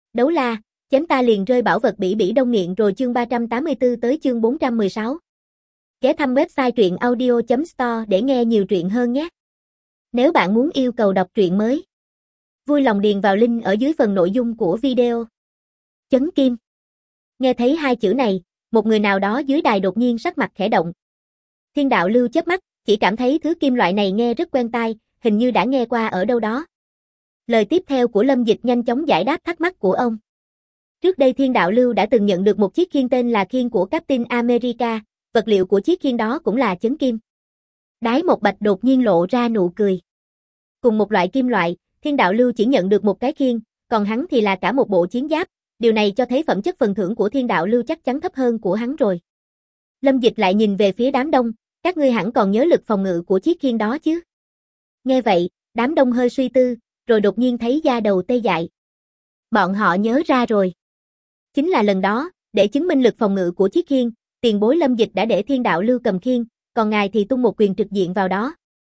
Đấu la, chém ta liền rơi bảo vật bỉ bỉ đông nghiện rồi chương 384 tới chương 416. Ghé thăm website truyện audio.store để nghe nhiều truyện hơn nhé. Nếu bạn muốn yêu cầu đọc truyện mới, vui lòng điền vào link ở dưới phần nội dung của video. Chấn kim. Nghe thấy hai chữ này, một người nào đó dưới đài đột nhiên sắc mặt khẽ động. Thiên đạo lưu chớp mắt, chỉ cảm thấy thứ kim loại này nghe rất quen tai, hình như đã nghe qua ở đâu đó. Lời tiếp theo của Lâm Dịch nhanh chóng giải đáp thắc mắc của ông. Trước đây Thiên đạo lưu đã từng nhận được một chiếc khiên tên là khiên của Captain America, vật liệu của chiếc khiên đó cũng là chấn kim. Đái Một Bạch đột nhiên lộ ra nụ cười. Cùng một loại kim loại, Thiên đạo lưu chỉ nhận được một cái khiên, còn hắn thì là cả một bộ chiến giáp, điều này cho thấy phẩm chất phần thưởng của Thiên đạo lưu chắc chắn thấp hơn của hắn rồi. Lâm Dịch lại nhìn về phía đám đông, các ngươi hẳn còn nhớ lực phòng ngự của chiếc khiên đó chứ? Nghe vậy, đám đông hơi suy tư, rồi đột nhiên thấy da đầu tê dại. Bọn họ nhớ ra rồi. Chính là lần đó, để chứng minh lực phòng ngự của chiếc khiên, tiền bối Lâm Dịch đã để Thiên đạo lưu cầm khiên, còn ngài thì tung một quyền trực diện vào đó.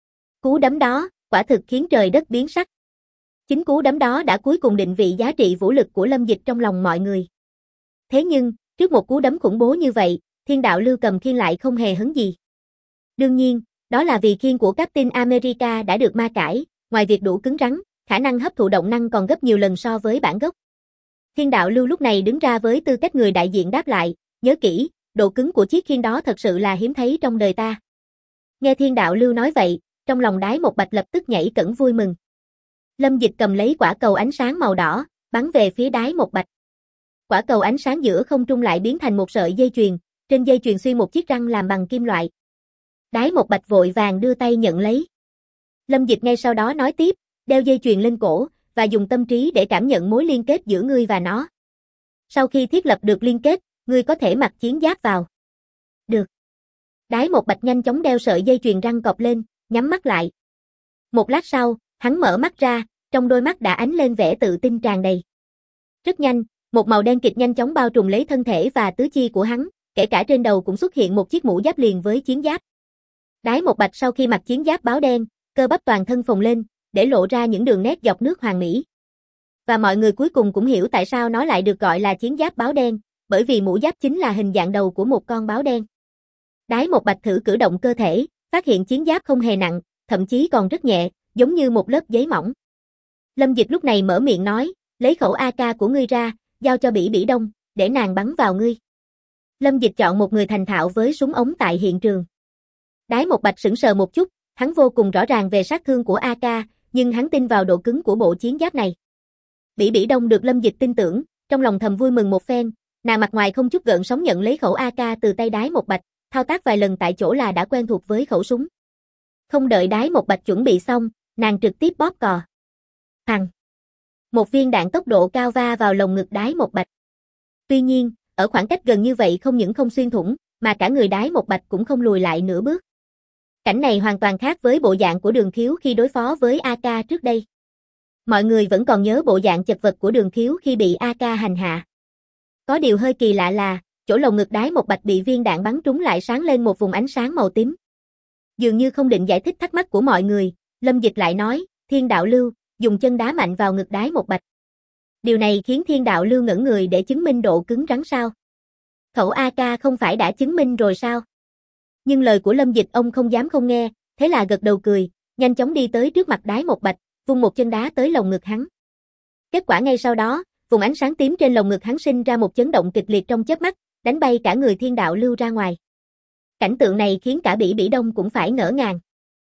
Cú đấm đó, quả thực khiến trời đất biến sắc. Chính cú đấm đó đã cuối cùng định vị giá trị vũ lực của Lâm Dịch trong lòng mọi người. Thế nhưng, trước một cú đấm khủng bố như vậy, Thiên đạo lưu cầm khiên lại không hề hấn gì. Đương nhiên, đó là vì khiên của Captain America đã được ma cải, ngoài việc đủ cứng rắn, khả năng hấp thụ động năng còn gấp nhiều lần so với bản gốc. Thiên đạo lưu lúc này đứng ra với tư cách người đại diện đáp lại, nhớ kỹ, độ cứng của chiếc khiên đó thật sự là hiếm thấy trong đời ta. Nghe Thiên đạo lưu nói vậy, trong lòng Đái Một Bạch lập tức nhảy cẫng vui mừng. Lâm Dịch cầm lấy quả cầu ánh sáng màu đỏ, bắn về phía Đái Một Bạch. Quả cầu ánh sáng giữa không trung lại biến thành một sợi dây chuyền, trên dây chuyền xuyên một chiếc răng làm bằng kim loại. Đái Một Bạch vội vàng đưa tay nhận lấy. Lâm Dịch ngay sau đó nói tiếp, đeo dây chuyền lên cổ, và dùng tâm trí để cảm nhận mối liên kết giữa ngươi và nó. Sau khi thiết lập được liên kết, ngươi có thể mặc chiến giáp vào. Được. Đái Một Bạch nhanh chóng đeo sợi dây chuyền răng cọp lên, nhắm mắt lại. Một lát sau, hắn mở mắt ra, trong đôi mắt đã ánh lên vẻ tự tin tràn đầy. Rất nhanh, một màu đen kịt nhanh chóng bao trùm lấy thân thể và tứ chi của hắn, kể cả trên đầu cũng xuất hiện một chiếc mũ giáp liền với chiến giáp. Đái Một Bạch sau khi mặc chiến giáp báo đen, cơ bắp toàn thân phồng lên, để lộ ra những đường nét dọc nước hoàn mỹ. Và mọi người cuối cùng cũng hiểu tại sao nó lại được gọi là chiến giáp báo đen, bởi vì mũ giáp chính là hình dạng đầu của một con báo đen. Đái Một Bạch thử cử động cơ thể, phát hiện chiến giáp không hề nặng, thậm chí còn rất nhẹ, giống như một lớp giấy mỏng. Lâm Dịch lúc này mở miệng nói, lấy khẩu AK của ngươi ra, giao cho Bỉ Bỉ Đông, để nàng bắn vào ngươi. Lâm Dịch chọn một người thành thạo với súng ống tại hiện trường. Đái Một Bạch sững sờ một chút, hắn vô cùng rõ ràng về sát thương của AK, nhưng hắn tin vào độ cứng của bộ chiến giáp này. Bỉ Bỉ Đông được Lâm Dịch tin tưởng, trong lòng thầm vui mừng một phen, nàng mặt ngoài không chút gợn sóng nhận lấy khẩu AK từ tay Đái Một Bạch, thao tác vài lần tại chỗ là đã quen thuộc với khẩu súng. Không đợi Đái Một Bạch chuẩn bị xong, nàng trực tiếp bóp cò. Phằng. Một viên đạn tốc độ cao va vào lồng ngực Đái Một Bạch. Tuy nhiên, ở khoảng cách gần như vậy không những không xuyên thủng, mà cả người Đái Một Bạch cũng không lùi lại nửa bước. Cảnh này hoàn toàn khác với bộ dạng của Đường Khiếu khi đối phó với AK trước đây. Mọi người vẫn còn nhớ bộ dạng chật vật của Đường Khiếu khi bị AK hành hạ. Có điều hơi kỳ lạ là, chỗ lồng ngực Đái Một Bạch bị viên đạn bắn trúng lại sáng lên một vùng ánh sáng màu tím. Dường như không định giải thích thắc mắc của mọi người, Lâm Dịch lại nói, Thiên đạo lưu, dùng chân đá mạnh vào ngực Đái Một Bạch. Điều này khiến Thiên đạo lưu ngẩn người để chứng minh độ cứng rắn sao? Khẩu AK không phải đã chứng minh rồi sao? Nhưng lời của Lâm Dịch ông không dám không nghe, thế là gật đầu cười, nhanh chóng đi tới trước mặt Đái Một Bạch, vung một chân đá tới lồng ngực hắn. Kết quả ngay sau đó, vùng ánh sáng tím trên lồng ngực hắn sinh ra một chấn động kịch liệt trong chớp mắt, đánh bay cả người Thiên đạo lưu ra ngoài. Cảnh tượng này khiến cả Bỉ Bỉ Đông cũng phải ngỡ ngàng.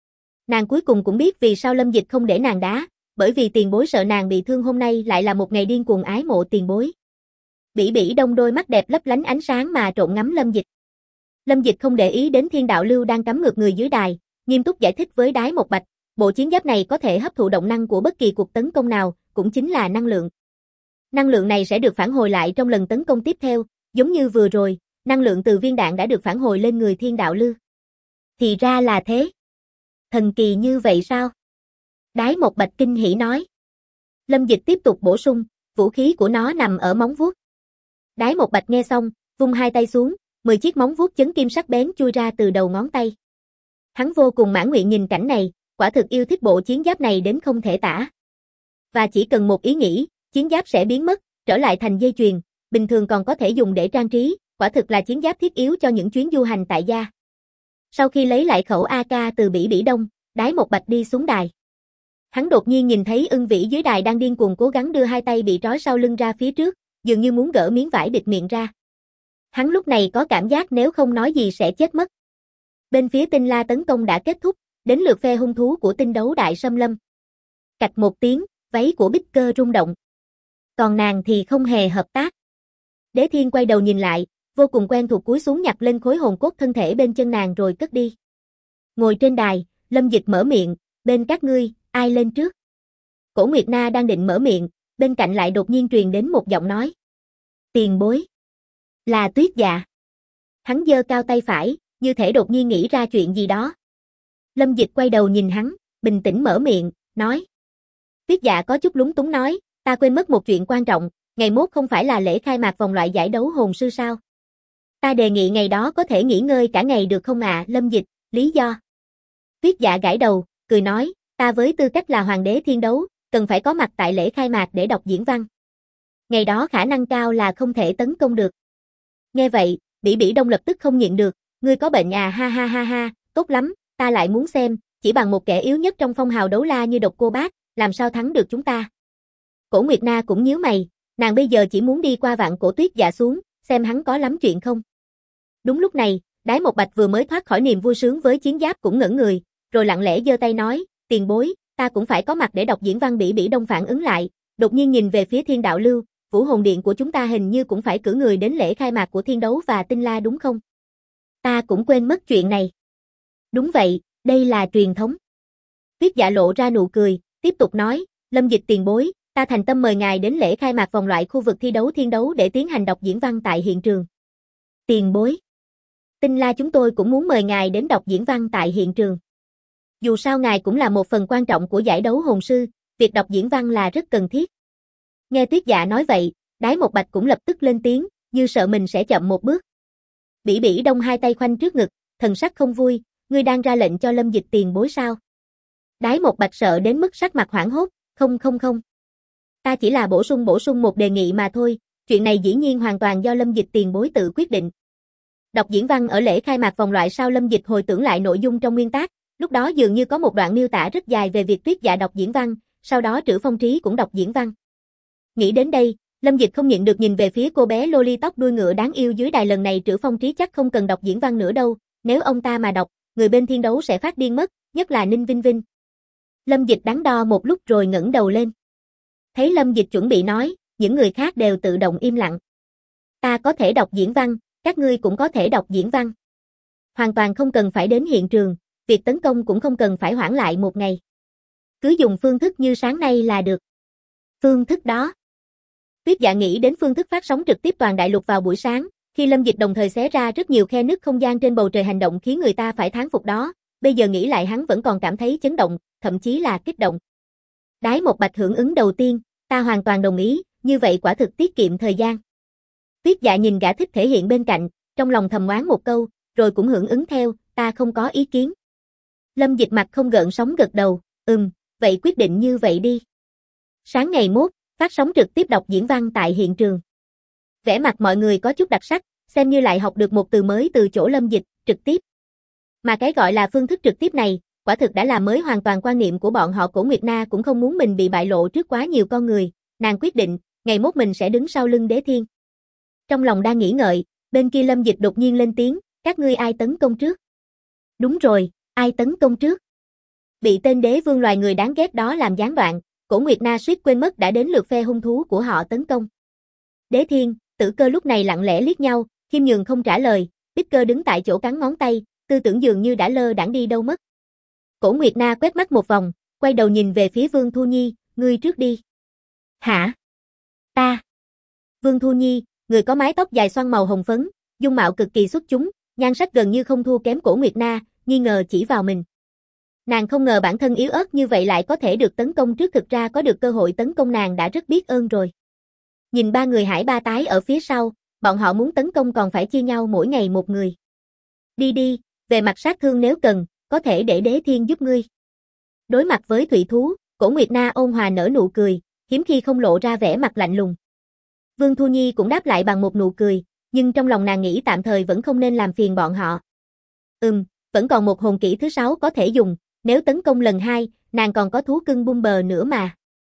Nàng cuối cùng cũng biết vì sao Lâm Dịch không để nàng đá, bởi vì tiền bối sợ nàng bị thương hôm nay lại là một ngày điên cuồng ái mộ tiền bối. Bỉ Bỉ Đông đôi mắt đẹp lấp lánh ánh sáng mà trộn ngắm Lâm Dịch. Lâm Dịch không để ý đến Thiên đạo lưu đang cắm ngược người dưới đài, nghiêm túc giải thích với Đái Một Bạch, bộ chiến giáp này có thể hấp thụ động năng của bất kỳ cuộc tấn công nào, cũng chính là năng lượng. Năng lượng này sẽ được phản hồi lại trong lần tấn công tiếp theo, giống như vừa rồi, năng lượng từ viên đạn đã được phản hồi lên người Thiên đạo lưu. Thì ra là thế. Thần kỳ như vậy sao? Đái Một Bạch kinh hỉ nói. Lâm Dịch tiếp tục bổ sung, vũ khí của nó nằm ở móng vuốt. Đái Một Bạch nghe xong, vung hai tay xuống, 10 chiếc móng vuốt chấn kim sắc bén chui ra từ đầu ngón tay. Hắn vô cùng mãn nguyện nhìn cảnh này, quả thực yêu thích bộ chiến giáp này đến không thể tả. Và chỉ cần một ý nghĩ, chiến giáp sẽ biến mất, trở lại thành dây chuyền, bình thường còn có thể dùng để trang trí, quả thực là chiến giáp thiết yếu cho những chuyến du hành tại gia. Sau khi lấy lại khẩu AK từ Bỉ Bỉ Đông, Đái Một Bạch đi xuống đài. Hắn đột nhiên nhìn thấy Ưng Vĩ dưới đài đang điên cuồng cố gắng đưa hai tay bị trói sau lưng ra phía trước, dường như muốn gỡ miếng vải bịt miệng ra. Hắn lúc này có cảm giác nếu không nói gì sẽ chết mất. Bên phía Tinh La tấn công đã kết thúc, đến lượt phe hung thú của Tinh Đấu Đại xâm lâm. Cạch một tiếng, váy của Bích Cơ rung động. Còn nàng thì không hề hợp tác. Đế Thiên quay đầu nhìn lại, vô cùng quen thuộc cúi xuống nhặt lên khối hồn cốt thân thể bên chân nàng rồi cất đi. Ngồi trên đài, Lâm Dịch mở miệng, bên các ngươi, ai lên trước? Cổ Nguyệt Na đang định mở miệng, bên cạnh lại đột nhiên truyền đến một giọng nói. Tiền bối. Là Tuyết Dạ. Hắn giơ cao tay phải, như thể đột nhiên nghĩ ra chuyện gì đó. Lâm Dịch quay đầu nhìn hắn, bình tĩnh mở miệng, nói. Tuyết Dạ có chút lúng túng nói, ta quên mất một chuyện quan trọng, ngày mốt không phải là lễ khai mạc vòng loại giải đấu hồn sư sao? Ta đề nghị ngày đó có thể nghỉ ngơi cả ngày được không ạ? Lâm Dịch, lý do. Tuyết Dạ gãi đầu, cười nói, ta với tư cách là hoàng đế thiên đấu, cần phải có mặt tại lễ khai mạc để đọc diễn văn. Ngày đó khả năng cao là không thể tấn công được. Nghe vậy, Bỉ Bỉ Đông lập tức không nhịn được, ngươi có bệnh à, ha ha ha ha, tốt lắm, ta lại muốn xem, chỉ bằng một kẻ yếu nhất trong phong hào đấu la như Độc Cô Bác, làm sao thắng được chúng ta. Cổ Nguyệt Na cũng nhíu mày, nàng bây giờ chỉ muốn đi qua Vạn Cổ Tuyết Dạ xuống, xem hắn có lắm chuyện không. Đúng lúc này, Đái Một Bạch vừa mới thoát khỏi niềm vui sướng với chiến giáp cũng ngẩn người, rồi lặng lẽ giơ tay nói, tiền bối, ta cũng phải có mặt để đọc diễn văn. Bỉ Bỉ Đông phản ứng lại, đột nhiên nhìn về phía Thiên Đạo Lưu, Vũ Hồn Điện của chúng ta hình như cũng phải cử người đến lễ khai mạc của Thiên Đấu và Tinh La đúng không? Ta cũng quên mất chuyện này. Đúng vậy, đây là truyền thống. Tuyết Dạ lộ ra nụ cười, tiếp tục nói, Lâm Dịch tiền bối, ta thành tâm mời ngài đến lễ khai mạc vòng loại khu vực thi đấu Thiên Đấu để tiến hành đọc diễn văn tại hiện trường. Tiền bối. Tinh La chúng tôi cũng muốn mời ngài đến đọc diễn văn tại hiện trường. Dù sao ngài cũng là một phần quan trọng của giải đấu hồn sư, việc đọc diễn văn là rất cần thiết. Nghe Tuyết Dạ nói vậy, Đái Một Bạch cũng lập tức lên tiếng, như sợ mình sẽ chậm một bước. Bỉ Bỉ Đông hai tay khoanh trước ngực, thần sắc không vui, ngươi đang ra lệnh cho Lâm Dịch tiền bối sao? Đái Một Bạch sợ đến mức sắc mặt hoảng hốt, không. Ta chỉ là bổ sung một đề nghị mà thôi, chuyện này dĩ nhiên hoàn toàn do Lâm Dịch tiền bối tự quyết định. Đọc diễn văn ở lễ khai mạc vòng loại sao? Lâm Dịch hồi tưởng lại nội dung trong nguyên tác, lúc đó dường như có một đoạn miêu tả rất dài về việc Tuyết Dạ đọc diễn văn, sau đó Trữ Phong Trí cũng đọc diễn văn. Nghĩ đến đây, Lâm Dịch không nhịn được nhìn về phía cô bé loli tóc đuôi ngựa đáng yêu dưới đài. Lần này Trữ Phong Trí chắc không cần đọc diễn văn nữa đâu, nếu ông ta mà đọc, người bên Thiên Đấu sẽ phát điên mất, nhất là Ninh Vinh Vinh. Lâm Dịch đắn đo một lúc rồi ngẩng đầu lên. Thấy Lâm Dịch chuẩn bị nói, những người khác đều tự động im lặng. Ta có thể đọc diễn văn, các ngươi cũng có thể đọc diễn văn. Hoàn toàn không cần phải đến hiện trường, việc tấn công cũng không cần phải hoãn lại một ngày. Cứ dùng phương thức như sáng nay là được. Phương thức đó. Tuyết Dạ nghĩ đến phương thức phát sóng trực tiếp toàn đại lục vào buổi sáng, khi Lâm Dịch đồng thời xé ra rất nhiều khe nứt không gian trên bầu trời, hành động khiến người ta phải thán phục đó. Bây giờ nghĩ lại hắn vẫn còn cảm thấy chấn động, thậm chí là kích động. Đái Một Bạch hưởng ứng đầu tiên, ta hoàn toàn đồng ý, như vậy quả thực tiết kiệm thời gian. Tuyết Dạ nhìn gã thích thể hiện bên cạnh, trong lòng thầm oán một câu, rồi cũng hưởng ứng theo, ta không có ý kiến. Lâm Dịch mặt không gợn sóng gật đầu, vậy quyết định như vậy đi. Sáng ngày mốt, phát sóng trực tiếp đọc diễn văn tại hiện trường. Vẻ mặt mọi người có chút đặc sắc, xem như lại học được một từ mới từ chỗ Lâm Dịch, trực tiếp. Mà cái gọi là phương thức trực tiếp này, quả thực đã làm mới hoàn toàn quan niệm của bọn họ. Cổ Nguyệt Na cũng không muốn mình bị bại lộ trước quá nhiều con người, nàng quyết định, ngày mốt mình sẽ đứng sau lưng Đế Thiên. Trong lòng đang nghĩ ngợi, bên kia Lâm Dịch đột nhiên lên tiếng, các ngươi ai tấn công trước? Đúng rồi, ai tấn công trước? Bị tên đế vương loài người đáng ghét đó làm gián đoạn, Cổ Nguyệt Na suýt quên mất đã đến lượt phe hung thú của họ tấn công. Đế Thiên, Tử Cơ lúc này lặng lẽ liếc nhau, khiêm nhường không trả lời, Bích Cơ đứng tại chỗ cắn ngón tay, tư tưởng dường như đã lơ đãng đi đâu mất. Cổ Nguyệt Na quét mắt một vòng, quay đầu nhìn về phía Vương Thu Nhi, ngươi trước đi. Hả? Ta. Vương Thu Nhi, người có mái tóc dài xoăn màu hồng phấn, dung mạo cực kỳ xuất chúng, nhan sắc gần như không thua kém Cổ Nguyệt Na, nghi ngờ chỉ vào mình. Nàng không ngờ bản thân yếu ớt như vậy lại có thể được tấn công trước, thực ra có được cơ hội tấn công nàng đã rất biết ơn rồi. Nhìn ba người hải ba tái ở phía sau, bọn họ muốn tấn công còn phải chia nhau mỗi ngày một người. Đi, về mặt sát thương nếu cần, có thể để Đế Thiên giúp ngươi. Đối mặt với thủy thú, Cổ Nguyệt Na ôn hòa nở nụ cười, hiếm khi không lộ ra vẻ mặt lạnh lùng. Vương Thu Nhi cũng đáp lại bằng một nụ cười, nhưng trong lòng nàng nghĩ tạm thời vẫn không nên làm phiền bọn họ. Vẫn còn một hồn kỹ thứ 6 có thể dùng, nếu tấn công lần 2, nàng còn có thú cưng Bumber nữa mà.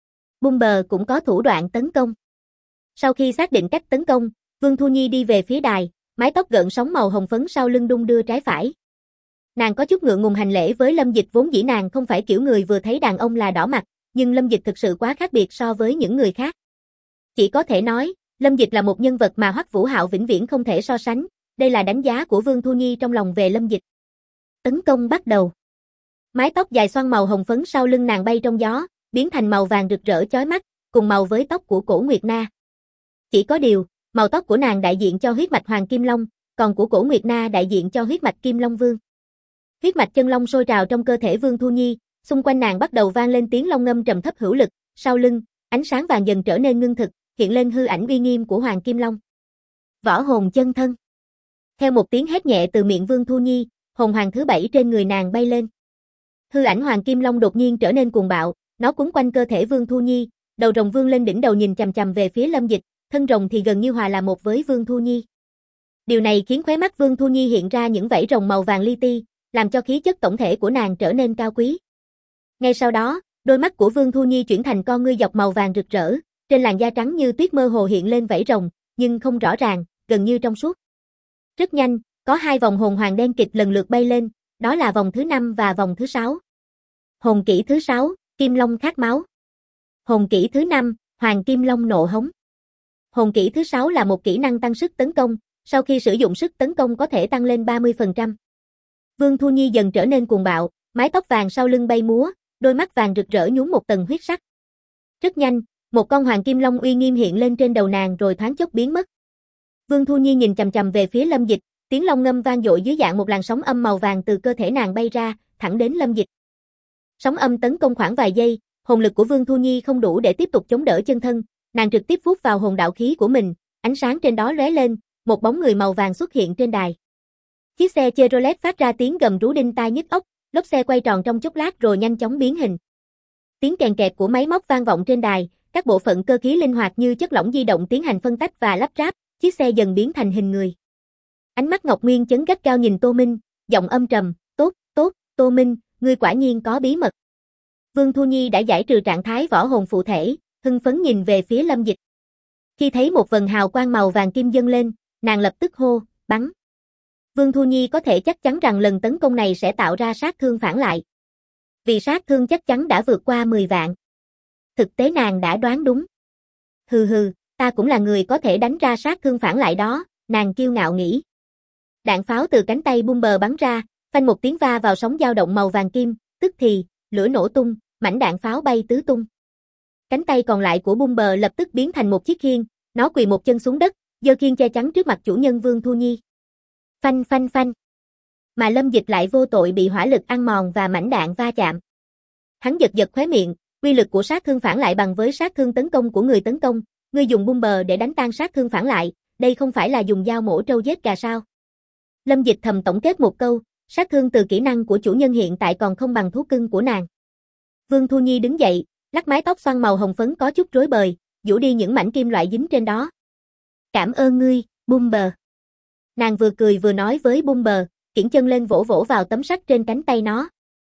Bumber cũng có thủ đoạn tấn công. Sau khi xác định cách tấn công, Vương Thu Nhi đi về phía đài, mái tóc gợn sóng màu hồng phấn sau lưng đung đưa trái phải. Nàng có chút ngượng ngùng hành lễ với Lâm Dịch, vốn dĩ nàng không phải kiểu người vừa thấy đàn ông là đỏ mặt, nhưng Lâm Dịch thực sự quá khác biệt so với những người khác. Chỉ có thể nói, Lâm Dịch là một nhân vật mà Hoắc Vũ Hạo vĩnh viễn không thể so sánh, đây là đánh giá của Vương Thu Nhi trong lòng về Lâm Dịch. Tấn công bắt đầu. Mái tóc dài xoăn màu hồng phấn sau lưng nàng bay trong gió, biến thành màu vàng rực rỡ chói mắt, cùng màu với tóc của Cổ Nguyệt Na. Chỉ có điều, màu tóc của nàng đại diện cho huyết mạch Hoàng Kim Long, còn của Cổ Nguyệt Na đại diện cho huyết mạch Kim Long Vương. Huyết mạch chân long sôi trào trong cơ thể Vương Thu Nhi, xung quanh nàng bắt đầu vang lên tiếng long ngâm trầm thấp hữu lực, sau lưng, ánh sáng vàng dần trở nên ngưng thực, hiện lên hư ảnh uy nghiêm của Hoàng Kim Long. Võ hồn chân thân. Theo một tiếng hét nhẹ từ miệng Vương Thu Nhi, hồn hoàng thứ 7 trên người nàng bay lên. Hư ảnh Hoàng Kim Long đột nhiên trở nên cuồng bạo, nó quấn quanh cơ thể Vương Thu Nhi, đầu rồng vươn lên đỉnh đầu nhìn chằm chằm về phía Lâm Dịch, thân rồng thì gần như hòa là một với Vương Thu Nhi. Điều này khiến khóe mắt Vương Thu Nhi hiện ra những vảy rồng màu vàng li ti, làm cho khí chất tổng thể của nàng trở nên cao quý. Ngay sau đó, đôi mắt của Vương Thu Nhi chuyển thành con ngươi dọc màu vàng rực rỡ, trên làn da trắng như tuyết mơ hồ hiện lên vảy rồng, nhưng không rõ ràng, gần như trong suốt. Rất nhanh, có 2 vòng hồn hoàng đen kịt lần lượt bay lên, đó là vòng thứ 5 và vòng thứ 6. Hồn kỹ thứ 6, Kim Long khát máu. Hồn kỹ thứ 5, Hoàng Kim Long nộ hống. Hồn kỹ thứ 6 là một kỹ năng tăng sức tấn công, sau khi sử dụng sức tấn công có thể tăng lên 30%. Vương Thu Nhi dần trở nên cuồng bạo, mái tóc vàng sau lưng bay múa, đôi mắt vàng rực rỡ nhuốm một tầng huyết sắc. Rất nhanh, một con Hoàng Kim Long uy nghiêm hiện lên trên đầu nàng rồi thoáng chốc biến mất. Vương Thu Nhi nhìn chằm chằm về phía Lâm Dịch, tiếng long ngâm vang dội dưới dạng một làn sóng âm màu vàng từ cơ thể nàng bay ra, thẳng đến Lâm Dịch. Sóng âm tấn công khoảng vài giây, hồn lực của Vương Thu Nhi không đủ để tiếp tục chống đỡ chân thân, nàng trực tiếp vuốt vào hồn đạo khí của mình, ánh sáng trên đó lóe lên, một bóng người màu vàng xuất hiện trên đài. Chiếc xe Chevrolet phát ra tiếng gầm rú đinh tai nhức óc, lốp xe quay tròn trong chốc lát rồi nhanh chóng biến hình. Tiếng kèn kẹt của máy móc vang vọng trên đài, các bộ phận cơ khí linh hoạt như chất lỏng di động tiến hành phân tách và lắp ráp, chiếc xe dần biến thành hình người. Ánh mắt Ngọc Nguyên chấn gắt cao nhìn Tô Minh, giọng âm trầm, "Tốt, tốt, Tô Minh, ngươi quả nhiên có bí mật." Vương Thu Nhi đã giải trừ trạng thái võ hồn phụ thể, hưng phấn nhìn về phía Lâm Dịch. Khi thấy một vần hào quang màu vàng kim dâng lên, nàng lập tức hô, "Bắn." Vương Thu Nhi có thể chắc chắn rằng lần tấn công này sẽ tạo ra sát thương phản lại. Vì sát thương chắc chắn đã vượt qua 10 vạn. Thực tế nàng đã đoán đúng. Hừ, ta cũng là người có thể đánh ra sát thương phản lại đó, nàng kiêu ngạo nghĩ. Đạn pháo từ cánh tay Bumber bắn ra, phanh một tiếng va vào sóng dao động màu vàng kim, tức thì, lửa nổ tung, mảnh đạn pháo bay tứ tung. Cánh tay còn lại của Bumber lập tức biến thành một chiếc khiên, nó quỳ một chân xuống đất, giơ khiên che chắn trước mặt chủ nhân Vương Thu Nhi. Phanh phanh phanh. Mà Lâm Dịch lại vô tội bị hỏa lực ăn mòn và mảnh đạn va chạm. Hắn giật giật khóe miệng, uy lực của sát thương phản lại bằng với sát thương tấn công của người tấn công, ngươi dùng Bumber để đánh tan sát thương phản lại, đây không phải là dùng dao mổ trâu giết gà sao? Lâm Dịch thầm tổng kết một câu, sát thương từ kỹ năng của chủ nhân hiện tại còn không bằng thú cưng của nàng. Vương Thu Nhi đứng dậy, lắc mái tóc xoăn màu hồng phấn có chút rối bời, giũ đi những mảnh kim loại dính trên đó. "Cảm ơn ngươi, Bumber." Nàng vừa cười vừa nói với Bumber, kiễng chân lên vỗ vỗ vào tấm sắt trên cánh tay nó.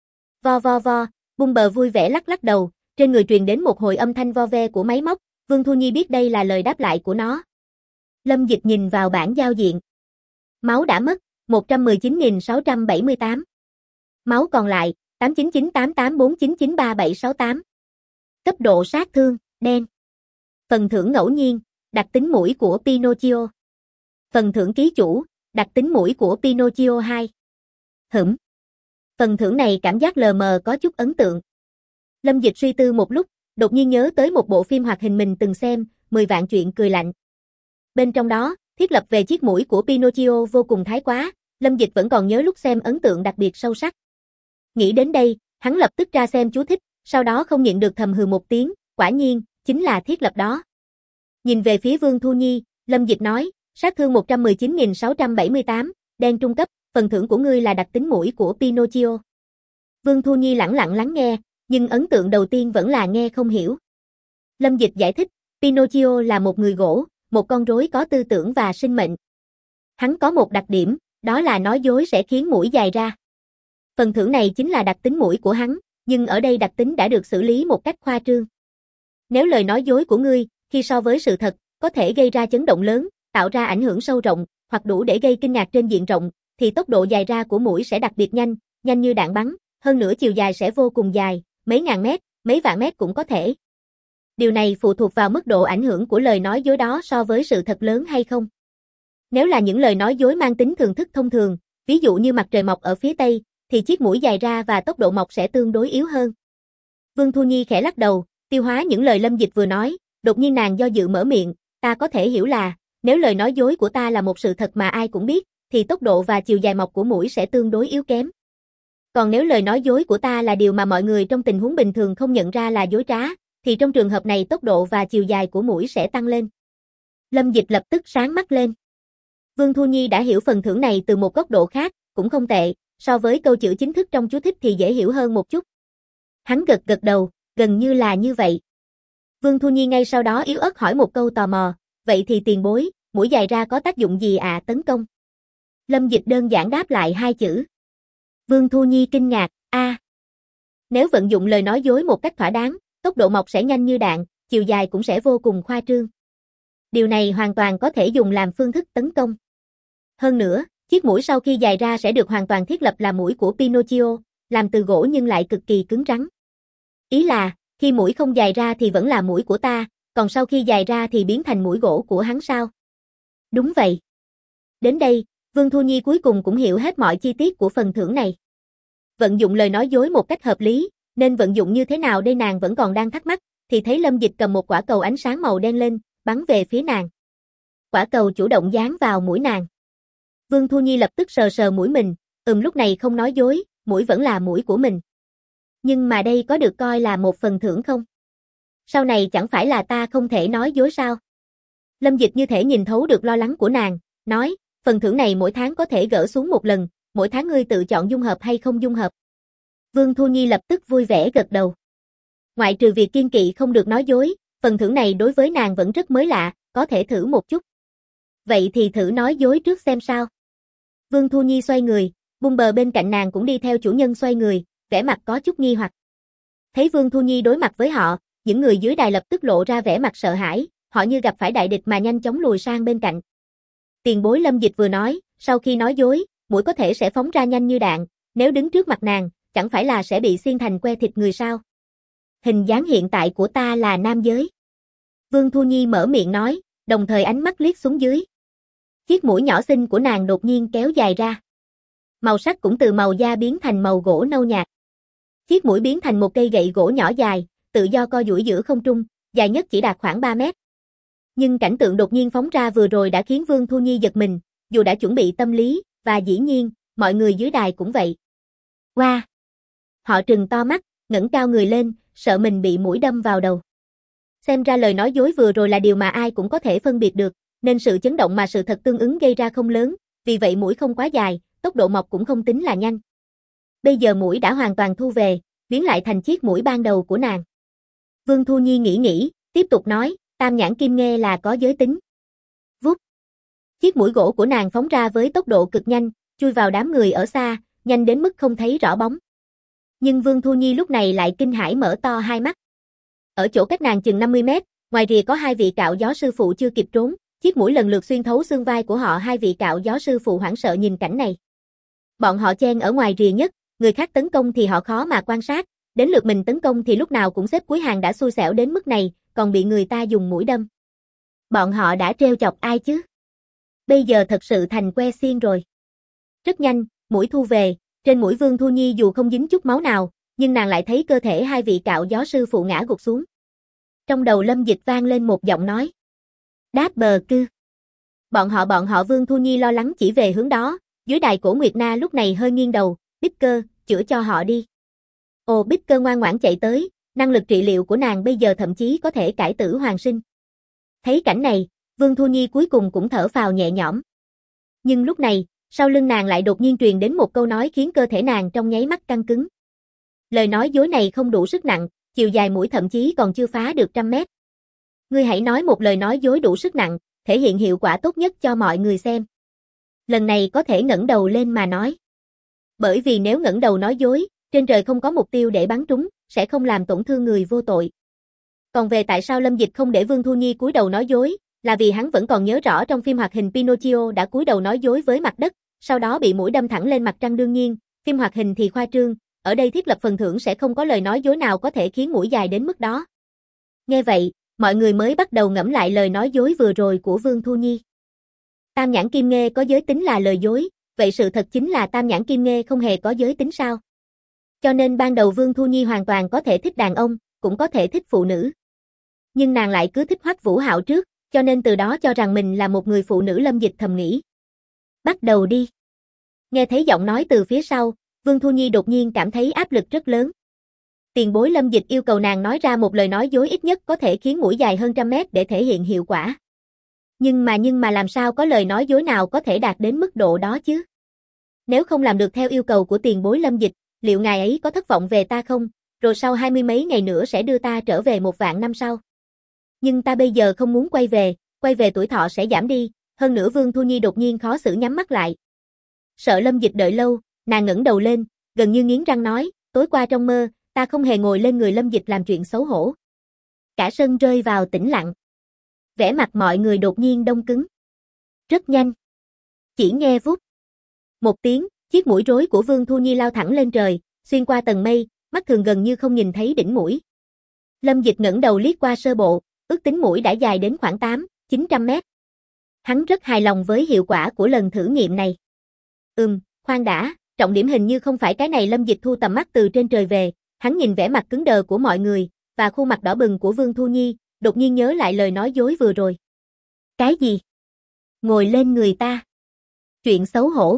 Vo vo vo, Bumber vui vẻ lắc lắc đầu, trên người truyền đến một hồi âm thanh vo ve của máy móc, Vương Thu Nhi biết đây là lời đáp lại của nó. Lâm Dịch nhìn vào bảng giao diện. Máu đã mất, 119.678. Máu còn lại, 8998849937768. Cấp độ sát thương, đen. Phần thưởng ngẫu nhiên, đặc tính mũi của Pinocchio. Phần thưởng ký chủ, đặc tính mũi của Pinocchio 2. Phần thưởng này cảm giác lờ mờ có chút ấn tượng. Lâm Dịch suy tư một lúc, đột nhiên nhớ tới một bộ phim hoạt hình mình từng xem, 10 vạn chuyện cười lạnh. Bên trong đó, thiết lập về chiếc mũi của Pinocchio vô cùng thái quá, Lâm Dịch vẫn còn nhớ lúc xem ấn tượng đặc biệt sâu sắc. Nghĩ đến đây, hắn lập tức ra xem chú thích, sau đó không nhịn được thầm hừ một tiếng, quả nhiên, chính là thiết lập đó. Nhìn về phía Vương Thu Nhi, Lâm Dịch nói, sát thương 119.678, đen trung cấp, phần thưởng của ngươi là đặc tính mũi của Pinocchio. Vương Thu Nhi lẳng lặng lắng nghe, nhưng ấn tượng đầu tiên vẫn là nghe không hiểu. Lâm Dịch giải thích, Pinocchio là một người gỗ, một con rối có tư tưởng và sinh mệnh. Hắn có một đặc điểm, đó là nói dối sẽ khiến mũi dài ra. Phần thưởng này chính là đặc tính mũi của hắn, nhưng ở đây đặc tính đã được xử lý một cách khoa trương. Nếu lời nói dối của ngươi, khi so với sự thật, có thể gây ra chấn động lớn, tạo ra ảnh hưởng sâu rộng, hoặc đủ để gây kinh ngạc trên diện rộng, thì tốc độ dài ra của mũi sẽ đặc biệt nhanh, nhanh như đạn bắn, hơn nữa chiều dài sẽ vô cùng dài, mấy ngàn mét, mấy vạn mét cũng có thể. Điều này phụ thuộc vào mức độ ảnh hưởng của lời nói dối đó so với sự thật lớn hay không. Nếu là những lời nói dối mang tính thường thức thông thường, ví dụ như mặt trời mọc ở phía tây, thì chiếc mũi dài ra và tốc độ mọc sẽ tương đối yếu hơn. Vương Thu Nhi khẽ lắc đầu, tiêu hóa những lời Lâm Dịch vừa nói, đột nhiên nàng do dự mở miệng, ta có thể hiểu là, nếu lời nói dối của ta là một sự thật mà ai cũng biết, thì tốc độ và chiều dài mọc của mũi sẽ tương đối yếu kém. Còn nếu lời nói dối của ta là điều mà mọi người trong tình huống bình thường không nhận ra là dối trá, thì trong trường hợp này tốc độ và chiều dài của mũi sẽ tăng lên. Lâm Dịch lập tức sáng mắt lên. Vương Thu Nhi đã hiểu phần thưởng này từ một góc độ khác, cũng không tệ, so với câu chữ chính thức trong chú thích thì dễ hiểu hơn một chút. Hắn gật gật đầu, gần như là như vậy. Vương Thu Nhi ngay sau đó yếu ớt hỏi một câu tò mò, vậy thì tiền bối, mũi dài ra có tác dụng gì ạ? Tấn công. Lâm Dịch đơn giản đáp lại hai chữ. Vương Thu Nhi kinh ngạc, nếu vận dụng lời nói dối một cách thỏa đáng, tốc độ mọc sẽ nhanh như đạn, chiều dài cũng sẽ vô cùng khoa trương. Điều này hoàn toàn có thể dùng làm phương thức tấn công. Hơn nữa, chiếc mũi sau khi dài ra sẽ được hoàn toàn thiết lập là mũi của Pinocchio, làm từ gỗ nhưng lại cực kỳ cứng rắn. Ý là, khi mũi không dài ra thì vẫn là mũi của ta, còn sau khi dài ra thì biến thành mũi gỗ của hắn sao? Đúng vậy. Đến đây, Vương Thu Nhi cuối cùng cũng hiểu hết mọi chi tiết của phần thưởng này. Vận dụng lời nói dối một cách hợp lý, nên vận dụng như thế nào đây nàng vẫn còn đang thắc mắc, thì thấy Lâm Dịch cầm một quả cầu ánh sáng màu đen lên, bắn về phía nàng. Quả cầu chủ động dán vào mũi nàng. Vương Thu Nhi lập tức sờ sờ mũi mình, lúc này không nói dối, mũi vẫn là mũi của mình. Nhưng mà đây có được coi là một phần thưởng không? Sau này chẳng phải là ta không thể nói dối sao? Lâm Dịch như thể nhìn thấu được lo lắng của nàng, nói, phần thưởng này mỗi tháng có thể gỡ xuống một lần, mỗi tháng ngươi tự chọn dung hợp hay không dung hợp. Vương Thu Nhi lập tức vui vẻ gật đầu. Ngoại trừ việc kiêng kỵ không được nói dối, phần thưởng này đối với nàng vẫn rất mới lạ, có thể thử một chút. Vậy thì thử nói dối trước xem sao. Vương Thu Nhi xoay người, bung bờ bên cạnh nàng cũng đi theo chủ nhân xoay người, vẻ mặt có chút nghi hoặc. Thấy Vương Thu Nhi đối mặt với họ, những người dưới đài lập tức lộ ra vẻ mặt sợ hãi, họ như gặp phải đại địch mà nhanh chóng lùi sang bên cạnh. Tiền bối Lâm Dịch vừa nói, sau khi nói dối, mũi có thể sẽ phóng ra nhanh như đạn, nếu đứng trước mặt nàng, chẳng phải là sẽ bị xiên thành que thịt người sao? Hình dáng hiện tại của ta là nam giới. Vương Thu Nhi mở miệng nói, đồng thời ánh mắt liếc xuống dưới. Chiếc mũi nhỏ xinh của nàng đột nhiên kéo dài ra. Màu sắc cũng từ màu da biến thành màu gỗ nâu nhạt. Chiếc mũi biến thành một cây gậy gỗ nhỏ dài, tự do co duỗi giữa không trung, dài nhất chỉ đạt khoảng 3 mét. Nhưng cảnh tượng đột nhiên phóng ra vừa rồi đã khiến Vương Thu Nhi giật mình, dù đã chuẩn bị tâm lý, và dĩ nhiên, mọi người dưới đài cũng vậy. Wow! Họ trừng to mắt, ngẩng cao người lên, sợ mình bị mũi đâm vào đầu. Xem ra lời nói dối vừa rồi là điều mà ai cũng có thể phân biệt được, nên sự chấn động mà sự thật tương ứng gây ra không lớn, vì vậy mũi không quá dài, tốc độ mọc cũng không tính là nhanh. Bây giờ mũi đã hoàn toàn thu về, biến lại thành chiếc mũi ban đầu của nàng. Vương Thu Nhi nghĩ, tiếp tục nói, tam nhãn kim nghe là có giới tính. Vút. Chiếc mũi gỗ của nàng phóng ra với tốc độ cực nhanh, chui vào đám người ở xa, nhanh đến mức không thấy rõ bóng. Nhưng Vương Thu Nhi lúc này lại kinh hãi mở to hai mắt. Ở chỗ cách nàng chừng 50 mét, ngoài rìa có hai vị cạo gió sư phụ chưa kịp trốn, chiếc mũi lần lượt xuyên thấu xương vai của họ. Hai vị cạo gió sư phụ hoảng sợ nhìn cảnh này. Bọn họ chen ở ngoài rìa nhất, người khác tấn công thì họ khó mà quan sát, đến lượt mình tấn công thì lúc nào cũng xếp cuối hàng, đã xui xẻo đến mức này, còn bị người ta dùng mũi đâm. Bọn họ đã trêu chọc ai chứ? Bây giờ thật sự thành que xiên rồi. Rất nhanh, mũi thu về, trên mũi Vương Thu Nhi dù không dính chút máu nào, nhưng nàng lại thấy cơ thể hai vị cạo gió sư phụ ngã gục xuống. Trong đầu Lâm Dịch vang lên một giọng nói. Đáp bờ cư. Bọn họ Vương Thu Nhi lo lắng chỉ về hướng đó, dưới đài Cổ Nguyệt Na lúc này hơi nghiêng đầu, Bích Cơ, chữa cho họ đi. Ồ, Bích Cơ ngoan ngoãn chạy tới, năng lực trị liệu của nàng bây giờ thậm chí có thể cải tử hoàn sinh. Thấy cảnh này, Vương Thu Nhi cuối cùng cũng thở phào nhẹ nhõm. Nhưng lúc này, sau lưng nàng lại đột nhiên truyền đến một câu nói khiến cơ thể nàng trong nháy mắt căng cứng. Lời nói dối này không đủ sức nặng, chiều dài mũi thậm chí còn chưa phá được 100 mét. Ngươi hãy nói một lời nói dối đủ sức nặng, thể hiện hiệu quả tốt nhất cho mọi người xem. Lần này có thể ngẩng đầu lên mà nói. Bởi vì nếu ngẩng đầu nói dối, trên trời không có mục tiêu để bắn trúng, sẽ không làm tổn thương người vô tội. Còn về tại sao Lâm Dịch không để Vương Thu Nhi cúi đầu nói dối, là vì hắn vẫn còn nhớ rõ trong phim hoạt hình Pinocchio đã cúi đầu nói dối với mặt đất, sau đó bị mũi đâm thẳng lên mặt trăng. Đương nhiên, phim hoạt hình thì khoa trương, ở đây thiết lập phần thưởng sẽ không có lời nói dối nào có thể khiến mũi dài đến mức đó. Nghe vậy, mọi người mới bắt đầu ngẫm lại lời nói dối vừa rồi của Vương Thu Nhi. Tam nhãn kim nghê có giới tính là lời dối, vậy sự thật chính là tam nhãn kim nghê không hề có giới tính sao? Cho nên ban đầu Vương Thu Nhi hoàn toàn có thể thích đàn ông, cũng có thể thích phụ nữ. Nhưng nàng lại cứ thích Hoắc Vũ Hạo trước, cho nên từ đó cho rằng mình là một người phụ nữ. Lâm Dịch thầm nghĩ. Bắt đầu đi. Nghe thấy giọng nói từ phía sau, Vương Thu Nhi đột nhiên cảm thấy áp lực rất lớn. Tiền bối Lâm Dịch yêu cầu nàng nói ra một lời nói dối ít nhất có thể khiến mũi dài hơn 100 mét để thể hiện hiệu quả. Nhưng mà làm sao có lời nói dối nào có thể đạt đến mức độ đó chứ? Nếu không làm được theo yêu cầu của tiền bối Lâm Dịch, liệu ngài ấy có thất vọng về ta không? Rồi sau 20 mấy ngày nữa sẽ đưa ta trở về 1.000 năm sau. Nhưng ta bây giờ không muốn quay về tuổi thọ sẽ giảm đi, hơn nữa Vương Thu Nhi đột nhiên khó xử nhắm mắt lại. Sợ Lâm Dịch đợi lâu, nàng ngẩng đầu lên, gần như nghiến răng nói, tối qua trong mơ, ta không hề ngồi lên người Lâm Dịch làm chuyện xấu hổ. Cả sân rơi vào tĩnh lặng. Vẻ mặt mọi người đột nhiên đông cứng. Rất nhanh. Chỉ nghe vút. Một tiếng, chiếc mũi rối của Vương Thu Nhi lao thẳng lên trời, xuyên qua tầng mây, mắt thường gần như không nhìn thấy đỉnh mũi. Lâm Dịch ngẩng đầu liếc qua sơ bộ, ước tính mũi đã dài đến khoảng 800-900 mét. Hắn rất hài lòng với hiệu quả của lần thử nghiệm này. Khoan đã, trọng điểm hình như không phải cái này. Lâm Dịch thu tầm mắt từ trên trời về, hắn nhìn vẻ mặt cứng đờ của mọi người, và khuôn mặt đỏ bừng của Vương Thu Nhi, đột nhiên nhớ lại lời nói dối vừa rồi. Cái gì? Ngồi lên người ta? Chuyện xấu hổ.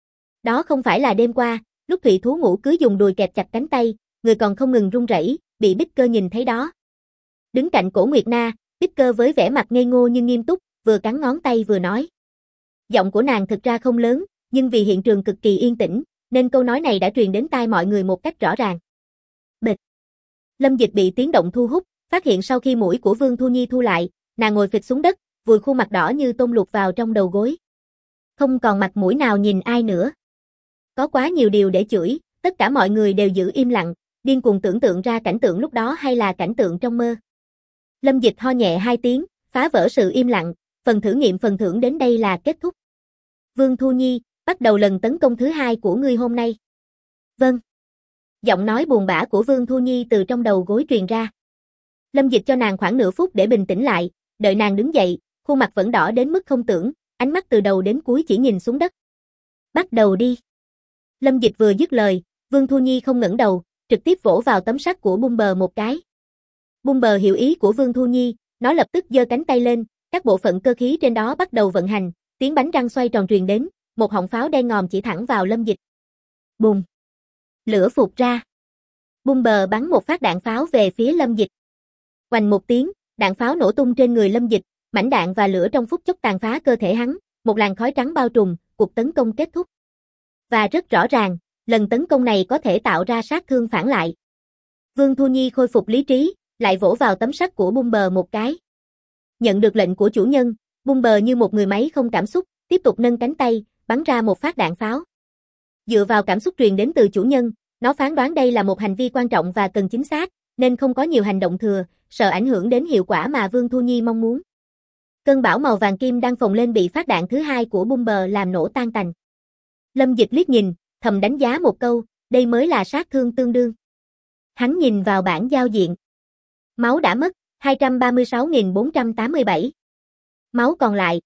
Đó không phải là đêm qua, lúc Thụy Thú ngủ cứ dùng đùi kẹp chặt cánh tay, người còn không ngừng run rẩy, bị Bích Cơ nhìn thấy đó. Đứng cạnh Cổ Nguyệt Na, Bích Cơ với vẻ mặt ngây ngô nhưng nghiêm túc, vừa cắn ngón tay vừa nói. Giọng của nàng thực ra không lớn, nhưng vì hiện trường cực kỳ yên tĩnh, nên câu nói này đã truyền đến tai mọi người một cách rõ ràng. Bịch. Lâm Dịch bị tiếng động thu hút, phát hiện sau khi mũi của Vương Thu Nhi thu lại, nàng ngồi phịch xuống đất, vùi khuôn mặt đỏ như tôm luộc vào trong đầu gối. Không còn mặt mũi nào nhìn ai nữa. Có quá nhiều điều để chửi, tất cả mọi người đều giữ im lặng, điên cuồng tưởng tượng ra cảnh tượng lúc đó hay là cảnh tượng trong mơ. Lâm Dịch ho nhẹ 2 tiếng, phá vỡ sự im lặng, phần thử nghiệm phần thưởng đến đây là kết thúc. Vương Thu Nhi, bắt đầu lần tấn công thứ 2 của ngươi hôm nay. Vâng. Giọng nói buồn bã của Vương Thu Nhi từ trong đầu gối truyền ra. Lâm Dịch cho nàng khoảng nửa phút để bình tĩnh lại, đợi nàng đứng dậy, khuôn mặt vẫn đỏ đến mức không tưởng, ánh mắt từ đầu đến cuối chỉ nhìn xuống đất. Bắt đầu đi. Lâm Dịch vừa dứt lời, Vương Thu Nhi không ngẩng đầu, trực tiếp vỗ vào tấm sắt của Bumber một cái. Bumber hiểu ý của Vương Thu Nhi, nó lập tức giơ cánh tay lên, các bộ phận cơ khí trên đó bắt đầu vận hành, tiếng bánh răng xoay tròn truyền đến, một họng pháo đen ngòm chỉ thẳng vào Lâm Dịch. Bùng! Lửa phụt ra. Bumber bắn một phát đạn pháo về phía Lâm Dịch. Oành một tiếng, đạn pháo nổ tung trên người Lâm Dịch, mảnh đạn và lửa trong phút chốc tàn phá cơ thể hắn, một làn khói trắng bao trùm, cuộc tấn công kết thúc. Và rất rõ ràng, lần tấn công này có thể tạo ra sát thương phản lại. Vương Thu Nhi khôi phục lý trí, lại vỗ vào tấm sắt của Bumber một cái. Nhận được lệnh của chủ nhân, Bumber như một người máy không cảm xúc, tiếp tục nâng cánh tay, bắn ra một phát đạn pháo. Dựa vào cảm xúc truyền đến từ chủ nhân, nó phán đoán đây là một hành vi quan trọng và cần chính xác, nên không có nhiều hành động thừa, sợ ảnh hưởng đến hiệu quả mà Vương Thu Nhi mong muốn. Cơn bão màu vàng kim đang phồng lên bị phát đạn thứ 2 của Bumber làm nổ tan tành. Lâm Dịch liếc nhìn, thầm đánh giá một câu, đây mới là sát thương tương đương. Hắn nhìn vào bảng giao diện. Máu đã mất, 236.487. Máu còn lại,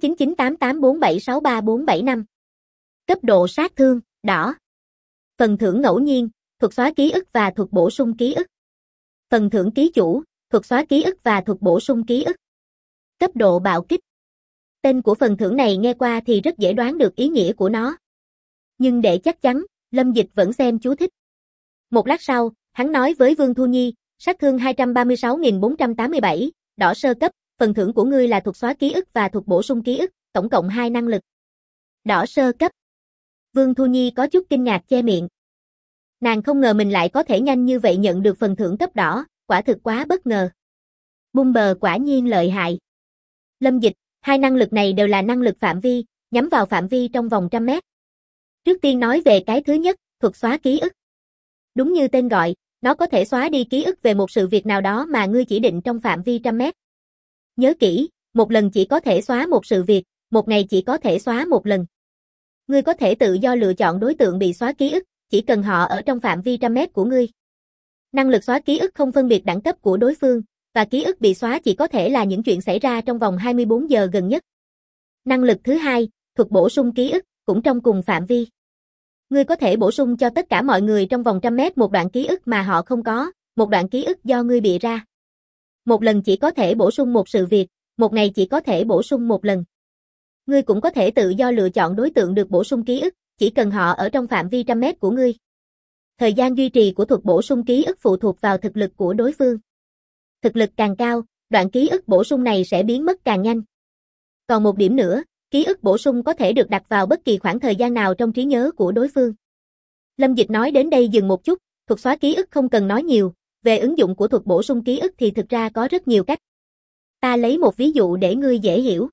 89988476345. Cấp độ sát thương, đỏ. Phần thưởng ngẫu nhiên, thuật xóa ký ức và thuật bổ sung ký ức. Phần thưởng ký chủ, thuật xóa ký ức và thuật bổ sung ký ức. Cấp độ bạo kích. Tên của phần thưởng này nghe qua thì rất dễ đoán được ý nghĩa của nó. Nhưng để chắc chắn, Lâm Dịch vẫn xem chú thích. Một lát sau, hắn nói với Vương Thu Nhi, sát thương 236.487, đỏ sơ cấp, phần thưởng của ngươi là thuật xóa ký ức và thuật bổ sung ký ức, tổng cộng 2 năng lực. Đỏ sơ cấp. Vương Thu Nhi có chút kinh ngạc che miệng. Nàng không ngờ mình lại có thể nhanh như vậy nhận được phần thưởng cấp đỏ, quả thực quá bất ngờ. Bumber quả nhiên lợi hại. Lâm Dịch, Hai năng lực này đều là năng lực phạm vi, nhắm vào phạm vi trong vòng 100 mét. Trước tiên nói về cái thứ nhất, thuật xóa ký ức. Đúng như tên gọi, nó có thể xóa đi ký ức về một sự việc nào đó mà ngươi chỉ định trong phạm vi 100 mét. Nhớ kỹ, một lần chỉ có thể xóa một sự việc, một ngày chỉ có thể xóa một lần. Ngươi có thể tự do lựa chọn đối tượng bị xóa ký ức, chỉ cần họ ở trong phạm vi 100 mét của ngươi. Năng lực xóa ký ức không phân biệt đẳng cấp của đối phương, và ký ức bị xóa chỉ có thể là những chuyện xảy ra trong vòng 24 giờ gần nhất. Năng lực thứ hai, thuật bổ sung ký ức, cũng trong cùng phạm vi. Ngươi có thể bổ sung cho tất cả mọi người trong vòng 100 mét một đoạn ký ức mà họ không có, một đoạn ký ức do ngươi bịa ra. Một lần chỉ có thể bổ sung một sự việc, một ngày chỉ có thể bổ sung một lần. Ngươi cũng có thể tự do lựa chọn đối tượng được bổ sung ký ức, chỉ cần họ ở trong phạm vi 100 mét của ngươi. Thời gian duy trì của thuật bổ sung ký ức phụ thuộc vào thực lực của đối phương. Thực lực càng cao, đoạn ký ức bổ sung này sẽ biến mất càng nhanh. Còn một điểm nữa, ký ức bổ sung có thể được đặt vào bất kỳ khoảng thời gian nào trong trí nhớ của đối phương. Lâm Dịch nói đến đây dừng một chút, thuật xóa ký ức không cần nói nhiều, về ứng dụng của thuật bổ sung ký ức thì thực ra có rất nhiều cách. Ta lấy một ví dụ để ngươi dễ hiểu.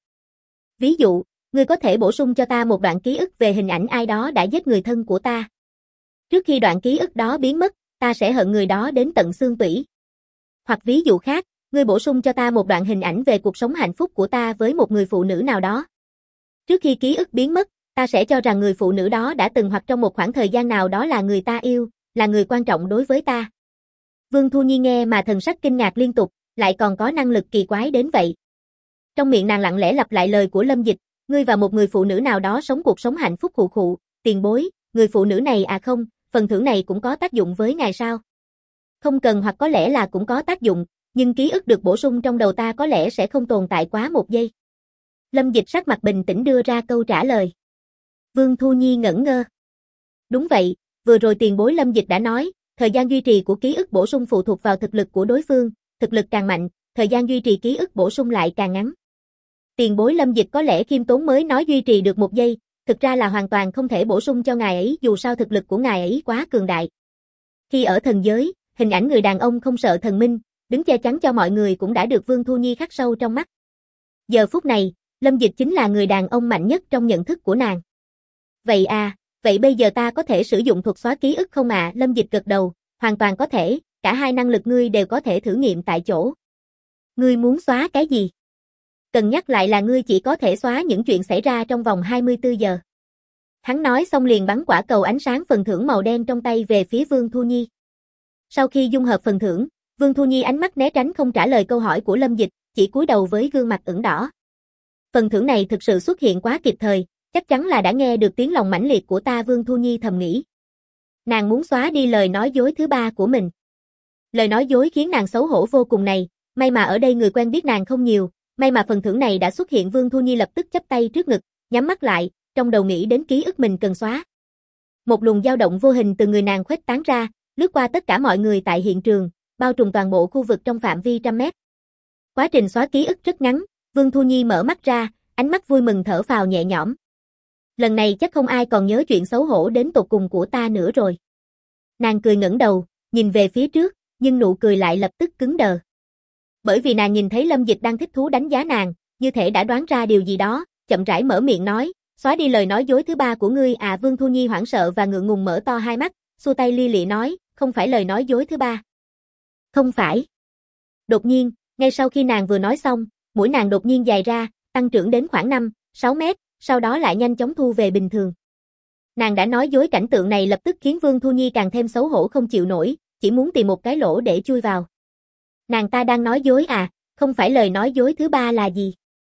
Ví dụ, ngươi có thể bổ sung cho ta một đoạn ký ức về hình ảnh ai đó đã giết người thân của ta. Trước khi đoạn ký ức đó biến mất, ta sẽ hận người đó đến tận xương tủy. Hoặc ví dụ khác, ngươi bổ sung cho ta một đoạn hình ảnh về cuộc sống hạnh phúc của ta với một người phụ nữ nào đó. Trước khi ký ức biến mất, ta sẽ cho rằng người phụ nữ đó đã từng hoặc trong một khoảng thời gian nào đó là người ta yêu, là người quan trọng đối với ta. Vương Thu Nhi nghe mà thần sắc kinh ngạc liên tục, lại còn có năng lực kỳ quái đến vậy. Trong miệng nàng lặng lẽ lặp lại lời của Lâm Dịch, ngươi và một người phụ nữ nào đó sống cuộc sống hạnh phúc khụ khụ, tiền bối, người phụ nữ này à không, phần thưởng này cũng có tác dụng với ngài sao? Không cần hoặc có lẽ là cũng có tác dụng, nhưng ký ức được bổ sung trong đầu ta có lẽ sẽ không tồn tại quá một giây. Lâm Dịch sắc mặt bình tĩnh đưa ra câu trả lời. Vương Thu Nhi ngẩn ngơ. Đúng vậy, vừa rồi tiền bối Lâm Dịch đã nói, thời gian duy trì của ký ức bổ sung phụ thuộc vào thực lực của đối phương, thực lực càng mạnh, thời gian duy trì ký ức bổ sung lại càng ngắn. Tiền bối Lâm Dịch có lẽ khiêm tốn mới nói duy trì được một giây, thực ra là hoàn toàn không thể bổ sung cho ngài ấy dù sao thực lực của ngài ấy quá cường đại. Khi ở thần giới, hình ảnh người đàn ông không sợ thần minh, đứng che chắn cho mọi người cũng đã được Vương Thu Nhi khắc sâu trong mắt. Giờ phút này, Lâm Dịch chính là người đàn ông mạnh nhất trong nhận thức của nàng. Vậy à, vậy bây giờ ta có thể sử dụng thuật xóa ký ức không ạ? Lâm Dịch gật đầu, hoàn toàn có thể, cả hai năng lực ngươi đều có thể thử nghiệm tại chỗ. Ngươi muốn xóa cái gì? Cần nhắc lại là ngươi chỉ có thể xóa những chuyện xảy ra trong vòng 24 giờ. Hắn nói xong liền bắn quả cầu ánh sáng phần thưởng màu đen trong tay về phía Vương Thu Nhi. Sau khi dung hợp phần thưởng, Vương Thu Nhi ánh mắt né tránh không trả lời câu hỏi của Lâm Dịch, chỉ cúi đầu với gương mặt ửng đỏ. Phần thưởng này thực sự xuất hiện quá kịp thời, chắc chắn là đã nghe được tiếng lòng mãnh liệt của ta. Vương Thu Nhi thầm nghĩ. Nàng muốn xóa đi lời nói dối thứ ba của mình. Lời nói dối khiến nàng xấu hổ vô cùng này, may mà ở đây người quen biết nàng không nhiều, may mà phần thưởng này đã xuất hiện. Vương Thu Nhi lập tức chắp tay trước ngực, nhắm mắt lại, trong đầu nghĩ đến ký ức mình cần xóa. Một luồng dao động vô hình từ người nàng khuếch tán ra, lướt qua tất cả mọi người tại hiện trường, bao trùm toàn bộ khu vực trong phạm vi 100 mét. Quá trình xóa ký ức rất ngắn, Vương Thu Nhi mở mắt ra, ánh mắt vui mừng thở phào nhẹ nhõm. Lần này chắc không ai còn nhớ chuyện xấu hổ đến tột cùng của ta nữa rồi. Nàng cười ngẩng đầu, nhìn về phía trước, nhưng nụ cười lại lập tức cứng đờ. Bởi vì nàng nhìn thấy Lâm Dịch đang thích thú đánh giá nàng, như thể đã đoán ra điều gì đó, chậm rãi mở miệng nói, xóa đi lời nói dối thứ ba của ngươi à? Vương Thu Nhi hoảng sợ và ngượng ngùng mở to hai mắt, xua tay li lị nói, không phải lời nói dối thứ ba. Không phải. Đột nhiên, ngay sau khi nàng vừa nói xong, mũi nàng đột nhiên dài ra, tăng trưởng đến khoảng 5-6 mét, sau đó lại nhanh chóng thu về bình thường. Nàng đã nói dối, cảnh tượng này lập tức khiến Vương Thu Nhi càng thêm xấu hổ không chịu nổi, chỉ muốn tìm một cái lỗ để chui vào. Nàng ta đang nói dối à, không phải lời nói dối thứ ba là gì?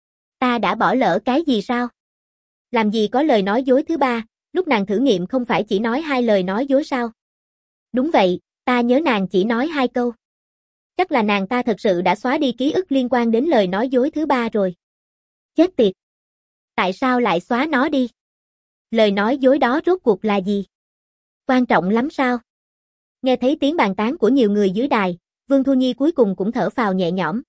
Ta đã bỏ lỡ cái gì sao? Làm gì có lời nói dối thứ ba, lúc nàng thử nghiệm không phải chỉ nói 2 lời nói dối sao? Đúng vậy, ta nhớ nàng chỉ nói 2 câu. Chắc là nàng ta thật sự đã xóa đi ký ức liên quan đến lời nói dối thứ ba rồi. Chết tiệt! Tại sao lại xóa nó đi? Lời nói dối đó rốt cuộc là gì? Quan trọng lắm sao? Nghe thấy tiếng bàn tán của nhiều người dưới đài, Vương Thu Nhi cuối cùng cũng thở phào nhẹ nhõm.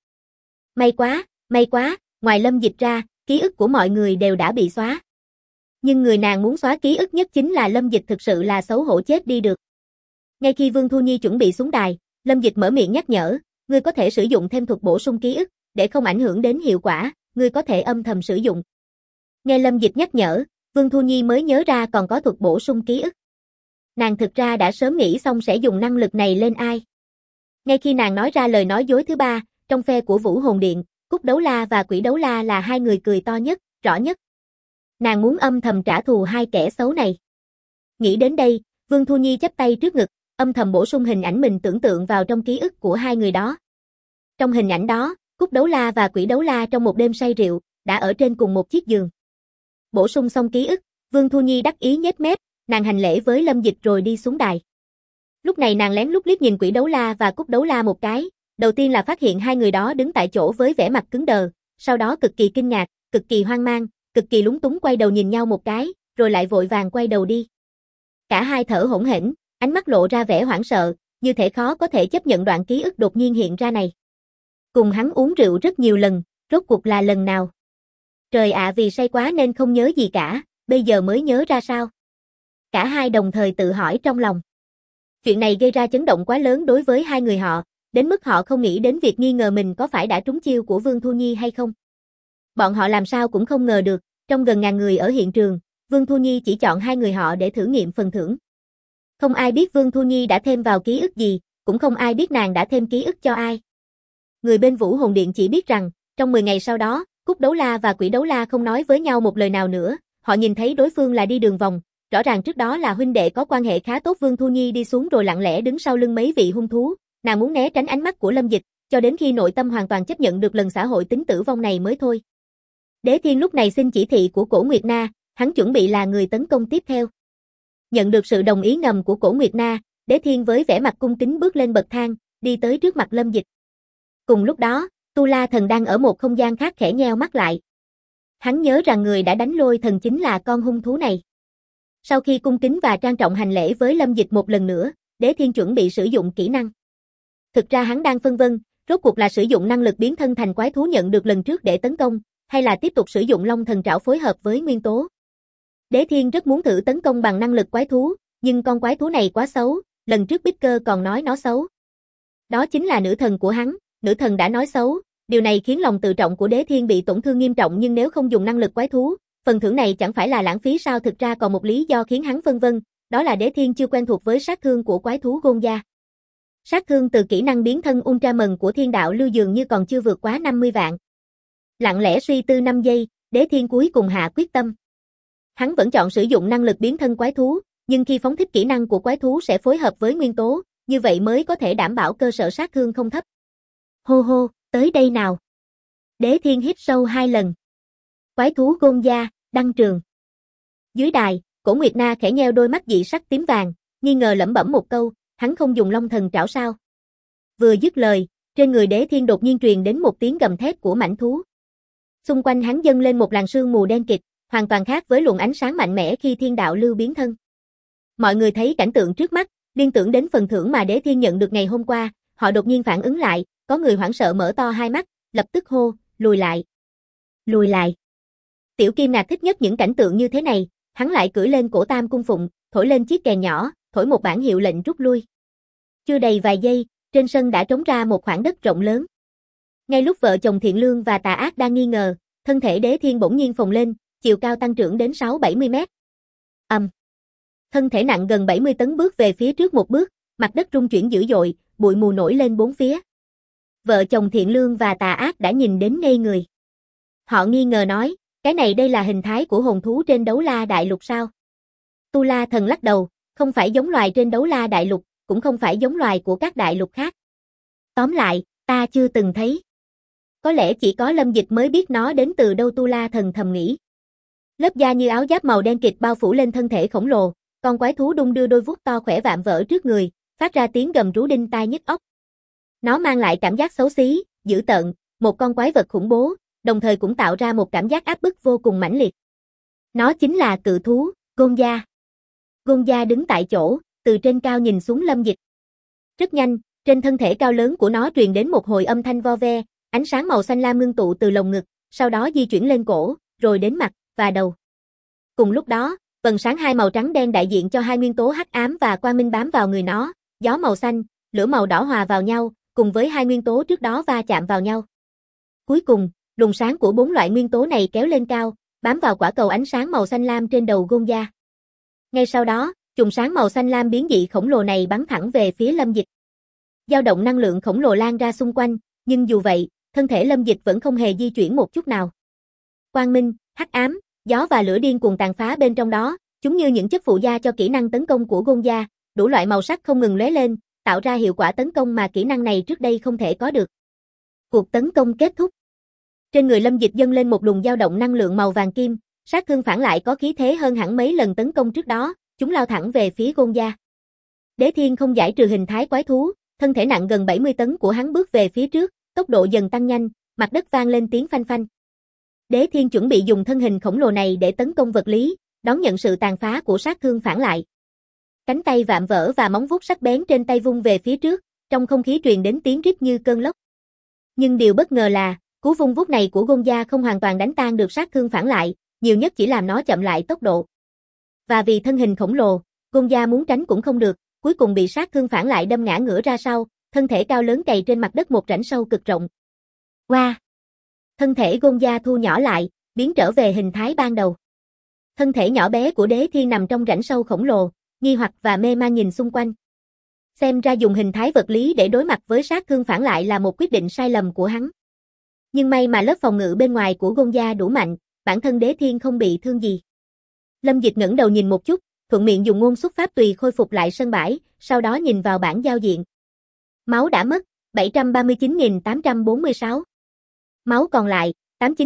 May quá, ngoài Lâm Dịch ra, ký ức của mọi người đều đã bị xóa. Nhưng người nàng muốn xóa ký ức nhất chính là Lâm Dịch, thực sự là xấu hổ chết đi được. Ngay khi Vương Thu Nhi chuẩn bị xuống đài, Lâm Dịch mở miệng nhắc nhở, ngươi có thể sử dụng thêm thuật bổ sung ký ức, để không ảnh hưởng đến hiệu quả, ngươi có thể âm thầm sử dụng. Nghe Lâm Dịch nhắc nhở, Vương Thu Nhi mới nhớ ra còn có thuật bổ sung ký ức. Nàng thực ra đã sớm nghĩ xong sẽ dùng năng lực này lên ai. Ngay khi nàng nói ra lời nói dối thứ ba, trong phe của Vũ Hồn Điện, Cúc Đấu La và Quỷ Đấu La là hai người cười to nhất, rõ nhất. Nàng muốn âm thầm trả thù hai kẻ xấu này. Nghĩ đến đây, Vương Thu Nhi chắp tay trước ngực, âm thầm bổ sung hình ảnh mình tưởng tượng vào trong ký ức của hai người đó. Trong hình ảnh đó, Cúc Đấu La và Quỷ Đấu La trong một đêm say rượu, đã ở trên cùng một chiếc giường. Bổ sung xong ký ức, Vương Thu Nhi đắc ý nhếch mép, nàng hành lễ với Lâm Dịch rồi đi xuống đài. Lúc này nàng lén lút liếc nhìn Quỷ Đấu La và Cúc Đấu La một cái, đầu tiên là phát hiện hai người đó đứng tại chỗ với vẻ mặt cứng đờ, sau đó cực kỳ kinh ngạc, cực kỳ hoang mang, cực kỳ lúng túng quay đầu nhìn nhau một cái, rồi lại vội vàng quay đầu đi. Cả hai thở hổn hển, ánh mắt lộ ra vẻ hoảng sợ, như thể khó có thể chấp nhận đoạn ký ức đột nhiên hiện ra này. Cùng hắn uống rượu rất nhiều lần, rốt cuộc là lần nào? Trời ạ, vì say quá nên không nhớ gì cả, bây giờ mới nhớ ra sao? Cả hai đồng thời tự hỏi trong lòng. Chuyện này gây ra chấn động quá lớn đối với hai người họ, đến mức họ không nghĩ đến việc nghi ngờ mình có phải đã trúng chiêu của Vương Thu Nhi hay không. Bọn họ làm sao cũng không ngờ được, trong gần ngàn người ở hiện trường, Vương Thu Nhi chỉ chọn hai người họ để thử nghiệm phần thưởng. Không ai biết Vương Thu Nhi đã thêm vào ký ức gì, cũng không ai biết nàng đã thêm ký ức cho ai. Người bên Vũ Hồn Điện chỉ biết rằng, trong 10 ngày sau đó, Cúc Đấu La và Quỷ Đấu La không nói với nhau một lời nào nữa, họ nhìn thấy đối phương là đi đường vòng, rõ ràng trước đó là huynh đệ có quan hệ khá tốt. Vương Thu Nhi đi xuống rồi lặng lẽ đứng sau lưng mấy vị hung thú, nàng muốn né tránh ánh mắt của Lâm Dịch, cho đến khi nội tâm hoàn toàn chấp nhận được lần xã hội tính tử vong này mới thôi. Đế Thiên lúc này xin chỉ thị của Cổ Nguyệt Na, hắn chuẩn bị là người tấn công tiếp theo. Nhận được sự đồng ý ngầm của Cổ Nguyệt Na, Đế Thiên với vẻ mặt cung kính bước lên bậc thang, đi tới trước mặt Lâm Dịch. Cùng lúc đó, Tu La Thần đang ở một không gian khác khẽ nheo mắt lại. Hắn nhớ rằng người đã đánh Lôi Thần chính là con hung thú này. Sau khi cung kính và trang trọng hành lễ với Lâm Dịch một lần nữa, Đế Thiên chuẩn bị sử dụng kỹ năng. Thực ra hắn đang phân vân, rốt cuộc là sử dụng năng lực biến thân thành quái thú nhận được lần trước để tấn công, hay là tiếp tục sử dụng Long Thần Trảo phối hợp với nguyên tố. Đế Thiên rất muốn thử tấn công bằng năng lực quái thú, nhưng con quái thú này quá xấu, lần trước Bích Cơ còn nói nó xấu. Đó chính là nữ thần của hắn, nữ thần đã nói xấu, điều này khiến lòng tự trọng của Đế Thiên bị tổn thương nghiêm trọng, nhưng nếu không dùng năng lực quái thú, phần thưởng này chẳng phải là lãng phí sao? Thực ra còn một lý do khiến hắn phân vân, đó là Đế Thiên chưa quen thuộc với sát thương của quái thú Gonja. Sát thương từ kỹ năng biến thân Ultraman của Thiên Đạo Lưu dường như còn chưa vượt quá 50 vạn. Lặng lẽ suy tư 5 giây, Đế Thiên cuối cùng hạ quyết tâm. Hắn vẫn chọn sử dụng năng lực biến thân quái thú, nhưng khi phóng thích kỹ năng của quái thú sẽ phối hợp với nguyên tố, như vậy mới có thể đảm bảo cơ sở sát thương không thấp. Hô hô, tới đây nào. Đế Thiên hít sâu 2 lần. Quái thú Gonja, đăng trường. Dưới đài, Cổ Nguyệt Na khẽ nheo đôi mắt dị sắc tím vàng, nghi ngờ lẩm bẩm một câu, hắn không dùng Long Thần Trảo sao? Vừa dứt lời, trên người Đế Thiên đột nhiên truyền đến một tiếng gầm thét của mãnh thú. Xung quanh hắn dâng lên một làn sương mù đen kịt, hoàn toàn khác với luồng ánh sáng mạnh mẽ khi Thiên Đạo Lưu biến thân. Mọi người thấy cảnh tượng trước mắt, liên tưởng đến phần thưởng mà Đế Thiên nhận được ngày hôm qua, họ đột nhiên phản ứng lại, có người hoảng sợ mở to hai mắt, lập tức hô, lùi lại. Lùi lại. Tiểu Kim Ngạc thích nhất những cảnh tượng như thế này, hắn lại cưỡi lên cổ Tam Cung Phụng, thổi lên chiếc kèn nhỏ, thổi một bản hiệu lệnh rút lui. Chưa đầy vài giây, trên sân đã trống ra một khoảng đất rộng lớn. Ngay lúc vợ chồng Thiện Lương và Tà Ác đang nghi ngờ, thân thể Đế Thiên bỗng nhiên phồng lên, chiều cao tăng trưởng đến 6-70 mét. Thân thể nặng gần 70 tấn bước về phía trước một bước, mặt đất rung chuyển dữ dội, bụi mù nổi lên bốn phía. Vợ chồng Thiện Lương và Tà Ác đã nhìn đến ngây người. Họ nghi ngờ nói, cái này đây là hình thái của hồn thú trên Đấu La Đại Lục sao? Tu La Thần lắc đầu, không phải giống loài trên Đấu La Đại Lục, cũng không phải giống loài của các đại lục khác. Tóm lại, ta chưa từng thấy. Có lẽ chỉ có Lâm Dịch mới biết nó đến từ đâu, Tu La Thần thầm nghĩ. Lớp da như áo giáp màu đen kịt bao phủ lên thân thể khổng lồ, con quái thú đung đưa đôi vuốt to khỏe vạm vỡ trước người, phát ra tiếng gầm rú đinh tai nhức óc. Nó mang lại cảm giác xấu xí, dữ tợn, một con quái vật khủng bố, đồng thời cũng tạo ra một cảm giác áp bức vô cùng mãnh liệt. Nó chính là cự thú, Gonja. Gonja đứng tại chỗ, từ trên cao nhìn xuống Lâm Dịch. Rất nhanh, trên thân thể cao lớn của nó truyền đến một hồi âm thanh vo ve, ánh sáng màu xanh lam ngưng tụ từ lồng ngực, sau đó di chuyển lên cổ, rồi đến mặt và đầu. Cùng lúc đó, vầng sáng hai màu trắng đen đại diện cho hai nguyên tố hắc ám và quang minh bám vào người nó, gió màu xanh, lửa màu đỏ hòa vào nhau, cùng với hai nguyên tố trước đó va chạm vào nhau. Cuối cùng, luồng sáng của 4 loại nguyên tố này kéo lên cao, bám vào quả cầu ánh sáng màu xanh lam trên đầu Gonja. Ngay sau đó, chùm sáng màu xanh lam biến dị khổng lồ này bắn thẳng về phía Lâm Dịch. Dao động năng lượng khổng lồ lan ra xung quanh, nhưng dù vậy, thân thể Lâm Dịch vẫn không hề di chuyển một chút nào. Quang minh, hắc ám, gió và lửa điên cuồng tàn phá bên trong đó, chúng như những chất phụ gia cho kỹ năng tấn công của Gonja, đủ loại màu sắc không ngừng lóe lên, tạo ra hiệu quả tấn công mà kỹ năng này trước đây không thể có được. Cuộc tấn công kết thúc. Trên người Lâm Dịch dâng lên một luồng dao động năng lượng màu vàng kim, sát thương phản lại có khí thế hơn hẳn mấy lần tấn công trước đó, chúng lao thẳng về phía Gonja. Đế Thiên không giải trừ hình thái quái thú, thân thể nặng gần 70 tấn của hắn bước về phía trước, tốc độ dần tăng nhanh, mặt đất vang lên tiếng phanh phanh. Đế Thiên chuẩn bị dùng thân hình khổng lồ này để tấn công vật lý, đón nhận sự tàn phá của sát thương phản lại. Cánh tay vạm vỡ và móng vuốt sắc bén trên tay vung về phía trước, trong không khí truyền đến tiếng rít như cơn lốc. Nhưng điều bất ngờ là, cú vung vuốt này của Gonja không hoàn toàn đánh tan được sát thương phản lại, nhiều nhất chỉ làm nó chậm lại tốc độ. Và vì thân hình khổng lồ, Gonja muốn tránh cũng không được, cuối cùng bị sát thương phản lại đâm ngã ngửa ra sau, thân thể cao lớn cày trên mặt đất một rãnh sâu cực rộng. Wow! Thân thể Gonja thu nhỏ lại, biến trở về hình thái ban đầu. Thân thể nhỏ bé của Đế Thiên nằm trong rãnh sâu khổng lồ, nghi hoặc và mê man nhìn xung quanh. Xem ra dùng hình thái vật lý để đối mặt với sát thương phản lại là một quyết định sai lầm của hắn. Nhưng may mà lớp phòng ngự bên ngoài của Gonja đủ mạnh, bản thân Đế Thiên không bị thương gì. Lâm Dịch ngẩng đầu nhìn một chút, thuận miệng dùng ngôn xuất pháp tùy khôi phục lại sân bãi, sau đó nhìn vào bảng giao diện. Máu đã mất, 739.846. Máu còn lại,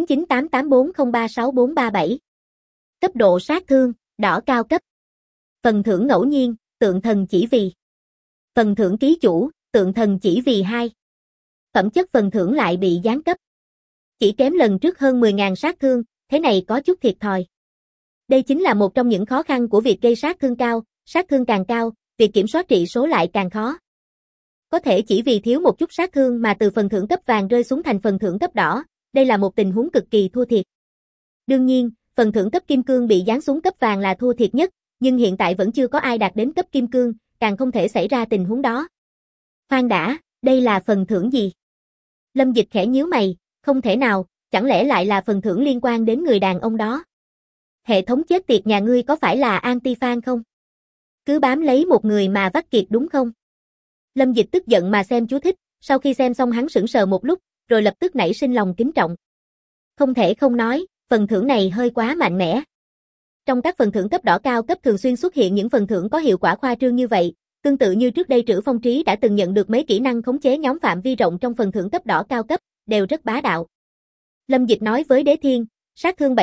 8998840363437. Cấp độ sát thương, đỏ cao cấp. Phần thưởng ngẫu nhiên, tượng thần chỉ vì. Phần thưởng ký chủ, tượng thần chỉ vì 2. Phẩm chất phần thưởng lại bị giáng cấp. Chỉ kém lần trước hơn 10.000 sát thương, thế này có chút thiệt thòi. Đây chính là một trong những khó khăn của việc gây sát thương cao, sát thương càng cao, việc kiểm soát trị số lại càng khó. Có thể chỉ vì thiếu một chút sát thương mà từ phần thưởng cấp vàng rơi xuống thành phần thưởng cấp đỏ, đây là một tình huống cực kỳ thua thiệt. Đương nhiên, phần thưởng cấp kim cương bị giáng xuống cấp vàng là thua thiệt nhất, nhưng hiện tại vẫn chưa có ai đạt đến cấp kim cương, càng không thể xảy ra tình huống đó. Khoan đã, đây là phần thưởng gì? Lâm Dịch khẽ nhíu mày, không thể nào, chẳng lẽ lại là phần thưởng liên quan đến người đàn ông đó? Hệ thống chết tiệt nhà ngươi có phải là anti-fan không? Cứ bám lấy một người mà vắt kiệt đúng không? Lâm Dịch tức giận mà xem chú thích, sau khi xem xong hắn sững sờ một lúc, rồi lập tức nảy sinh lòng kính trọng. Không thể không nói, phần thưởng này hơi quá mạnh mẽ. Trong các phần thưởng cấp đỏ cao cấp thường xuyên xuất hiện những phần thưởng có hiệu quả khoa trương như vậy, tương tự như trước đây Trữ Phong Trí đã từng nhận được mấy kỹ năng khống chế nhóm phạm vi rộng trong phần thưởng cấp đỏ cao cấp, đều rất bá đạo. Lâm Dịch nói với Đế Thiên, sát thương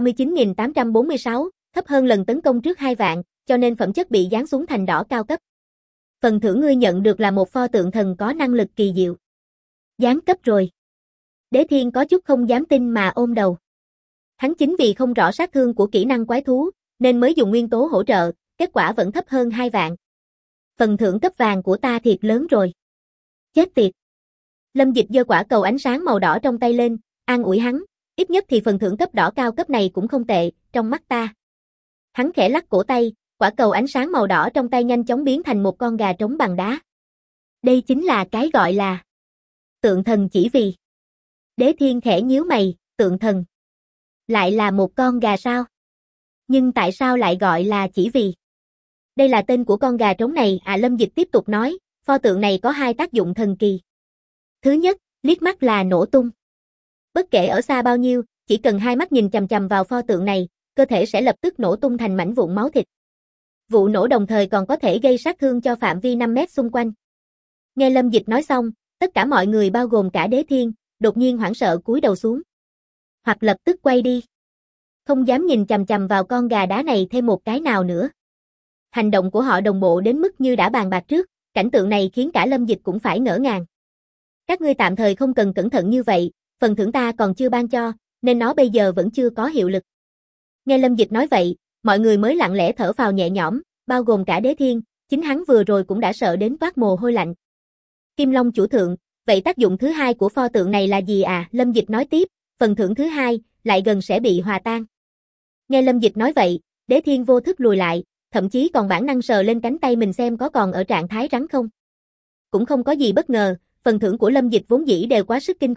739.846, thấp hơn lần tấn công trước 2 vạn, cho nên phẩm chất bị giáng xuống thành đỏ cao cấp. Phần thưởng ngươi nhận được là một pho tượng thần có năng lực kỳ diệu. Giáng cấp rồi. Đế Thiên có chút không dám tin mà ôm đầu. Hắn chính vì không rõ sát thương của kỹ năng quái thú, nên mới dùng nguyên tố hỗ trợ, kết quả vẫn thấp hơn 2 vạn. Phần thưởng cấp vàng của ta thiệt lớn rồi. Chết tiệt. Lâm Dịch giơ quả cầu ánh sáng màu đỏ trong tay lên, an ủi hắn, ít nhất thì phần thưởng cấp đỏ cao cấp này cũng không tệ, trong mắt ta. Hắn khẽ lắc cổ tay, quả cầu ánh sáng màu đỏ trong tay nhanh chóng biến thành một con gà trống bằng đá. Đây chính là cái gọi là tượng thần chỉ vì. Đế Thiên khẽ nhíu mày, tượng thần. Lại là một con gà sao? Nhưng tại sao lại gọi là chỉ vì? Đây là tên của con gà trống này, Lâm Dịch tiếp tục nói, pho tượng này có 2 tác dụng thần kỳ. Thứ nhất, liếc mắt là nổ tung. Bất kể ở xa bao nhiêu, chỉ cần 2 mắt nhìn chằm chằm vào pho tượng này, cơ thể sẽ lập tức nổ tung thành mảnh vụn máu thịt. Vụ nổ đồng thời còn có thể gây sát thương cho phạm vi 5 mét xung quanh. Nghe Lâm Dịch nói xong, tất cả mọi người bao gồm cả Đế Thiên, đột nhiên hoảng sợ cúi đầu xuống. Hoặc lập tức quay đi. Không dám nhìn chằm chằm vào con gà đá này thêm một cái nào nữa. Hành động của họ đồng bộ đến mức như đã bàn bạc trước, cảnh tượng này khiến cả Lâm Dịch cũng phải ngỡ ngàng. Các ngươi tạm thời không cần cẩn thận như vậy, phần thưởng ta còn chưa ban cho, nên nó bây giờ vẫn chưa có hiệu lực. Nghe Lâm Dịch nói vậy, mọi người mới lặng lẽ thở phào nhẹ nhõm, bao gồm cả Đế Thiên, chính hắn vừa rồi cũng đã sợ đến toát mồ hôi lạnh. Kim Long chủ thượng, vậy tác dụng thứ 2 của pho tượng này là gì à? Lâm Dịch nói tiếp, phần thưởng thứ 2, lại gần sẽ bị hòa tan. Nghe Lâm Dịch nói vậy, Đế Thiên vô thức lùi lại, thậm chí còn bản năng sờ lên cánh tay mình xem có còn ở trạng thái rắn không. Cũng không có gì bất ngờ, phần thưởng của Lâm Dịch vốn dĩ đều quá sức kinh khủng,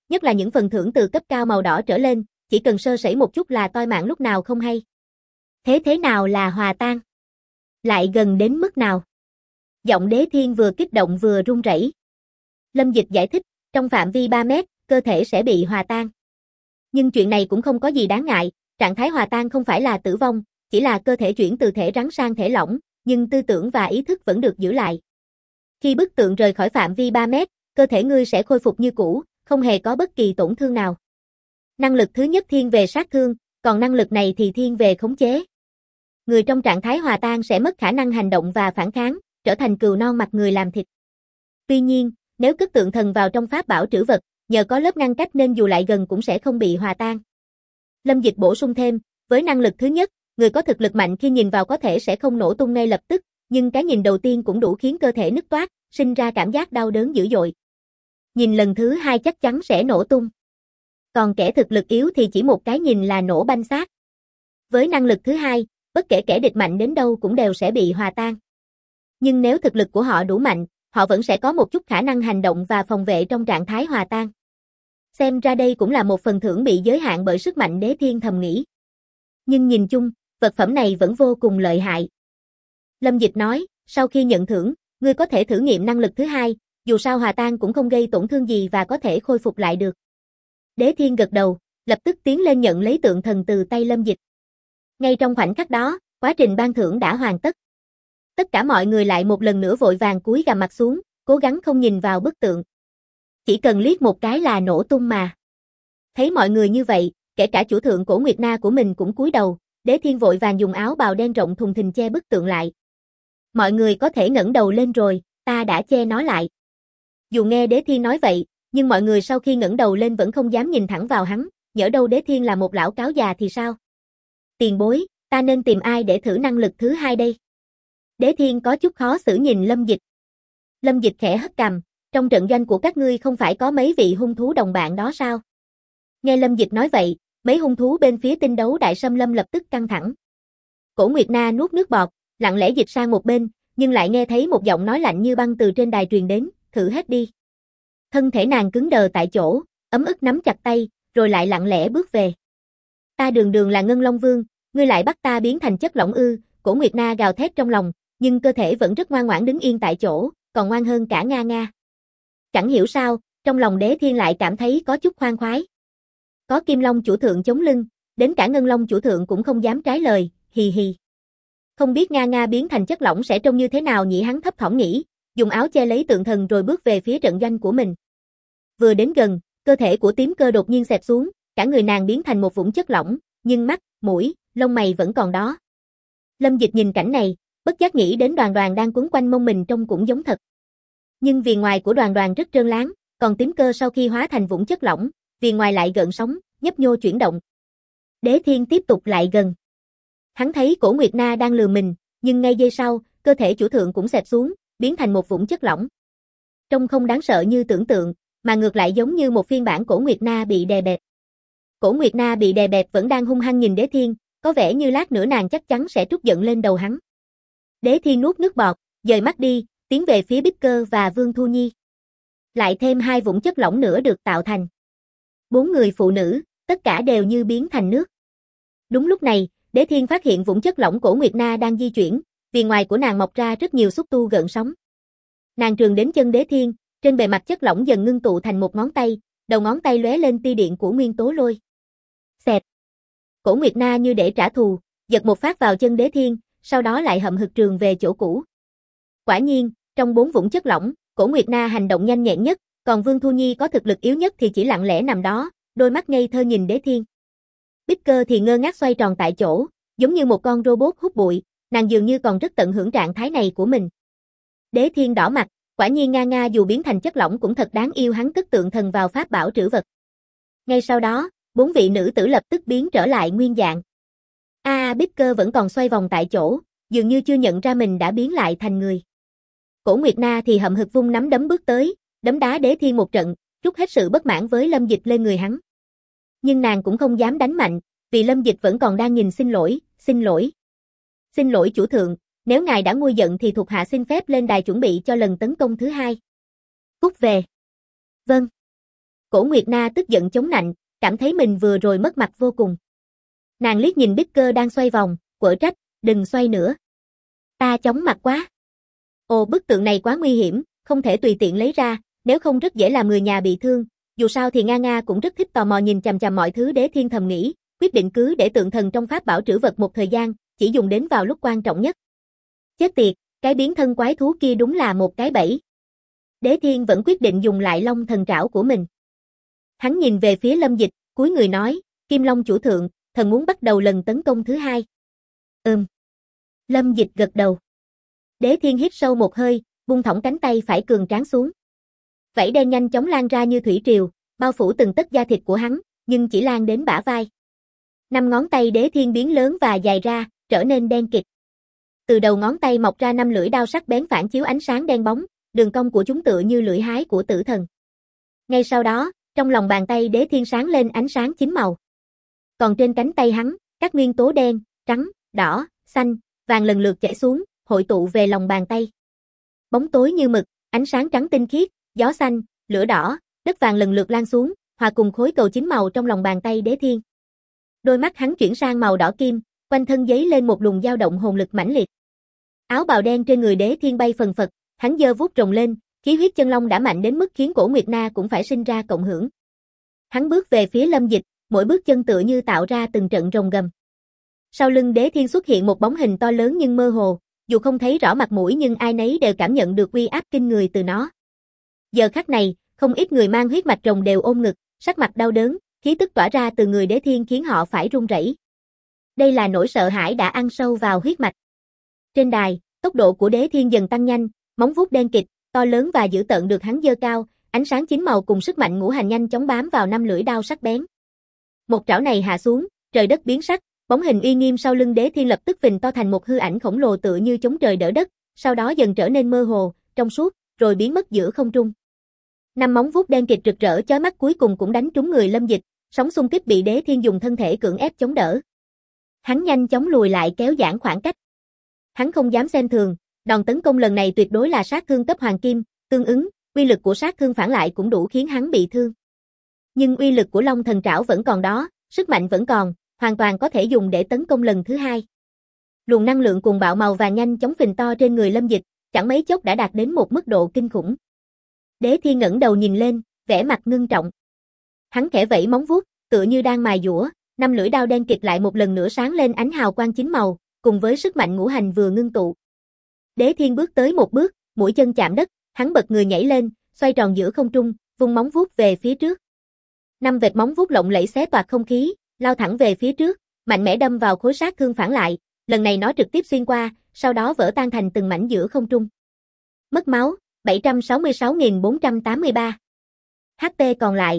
nhất là những phần thưởng từ cấp cao màu đỏ trở lên, chỉ cần sơ sẩy một chút là toi mạng lúc nào không hay. Thế nào là hòa tan? Lại gần đến mức nào? Giọng Đế Thiên vừa kích động vừa run rẩy. Lâm Dịch giải thích, trong phạm vi 3 mét, cơ thể sẽ bị hòa tan. Nhưng chuyện này cũng không có gì đáng ngại, trạng thái hòa tan không phải là tử vong, chỉ là cơ thể chuyển từ thể rắn sang thể lỏng, nhưng tư tưởng và ý thức vẫn được giữ lại. Khi bức tượng rời khỏi phạm vi 3 mét, cơ thể ngươi sẽ khôi phục như cũ, không hề có bất kỳ tổn thương nào. Năng lực thứ nhất thiên về sát thương, còn năng lực này thì thiên về khống chế. Người trong trạng thái hòa tan sẽ mất khả năng hành động và phản kháng, trở thành cừu non mặt người làm thịt. Tuy nhiên, nếu cất tượng thần vào trong pháp bảo trữ vật, nhờ có lớp ngăn cách nên dù lại gần cũng sẽ không bị hòa tan. Lâm Dịch bổ sung thêm, với năng lực thứ nhất, người có thực lực mạnh khi nhìn vào có thể sẽ không nổ tung ngay lập tức, nhưng cái nhìn đầu tiên cũng đủ khiến cơ thể nứt toác, sinh ra cảm giác đau đớn dữ dội. Nhìn lần thứ hai chắc chắn sẽ nổ tung. Còn kẻ thực lực yếu thì chỉ một cái nhìn là nổ banh xác. Với năng lực thứ hai, bất kể kẻ địch mạnh đến đâu cũng đều sẽ bị hòa tan. Nhưng nếu thực lực của họ đủ mạnh, họ vẫn sẽ có một chút khả năng hành động và phòng vệ trong trạng thái hòa tan. Xem ra đây cũng là một phần thưởng bị giới hạn bởi sức mạnh Đế Thiên thầm nghĩ. Nhưng nhìn chung, vật phẩm này vẫn vô cùng lợi hại. Lâm Dịch nói, sau khi nhận thưởng, ngươi có thể thử nghiệm năng lực thứ hai, dù sao hòa tan cũng không gây tổn thương gì và có thể khôi phục lại được. Đế Thiên gật đầu, lập tức tiến lên nhận lấy tượng thần từ tay Lâm Dịch. Ngay trong khoảnh khắc đó, quá trình ban thưởng đã hoàn tất. Tất cả mọi người lại một lần nữa vội vàng cúi gằm mặt xuống, cố gắng không nhìn vào bức tượng. Chỉ cần liếc một cái là nổ tung mà. Thấy mọi người như vậy, kể cả chủ thượng Cổ Nguyệt Na của mình cũng cúi đầu, Đế Thiên vội vàng dùng áo bào đen rộng thùng thình che bức tượng lại. Mọi người có thể ngẩng đầu lên rồi, ta đã che nó lại. Dù nghe Đế Thiên nói vậy, nhưng mọi người sau khi ngẩng đầu lên vẫn không dám nhìn thẳng vào hắn, nhỡ đâu Đế Thiên là một lão cáo già thì sao? Tiền bối, ta nên tìm ai để thử năng lực thứ hai đây? Đế Thiên có chút khó xử nhìn Lâm Dịch. Lâm Dịch khẽ hất cằm, trong trận doanh của các ngươi không phải có mấy vị hung thú đồng bạn đó sao? Nghe Lâm Dịch nói vậy, mấy hung thú bên phía Tinh Đấu Đại Sâm Lâm lập tức căng thẳng. Cổ Nguyệt Na nuốt nước bọt, lặng lẽ dịch sang một bên, nhưng lại nghe thấy một giọng nói lạnh như băng từ trên đài truyền đến, thử hết đi. Thân thể nàng cứng đờ tại chỗ, ấm ức nắm chặt tay, rồi lại lặng lẽ bước về. Ta đường đường là Ngân Long Vương, ngươi lại bắt ta biến thành chất lỏng ư? Cổ Nguyệt Na gào thét trong lòng, nhưng cơ thể vẫn rất ngoan ngoãn đứng yên tại chỗ, còn ngoan hơn cả Nga Nga. Chẳng hiểu sao, trong lòng Đế Thiên lại cảm thấy có chút khoan khoái. Có Kim Long chủ thượng chống lưng, đến cả Ngân Long chủ thượng cũng không dám trái lời, hì hì. Không biết Nga Nga biến thành chất lỏng sẽ trông như thế nào nhỉ, hắn thấp thỏm nghĩ, dùng áo che lấy tượng thần rồi bước về phía trận doanh của mình. Vừa đến gần, cơ thể của Tím Cơ đột nhiên xẹp xuống, cả người nàng biến thành một vũng chất lỏng, nhưng mắt, mũi, lông mày vẫn còn đó. Lâm Dịch nhìn cảnh này, bất giác nghĩ đến Đoàn Đoàn đang quấn quanh mông mình trông cũng giống thật. Nhưng viền ngoài của Đoàn Đoàn rất trơn láng, còn Tím Cơ sau khi hóa thành vũng chất lỏng, viền ngoài lại gợn sóng, nhấp nhô chuyển động. Đế Thiên tiếp tục lại gần. Hắn thấy Cổ Nguyệt Na đang lừa mình, nhưng ngay giây sau, cơ thể chủ thượng cũng xẹp xuống, biến thành một vũng chất lỏng. Trông không đáng sợ như tưởng tượng, mà ngược lại giống như một phiên bản Cổ Nguyệt Na bị đè bẹp. Cổ Nguyệt Na bị đè bẹp vẫn đang hung hăng nhìn Đế Thiên, có vẻ như lát nữa nàng chắc chắn sẽ trút giận lên đầu hắn. Đế Thiên nuốt nước bọt, dời mắt đi, tiến về phía Bích Cơ và Vương Thu Nhi. Lại thêm 2 vũng chất lỏng nữa được tạo thành 4 người phụ nữ, tất cả đều như biến thành nước. Đúng lúc này, Đế Thiên phát hiện vũng chất lỏng Cổ Nguyệt Na đang di chuyển, viền ngoài của nàng mọc ra rất nhiều xúc tu gợn sóng. Nàng trườn đến chân Đế Thiên, trên bề mặt chất lỏng dần ngưng tụ thành một ngón tay, đầu ngón tay lóe lên tia điện của nguyên tố lôi. Xẹt. Cổ Nguyệt Na như để trả thù, giật một phát vào chân Đế Thiên, sau đó lại hậm hực trườn về chỗ cũ. Quả nhiên, trong 4 vũng chất lỏng, Cổ Nguyệt Na hành động nhanh nhẹn nhất, còn Vương Thu Nhi có thực lực yếu nhất thì chỉ lặng lẽ nằm đó, đôi mắt ngây thơ nhìn Đế Thiên. Bích Cơ thì ngơ ngác xoay tròn tại chỗ, giống như một con robot hút bụi, nàng dường như còn rất tận hưởng trạng thái này của mình. Đế Thiên đỏ mặt, quả nhiên Nga Nga dù biến thành chất lỏng cũng thật đáng yêu, hắn cất tượng thần vào pháp bảo trữ vật. Ngay sau đó, 4 vị nữ tử lập tức biến trở lại nguyên dạng. Bích Cơ vẫn còn xoay vòng tại chỗ, dường như chưa nhận ra mình đã biến lại thành người. Cổ Nguyệt Na thì hậm hực vung nắm đấm bước tới, đấm đá Đế Thiên một trận, trút hết sự bất mãn với Lâm Dịch lên người hắn. Nhưng nàng cũng không dám đánh mạnh, vì Lâm Dịch vẫn còn đang nhìn. Xin lỗi. Xin lỗi chủ thượng, nếu ngài đã nguôi giận thì thuộc hạ xin phép lên đài chuẩn bị cho lần tấn công thứ hai. Cút về. Vâng. Cổ Nguyệt Na tức giận chống nạnh, cảm thấy mình vừa rồi mất mặt vô cùng. Nàng liếc nhìn Bích Cơ đang xoay vòng, quở trách, đừng xoay nữa. Ta chóng mặt quá. Ồ, bức tượng này quá nguy hiểm, không thể tùy tiện lấy ra, nếu không rất dễ làm người nhà bị thương. Dù sao thì Nga cũng rất thích tò mò nhìn chằm chằm mọi thứ. Đế Thiên thầm nghĩ, quyết định cứ để tượng thần trong pháp bảo trữ vật một thời gian, chỉ dùng đến vào lúc quan trọng nhất. Chết tiệt, cái biến thân quái thú kia đúng là một cái bẫy. Đế Thiên vẫn quyết định dùng lại Long Thần Trảo của mình. Hắn nhìn về phía Lâm Dịch, cúi người nói, Kim Long chủ thượng, thần muốn bắt đầu lần tấn công thứ hai. Lâm Dịch gật đầu. Đế Thiên hít sâu một hơi, buông thõng cánh tay phải cường tráng xuống. Vảy đen nhanh chóng lan ra như thủy triều, bao phủ từng tấc da thịt của hắn, nhưng chỉ lan đến bả vai. 5 ngón tay Đế Thiên biến lớn và dài ra, trở nên đen kịt. Từ đầu ngón tay mọc ra 5 lưỡi đao sắc bén phản chiếu ánh sáng đen bóng, đường cong của chúng tựa như lưỡi hái của tử thần. Ngay sau đó, trong lòng bàn tay Đế Thiên sáng lên ánh sáng 9 màu. Còn trên cánh tay hắn, các nguyên tố đen, trắng, đỏ, xanh, vàng lần lượt chảy xuống, hội tụ về lòng bàn tay. Bóng tối như mực, ánh sáng trắng tinh khiết, gió xanh, lửa đỏ, đất vàng lần lượt lan xuống, hòa cùng khối cầu 9 màu trong lòng bàn tay Đế Thiên. Đôi mắt hắn chuyển sang màu đỏ kim, quanh thân giấy lên một luồng dao động hồn lực mãnh liệt. Áo bào đen trên người Đế Thiên bay phần phật, hắn giơ vuốt rồng lên, khí huyết chân long đã mạnh đến mức khiến Cổ Nguyệt Na cũng phải sinh ra cộng hưởng. Hắn bước về phía Lâm Dịch, mỗi bước chân tựa như tạo ra từng trận rồng gầm. Sau lưng Đế Thiên xuất hiện một bóng hình to lớn nhưng mơ hồ, dù không thấy rõ mặt mũi nhưng ai nấy đều cảm nhận được uy áp kinh người từ nó. Giờ khắc này, không ít người mang huyết mạch rồng đều ôm ngực, sắc mặt đau đớn, khí tức tỏa ra từ người Đế Thiên khiến họ phải run rẩy. Đây là nỗi sợ hãi đã ăn sâu vào huyết mạch. Trên đài, tốc độ của Đế Thiên dần tăng nhanh, móng vuốt đen kịt, to lớn và dữ tợn được hắn giơ cao, ánh sáng 9 màu cùng sức mạnh ngũ hành nhanh chóng bám vào 5 lưỡi đao sắc bén. Một trảo này hạ xuống, trời đất biến sắc, bóng hình uy nghiêm sau lưng Đế Thiên lập tức phình to thành một hư ảnh khổng lồ tựa như chống trời đỡ đất, sau đó dần trở nên mơ hồ, trong suốt, rồi biến mất giữa không trung. 5 móng vuốt đen kịt rực rỡ chói mắt cuối cùng cũng đánh trúng người Lâm Dịch, sóng xung kích bị Đế Thiên dùng thân thể cưỡng ép chống đỡ. Hắn nhanh chóng lùi lại kéo giãn khoảng cách. Hắn không dám xem thường, đòn tấn công lần này tuyệt đối là sát thương cấp hoàng kim, tương ứng, uy lực của sát thương phản lại cũng đủ khiến hắn bị thương. Nhưng uy lực của Long Thần Trảo vẫn còn đó, sức mạnh vẫn còn, hoàn toàn có thể dùng để tấn công lần thứ hai. Luồng năng lượng cuồng bạo màu vàng nhanh chóng phình to trên người Lâm Dịch, chẳng mấy chốc đã đạt đến một mức độ kinh khủng. Đế Thiên ngẩng đầu nhìn lên, vẻ mặt ngưng trọng. Hắn khẽ vẫy móng vuốt, tựa như đang mài dũa, 5 lưỡi đao đen kịt lại một lần nữa sáng lên ánh hào quang 9 màu, cùng với sức mạnh ngũ hành vừa ngưng tụ. Đế Thiên bước tới một bước, mũi chân chạm đất, hắn bật người nhảy lên, xoay tròn giữa không trung, vung móng vuốt về phía trước. 5 vệt móng vuốt lộng lẫy xé toạc không khí, lao thẳng về phía trước, mạnh mẽ đâm vào khối sát thương phản lại, lần này nó trực tiếp xuyên qua, sau đó vỡ tan thành từng mảnh giữa không trung. Mất máu, 766.483. HP còn lại,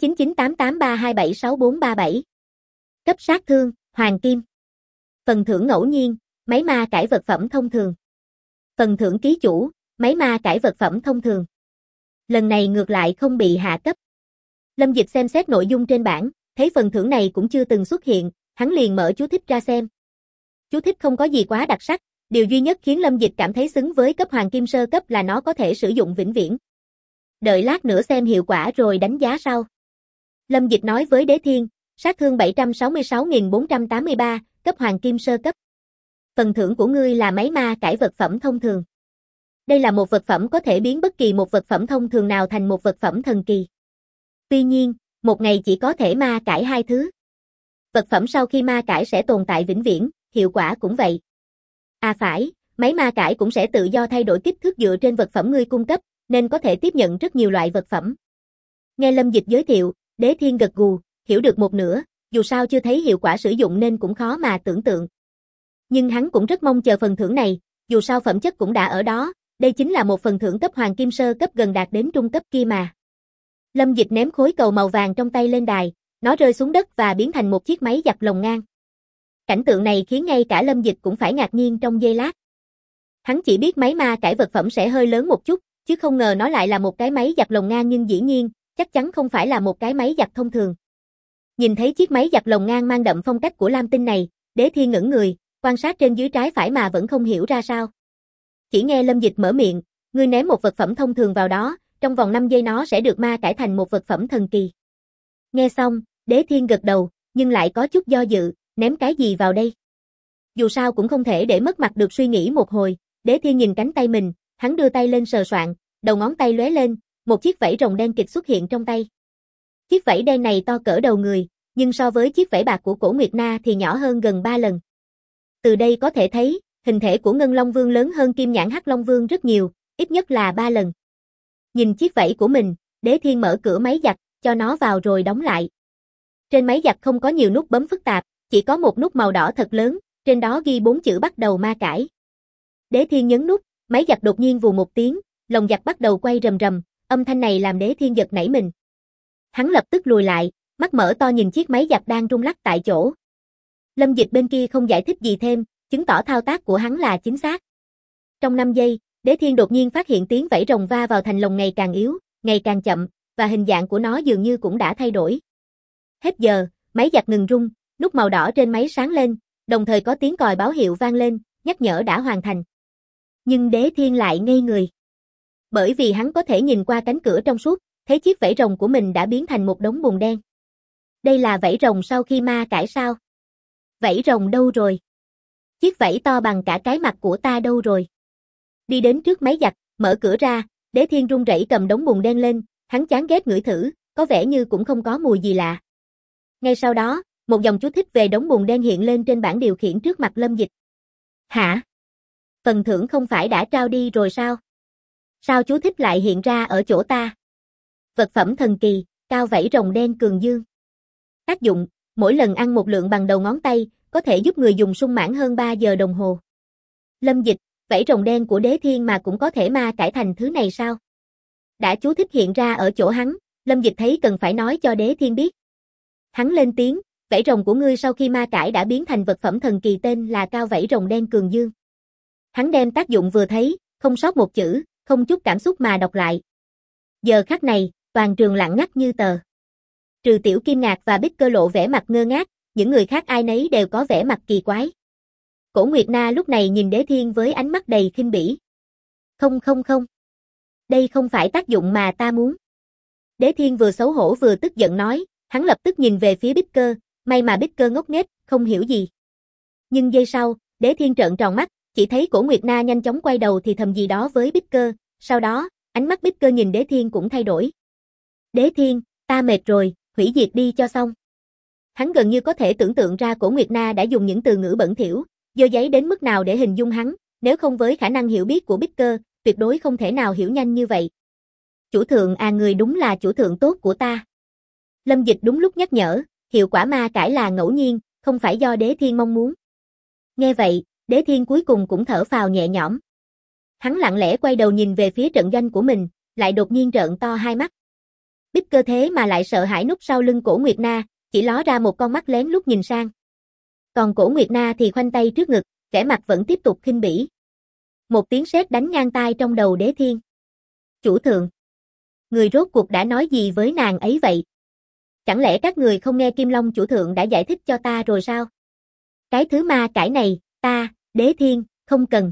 899883276437. Cấp sát thương, Hoàng Kim. Phần thưởng ngẫu nhiên, máy ma cải vật phẩm thông thường. Phần thưởng ký chủ, máy ma cải vật phẩm thông thường. Lần này ngược lại không bị hạ cấp. Lâm Dịch xem xét nội dung trên bảng, thấy phần thưởng này cũng chưa từng xuất hiện, hắn liền mở chú thích ra xem. Chú thích không có gì quá đặc sắc, điều duy nhất khiến Lâm Dịch cảm thấy xứng với cấp hoàng kim sơ cấp là nó có thể sử dụng vĩnh viễn. Đợi lát nữa xem hiệu quả rồi đánh giá sau. Lâm Dịch nói với Đế Thiên, sát thương 766.483, cấp hoàng kim sơ cấp. Phần thưởng của ngươi là máy ma cải vật phẩm thông thường. Đây là một vật phẩm có thể biến bất kỳ một vật phẩm thông thường nào thành một vật phẩm thần kỳ. Tuy nhiên, một ngày chỉ có thể ma cải 2 thứ. Vật phẩm sau khi ma cải sẽ tồn tại vĩnh viễn, hiệu quả cũng vậy. À phải, máy ma cải cũng sẽ tự do thay đổi kích thước dựa trên vật phẩm ngươi cung cấp, nên có thể tiếp nhận rất nhiều loại vật phẩm. Nghe Lâm Dịch giới thiệu, Đế Thiên gật gù, hiểu được một nửa, dù sao chưa thấy hiệu quả sử dụng nên cũng khó mà tưởng tượng. Nhưng hắn cũng rất mong chờ phần thưởng này, dù sao phẩm chất cũng đã ở đó, đây chính là một phần thưởng cấp hoàng kim sơ cấp gần đạt đến trung cấp kia mà. Lâm Dịch ném khối cầu màu vàng trong tay lên đài, nó rơi xuống đất và biến thành một chiếc máy giặt lồng ngang. Cảnh tượng này khiến ngay cả Lâm Dịch cũng phải ngạc nhiên trong giây lát. Hắn chỉ biết máy ma cải vật phẩm sẽ hơi lớn một chút, chứ không ngờ nó lại là một cái máy giặt lồng ngang, nhưng dĩ nhiên, chắc chắn không phải là một cái máy giặt thông thường. Nhìn thấy chiếc máy giặt lồng ngang mang đậm phong cách của Lam Tinh này, Đế Thiên ngẩn người, quan sát trên dưới trái phải mà vẫn không hiểu ra sao. Chỉ nghe Lâm Dịch mở miệng, ngươi ném một vật phẩm thông thường vào đó, trong vòng 5 giây nó sẽ được ma cải thành một vật phẩm thần kỳ. Nghe xong, Đế Thiên gật đầu, nhưng lại có chút do dự, ném cái gì vào đây? Dù sao cũng không thể để mất mặt được, suy nghĩ một hồi, Đế Thiên nhìn cánh tay mình, hắn đưa tay lên sờ soạng, đầu ngón tay lóe lên, một chiếc vảy rồng đen kịt xuất hiện trong tay. Chiếc vảy đen này to cỡ đầu người, nhưng so với chiếc vảy bạc của Cổ Nguyệt Na thì nhỏ hơn gần 3 lần. Từ đây có thể thấy, hình thể của Ngân Long Vương lớn hơn Kim Nhãn Hắc Long Vương rất nhiều, ít nhất là 3 lần. Nhìn chiếc vảy của mình, Đế Thiên mở cửa máy giặt, cho nó vào rồi đóng lại. Trên máy giặt không có nhiều nút bấm phức tạp, chỉ có một nút màu đỏ thật lớn, trên đó ghi 4 chữ bắt đầu ma cải. Đế Thiên nhấn nút, máy giặt đột nhiên vù một tiếng, lồng giặt bắt đầu quay rầm rầm, âm thanh này làm Đế Thiên giật nảy mình. Hắn lập tức lùi lại, mắt mở to nhìn chiếc máy giặt đang rung lắc tại chỗ. Lâm Dịch bên kia không giải thích gì thêm, chứng tỏ thao tác của hắn là chính xác. Trong 5 giây, Đế Thiên đột nhiên phát hiện tiếng vảy rồng va vào thành lồng ngày càng yếu, ngày càng chậm, và hình dạng của nó dường như cũng đã thay đổi. Hết giờ, máy giặt ngừng rung, nút màu đỏ trên máy sáng lên, đồng thời có tiếng còi báo hiệu vang lên, nhắc nhở đã hoàn thành. Nhưng Đế Thiên lại ngây người. Bởi vì hắn có thể nhìn qua cánh cửa trong suốt, thấy chiếc vảy rồng của mình đã biến thành một đống bùn đen. Đây là vảy rồng sau khi ma cải sao? Vảy rồng đâu rồi? Chiếc vảy to bằng cả cái mặt của ta đâu rồi? Đi đến trước máy giặt, mở cửa ra, Đế Thiên run rẩy cầm đống bùn đen lên, hắn chán ghét ngửi thử, có vẻ như cũng không có mùi gì lạ. Ngay sau đó, một dòng chú thích về đống bùn đen hiện lên trên bảng điều khiển trước mặt Lâm Dịch. Hả? Phần thưởng không phải đã trao đi rồi sao? Sao chú thích lại hiện ra ở chỗ ta? Vật phẩm thần kỳ, cao vảy rồng đen cường dương. Tác dụng, mỗi lần ăn một lượng bằng đầu ngón tay, có thể giúp người dùng sung mãn hơn 3 giờ đồng hồ. Lâm Dịch, vảy rồng đen của Đế Thiên mà cũng có thể ma cải thành thứ này sao? Đã chú thích hiện ra ở chỗ hắn, Lâm Dịch thấy cần phải nói cho Đế Thiên biết. Hắn lên tiếng, vảy rồng của ngươi sau khi ma cải đã biến thành vật phẩm thần kỳ tên là cao vảy rồng đen cường dương. Hắn đem tác dụng vừa thấy, không sót một chữ, không chút cảm xúc mà đọc lại. Giờ khắc này, toàn trường lặng ngắt như tờ. Trừ Tiểu Kim Ngạc và Bích Cơ lộ vẻ mặt ngơ ngác, những người khác ai nấy đều có vẻ mặt kỳ quái. Cổ Nguyệt Na lúc này nhìn Đế Thiên với ánh mắt đầy khinh bỉ. Không. Đây không phải tác dụng mà ta muốn. Đế Thiên vừa xấu hổ vừa tức giận nói, hắn lập tức nhìn về phía Bích Cơ, may mà Bích Cơ ngốc nghếch, không hiểu gì. Nhưng giây sau, Đế Thiên trợn tròn mắt, chỉ thấy Cổ Nguyệt Na nhanh chóng quay đầu thì thầm gì đó với Bích Cơ, sau đó, ánh mắt Bích Cơ nhìn Đế Thiên cũng thay đổi. Đế Thiên, ta mệt rồi, hủy diệt đi cho xong. Hắn gần như có thể tưởng tượng ra Cổ Nguyệt Na đã dùng những từ ngữ bẩn thỉu, dơ giấy đến mức nào để hình dung hắn, nếu không với khả năng hiểu biết của Bích Cơ, tuyệt đối không thể nào hiểu nhanh như vậy. Chủ thượng à, người đúng là chủ thượng tốt của ta. Lâm Dịch đúng lúc nhắc nhở, hiệu quả ma cải là ngẫu nhiên, không phải do Đế Thiên mong muốn. Nghe vậy, Đế Thiên cuối cùng cũng thở phào nhẹ nhõm. Hắn lặng lẽ quay đầu nhìn về phía trận doanh của mình, lại đột nhiên trợn to hai mắt. Bích Cơ thế mà lại sợ hãi núp sau lưng Cổ Nguyệt Na, chỉ ló ra một con mắt lén lút nhìn sang. Còn Cổ Nguyệt Na thì khoanh tay trước ngực, vẻ mặt vẫn tiếp tục khinh bỉ. Một tiếng sét đánh ngang tai trong đầu Đế Thiên. Chủ thượng, người rốt cuộc đã nói gì với nàng ấy vậy? Chẳng lẽ các người không nghe Kim Long chủ thượng đã giải thích cho ta rồi sao? Cái thứ ma cải này, ta, Đế Thiên, không cần.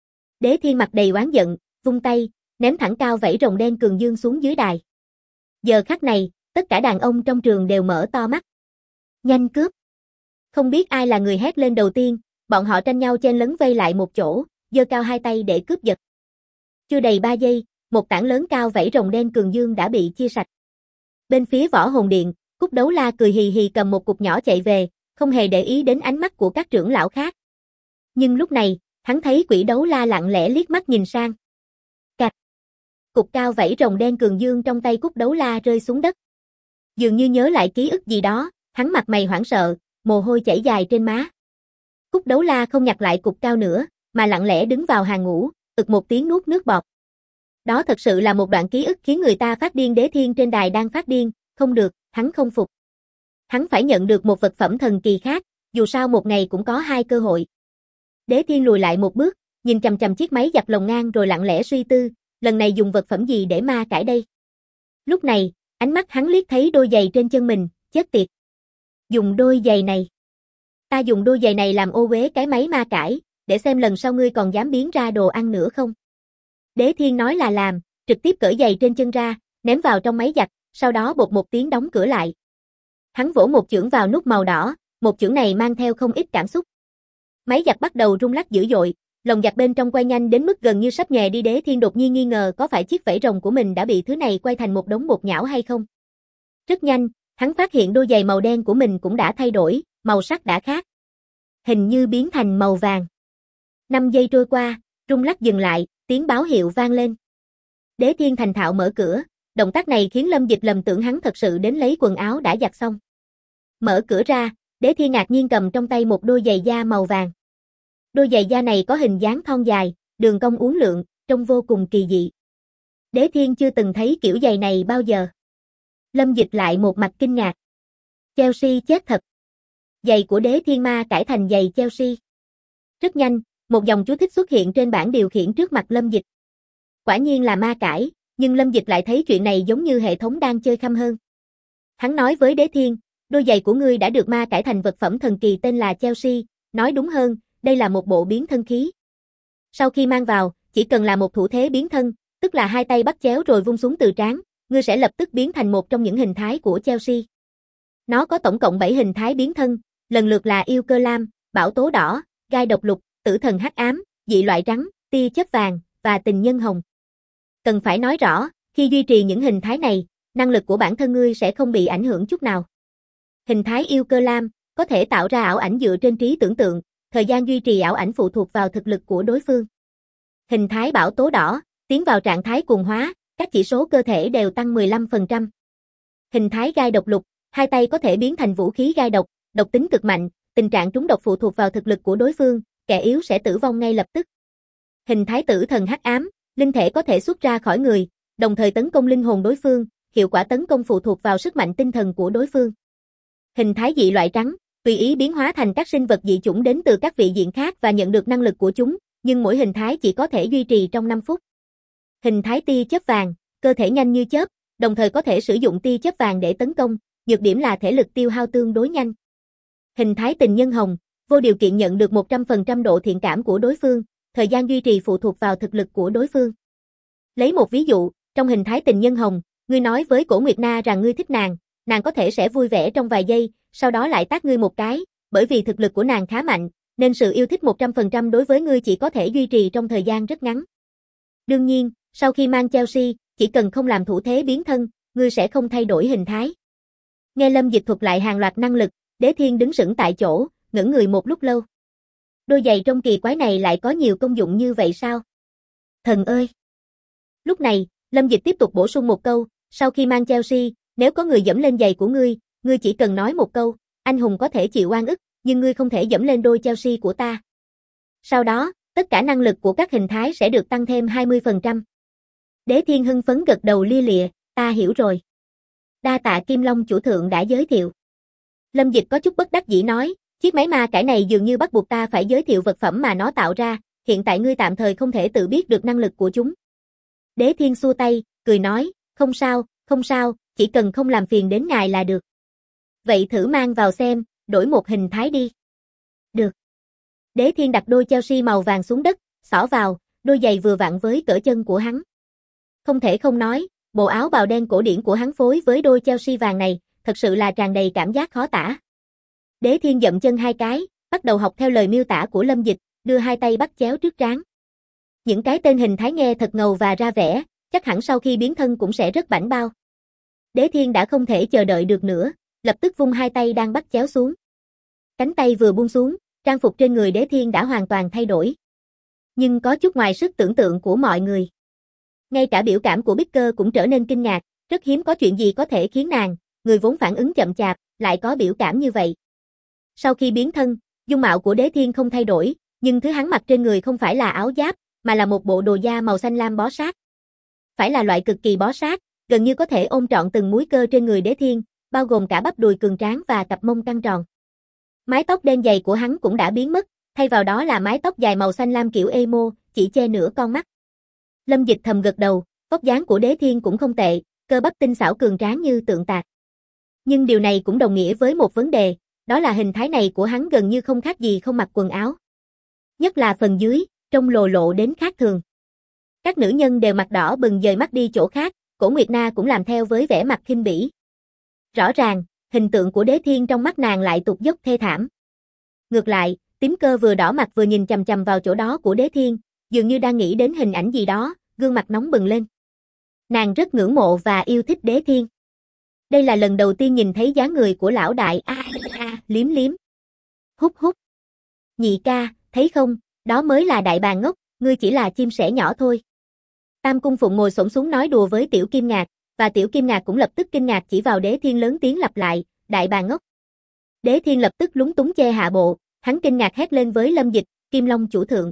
Đế Thiên mặt đầy oán giận, vung tay, ném thẳng cao vảy rồng đen cường dương xuống dưới đài. Giờ khắc này, tất cả đàn ông trong trường đều mở to mắt. Nhanh cướp! Không biết ai là người hét lên đầu tiên, bọn họ tranh nhau chen lấn vây lại một chỗ, giơ cao hai tay để cướp giật. Chưa đầy 3 giây, một tảng lớn cao vảy rồng đen cường dương đã bị chia sạch. Bên phía Võ Hồn Điện, Cúc Đấu La cười hì hì cầm một cục nhỏ chạy về, không hề để ý đến ánh mắt của các trưởng lão khác. Nhưng lúc này, hắn thấy Quỷ Đấu La lặng lẽ liếc mắt nhìn sang. Cạch! Cục cao vảy rồng đen cường dương trong tay Cúc Đấu La rơi xuống đất. Dường như nhớ lại ký ức gì đó, hắn mặt mày hoảng sợ, mồ hôi chảy dài trên má. Cúc Đấu La không nhặt lại cục cao nữa, mà lặng lẽ đứng vào hàng ngũ, ực một tiếng nuốt nước bọt. Đó thật sự là một đoạn ký ức khiến người ta phát điên. Đế Thiên trên đài đang phát điên, không được, hắn không phục. Hắn phải nhận được một vật phẩm thần kỳ khác, dù sao một ngày cũng có 2 cơ hội. Đế Thiên lùi lại một bước, nhìn chằm chằm chiếc máy giặt lồng ngang rồi lặng lẽ suy tư, lần này dùng vật phẩm gì để ma cải đây? Lúc này, ánh mắt hắn liếc thấy đôi giày trên chân mình, chết tiệt. Dùng đôi giày này. Ta dùng đôi giày này làm ô uế cái máy ma cải, để xem lần sau ngươi còn dám biến ra đồ ăn nữa không? Đế Thiên nói là làm, trực tiếp cởi giày trên chân ra, ném vào trong máy giặt, sau đó bột một tiếng đóng cửa lại. Hắn vỗ một chưởng vào nút màu đỏ, một chưởng này mang theo không ít cảm xúc. Máy giặt bắt đầu rung lắc dữ dội, lồng giặt bên trong quay nhanh đến mức gần như sắp nhòe đi. Đế Thiên đột nhiên nghi ngờ có phải chiếc vảy rồng của mình đã bị thứ này quay thành một đống bột nhão hay không. Rất nhanh, hắn phát hiện đôi giày màu đen của mình cũng đã thay đổi, màu sắc đã khác. Hình như biến thành màu vàng. 5 giây trôi qua, rung lắc dừng lại, tiếng báo hiệu vang lên. Đế Thiên thành thạo mở cửa, động tác này khiến Lâm Dịch lầm tưởng hắn thật sự đến lấy quần áo đã giặt xong. Mở cửa ra, Đế Thiên ngạc nhiên cầm trong tay một đôi giày da màu vàng. Đôi giày da này có hình dáng thon dài, đường cong uốn lượn, trông vô cùng kỳ dị. Đế Thiên chưa từng thấy kiểu giày này bao giờ. Lâm Dịch lại một mặt kinh ngạc. Chelsea chết thật. Giày của Đế Thiên ma cải thành giày Chelsea. Rất nhanh, một dòng chú thích xuất hiện trên bảng điều khiển trước mặt Lâm Dịch. Quả nhiên là ma cải, nhưng Lâm Dịch lại thấy chuyện này giống như hệ thống đang chơi khăm hơn. Hắn nói với Đế Thiên, đôi giày của ngươi đã được ma cải thành vật phẩm thần kỳ tên là Chelsea, nói đúng hơn, đây là một bộ biến thân khí. Sau khi mang vào, chỉ cần là một thủ thế biến thân, tức là hai tay bắt chéo rồi vung xuống từ trán, ngươi sẽ lập tức biến thành một trong những hình thái của Chelsea. Nó có tổng cộng 7 hình thái biến thân, lần lượt là yêu cơ lam, bão tố đỏ, gai độc lục, tử thần hắc ám, dị loại trắng, tia chớp vàng và tình nhân hồng. Cần phải nói rõ, khi duy trì những hình thái này, năng lực của bản thân ngươi sẽ không bị ảnh hưởng chút nào. Hình thái yêu cơ lam có thể tạo ra ảo ảnh dựa trên trí tưởng tượng, thời gian duy trì ảo ảnh phụ thuộc vào thực lực của đối phương. Hình thái bão tố đỏ, tiến vào trạng thái cuồng hóa, các chỉ số cơ thể đều tăng 15%. Hình thái gai độc lục, hai tay có thể biến thành vũ khí gai độc, độc tính cực mạnh, tình trạng trúng độc phụ thuộc vào thực lực của đối phương, kẻ yếu sẽ tử vong ngay lập tức. Hình thái tử thần hắc ám, linh thể có thể xuất ra khỏi người, đồng thời tấn công linh hồn đối phương, hiệu quả tấn công phụ thuộc vào sức mạnh tinh thần của đối phương. Hình thái dị loại trắng, tùy ý biến hóa thành các sinh vật dị chủng đến từ các vị diện khác và nhận được năng lực của chúng, nhưng mỗi hình thái chỉ có thể duy trì trong 5 phút. Hình thái tia chớp vàng, cơ thể nhanh như chớp, đồng thời có thể sử dụng tia chớp vàng để tấn công, nhược điểm là thể lực tiêu hao tương đối nhanh. Hình thái tình nhân hồng, vô điều kiện nhận được 100% độ thiện cảm của đối phương, thời gian duy trì phụ thuộc vào thực lực của đối phương. Lấy một ví dụ, trong hình thái tình nhân hồng, ngươi nói với Cổ Nguyệt Na rằng ngươi thích nàng, nàng có thể sẽ vui vẻ trong vài giây, sau đó lại tát ngươi một cái, bởi vì thực lực của nàng khá mạnh, nên sự yêu thích 100% đối với ngươi chỉ có thể duy trì trong thời gian rất ngắn. Đương nhiên, sau khi mang Chelsea, chỉ cần không làm thủ thế biến thân, ngươi sẽ không thay đổi hình thái. Nghe Lâm Dịch thuật lại hàng loạt năng lực, Đế Thiên đứng sững tại chỗ, ngẩn người một lúc lâu. Đôi giày trong kỳ quái này lại có nhiều công dụng như vậy sao? Thần ơi! Lúc này, Lâm Dịch tiếp tục bổ sung một câu, sau khi mang Chelsea, nếu có người dẫm lên giày của ngươi chỉ cần nói một câu, anh hùng có thể chịu oan ức, nhưng ngươi không thể dẫm lên đôi Chelsea của ta. Sau đó, tất cả năng lực của các hình thái sẽ được tăng thêm 20%. Đế Thiên hưng phấn gật đầu lia lịa, ta hiểu rồi. Đa tạ Kim Long chủ thượng đã giới thiệu. Lâm Dịch có chút bất đắc dĩ nói, chiếc máy ma cải này dường như bắt buộc ta phải giới thiệu vật phẩm mà nó tạo ra, hiện tại ngươi tạm thời không thể tự biết được năng lực của chúng. Đế Thiên xua tay, cười nói, không sao, chỉ cần không làm phiền đến ngài là được. Vậy thử mang vào xem, đổi một hình thái đi. Được. Đế Thiên đặt đôi Chelsea màu vàng xuống đất, xỏ vào, đôi giày vừa vặn với cỡ chân của hắn. Không thể không nói, bộ áo bào đen cổ điển của hắn phối với đôi Chelsea vàng này, thật sự là tràn đầy cảm giác khó tả. Đế Thiên dậm chân hai cái, bắt đầu học theo lời miêu tả của Lâm Dịch, đưa hai tay bắt chéo trước trán. Những cái tên hình thái nghe thật ngầu và ra vẻ, chắc hẳn sau khi biến thân cũng sẽ rất bảnh bao. Đế Thiên đã không thể chờ đợi được nữa, lập tức vung hai tay đang bắt chéo xuống. Cánh tay vừa buông xuống, trang phục trên người Đế Thiên đã hoàn toàn thay đổi. Nhưng có chút ngoài sức tưởng tượng của mọi người. Ngay cả biểu cảm của Bicker cũng trở nên kinh ngạc, rất hiếm có chuyện gì có thể khiến nàng, người vốn phản ứng chậm chạp, lại có biểu cảm như vậy. Sau khi biến thân, dung mạo của Đế Thiên không thay đổi, nhưng thứ hắn mặc trên người không phải là áo giáp, mà là một bộ đồ da màu xanh lam bó sát. Phải là loại cực kỳ bó sát, gần như có thể ôm trọn từng múi cơ trên người Đế Thiên, bao gồm cả bắp đùi cường tráng và cặp mông căng tròn. Mái tóc đen dày của hắn cũng đã biến mất, thay vào đó là mái tóc dài màu xanh lam kiểu emo, chỉ che nửa con mắt. Lâm Dịch thầm gật đầu, vóc dáng của Đế Thiên cũng không tệ, cơ bắp tinh xảo cường tráng như tượng tạc. Nhưng điều này cũng đồng nghĩa với một vấn đề, đó là hình thái này của hắn gần như không khác gì không mặc quần áo. Nhất là phần dưới, trông lồ lộ đến khác thường. Các nữ nhân đều mặt đỏ bừng dời mắt đi chỗ khác, Cổ Nguyệt Na cũng làm theo với vẻ mặt khinh bỉ. Rõ ràng, hình tượng của Đế Thiên trong mắt nàng lại tụt dốc thê thảm. Ngược lại, Tím Cơ vừa đỏ mặt vừa nhìn chằm chằm vào chỗ đó của Đế Thiên, dường như đang nghĩ đến hình ảnh gì đó, gương mặt nóng bừng lên. Nàng rất ngưỡng mộ và yêu thích Đế Thiên. Đây là lần đầu tiên nhìn thấy dáng người của lão đại liếm liếm. Hút hút. Nhị ca, thấy không, đó mới là đại bàng ngốc, ngươi chỉ là chim sẻ nhỏ thôi. Tam Cung Phụng ngồi xổm xuống nói đùa với Tiểu Kim Ngạc, và Tiểu Kim Ngạc cũng lập tức kinh ngạc chỉ vào Đế Thiên lớn tiếng lặp lại, đại bàng ngốc. Đế Thiên lập tức lúng túng che hạ bộ, hắn kinh ngạc hét lên với Lâm Dịch, Kim Long chủ thượng.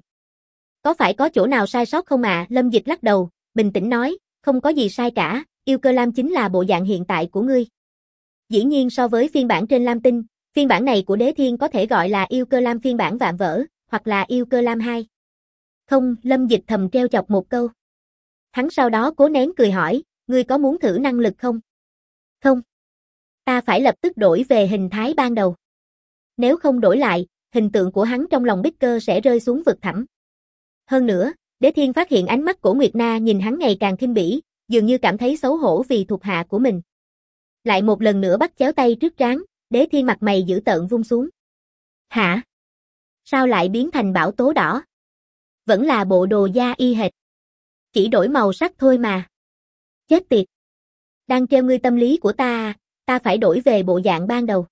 Có phải có chỗ nào sai sót không ạ? Lâm Dịch lắc đầu, bình tĩnh nói, không có gì sai cả, yêu cơ lam chính là bộ dạng hiện tại của ngươi. Dĩ nhiên so với phiên bản trên Lam Tinh, phiên bản này của Đế Thiên có thể gọi là yêu cơ lam phiên bản vạm vỡ, hoặc là yêu cơ lam 2. Không, Lâm Dịch thầm treo chọc một câu. Hắn sau đó cố nén cười hỏi, ngươi có muốn thử năng lực không? Không. Ta phải lập tức đổi về hình thái ban đầu. Nếu không đổi lại, hình tượng của hắn trong lòng Bích Cơ sẽ rơi xuống vực thẳm. Hơn nữa, Đế Thiên phát hiện ánh mắt của Nguyệt Na nhìn hắn ngày càng khinh bỉ, dường như cảm thấy xấu hổ vì thuộc hạ của mình. Lại một lần nữa bắt chéo tay trước trán, Đế Thiên mặt mày dữ tợn vung xuống. Hả? Sao lại biến thành bão tố đỏ? Vẫn là bộ đồ da y hệt. Chỉ đổi màu sắc thôi mà. Chết tiệt. Đang treo ngươi tâm lý của ta, ta phải đổi về bộ dạng ban đầu.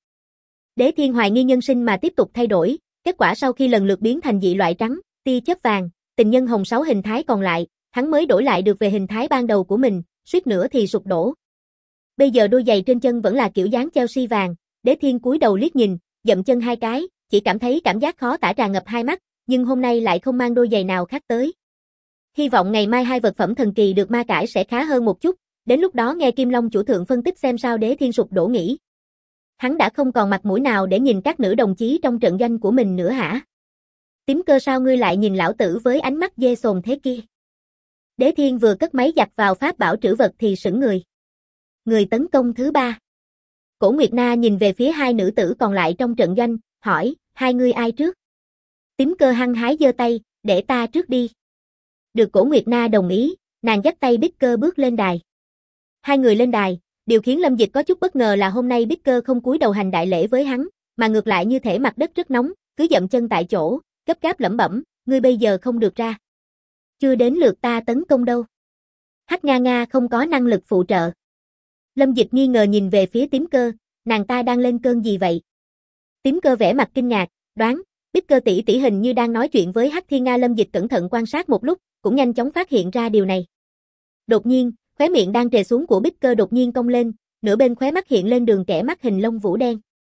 Đế Thiên hoài nghi nhân sinh mà tiếp tục thay đổi, kết quả sau khi lần lượt biến thành dị loại trắng, tia chớp vàng, tình nhân hồng 6 hình thái còn lại, hắn mới đổi lại được về hình thái ban đầu của mình, suýt nữa thì sụp đổ. Bây giờ đôi giày trên chân vẫn là kiểu dáng Chelsea vàng, Đế Thiên cúi đầu liếc nhìn, dậm chân 2 cái, chỉ cảm thấy cảm giác khó tả tràn ngập hai mắt, nhưng hôm nay lại không mang đôi giày nào khác tới. Hy vọng ngày mai 2 vật phẩm thần kỳ được ma cải sẽ khá hơn một chút, đến lúc đó nghe Kim Long chủ thượng phân tích xem sao Đế Thiên sụp đổ nghỉ. Hắn đã không còn mặt mũi nào để nhìn các nữ đồng chí trong trận doanh của mình nữa hả? Tím Cơ sao ngươi lại nhìn lão tử với ánh mắt dê sồn thế kia? Đế Thiên vừa cất máy giặt vào pháp bảo trữ vật thì sững người. Người tấn công thứ 3. Cổ Nguyệt Na nhìn về phía 2 nữ tử còn lại trong trận doanh, hỏi, hai ngươi ai trước? Tím Cơ hăng hái giơ tay, để ta trước đi. Được Cổ Nguyệt Na đồng ý, nàng dắt tay Bích Cơ bước lên đài. 2 người lên đài, điều khiến Lâm Dịch có chút bất ngờ là hôm nay Bích Cơ không cúi đầu hành đại lễ với hắn, mà ngược lại như thể mặt đất rất nóng, cứ dậm chân tại chỗ, gấp gáp lẩm bẩm, ngươi bây giờ không được ra. Chưa đến lượt ta tấn công đâu. Hắc Nga Nga không có năng lực phụ trợ. Lâm Dịch nghi ngờ nhìn về phía Tím Cơ, nàng ta đang lên cơn gì vậy? Tím Cơ vẻ mặt kinh ngạc, đoán, Bích Cơ tỷ tỷ hình như đang nói chuyện với Hắc Thiên Nga. Lâm Dịch cẩn thận quan sát một lúc, cũng nhanh chóng phát hiện ra điều này. Đột nhiên, khóe miệng đang trề xuống của Bích Cơ đột nhiên cong lên, nửa bên khóe mắt hiện lên đường kẻ mắt hình lông vũ đen.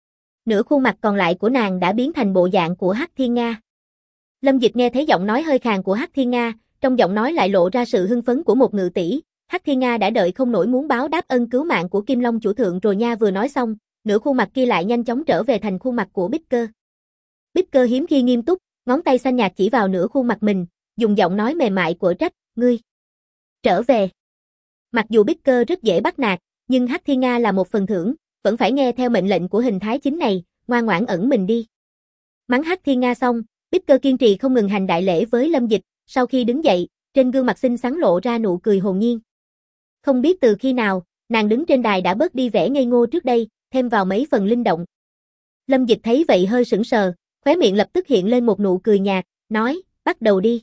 Nửa khuôn mặt còn lại của nàng đã biến thành bộ dạng của Hắc Thiên Nga. Lâm Dịch nghe thấy giọng nói hơi khàn của Hắc Thiên Nga, trong giọng nói lại lộ ra sự hưng phấn của một ngự tỷ. Hắc Thiên Nga đã đợi không nổi muốn báo đáp ân cứu mạng của Kim Long chủ thượng rồi nha. Vừa nói xong, nửa khuôn mặt kia lại nhanh chóng trở về thành khuôn mặt của Bích Cơ. Bích Cơ hiếm khi nghiêm túc, ngón tay xanh nhạt chỉ vào nửa khuôn mặt mình, dùng giọng nói mềm mại quở trách, ngươi trở về. Mặc dù Bích Cơ rất dễ bắt nạt, nhưng Hắc Thiên Nga là một phần thưởng, vẫn phải nghe theo mệnh lệnh của hình thái chính này, ngoan ngoãn ẩn mình đi. Mắng Hắc Thiên Nga xong, Bích Cơ kiên trì không ngừng hành đại lễ với Lâm Dịch, sau khi đứng dậy, trên gương mặt xinh xắn lộ ra nụ cười hồn nhiên. Không biết từ khi nào, nàng đứng trên đài đã bớt đi vẻ ngây ngô trước đây, thêm vào mấy phần linh động. Lâm Dịch thấy vậy hơi sững sờ, khóe miệng lập tức hiện lên một nụ cười nhạt, nói, bắt đầu đi.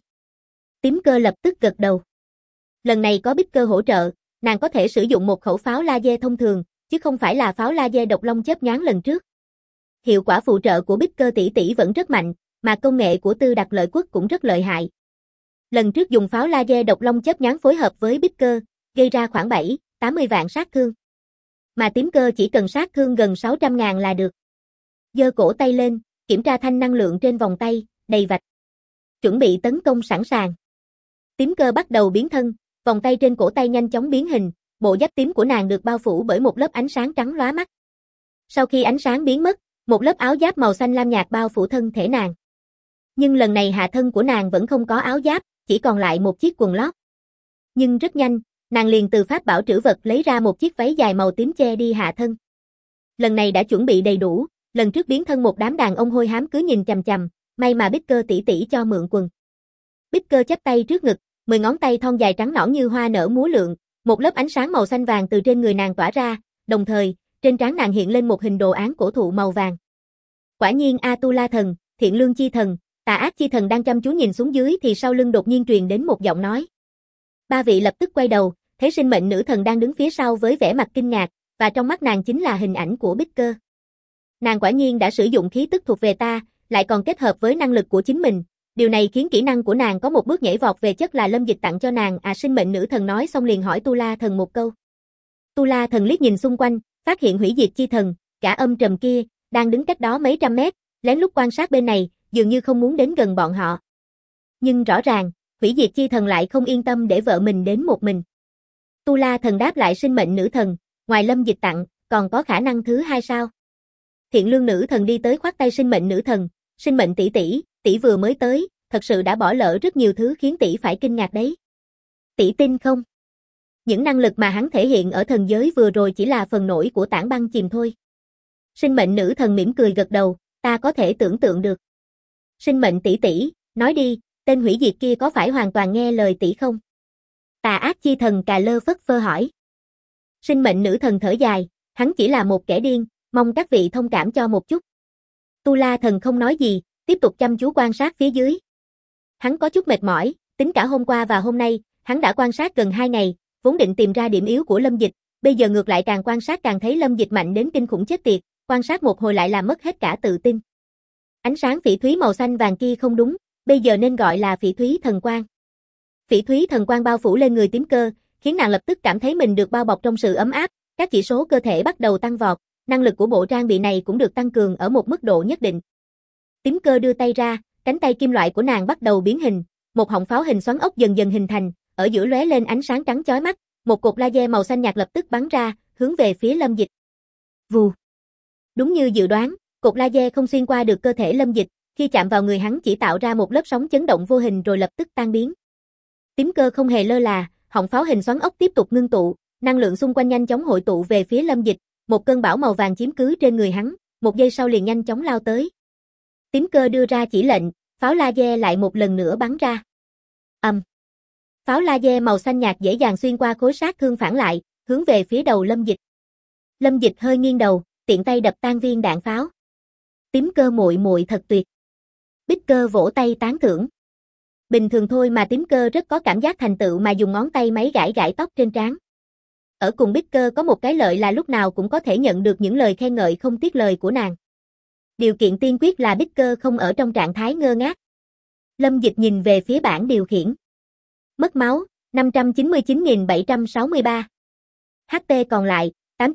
Tím Cơ lập tức gật đầu. Lần này có Bích Cơ hỗ trợ, nàng có thể sử dụng một khẩu pháo laser thông thường, chứ không phải là pháo laser độc long chớp nhoáng lần trước. Hiệu quả phụ trợ của Bích Cơ tỷ tỷ vẫn rất mạnh, mà công nghệ của Tư Đặc Lợi Quốc cũng rất lợi hại. Lần trước dùng pháo laser độc long chớp nhoáng phối hợp với Bích Cơ, gây ra khoảng 7-80 vạn sát thương. Mà Tím Cơ chỉ cần sát thương gần 600.000 là được. Giơ cổ tay lên, kiểm tra thanh năng lượng trên vòng tay, đầy vạch. Chuẩn bị tấn công sẵn sàng. Tím Cơ bắt đầu biến thân, vòng tay trên cổ tay nhanh chóng biến hình, bộ giáp tím của nàng được bao phủ bởi một lớp ánh sáng trắng lóa mắt. Sau khi ánh sáng biến mất, một lớp áo giáp màu xanh lam nhạt bao phủ thân thể nàng. Nhưng lần này hạ thân của nàng vẫn không có áo giáp, chỉ còn lại một chiếc quần lót. Nhưng rất nhanh, nàng liền từ pháp bảo trữ vật lấy ra một chiếc váy dài màu tím che đi hạ thân. Lần này đã chuẩn bị đầy đủ, lần trước biến thân một đám đàn ông hôi hám cứ nhìn chằm chằm, may mà Bích Cơ tỷ tỷ cho mượn quần. Bích Cơ chắp tay trước ngực, 10 ngón tay thon dài trắng nõn như hoa nở múa lượn, một lớp ánh sáng màu xanh vàng từ trên người nàng tỏa ra, đồng thời, trên trán nàng hiện lên một hình đồ án cổ thụ màu vàng. Quả nhiên Atula thần, thiện lương chi thần, tà ác chi thần đang chăm chú nhìn xuống dưới thì sau lưng đột nhiên truyền đến một giọng nói. Ba vị lập tức quay đầu, thấy sinh mệnh nữ thần đang đứng phía sau với vẻ mặt kinh ngạc, và trong mắt nàng chính là hình ảnh của Bích Cơ. Nàng quả nhiên đã sử dụng khí tức thuộc về ta, lại còn kết hợp với năng lực của chính mình. Điều này khiến kỹ năng của nàng có một bước nhảy vọt về chất là Lâm Dịch tặng cho nàng. Sinh mệnh nữ thần nói xong liền hỏi Tu La thần một câu. Tu La thần liếc nhìn xung quanh, phát hiện hủy diệt chi thần, cả âm trầm kia, đang đứng cách đó mấy trăm mét, lén lút quan sát bên này, dường như không muốn đến gần bọn họ. Nhưng rõ ràng, hủy diệt chi thần lại không yên tâm để vợ mình đến một mình. Tu La thần đáp lại sinh mệnh nữ thần, ngoài Lâm Dịch tặng, còn có khả năng thứ hai sao? Thiện lương nữ thần đi tới khoát tay sinh mệnh nữ thần, sinh mệnh tỷ tỷ, tỷ vừa mới tới, thật sự đã bỏ lỡ rất nhiều thứ khiến tỷ phải kinh ngạc đấy. Tỷ tin không? Những năng lực mà hắn thể hiện ở thần giới vừa rồi chỉ là phần nổi của tảng băng chìm thôi. Sinh mệnh nữ thần mỉm cười gật đầu, ta có thể tưởng tượng được. Sinh mệnh tỷ tỷ, nói đi, tên hủy diệt kia có phải hoàn toàn nghe lời tỷ không? Tà ác chi thần cà lơ phất phơ hỏi. Sinh mệnh nữ thần thở dài, hắn chỉ là một kẻ điên, mong các vị thông cảm cho một chút. Tu La thần không nói gì, tiếp tục chăm chú quan sát phía dưới. Hắn có chút mệt mỏi, tính cả hôm qua và hôm nay, hắn đã quan sát gần 2 ngày, vốn định tìm ra điểm yếu của Lâm Dịch, bây giờ ngược lại càng quan sát càng thấy Lâm Dịch mạnh đến kinh khủng chết tiệt, quan sát một hồi lại làm mất hết cả tự tin. Ánh sáng phỉ thúy màu xanh vàng kia không đúng, bây giờ nên gọi là phỉ thúy thần quang. Phỉ thúy thần quang bao phủ lên người Tím Cơ, khiến nàng lập tức cảm thấy mình được bao bọc trong sự ấm áp, các chỉ số cơ thể bắt đầu tăng vọt, năng lực của bộ trang bị này cũng được tăng cường ở một mức độ nhất định. Tím Cơ đưa tay ra, cánh tay kim loại của nàng bắt đầu biến hình, một họng pháo hình xoắn ốc dần dần hình thành, ở giữa lóe lên ánh sáng trắng chói mắt, một cột laser màu xanh nhạt lập tức bắn ra, hướng về phía Lâm Dịch. Vù. Đúng như dự đoán, cột laser không xuyên qua được cơ thể Lâm Dịch, khi chạm vào người hắn chỉ tạo ra một lớp sóng chấn động vô hình rồi lập tức tan biến. Tím Cơ không hề lơ là, họng pháo hình xoắn ốc tiếp tục ngưng tụ, năng lượng xung quanh nhanh chóng hội tụ về phía Lâm Dịch, một cơn bão màu vàng chiếm cứ trên người hắn, một giây sau liền nhanh chóng lao tới. Tím Cơ đưa ra chỉ lệnh, pháo laser lại một lần nữa bắn ra. Pháo laser màu xanh nhạt dễ dàng xuyên qua khối sát thương phản lại, hướng về phía đầu Lâm Dịch. Lâm Dịch hơi nghiêng đầu, tiện tay đập tan viên đạn pháo. Tím Cơ muội muội thật tuyệt. Bích Cơ vỗ tay tán thưởng. Bình thường thôi mà Tím Cơ rất có cảm giác thành tựu mà dùng ngón tay máy gãi gãi tóc trên trán. Ở cùng Bích Cơ có một cái lợi là lúc nào cũng có thể nhận được những lời khen ngợi không tiếc lời của nàng. Điều kiện tiên quyết là Bích Cơ không ở trong trạng thái ngơ ngác. Lâm Dịch nhìn về phía bảng điều khiển. Mất máu, 599.763. HP còn lại,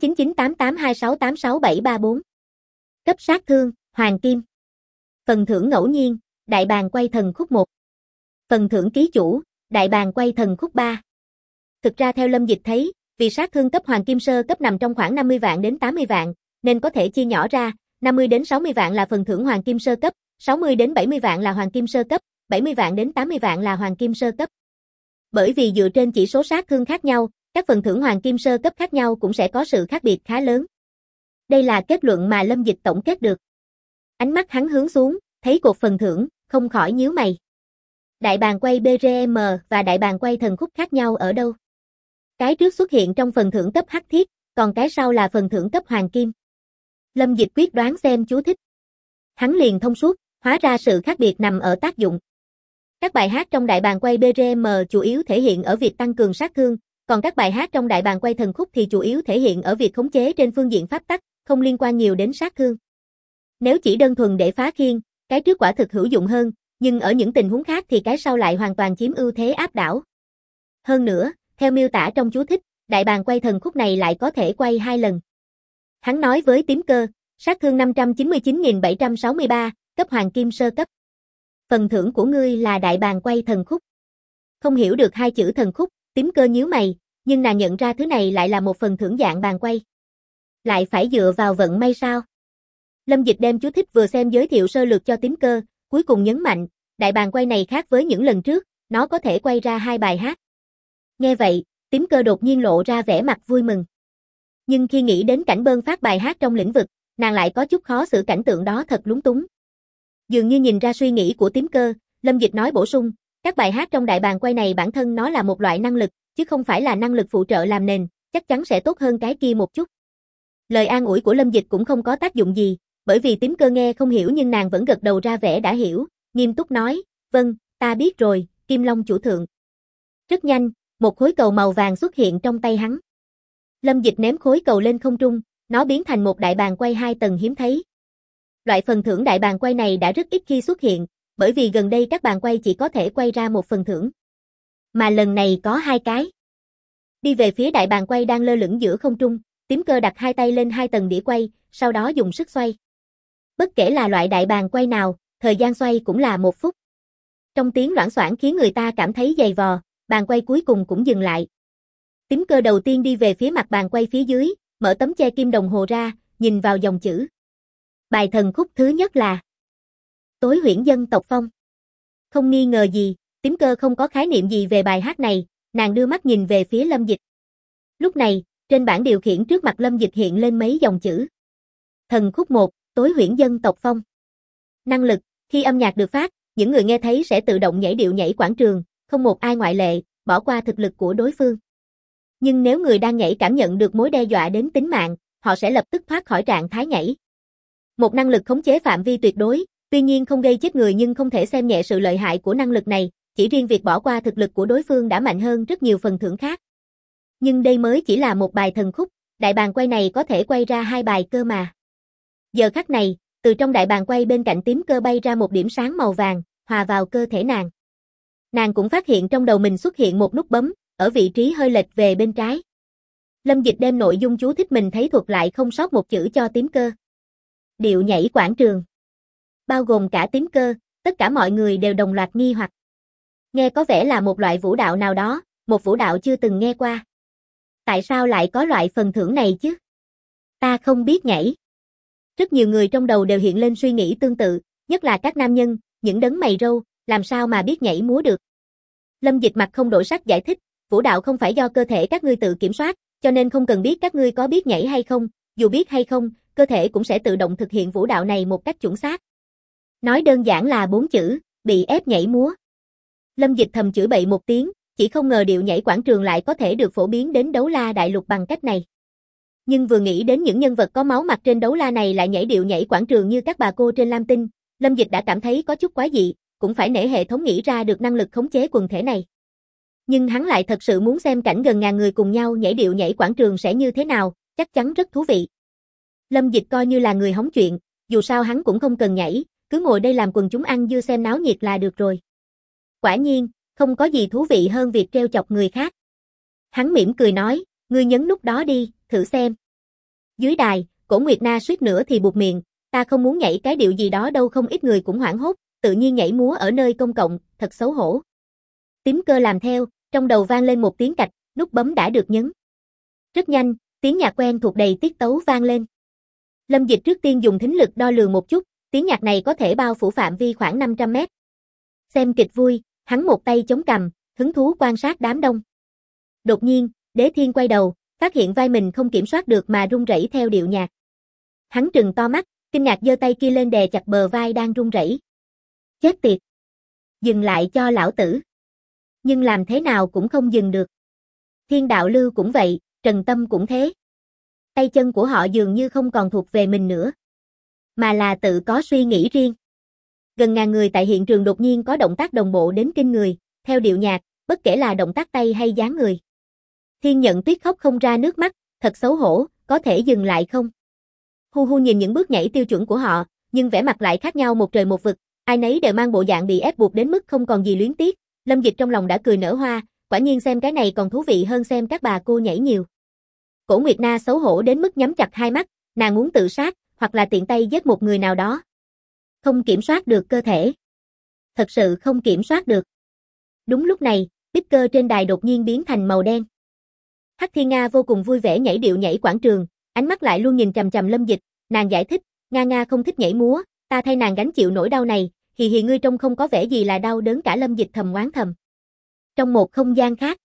8998826868734. Cấp sát thương, Hoàng Kim. Phần thưởng ngẫu nhiên, Đại bàng quay thần khúc 1. Phần thưởng ký chủ, Đại bàng quay thần khúc 3. Thực ra theo Lâm Dịch thấy, vì sát thương cấp Hoàng Kim sơ cấp nằm trong khoảng 50 vạn đến 80 vạn, nên có thể chia nhỏ ra, 50 đến 60 vạn là phần thưởng Hoàng Kim sơ cấp, 60 đến 70 vạn là Hoàng Kim sơ cấp, 70 vạn đến 80 vạn là Hoàng Kim sơ cấp. Bởi vì dựa trên chỉ số sát thương khác nhau, các phần thưởng Hoàng Kim sơ cấp khác nhau cũng sẽ có sự khác biệt khá lớn. Đây là kết luận mà Lâm Dịch tổng kết được. Ánh mắt hắn hướng xuống, thấy cột phần thưởng, không khỏi nhíu mày. Đại bàng quay BRM và đại bàng quay thần khúc khác nhau ở đâu? Cái trước xuất hiện trong phần thưởng cấp hắc thiết, còn cái sau là phần thưởng cấp Hoàng Kim. Lâm Dịch quyết đoán xem chú thích. Hắn liền thông suốt, hóa ra sự khác biệt nằm ở tác dụng. Các bài hát trong đại bàng quay BRM chủ yếu thể hiện ở việc tăng cường sát thương, còn các bài hát trong đại bàng quay thần khúc thì chủ yếu thể hiện ở việc khống chế trên phương diện pháp tắc, không liên quan nhiều đến sát thương. Nếu chỉ đơn thuần để phá khiên, cái trước quả thực hữu dụng hơn, nhưng ở những tình huống khác thì cái sau lại hoàn toàn chiếm ưu thế áp đảo. Hơn nữa, theo miêu tả trong chú thích, đại bàng quay thần khúc này lại có thể quay 2 lần. Hắn nói với Tím Cơ, sát thương 599.763, cấp Hoàng Kim sơ cấp. Phần thưởng của ngươi là đại bàng quay thần khúc. Không hiểu được hai chữ thần khúc, Tím Cơ nhíu mày, nhưng nàng nhận ra thứ này lại là một phần thưởng dạng bàng quay. Lại phải dựa vào vận may sao? Lâm Dịch đem chú thích vừa xem giới thiệu sơ lược cho Tím Cơ, cuối cùng nhấn mạnh, đại bàng quay này khác với những lần trước, nó có thể quay ra 2 bài hát. Nghe vậy, Tím Cơ đột nhiên lộ ra vẻ mặt vui mừng. Nhưng khi nghĩ đến cảnh bơn phát bài hát trong lĩnh vực, nàng lại có chút khó xử cảnh tượng đó thật lúng túng. Dường như nhìn ra suy nghĩ của Tím Cơ, Lâm Dịch nói bổ sung, Các bài hát trong đại bàng quay này bản thân nó là một loại năng lực, chứ không phải là năng lực phụ trợ làm nền, chắc chắn sẽ tốt hơn cái kia một chút. Lời an ủi của Lâm Dịch cũng không có tác dụng gì, bởi vì Tím Cơ nghe không hiểu nhưng nàng vẫn gật đầu ra vẻ đã hiểu, nghiêm túc nói, vâng, ta biết rồi, Kim Long chủ thượng. Rất nhanh, một khối cầu màu vàng xuất hiện trong tay hắn. Lâm Dịch ném khối cầu lên không trung, nó biến thành một đại bàng quay 2 tầng hiếm thấy. Loại phần thưởng đại bàng quay này đã rất ít khi xuất hiện, bởi vì gần đây các bàng quay chỉ có thể quay ra một phần thưởng. Mà lần này có 2 cái. Đi về phía đại bàng quay đang lơ lửng giữa không trung, Tím Cơ đặt 2 tay lên 2 tầng đĩa quay, sau đó dùng sức xoay. Bất kể là loại đại bàng quay nào, thời gian xoay cũng là 1 phút. Trong tiếng loảng xoảng khiến người ta cảm thấy dày vò, bàn quay cuối cùng cũng dừng lại. Tím Cơ đầu tiên đi về phía mặt bàn quay phía dưới, mở tấm che kim đồng hồ ra, nhìn vào dòng chữ. Bài thần khúc thứ nhất là Tối Huyễn Dân Tộc Phong. Không nghi ngờ gì, Tím Cơ không có khái niệm gì về bài hát này, nàng đưa mắt nhìn về phía Lâm Dịch. Lúc này, trên bảng điều khiển trước mặt Lâm Dịch hiện lên mấy dòng chữ. Thần khúc 1, Tối Huyễn Dân Tộc Phong. Năng lực, khi âm nhạc được phát, những người nghe thấy sẽ tự động nhảy điệu nhảy quảng trường, không một ai ngoại lệ, bỏ qua thực lực của đối phương. Nhưng nếu người đang nhảy cảm nhận được mối đe dọa đến tính mạng, họ sẽ lập tức thoát khỏi trạng thái nhảy. Một năng lực khống chế phạm vi tuyệt đối, tuy nhiên không gây chết người nhưng không thể xem nhẹ sự lợi hại của năng lực này, chỉ riêng việc bỏ qua thực lực của đối phương đã mạnh hơn rất nhiều phần thưởng khác. Nhưng đây mới chỉ là một bài thần khúc, đại bàng quay này có thể quay ra 2 bài cơ mà. Giờ khắc này, từ trong đại bàng quay bên cạnh Tím Cơ bay ra một điểm sáng màu vàng, hòa vào cơ thể nàng. Nàng cũng phát hiện trong đầu mình xuất hiện một nút bấm, ở vị trí hơi lệch về bên trái. Lâm Dịch đem nội dung chú thích mình thấy thuật lại không sót một chữ cho Tím Cơ. Điệu nhảy quảng trường. Bao gồm cả Tím Cơ, tất cả mọi người đều đồng loạt nghi hoặc. Nghe có vẻ là một loại vũ đạo nào đó, một vũ đạo chưa từng nghe qua. Tại sao lại có loại phần thưởng này chứ? Ta không biết nhảy. Rất nhiều người trong đầu đều hiện lên suy nghĩ tương tự, nhất là các nam nhân, những đấng mày râu, làm sao mà biết nhảy múa được. Lâm Dịch mặt không đổi sắc giải thích, vũ đạo không phải do cơ thể các ngươi tự kiểm soát, cho nên không cần biết các ngươi có biết nhảy hay không, dù biết hay không, cơ thể cũng sẽ tự động thực hiện vũ đạo này một cách chuẩn xác. Nói đơn giản là 4 chữ, bị ép nhảy múa. Lâm Dịch thầm chửi bậy một tiếng, chỉ không ngờ điệu nhảy quảng trường lại có thể được phổ biến đến đấu la đại lục bằng cách này. Nhưng vừa nghĩ đến những nhân vật có máu mặt trên đấu la này lại nhảy điệu nhảy quảng trường như các bà cô trên Lam Tinh, Lâm Dịch đã cảm thấy có chút quái dị, cũng phải nể hệ thống nghĩ ra được năng lực khống chế quần thể này. Nhưng hắn lại thật sự muốn xem cảnh gần ngàn người cùng nhau nhảy điệu nhảy quảng trường sẽ như thế nào, chắc chắn rất thú vị. Lâm Dịch coi như là người hóng chuyện, dù sao hắn cũng không cần nhảy, cứ ngồi đây làm quần chúng ăn dưa xem náo nhiệt là được rồi. Quả nhiên, không có gì thú vị hơn việc trêu chọc người khác. Hắn mỉm cười nói, ngươi nhấn nút đó đi, thử xem. Dưới đài, Cổ Nguyệt Na suýt nữa thì buột miệng, ta không muốn nhảy cái điệu gì đó đâu, không ít người cũng hoảng hốt, tự nhiên nhảy múa ở nơi công cộng, thật xấu hổ. Tím Cơ làm theo, trong đầu vang lên một tiếng cạch, nút bấm đã được nhấn. Rất nhanh, tiếng nhạc quen thuộc đầy tiết tấu vang lên. Lâm Dịch trước tiên dùng thính lực đo lường một chút, tiếng nhạc này có thể bao phủ phạm vi khoảng 500 mét. Xem kịch vui, hắn một tay chống cằm, hứng thú quan sát đám đông. Đột nhiên, Đế Thiên quay đầu, phát hiện vai mình không kiểm soát được mà rung rẩy theo điệu nhạc. Hắn trừng to mắt, kinh ngạc giơ tay kia lên đè chặt bờ vai đang rung rẩy. Chết tiệt! Dừng lại cho lão tử! Nhưng làm thế nào cũng không dừng được. Thiên Đạo Lưu cũng vậy, Trần Tâm cũng thế. Tay chân của họ dường như không còn thuộc về mình nữa, mà là tự có suy nghĩ riêng. Gần ngàn người tại hiện trường đột nhiên có động tác đồng bộ đến kinh người, theo điệu nhạc, bất kể là động tác tay hay dáng người. Thiên Nhận Tuyết khóc không ra nước mắt, thật xấu hổ, có thể dừng lại không? Hu Hu nhìn những bước nhảy tiêu chuẩn của họ, nhưng vẻ mặt lại khác nhau một trời một vực, ai nấy đều mang bộ dạng bị ép buộc đến mức không còn gì luyến tiếc. Lâm Dịch trong lòng đã cười nở hoa, quả nhiên xem cái này còn thú vị hơn xem các bà cô nhảy nhiều. Cổ Nguyệt Na xấu hổ đến mức nhắm chặt hai mắt, nàng muốn tự sát, hoặc là tiện tay giết một người nào đó. Không kiểm soát được cơ thể. Thật sự không kiểm soát được. Đúng lúc này, speaker trên đài đột nhiên biến thành màu đen. Hắc Thiên Nga vô cùng vui vẻ nhảy điệu nhảy quảng trường, ánh mắt lại luôn nhìn chằm chằm Lâm Dịch, nàng giải thích, Nga không thích nhảy múa, ta thay nàng gánh chịu nỗi đau này, hì hì ngươi trông không có vẻ gì là đau đớn cả. Lâm Dịch thầm oán thầm. Trong một không gian khác,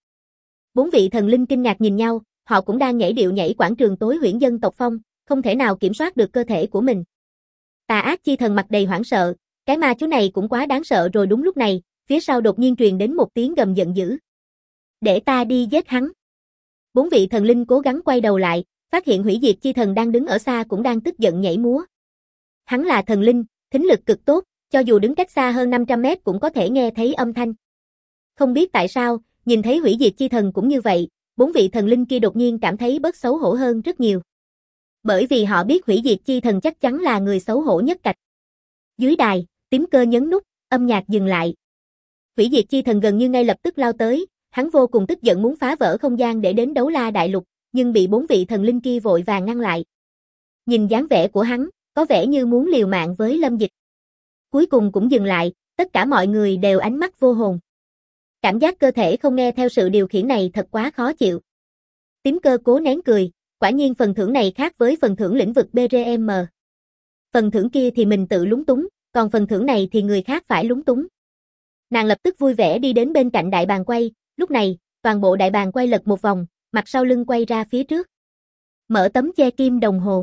4 vị thần linh kinh ngạc nhìn nhau, họ cũng đang nhảy điệu nhảy quảng trường Tối Huyễn Dân Tộc Phong, không thể nào kiểm soát được cơ thể của mình. Tà Ác Chi Thần mặt đầy hoảng sợ, cái ma chú này cũng quá đáng sợ rồi. Đúng lúc này, phía sau đột nhiên truyền đến một tiếng gầm giận dữ. Để ta đi giết hắn. 4 vị thần linh cố gắng quay đầu lại, phát hiện hủy diệt chi thần đang đứng ở xa cũng đang tức giận nhảy múa. Hắn là thần linh, thính lực cực tốt, cho dù đứng cách xa hơn 500 mét cũng có thể nghe thấy âm thanh. Không biết tại sao, nhìn thấy hủy diệt chi thần cũng như vậy, 4 vị thần linh kia đột nhiên cảm thấy bớt xấu hổ hơn rất nhiều. Bởi vì họ biết hủy diệt chi thần chắc chắn là người xấu hổ nhất cạch. Dưới đài, Tím Cơ nhấn nút, âm nhạc dừng lại. Hủy diệt chi thần gần như ngay lập tức lao tới, hắn vô cùng tức giận muốn phá vỡ không gian để đến Đấu La Đại Lục, nhưng bị 4 vị thần linh kia vội vàng ngăn lại. Nhìn dáng vẻ của hắn, có vẻ như muốn liều mạng với Lâm Dịch. Cuối cùng cũng dừng lại, tất cả mọi người đều ánh mắt vô hồn. Cảm giác cơ thể không nghe theo sự điều khiển này thật quá khó chịu. Tím Cơ cố nén cười, quả nhiên phần thưởng này khác với phần thưởng lĩnh vực BRM. Phần thưởng kia thì mình tự lúng túng, còn phần thưởng này thì người khác phải lúng túng. Nàng lập tức vui vẻ đi đến bên cạnh đại bàn quay, lúc này, toàn bộ đại bàn quay lật một vòng, mặt sau lưng quay ra phía trước. Mở tấm che kim đồng hồ.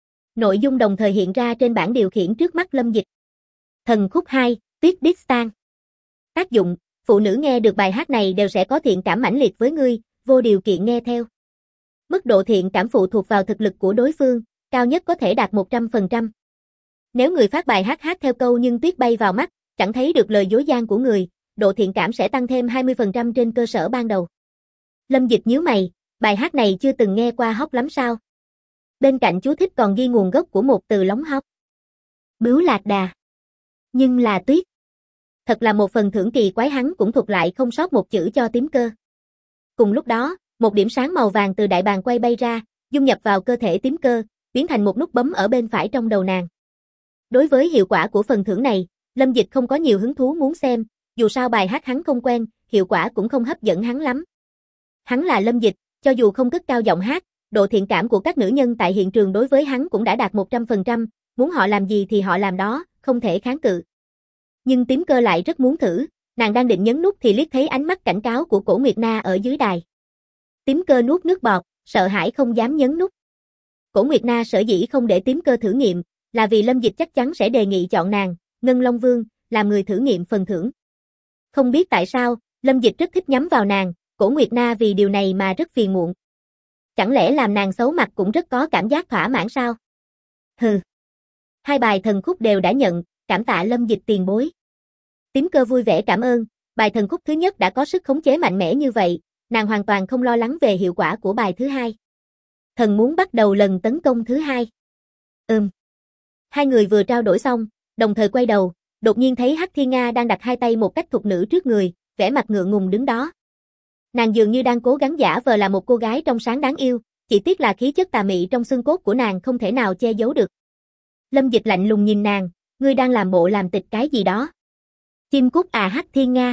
Nội dung đồng thời hiện ra trên bảng điều khiển trước mắt Lâm Dịch. Thần khúc 2, Tuyết Distan. Tác dụng, phụ nữ nghe được bài hát này đều sẽ có thiện cảm mãnh liệt với ngươi, vô điều kiện nghe theo. Mức độ thiện cảm phụ thuộc vào thực lực của đối phương, cao nhất có thể đạt 100%. Nếu người phát bài hát theo câu nhưng tuyết bay vào mắt, chẳng thấy được lời dối gian của người, độ thiện cảm sẽ tăng thêm 20% trên cơ sở ban đầu. Lâm Dịch nhíu mày, bài hát này chưa từng nghe qua hóc lắm sao? Bên cạnh chú thích còn ghi nguồn gốc của một từ lóng hóc. Bướu lạc đà. Nhưng là tuyết. Thật là một phần thưởng kỳ quái, hắn cũng thuộc lại không sót một chữ cho Tím Cơ. Cùng lúc đó, một điểm sáng màu vàng từ đại bàn quay bay ra, dung nhập vào cơ thể Tím Cơ, biến thành một nút bấm ở bên phải trong đầu nàng. Đối với hiệu quả của phần thưởng này, Lâm Dịch không có nhiều hứng thú muốn xem, dù sao bài hát hắn không quen, hiệu quả cũng không hấp dẫn hắn lắm. Hắn là Lâm Dịch, cho dù không cất cao giọng hát, độ thiện cảm của các nữ nhân tại hiện trường đối với hắn cũng đã đạt 100%, muốn họ làm gì thì họ làm đó, không thể kháng cự. Nhưng Tím Cơ lại rất muốn thử, nàng đang định nhấn nút thì liếc thấy ánh mắt cảnh cáo của Cổ Nguyệt Na ở dưới đài. Tím Cơ nuốt nước bọt, sợ hãi không dám nhấn nút. Cổ Nguyệt Na sở dĩ không để Tím Cơ thử nghiệm, là vì Lâm Dịch chắc chắn sẽ đề nghị chọn nàng, Ngân Long Vương, làm người thử nghiệm phần thưởng. Không biết tại sao, Lâm Dịch rất thích nhắm vào nàng, Cổ Nguyệt Na vì điều này mà rất phiền muộn. Chẳng lẽ làm nàng xấu mặt cũng rất có cảm giác thỏa mãn sao? Hừ. 2 bài thần khúc đều đã nhận, cảm tạ Lâm Dịch tiền bối. Tím Cơ vui vẻ cảm ơn, bài thần khúc thứ nhất đã có sức khống chế mạnh mẽ như vậy, nàng hoàn toàn không lo lắng về hiệu quả của bài thứ hai. Thần muốn bắt đầu lần tấn công thứ hai. Hai người vừa trao đổi xong, đồng thời quay đầu, đột nhiên thấy Hắc Thiên Nga đang đặt 2 tay một cách thục nữ trước người, vẻ mặt ngượng ngùng đứng đó. Nàng dường như đang cố gắng giả vờ là một cô gái trong sáng đáng yêu, chỉ tiếc là khí chất tà mị trong xương cốt của nàng không thể nào che giấu được. Lâm Dịch lạnh lùng nhìn nàng, ngươi đang làm bộ làm tịch cái gì đó? Chim cút à Hắc Thiên Nga.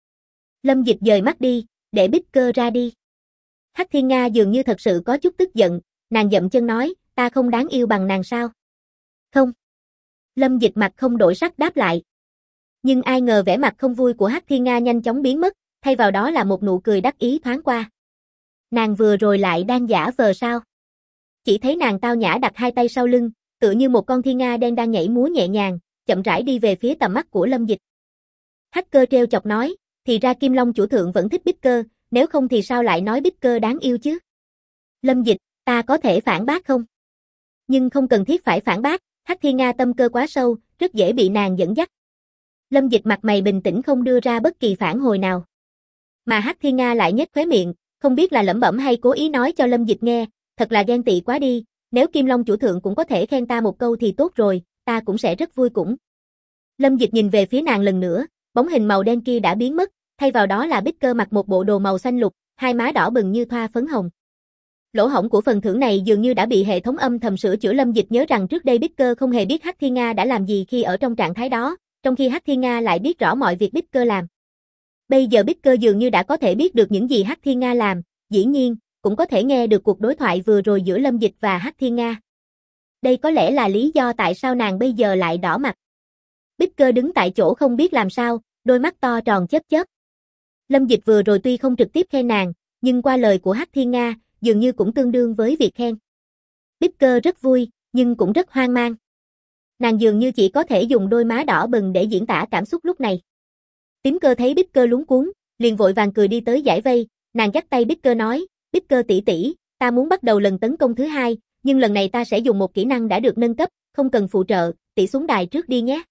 Lâm Dịch dời mắt đi, để Bích Cơ ra đi. Hắc Thiên Nga dường như thật sự có chút tức giận, nàng dậm chân nói, ta không đáng yêu bằng nàng sao? Không. Lâm Dịch mặt không đổi sắc đáp lại. Nhưng ai ngờ vẻ mặt không vui của Hắc Thiên Nga nhanh chóng biến mất, thay vào đó là một nụ cười đắc ý thoáng qua. Nàng vừa rồi lại đang giả vờ sao? Chỉ thấy nàng tao nhã đặt 2 tay sau lưng, tựa như một con thiên nga đen đang nhảy múa nhẹ nhàng, chậm rãi đi về phía tầm mắt của Lâm Dịch. Hacker trêu chọc nói, thì ra Kim Long chủ thượng vẫn thích Bích Cơ, nếu không thì sao lại nói Bích Cơ đáng yêu chứ? Lâm Dịch, ta có thể phản bác không? Nhưng không cần thiết phải phản bác, Hắc Thiên Nga tâm cơ quá sâu, rất dễ bị nàng dẫn dắt. Lâm Dịch mặt mày bình tĩnh không đưa ra bất kỳ phản hồi nào. Mà Hắc Thiên Nga lại nhếch khóe miệng, không biết là lẩm bẩm hay cố ý nói cho Lâm Dịch nghe, thật là ghen tị quá đi, nếu Kim Long chủ thượng cũng có thể khen ta một câu thì tốt rồi, ta cũng sẽ rất vui cũng. Lâm Dịch nhìn về phía nàng lần nữa, bóng hình màu đen kia đã biến mất, thay vào đó là Bích Cơ mặc một bộ đồ màu xanh lục, hai má đỏ bừng như thoa phấn hồng. Lỗ hổng của phần thưởng này dường như đã bị hệ thống âm thầm sửa chữa. Lâm Dịch nhớ rằng trước đây Bích Cơ không hề biết Hắc Thiên Nga đã làm gì khi ở trong trạng thái đó, trong khi Hắc Thiên Nga lại biết rõ mọi việc Bích Cơ làm. Bây giờ Bích Cơ dường như đã có thể biết được những gì Hắc Thiên Nga làm, dĩ nhiên, cũng có thể nghe được cuộc đối thoại vừa rồi giữa Lâm Dịch và Hắc Thiên Nga. Đây có lẽ là lý do tại sao nàng bây giờ lại đỏ mặt. Bích Cơ đứng tại chỗ không biết làm sao, đôi mắt to tròn chớp chớp. Lâm Dịch vừa rồi tuy không trực tiếp khen nàng, nhưng qua lời của Hắc Thiên Nga, dường như cũng tương đương với việc khen. Bích Cơ rất vui, nhưng cũng rất hoang mang. Nàng dường như chỉ có thể dùng đôi má đỏ bừng để diễn tả cảm xúc lúc này. Tím Cơ thấy Bích Cơ luống cuống, liền vội vàng cười đi tới giải vây, nàng dắt tay Bích Cơ nói, Bích Cơ tỷ tỷ, ta muốn bắt đầu lần tấn công thứ hai, nhưng lần này ta sẽ dùng một kỹ năng đã được nâng cấp, không cần phụ trợ, tỷ xuống đài trước đi nhé.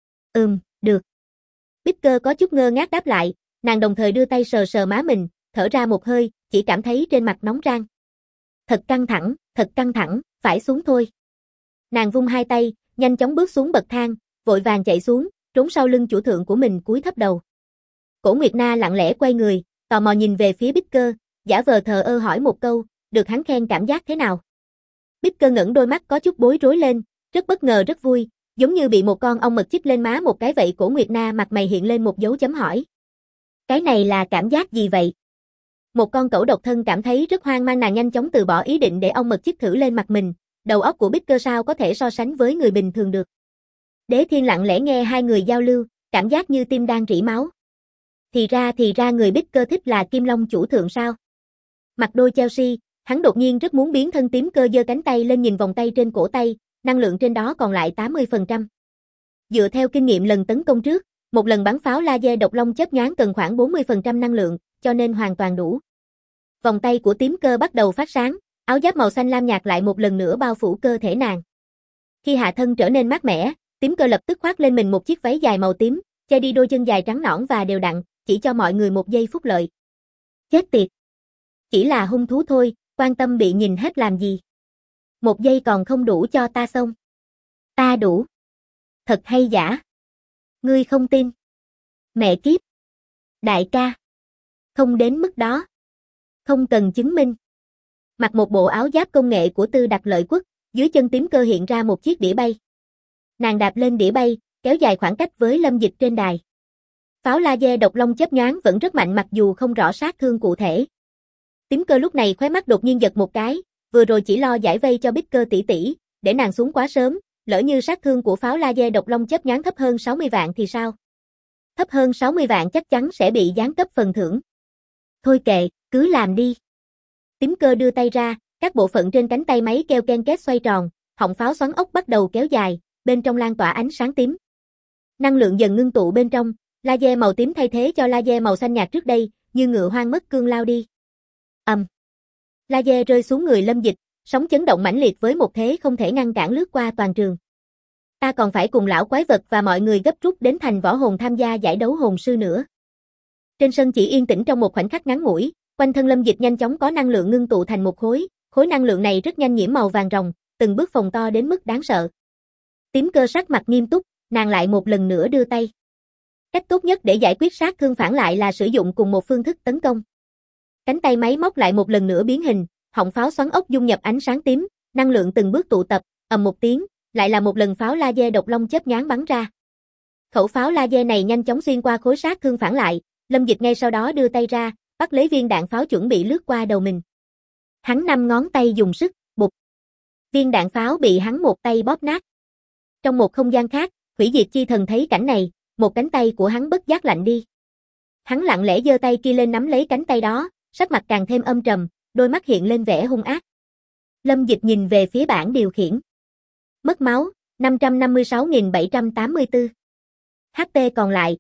Được. Bích Cơ có chút ngơ ngác đáp lại, nàng đồng thời đưa tay sờ sờ má mình, thở ra một hơi, chỉ cảm thấy trên mặt nóng rang. Thật căng thẳng, phải xuống thôi. Nàng vung hai tay, nhanh chóng bước xuống bậc thang, vội vàng chạy xuống, trốn sau lưng chủ thượng của mình cúi thấp đầu. Cổ Nguyệt Na lặng lẽ quay người, tò mò nhìn về phía Bích Cơ, giả vờ thờ ơ hỏi một câu, được hắn khen cảm giác thế nào? Bích Cơ ngẩng đôi mắt có chút bối rối lên, rất bất ngờ rất vui, giống như bị một con ong mật chích lên má một cái vậy. Cổ Nguyệt Na mặt mày hiện lên một dấu chấm hỏi. Cái này là cảm giác gì vậy? Một con cẩu độc thân cảm thấy rất hoang mang, nàng nhanh chóng từ bỏ ý định để ong mật chích thử lên mặt mình, đầu óc của Bích Cơ sao có thể so sánh với người bình thường được. Đế Thiên lặng lẽ nghe hai người giao lưu, cảm giác như tim đang rỉ máu. Thì ra người Bích Cơ thích là Kim Long chủ thượng sao? Mặt đôi Chelsea, hắn đột nhiên rất muốn biến thân. Tím Cơ giơ cánh tay lên nhìn vòng tay trên cổ tay, năng lượng trên đó còn lại 80%. Dựa theo kinh nghiệm lần tấn công trước, một lần bắn pháo laser độc long chớp nhoáng cần khoảng 40% năng lượng, cho nên hoàn toàn đủ. Vòng tay của Tím Cơ bắt đầu phát sáng, áo giáp màu xanh lam nhạt lại một lần nữa bao phủ cơ thể nàng. Khi hạ thân trở nên mát mẻ, Tím Cơ lập tức khoác lên mình một chiếc váy dài màu tím, che đi đôi chân dài trắng nõn và đều đặn, chỉ cho mọi người một giây phúc lợi. Chết tiệt! Chỉ là hung thú thôi, quan tâm bị nhìn hết làm gì? Một giây còn không đủ cho ta xông. Ta đủ. Thật hay giả? Ngươi không tin? Mẹ kiếp! Đại ca! Không đến mức đó. Không cần chứng minh. Mặc một bộ áo giáp công nghệ của Tư Đặc Lợi Quốc, dưới chân Tím Cơ hiện ra một chiếc đĩa bay. Nàng đạp lên đĩa bay, kéo dài khoảng cách với Lâm Dịch trên đài. Pháo laser độc long chớp nhoáng vẫn rất mạnh mặc dù không rõ sát thương cụ thể. Tím Cơ lúc này khóe mắt đột nhiên giật một cái, vừa rồi chỉ lo giải vây cho Bích Cơ tỷ tỷ, để nàng xuống quá sớm, lỡ như sát thương của pháo laser độc long chớp nhoáng thấp hơn 60 vạn thì sao? Thấp hơn 60 vạn chắc chắn sẽ bị giáng cấp phần thưởng. Thôi kệ, cứ làm đi. Tím Cơ đưa tay ra, các bộ phận trên cánh tay máy keo ken két xoay tròn, họng pháo xoắn ốc bắt đầu kéo dài, bên trong lan tỏa ánh sáng tím. Năng lượng dần ngưng tụ bên trong, laser màu tím thay thế cho laser màu xanh nhạt trước đây, như ngựa hoang mất cương lao đi. Laser rơi xuống người Lâm Dịch, sóng chấn động mãnh liệt với một thế không thể ngăn cản lướt qua toàn trường. Ta còn phải cùng lão quái vật và mọi người gấp rút đến thành võ hồn tham gia giải đấu hồn sư nữa. Trên sân chỉ yên tĩnh trong một khoảnh khắc ngắn ngủi, quanh thân Lâm Dịch nhanh chóng có năng lượng ngưng tụ thành một khối năng lượng này rất nhanh nhiễm màu vàng ròng, từng bước phồng to đến mức đáng sợ. Tím Cơ sắc mặt nghiêm túc, nàng lại một lần nữa đưa tay. Cách tốt nhất để giải quyết sát thương phản lại là sử dụng cùng một phương thức tấn công. Cánh tay máy móc lại một lần nữa biến hình, họng pháo xoắn ốc dung nhập ánh sáng tím, năng lượng từng bước tụ tập, ầm một tiếng, lại là một lần pháo laser độc long chớp nhoáng bắn ra. Khẩu pháo laser này nhanh chóng xuyên qua khối sát thương phản lại, Lâm Dịch ngay sau đó đưa tay ra, bắt lấy viên đạn pháo chuẩn bị lướt qua đầu mình. Hắn 5 ngón tay dùng sức, bụp. Viên đạn pháo bị hắn một tay bóp nát. Trong một không gian khác, Hủy Diệt Chi Thần thấy cảnh này, một cánh tay của hắn bất giác lạnh đi. Hắn lặng lẽ giơ tay kia lên nắm lấy cánh tay đó, sắc mặt càng thêm âm trầm, đôi mắt hiện lên vẻ hung ác. Lâm Dịch nhìn về phía bảng điều khiển. Mất máu, 556.784. HP còn lại,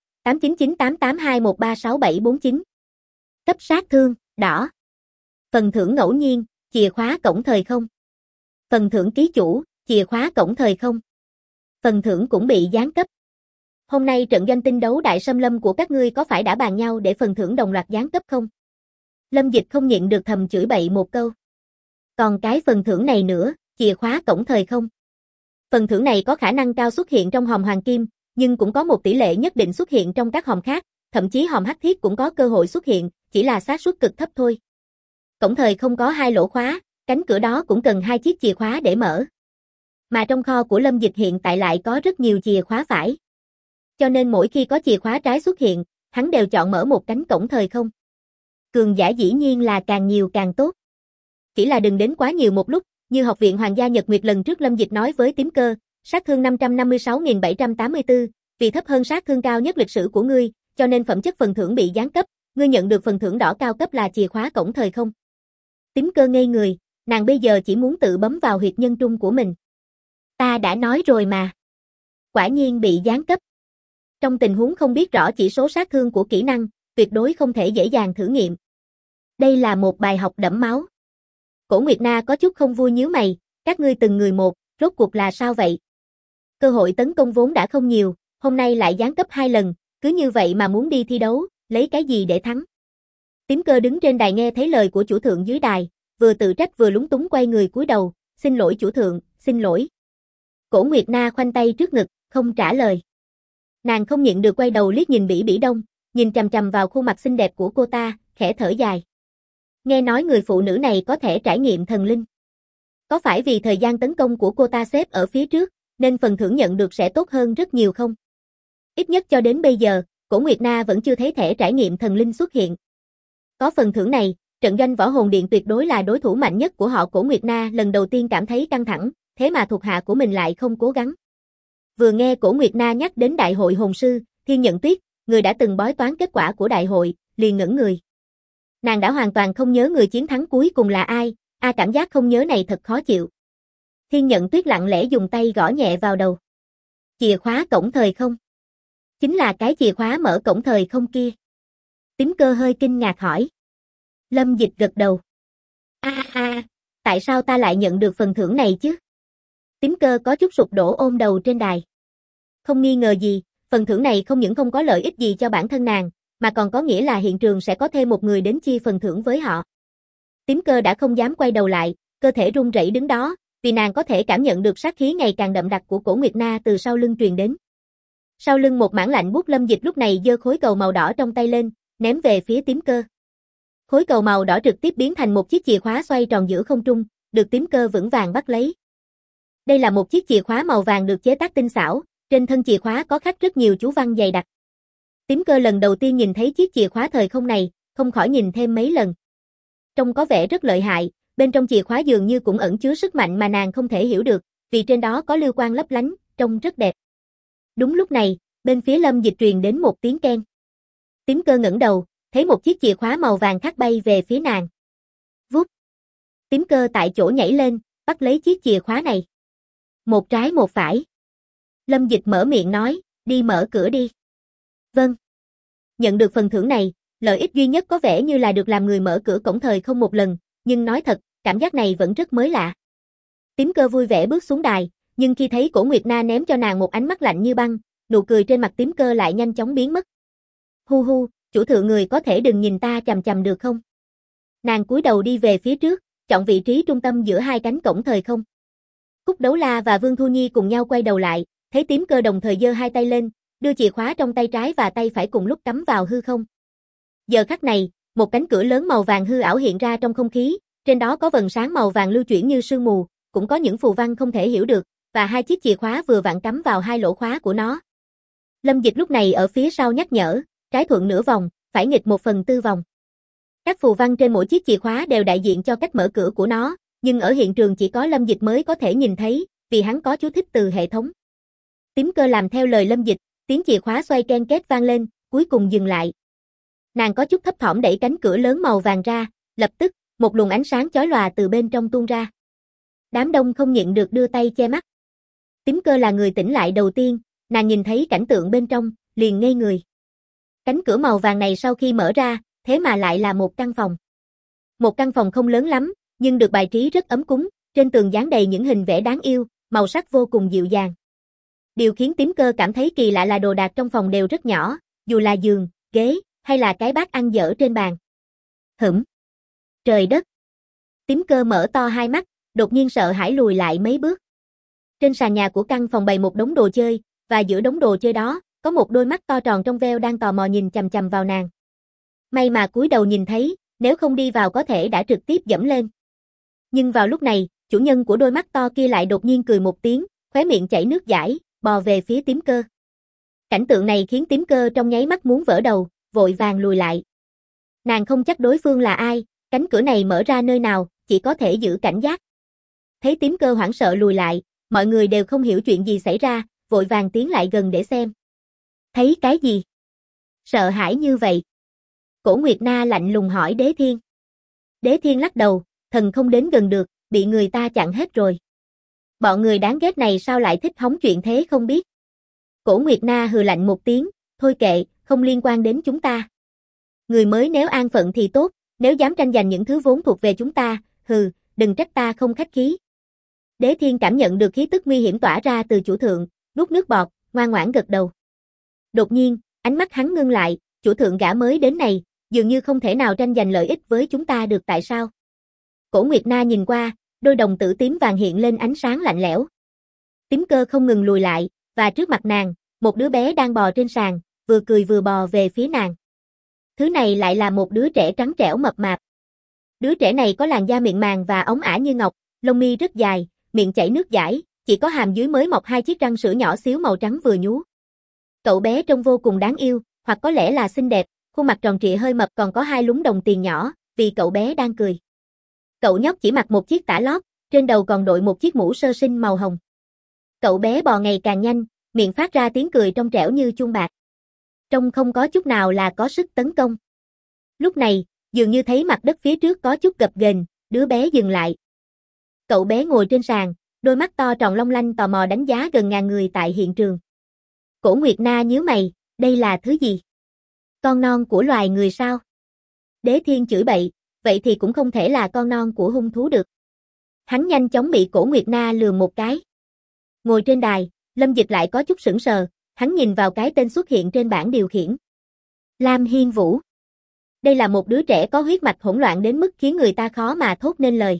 899882136749. Cấp sát thương, đỏ. Phần thưởng ngẫu nhiên, chìa khóa cổng thời không. Phần thưởng ký chủ, chìa khóa cổng thời không. Phần thưởng cũng bị giáng cấp. Hôm nay trận doanh tinh đấu đại xâm lâm của các ngươi có phải đã bàn nhau để phần thưởng đồng loạt giáng cấp không? Lâm Dịch không nhịn được thầm chửi bậy một câu. Còn cái phần thưởng này nữa, chìa khóa cổng thời không. Phần thưởng này có khả năng cao xuất hiện trong hòm hoàng kim, nhưng cũng có một tỷ lệ nhất định xuất hiện trong các hòm khác, thậm chí hòm hắc thiết cũng có cơ hội xuất hiện, chỉ là xác suất cực thấp thôi. Cổng thời không có 2 lỗ khóa, cánh cửa đó cũng cần 2 chiếc chìa khóa để mở. Mà trong kho của Lâm Dịch hiện tại lại có rất nhiều chìa khóa phải. Cho nên mỗi khi có chìa khóa trái xuất hiện, hắn đều chọn mở một cánh cổng thời không. Cường giả dĩ nhiên là càng nhiều càng tốt. Chỉ là đừng đến quá nhiều một lúc, như Học viện Hoàng gia Nhật Nguyệt lần trước Lâm Dịch nói với Tím Cơ, sát thương 556.784, vì thấp hơn sát thương cao nhất lịch sử của ngươi, cho nên phẩm chất phần thưởng bị giáng cấp, ngươi nhận được phần thưởng đỏ cao cấp là chìa khóa cổng thời không. Tím Cơ ngây người, nàng bây giờ chỉ muốn tự bấm vào huyệt nhân trung của mình. Ta đã nói rồi mà. Quả nhiên bị giáng cấp. Trong tình huống không biết rõ chỉ số sát thương của kỹ năng, tuyệt đối không thể dễ dàng thử nghiệm. Đây là một bài học đẫm máu. Cổ Nguyệt Na có chút không vui nhíu mày, các ngươi từng người một, rốt cuộc là sao vậy? Cơ hội tấn công vốn đã không nhiều, hôm nay lại giáng cấp 2 lần, cứ như vậy mà muốn đi thi đấu, lấy cái gì để thắng? Tím Cơ đứng trên đài nghe thấy lời của chủ thượng dưới đài, vừa tự trách vừa lúng túng quay người cúi đầu, xin lỗi chủ thượng, xin lỗi. Cổ Nguyệt Na khoanh tay trước ngực, không trả lời. Nàng không nhịn được quay đầu liếc nhìn Bỉ Bỉ Đông, nhìn chằm chằm vào khuôn mặt xinh đẹp của cô ta, khẽ thở dài. Nghe nói người phụ nữ này có thể trải nghiệm thần linh. Có phải vì thời gian tấn công của cô ta xếp ở phía trước, nên phần thưởng nhận được sẽ tốt hơn rất nhiều không? Ít nhất cho đến bây giờ, Cổ Nguyệt Na vẫn chưa thấy thẻ trải nghiệm thần linh xuất hiện. Có phần thưởng này, trận doanh Võ Hồn Điện tuyệt đối là đối thủ mạnh nhất của họ. Cổ Nguyệt Na lần đầu tiên cảm thấy căng thẳng, thế mà thuộc hạ của mình lại không cố gắng. Vừa nghe Cổ Nguyệt Na nhắc đến đại hội hồn sư, Thiên Nhận Tuyết, người đã từng bói toán kết quả của đại hội, liền ngẩn người. Nàng đã hoàn toàn không nhớ người chiến thắng cuối cùng là ai, cảm giác không nhớ này thật khó chịu. Thiên Nhận Tuyết lặng lẽ dùng tay gõ nhẹ vào đầu. Chìa khóa cổng thời không? Chính là cái chìa khóa mở cổng thời không kia. Tím Cơ hơi kinh ngạc hỏi. Lâm Dịch gật đầu. Tại sao ta lại nhận được phần thưởng này chứ? Tím Cơ có chút sụp đổ ôm đầu trên đài. Không nghi ngờ gì, phần thưởng này không những không có lợi ích gì cho bản thân nàng, mà còn có nghĩa là hiện trường sẽ có thêm một người đến chia phần thưởng với họ. Tím Cơ đã không dám quay đầu lại, cơ thể run rẩy đứng đó, vì nàng có thể cảm nhận được sát khí ngày càng đậm đặc của Cổ Nguyệt Na từ sau lưng truyền đến. Sau lưng một mảng lạnh buốt, Lâm Dịch lúc này giơ khối cầu màu đỏ trong tay lên, ném về phía Tím Cơ. Khối cầu màu đỏ trực tiếp biến thành một chiếc chìa khóa xoay tròn giữa không trung, được Tím Cơ vững vàng bắt lấy. Đây là một chiếc chìa khóa màu vàng được chế tác tinh xảo, trên thân chìa khóa có khắc rất nhiều chú văn dày đặc. Tím Cơ lần đầu tiên nhìn thấy chiếc chìa khóa thời không này, không khỏi nhìn thêm mấy lần. Trông có vẻ rất lợi hại, bên trong chìa khóa dường như cũng ẩn chứa sức mạnh mà nàng không thể hiểu được, vì trên đó có lưu quang lấp lánh, trông rất đẹp. Đúng lúc này, bên phía Lâm Dịch truyền đến một tiếng keng. Tím Cơ ngẩng đầu, thấy một chiếc chìa khóa màu vàng khác bay về phía nàng. Vút. Tím Cơ tại chỗ nhảy lên, bắt lấy chiếc chìa khóa này. Một trái một phải. Lâm Dịch mở miệng nói, đi mở cửa đi. Vâng. Nhận được phần thưởng này, lợi ích duy nhất có vẻ như là được làm người mở cửa cổng thời không một lần, nhưng nói thật, cảm giác này vẫn rất mới lạ. Tím Cơ vui vẻ bước xuống đài, nhưng khi thấy Cổ Nguyệt Na ném cho nàng một ánh mắt lạnh như băng, nụ cười trên mặt Tím Cơ lại nhanh chóng biến mất. Hu hu, chủ thượng người có thể đừng nhìn ta chằm chằm được không? Nàng cúi đầu đi về phía trước, chọn vị trí trung tâm giữa hai cánh cổng thời không. Cúc Đấu La và Vương Thu Nhi cùng nhau quay đầu lại, thấy Tím Cơ đồng thời giơ hai tay lên, đưa chìa khóa trong tay trái và tay phải cùng lúc cắm vào hư không. Giờ khắc này, một cánh cửa lớn màu vàng hư ảo hiện ra trong không khí, trên đó có vầng sáng màu vàng lưu chuyển như sương mù, cũng có những phù văn không thể hiểu được, và hai chiếc chìa khóa vừa vặn cắm vào hai lỗ khóa của nó. Lâm Dịch lúc này ở phía sau nhắc nhở, trái thuận nửa vòng, phải nghịch 1/4 vòng. Các phù văn trên mỗi chiếc chìa khóa đều đại diện cho cách mở cửa của nó, nhưng ở hiện trường chỉ có Lâm Dịch mới có thể nhìn thấy, vì hắn có chú thích từ hệ thống. Tím Cơ làm theo lời Lâm Dịch, tiếng chìa khóa xoay ken két vang lên, cuối cùng dừng lại. Nàng có chút thấp thỏm đẩy cánh cửa lớn màu vàng ra, lập tức, một luồng ánh sáng chói lòa từ bên trong tuôn ra. Đám đông không nhịn được đưa tay che mắt. Tím Cơ là người tỉnh lại đầu tiên, nàng nhìn thấy cảnh tượng bên trong, liền ngây người. Cánh cửa màu vàng này sau khi mở ra, thế mà lại là một căn phòng. Một căn phòng không lớn lắm, nhưng được bài trí rất ấm cúng, trên tường dán đầy những hình vẽ đáng yêu, màu sắc vô cùng dịu dàng. Điều khiến Tím Cơ cảm thấy kỳ lạ là đồ đạc trong phòng đều rất nhỏ, dù là giường, ghế, hay là cái bát ăn dở trên bàn. Trời đất! Tím Cơ mở to hai mắt, đột nhiên sợ hãi lùi lại mấy bước. Trên sàn nhà của căn phòng bày một đống đồ chơi, và giữa đống đồ chơi đó, có một đôi mắt to tròn trong veo đang tò mò nhìn chằm chằm vào nàng. May mà cúi đầu nhìn thấy, nếu không đi vào có thể đã trực tiếp dẫm lên. Nhưng vào lúc này, chủ nhân của đôi mắt to kia lại đột nhiên cười một tiếng, khóe miệng chảy nước dãi, bò về phía Tím Cơ. Cảnh tượng này khiến Tím Cơ trong nháy mắt muốn vỡ đầu, vội vàng lùi lại. Nàng không chắc đối phương là ai, cánh cửa này mở ra nơi nào, chỉ có thể giữ cảnh giác. Thấy Tím Cơ hoảng sợ lùi lại, mọi người đều không hiểu chuyện gì xảy ra, vội vàng tiến lại gần để xem. Thấy cái gì? Sợ hãi như vậy? Cổ Nguyệt Na lạnh lùng hỏi Đế Thiên. Đế Thiên lắc đầu, thần không đến gần được, bị người ta chặn hết rồi. Bọn người đáng ghét này sao lại thích hóng chuyện thế không biết. Cổ Nguyệt Na hừ lạnh một tiếng, thôi kệ, không liên quan đến chúng ta. Người mới nếu an phận thì tốt, nếu dám tranh giành những thứ vốn thuộc về chúng ta, đừng trách ta không khách khí. Đế Thiên cảm nhận được khí tức nguy hiểm tỏa ra từ chủ thượng, nuốt nước bọt, ngoan ngoãn gật đầu. Đột nhiên, ánh mắt hắn ngưng lại, chủ thượng gã mới đến này, dường như không thể nào tranh giành lợi ích với chúng ta được tại sao? Cổ Nguyệt Na nhìn qua, đôi đồng tử tím vàng hiện lên ánh sáng lạnh lẽo. Tím Cơ không ngừng lùi lại, và trước mặt nàng, một đứa bé đang bò trên sàn, vừa cười vừa bò về phía nàng. Thứ này lại là một đứa trẻ trắng trẻo mập mạp. Đứa trẻ này có làn da mịn màng và óng ả như ngọc, lông mi rất dài, miệng chảy nước dãi, chỉ có hàm dưới mới mọc hai chiếc răng sữa nhỏ xíu màu trắng vừa nhú. Cậu bé trông vô cùng đáng yêu, hoặc có lẽ là xinh đẹp, khuôn mặt tròn trịa hơi mập còn có hai lúm đồng tiền nhỏ, vì cậu bé đang cười. Cậu nhóc chỉ mặc một chiếc tã lót, trên đầu còn đội một chiếc mũ sơ sinh màu hồng. Cậu bé bò ngày càng nhanh, miệng phát ra tiếng cười trong trẻo như chuông bạc. Trông không có chút nào là có sức tấn công. Lúc này, dường như thấy mặt đất phía trước có chút gập ghềnh, đứa bé dừng lại. Cậu bé ngồi trên sàn, đôi mắt to tròn long lanh tò mò đánh giá gần ngàn người tại hiện trường. Cổ Nguyệt Na nhíu mày, đây là thứ gì? Con non của loài người sao? Đế Thiên chửi bậy, vậy thì cũng không thể là con non của hung thú được. Hắn nhanh chóng bị Cổ Nguyệt Na lườm một cái. Ngồi trên đài, Lâm Dịch lại có chút sững sờ, hắn nhìn vào cái tên xuất hiện trên bảng điều khiển. Lam Hiên Vũ. Đây là một đứa trẻ có huyết mạch hỗn loạn đến mức khiến người ta khó mà thốt nên lời.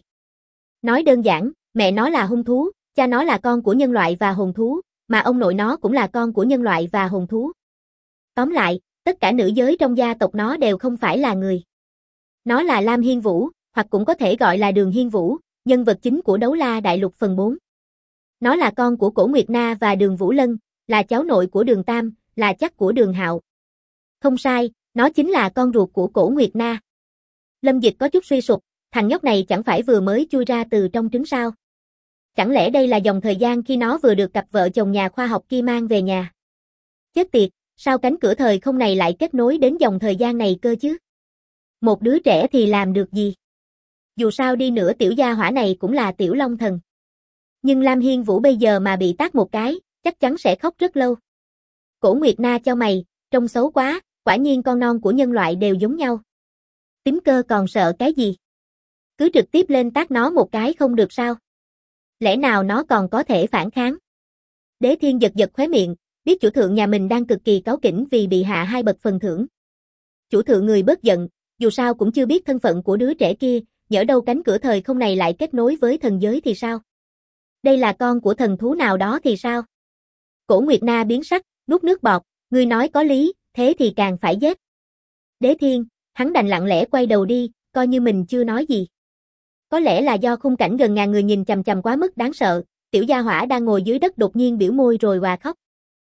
Nói đơn giản, mẹ nó là hung thú, cha nó là con của nhân loại và hồn thú, mà ông nội nó cũng là con của nhân loại và hồn thú. Tóm lại, tất cả nữ giới trong gia tộc nó đều không phải là người. Nó là Lam Hiên Vũ, hoặc cũng có thể gọi là Đường Hiên Vũ, nhân vật chính của Đấu La Đại Lục phần 4. Nó là con của Cổ Nguyệt Na và Đường Vũ Lân, là cháu nội của Đường Tam, là chắc của Đường Hạo. Không sai, nó chính là con ruột của Cổ Nguyệt Na. Lâm Dịch có chút suy sụp, thằng nhóc này chẳng phải vừa mới chui ra từ trong trứng sao? Chẳng lẽ đây là dòng thời gian khi nó vừa được cặp vợ chồng nhà khoa học kia mang về nhà? Chết tiệt, sao cánh cửa thời không này lại kết nối đến dòng thời gian này cơ chứ? Một đứa trẻ thì làm được gì? Dù sao đi nữa tiểu gia hỏa này cũng là tiểu long thần. Nhưng Lam Hiên Vũ bây giờ mà bị tát một cái, chắc chắn sẽ khóc rất lâu. Cổ Nguyệt Na chau mày, trông xấu quá, quả nhiên con non của nhân loại đều giống nhau. Tím Cơ còn sợ cái gì? Cứ trực tiếp lên tát nó một cái không được sao? Lẽ nào nó còn có thể phản kháng? Đế Thiên giật giật khóe miệng, biết chủ thượng nhà mình đang cực kỳ cáu kỉnh vì bị hạ 2 bậc phần thưởng. Chủ thượng người bớt giận, dù sao cũng chưa biết thân phận của đứa trẻ kia, nhỡ đâu cánh cửa thời không này lại kết nối với thần giới thì sao? Đây là con của thần thú nào đó thì sao? Cổ Nguyệt Na biến sắc, nuốt nước bọt, ngươi nói có lý, thế thì càng phải giết. Đế Thiên, hắn đành lặng lẽ quay đầu đi, coi như mình chưa nói gì. Có lẽ là do khung cảnh gần ngàn người nhìn chằm chằm quá mức đáng sợ, tiểu gia hỏa đang ngồi dưới đất đột nhiên biểu môi rồi òa khóc.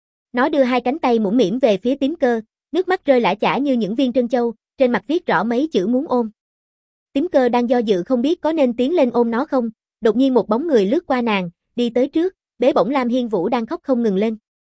Nó đưa hai cánh tay mũm mĩm về phía Tím Cơ, nước mắt rơi lã chã như những viên trân châu, trên mặt viết rõ mấy chữ muốn ôm. Tím Cơ đang do dự không biết có nên tiến lên ôm nó không, đột nhiên một bóng người lướt qua nàng, đi tới trước, bế bổng Lam Hiên Vũ đang khóc không ngừng lên.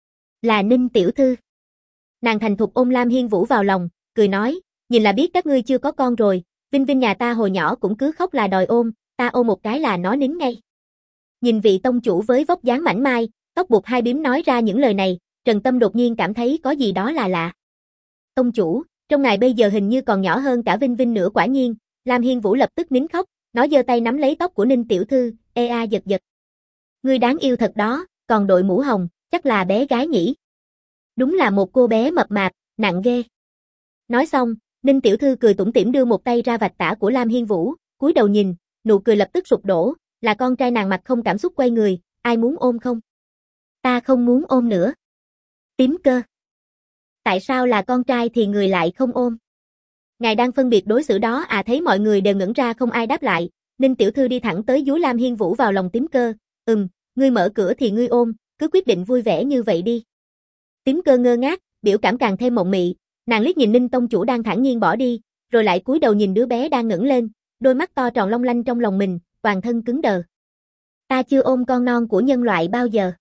Là Ninh tiểu thư. Nàng thành thục ôm Lam Hiên Vũ vào lòng, cười nói, nhìn là biết các ngươi chưa có con rồi, Vinh Vinh nhà ta hồi nhỏ cũng cứ khóc là đòi ôm, ta ôm một cái là nó nín ngay. Nhìn vị tông chủ với vóc dáng mảnh mai, tóc buộc hai bím nói ra những lời này, Trần Tâm đột nhiên cảm thấy có gì đó là lạ. Tông chủ, trong ngài bây giờ hình như còn nhỏ hơn cả Vinh Vinh nữa quả nhiên, Lam Hiên Vũ lập tức nín khóc, nó giơ tay nắm lấy tóc của Ninh tiểu thư, giật giật. Ngươi đáng yêu thật đó, còn đội mũ hồng, chắc là bé gái nhỉ. Đúng là một cô bé mập mạp, nặng ghê. Nói xong, Ninh tiểu thư cười tủm tỉm đưa một tay ra vạch tả của Lam Hiên Vũ, cúi đầu nhìn, nụ cười lập tức sụp đổ, là con trai nàng mặt không cảm xúc quay người, ai muốn ôm không? Ta không muốn ôm nữa. Tím Cơ. Tại sao là con trai thì người lại không ôm? Ngài đang phân biệt đối xử đó à? Thấy mọi người đều ngẩn ra không ai đáp lại, Ninh tiểu thư đi thẳng tới dúi Lam Hiên Vũ vào lòng Tím Cơ, ngươi mở cửa thì ngươi ôm, cứ quyết định vui vẻ như vậy đi. Tím Cơ ngơ ngác, biểu cảm càng thêm mộng mị, nàng liếc nhìn Ninh tông chủ đang thản nhiên bỏ đi, rồi lại cúi đầu nhìn đứa bé đang ngẩng lên, đôi mắt to tròn long lanh trong lòng mình, toàn thân cứng đờ. Ta chưa ôm con non của nhân loại bao giờ.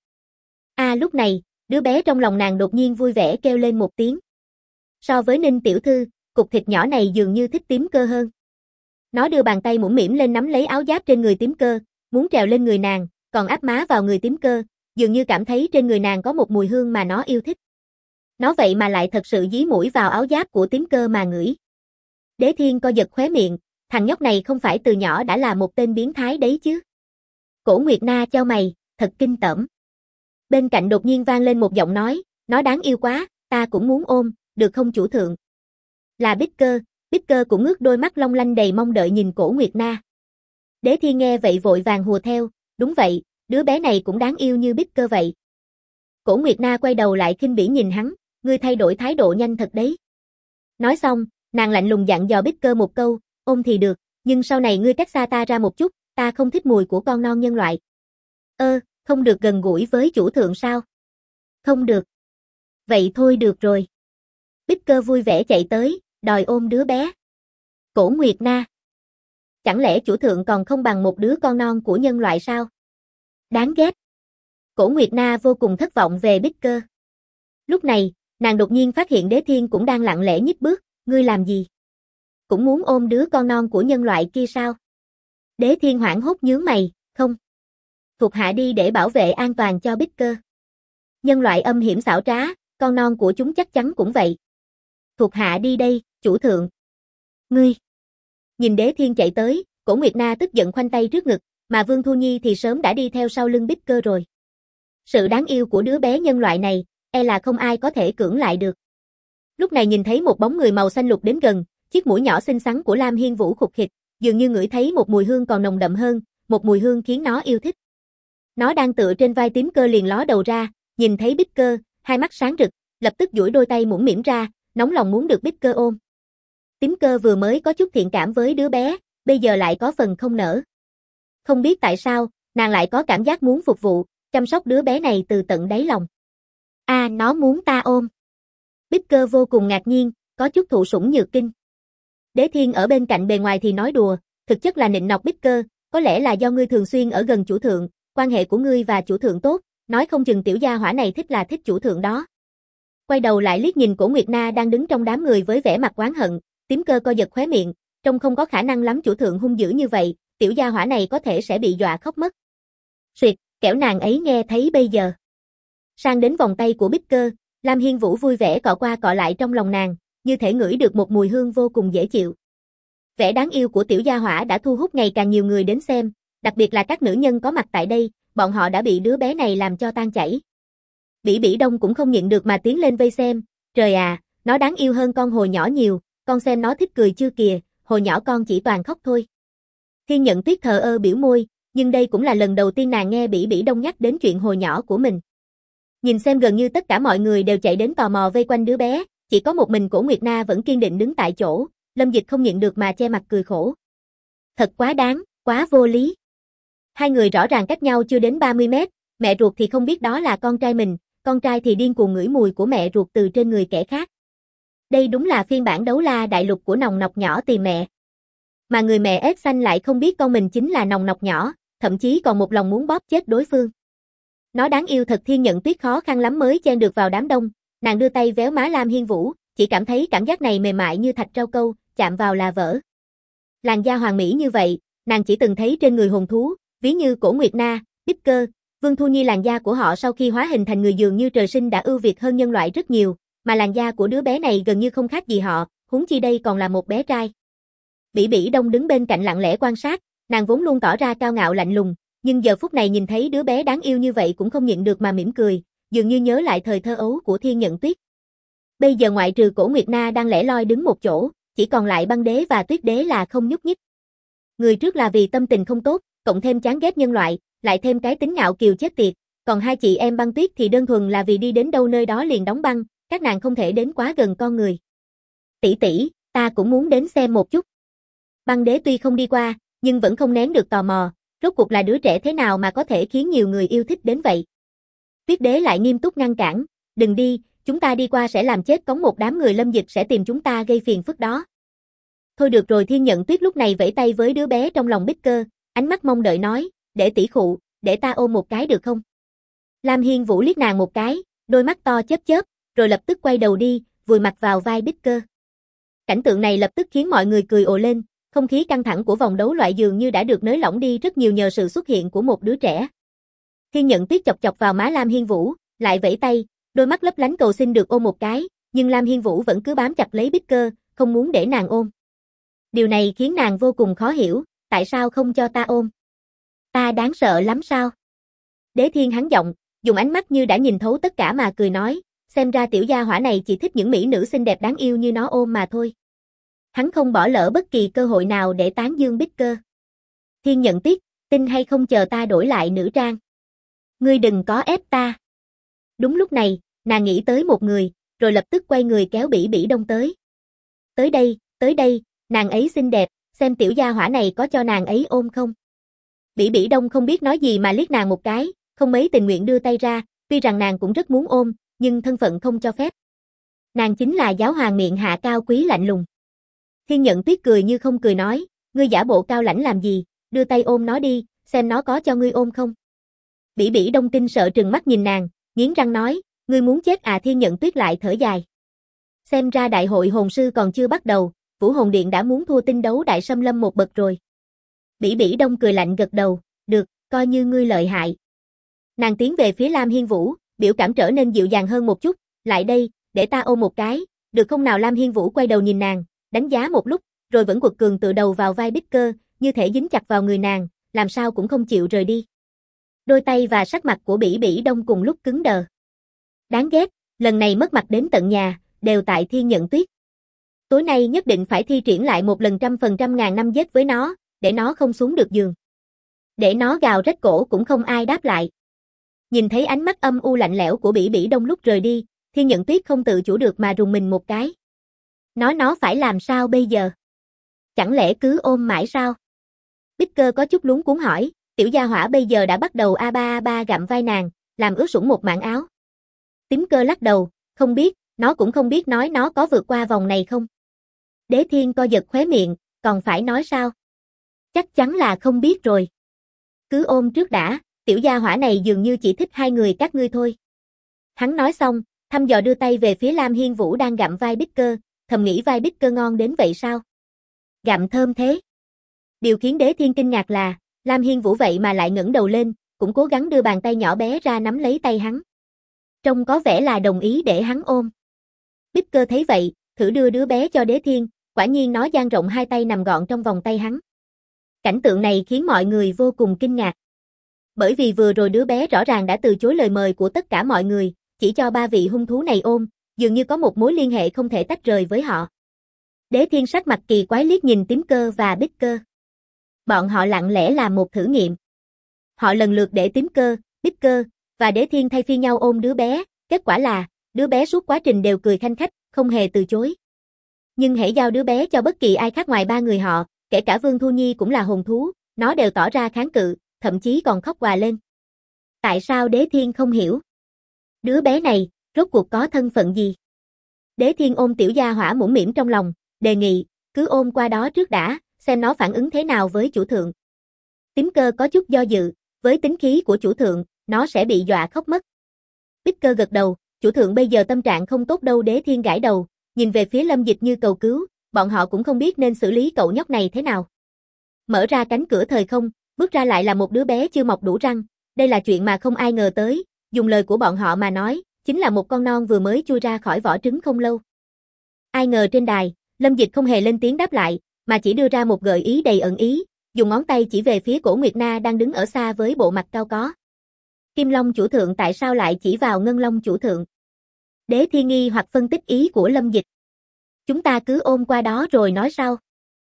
Lúc này, đứa bé trong lòng nàng đột nhiên vui vẻ kêu lên một tiếng. So với Ninh tiểu thư, cục thịt nhỏ này dường như thích Tím Cơ hơn. Nó đưa bàn tay mũm mĩm lên nắm lấy áo giáp trên người Tím Cơ, muốn trèo lên người nàng, còn áp má vào người Tím Cơ, dường như cảm thấy trên người nàng có một mùi hương mà nó yêu thích. Nó vậy mà lại thật sự dí mũi vào áo giáp của Tím Cơ mà ngửi. Đế Thiên co giật khóe miệng, thằng nhóc này không phải từ nhỏ đã là một tên biến thái đấy chứ. Cổ Nguyệt Na chau mày, thật kinh tởm. Bên cạnh đột nhiên vang lên một giọng nói, nó đáng yêu quá, ta cũng muốn ôm, được không chủ thượng? Là Bích Cơ cũng ngước đôi mắt long lanh đầy mong đợi nhìn Cổ Nguyệt Na. Đế Thiên nghe vậy vội vàng hùa theo, đúng vậy, đứa bé này cũng đáng yêu như Bích Cơ vậy. Cổ Nguyệt Na quay đầu lại khinh bỉ nhìn hắn, ngươi thay đổi thái độ nhanh thật đấy. Nói xong, nàng lạnh lùng dặn dò Bích Cơ một câu, ôm thì được, nhưng sau này ngươi cách xa ta ra một chút, ta không thích mùi của con non nhân loại. Không được gần gũi với chủ thượng sao? Không được. Vậy thôi được rồi. Bích Cơ vui vẻ chạy tới, đòi ôm đứa bé. Cổ Nguyệt Na. Chẳng lẽ chủ thượng còn không bằng một đứa con non của nhân loại sao? Đáng ghét. Cổ Nguyệt Na vô cùng thất vọng về Bích Cơ. Lúc này, nàng đột nhiên phát hiện Đế Thiên cũng đang lặng lẽ nhích bước, ngươi làm gì? Cũng muốn ôm đứa con non của nhân loại kia sao? Đế Thiên hoảng hốt nhướng mày, không. Thuộc hạ đi để bảo vệ an toàn cho Bích Cơ. Nhân loại âm hiểm xảo trá, con non của chúng chắc chắn cũng vậy. Thuộc hạ đi đây, chủ thượng. Ngươi. Nhìn Đế Thiên chạy tới, Cổ Nguyệt Na tức giận khoanh tay trước ngực, mà Vương Thu Nhi thì sớm đã đi theo sau lưng Bích Cơ rồi. Sự đáng yêu của đứa bé nhân loại này, e là không ai có thể cưỡng lại được. Lúc này nhìn thấy một bóng người màu xanh lục đến gần, chiếc mũi nhỏ xinh xắn của Lam Hiên Vũ khục khịch, dường như ngửi thấy một mùi hương còn nồng đậm hơn, một mùi hương khiến nó yêu thích. Nó đang tựa trên vai Tím Cơ liền ló đầu ra, nhìn thấy Bích Cơ, hai mắt sáng rực, lập tức duỗi đôi tay mũm mĩm ra, nóng lòng muốn được Bích Cơ ôm. Tím Cơ vừa mới có chút thiện cảm với đứa bé, bây giờ lại có phần không nỡ. Không biết tại sao, nàng lại có cảm giác muốn phục vụ, chăm sóc đứa bé này từ tận đáy lòng. Nó muốn ta ôm. Bích Cơ vô cùng ngạc nhiên, có chút thụ sủng nhược kinh. Đế Thiên ở bên cạnh bề ngoài thì nói đùa, thực chất là nịnh nọt Bích Cơ, có lẽ là do ngươi thường xuyên ở gần chủ thượng, quan hệ của ngươi và chủ thượng tốt, nói không chừng tiểu gia hỏa này thích là thích chủ thượng đó. Quay đầu lại liếc nhìn Cổ Nguyệt Na đang đứng trong đám người với vẻ mặt oán hận, Tím Cơ co giật khóe miệng, trông không có khả năng lắm chủ thượng hung dữ như vậy, tiểu gia hỏa này có thể sẽ bị dọa khóc mất. Suyệt, kẻo nàng ấy nghe thấy bây giờ. Sang đến vòng tay của Bích Cơ, Lam Hiên Vũ vui vẻ cọ qua cọ lại trong lòng nàng, như thể ngửi được một mùi hương vô cùng dễ chịu. Vẻ đáng yêu của tiểu gia hỏa đã thu hút ngày càng nhiều người đến xem, đặc biệt là các nữ nhân có mặt tại đây, bọn họ đã bị đứa bé này làm cho tan chảy. Bỉ Bỉ Đông cũng không nhịn được mà tiến lên vây xem, trời à, nó đáng yêu hơn con hồi nhỏ nhiều, con xem nó thích cười chưa kìa, hồi nhỏ con chỉ toàn khóc thôi. Thiên Nhận Tuyết thờ ơ biểu môi, nhưng đây cũng là lần đầu tiên nàng nghe Bỉ Bỉ Đông nhắc đến chuyện hồi nhỏ của mình. Nhìn xem gần như tất cả mọi người đều chạy đến tò mò vây quanh đứa bé, chỉ có một mình Cổ Nguyệt Na vẫn kiên định đứng tại chỗ, Lâm Dịch không nhịn được mà che mặt cười khổ. Thật quá đáng, quá vô lý. Hai người rõ ràng cách nhau chưa đến 30 mét, mẹ ruột thì không biết đó là con trai mình, con trai thì điên cuồng ngửi mùi của mẹ ruột từ trên người kẻ khác. Đây đúng là phiên bản đấu la đại lục của nòng nọc nhỏ tìm mẹ. Mà người mẹ ếch xanh lại không biết con mình chính là nòng nọc nhỏ, thậm chí còn một lòng muốn bóp chết đối phương. Nó đáng yêu thật. Thiên Nhận Tuyết khó khăn lắm mới chen được vào đám đông, nàng đưa tay véo má Lam Hiên Vũ, chỉ cảm thấy cảm giác này mềm mại như thạch rau câu, chạm vào là vỡ. Làn da hoàn mỹ như vậy, nàng chỉ từng thấy trên người hồn thú, ví như Cổ Nguyệt Na, Bích Cơ, Vương Thu Nhi. Làn da của họ sau khi hóa hình thành người dường như trời sinh đã ưu việt hơn nhân loại rất nhiều, mà làn da của đứa bé này gần như không khác gì họ, huống chi đây còn là một bé trai. Bỉ Bỉ Đông đứng bên cạnh lặng lẽ quan sát, nàng vốn luôn tỏ ra cao ngạo lạnh lùng, nhưng giờ phút này nhìn thấy đứa bé đáng yêu như vậy cũng không nhịn được mà mỉm cười, dường như nhớ lại thời thơ ấu của Thiên Nhận Tuyết. Bây giờ ngoại trừ Cổ Nguyệt Na đang lẻ loi đứng một chỗ, chỉ còn lại Băng Đế và Tuyết Đế là không nhúc nhích. Người trước là vì tâm tình không tốt, cộng thêm chán ghét nhân loại, lại thêm cái tính ngạo kiều chết tiệt, còn hai chị em Băng Tuyết thì đơn thuần là vì đi đến đâu nơi đó liền đóng băng, các nàng không thể đến quá gần con người. Tỷ tỷ, ta cũng muốn đến xem một chút. Băng Đế tuy không đi qua, nhưng vẫn không nén được tò mò, rốt cuộc là đứa trẻ thế nào mà có thể khiến nhiều người yêu thích đến vậy. Tuyết Đế lại nghiêm túc ngăn cản, đừng đi, chúng ta đi qua sẽ làm chết cóng một đám người. Lâm Dịch sẽ tìm chúng ta gây phiền phức đó. Thôi được rồi. Thiên Nhận Tuyết lúc này vẫy tay với đứa bé trong lòng Bích Cơ, ánh mắt mong đợi nói, để tỷ khụ, để ta ôm một cái được không? Lam Hiên Vũ liếc nàng một cái, đôi mắt to chớp chớp, rồi lập tức quay đầu đi, vùi mặt vào vai Bích Cơ. Cảnh tượng này lập tức khiến mọi người cười ồ lên, không khí căng thẳng của vòng đấu loại dường như đã được nới lỏng đi rất nhiều nhờ sự xuất hiện của một đứa trẻ. Thiên Nhận Tuyết chọc chọc vào má Lam Hiên Vũ, lại vẫy tay, đôi mắt lấp lánh cầu xin được ôm một cái, nhưng Lam Hiên Vũ vẫn cứ bám chặt lấy Bích Cơ, không muốn để nàng ôm. Điều này khiến nàng vô cùng khó hiểu, tại sao không cho ta ôm? Ta đáng sợ lắm sao? Đế Thiên hắn giọng, dùng ánh mắt như đã nhìn thấu tất cả mà cười nói, xem ra tiểu gia hỏa này chỉ thích những mỹ nữ xinh đẹp đáng yêu như nó ôm mà thôi. Hắn không bỏ lỡ bất kỳ cơ hội nào để tán dương Bích Cơ. Thiên Nhận Tuyết, tin hay không chờ ta đổi lại nữ trang. Ngươi đừng có ép ta. Đúng lúc này, nàng nghĩ tới một người, rồi lập tức quay người kéo Bỉ Bỉ Đông tới. Tới đây, nàng ấy xinh đẹp, xem tiểu gia hỏa này có cho nàng ấy ôm không. Bỉ Bỉ Đông không biết nói gì mà liếc nàng một cái, không mấy tình nguyện đưa tay ra, tuy rằng nàng cũng rất muốn ôm, nhưng thân phận không cho phép. Nàng chính là giáo hoàng miệng hạ cao quý lạnh lùng. Thiên Nhận Tuyết cười như không cười nói, ngươi giả bộ cao lãnh làm gì, đưa tay ôm nó đi, xem nó có cho ngươi ôm không. Bỉ Bỉ Đông kinh sợ trừng mắt nhìn nàng, nghiến răng nói, ngươi muốn chết à? Thiên Nhận Tuyết lại thở dài. Xem ra đại hội hồn sư còn chưa bắt đầu, Vũ Hồn Điện đã muốn thua tinh đấu đại xâm lâm một bậc rồi. Bỉ Bỉ Đông cười lạnh gật đầu, được, coi như ngươi lợi hại. Nàng tiến về phía Lam Hiên Vũ, biểu cảm trở nên dịu dàng hơn một chút, lại đây, để ta ôm một cái, được không nào? Lam Hiên Vũ quay đầu nhìn nàng, đánh giá một lúc, rồi vẫn quật cường tựa đầu vào vai Bích Cơ, như thể dính chặt vào người nàng, làm sao cũng không chịu rời đi. Đôi tay và sắc mặt của Bỉ Bỉ Đông cùng lúc cứng đờ. Đáng ghét, lần này mất mặt đến tận nhà, đều tại Thiên Nhận Tuyết. Tối nay nhất định phải thi triển lại một lần 100% ngàn năm giết với nó, để nó không xuống được giường. Để nó gào rách cổ cũng không ai đáp lại. Nhìn thấy ánh mắt âm u lạnh lẽo của Bỉ Bỉ Đông lúc rời đi, Thiên Nhận Tuyết không tự chủ được mà rùng mình một cái. Nó phải làm sao bây giờ? Chẳng lẽ cứ ôm mãi sao? Bích Cơ có chút luống cuống hỏi, tiểu gia hỏa bây giờ đã bắt đầu a ba gặm vai nàng, làm ướt sũng một mảng áo. Tím Cơ lắc đầu, không biết, nó cũng không biết nói nó có vượt qua vòng này không. Đế Thiên co giật khóe miệng, còn phải nói sao? Chắc chắn là không biết rồi. Cứ ôm trước đã, tiểu gia hỏa này dường như chỉ thích hai người các ngươi thôi. Hắn nói xong, thăm dò đưa tay về phía Lam Hiên Vũ đang gặm vai Bích Cơ, thầm nghĩ vai Bích Cơ ngon đến vậy sao? Gặm thơm thế. Điều khiến Đế Thiên kinh ngạc là, Lam Hiên Vũ vậy mà lại ngẩng đầu lên, cũng cố gắng đưa bàn tay nhỏ bé ra nắm lấy tay hắn. Trông có vẻ là đồng ý để hắn ôm. Bích Cơ thấy vậy, thử đưa đứa bé cho Đế Thiên, quả nhiên nó dang rộng hai tay nằm gọn trong vòng tay hắn. Cảnh tượng này khiến mọi người vô cùng kinh ngạc. Bởi vì vừa rồi đứa bé rõ ràng đã từ chối lời mời của tất cả mọi người, chỉ cho ba vị hung thú này ôm, dường như có một mối liên hệ không thể tách rời với họ. Đế Thiên sắc mặt kỳ quái liếc nhìn Tím Cơ và Bích Cơ. Bọn họ lặng lẽ làm một thử nghiệm. Họ lần lượt để Tím Cơ, Bích Cơ và Đế Thiên thay phiên nhau ôm đứa bé, kết quả là đứa bé suốt quá trình đều cười khanh khách, không hề từ chối. Nhưng hễ giao đứa bé cho bất kỳ ai khác ngoài ba người họ, kể cả Vương Thu Nhi cũng là hồn thú, nó đều tỏ ra kháng cự, thậm chí còn khóc òa lên. Tại sao Đế Thiên không hiểu? Đứa bé này, rốt cuộc có thân phận gì? Đế Thiên ôm tiểu gia hỏa mũm mĩm trong lòng, đề nghị, cứ ôm qua đó trước đã, xem nó phản ứng thế nào với chủ thượng. Tím Cơ có chút do dự, với tính khí của chủ thượng, nó sẽ bị dọa khóc mất. Bích Cơ gật đầu, chủ thượng bây giờ tâm trạng không tốt đâu. Đế Thiên gãi đầu, nhìn về phía Lâm Dịch như cầu cứu, bọn họ cũng không biết nên xử lý cậu nhóc này thế nào. Mở ra cánh cửa thời không, bước ra lại là một đứa bé chưa mọc đủ răng, đây là chuyện mà không ai ngờ tới, dùng lời của bọn họ mà nói, chính là một con non vừa mới chui ra khỏi vỏ trứng không lâu. Ai ngờ trên đài, Lâm Dịch không hề lên tiếng đáp lại, mà chỉ đưa ra một gợi ý đầy ẩn ý, dùng ngón tay chỉ về phía Cổ Nguyệt Na đang đứng ở xa với bộ mặt cao có. Kim Long chủ thượng tại sao lại chỉ vào Ngân Long chủ thượng? Đế Thiên nghi hoặc phân tích ý của Lâm Dịch. Chúng ta cứ ôm qua đó rồi nói sau.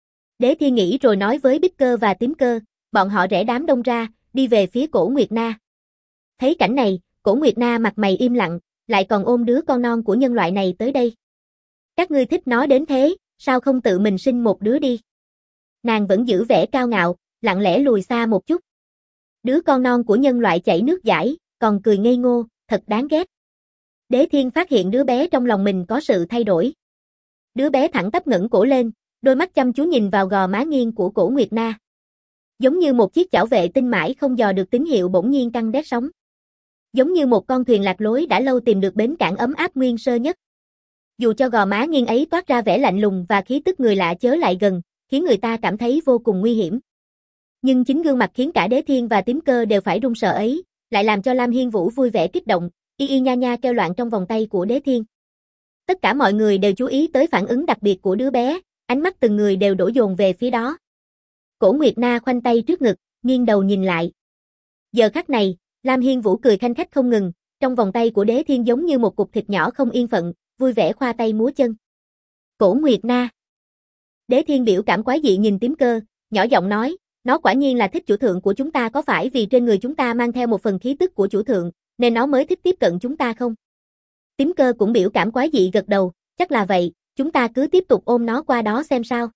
Đế Thiên nghĩ rồi nói với Bích Cơ và Tím Cơ, bọn họ rẽ đám đông ra, đi về phía Cổ Nguyệt Na. Thấy cảnh này, Cổ Nguyệt Na mặt mày im lặng, lại còn ôm đứa con non của nhân loại này tới đây. Các ngươi thích nó đến thế, sao không tự mình sinh một đứa đi? Nàng vẫn giữ vẻ cao ngạo, lặng lẽ lùi xa một chút. Đứa con non của nhân loại chảy nước dãi, còn cười ngây ngô, thật đáng ghét. Đế Thiên phát hiện đứa bé trong lòng mình có sự thay đổi. Đứa bé thẳng tắp ngẩng cổ lên, đôi mắt chăm chú nhìn vào gò má nghiêng của Cổ Nguyệt Na. Giống như một chiếc chảo vệ tinh mãi không dò được tín hiệu bỗng nhiên căng đét sóng. Giống như một con thuyền lạc lối đã lâu tìm được bến cảng ấm áp nguyên sơ nhất. Dù cho gò má nghiêng ấy toát ra vẻ lạnh lùng và khí tức người lạ chớ lại gần, khiến người ta cảm thấy vô cùng nguy hiểm. Nhưng chính gương mặt khiến cả Đế Thiên và Tím Cơ đều phải run sợ ấy, lại làm cho Lam Hiên Vũ vui vẻ kích động, y y nha nha kêu loạn trong vòng tay của Đế Thiên. Tất cả mọi người đều chú ý tới phản ứng đặc biệt của đứa bé, ánh mắt từng người đều đổ dồn về phía đó. Cổ Nguyệt Na khoanh tay trước ngực, nghiêng đầu nhìn lại. Giờ khắc này, Lam Hiên Vũ cười khanh khách không ngừng, trong vòng tay của Đế Thiên giống như một cục thịt nhỏ không yên phận, vui vẻ khoa tay múa chân. Cổ Nguyệt Na. Đế Thiên biểu cảm quái dị nhìn Tím Cơ, nhỏ giọng nói, nó quả nhiên là thích chủ thượng của chúng ta, có phải vì trên người chúng ta mang theo một phần khí tức của chủ thượng, nên nó mới thích tiếp cận chúng ta không? Tím Cơ cũng biểu cảm quái dị gật đầu, chắc là vậy, chúng ta cứ tiếp tục ôm nó qua đó xem sao.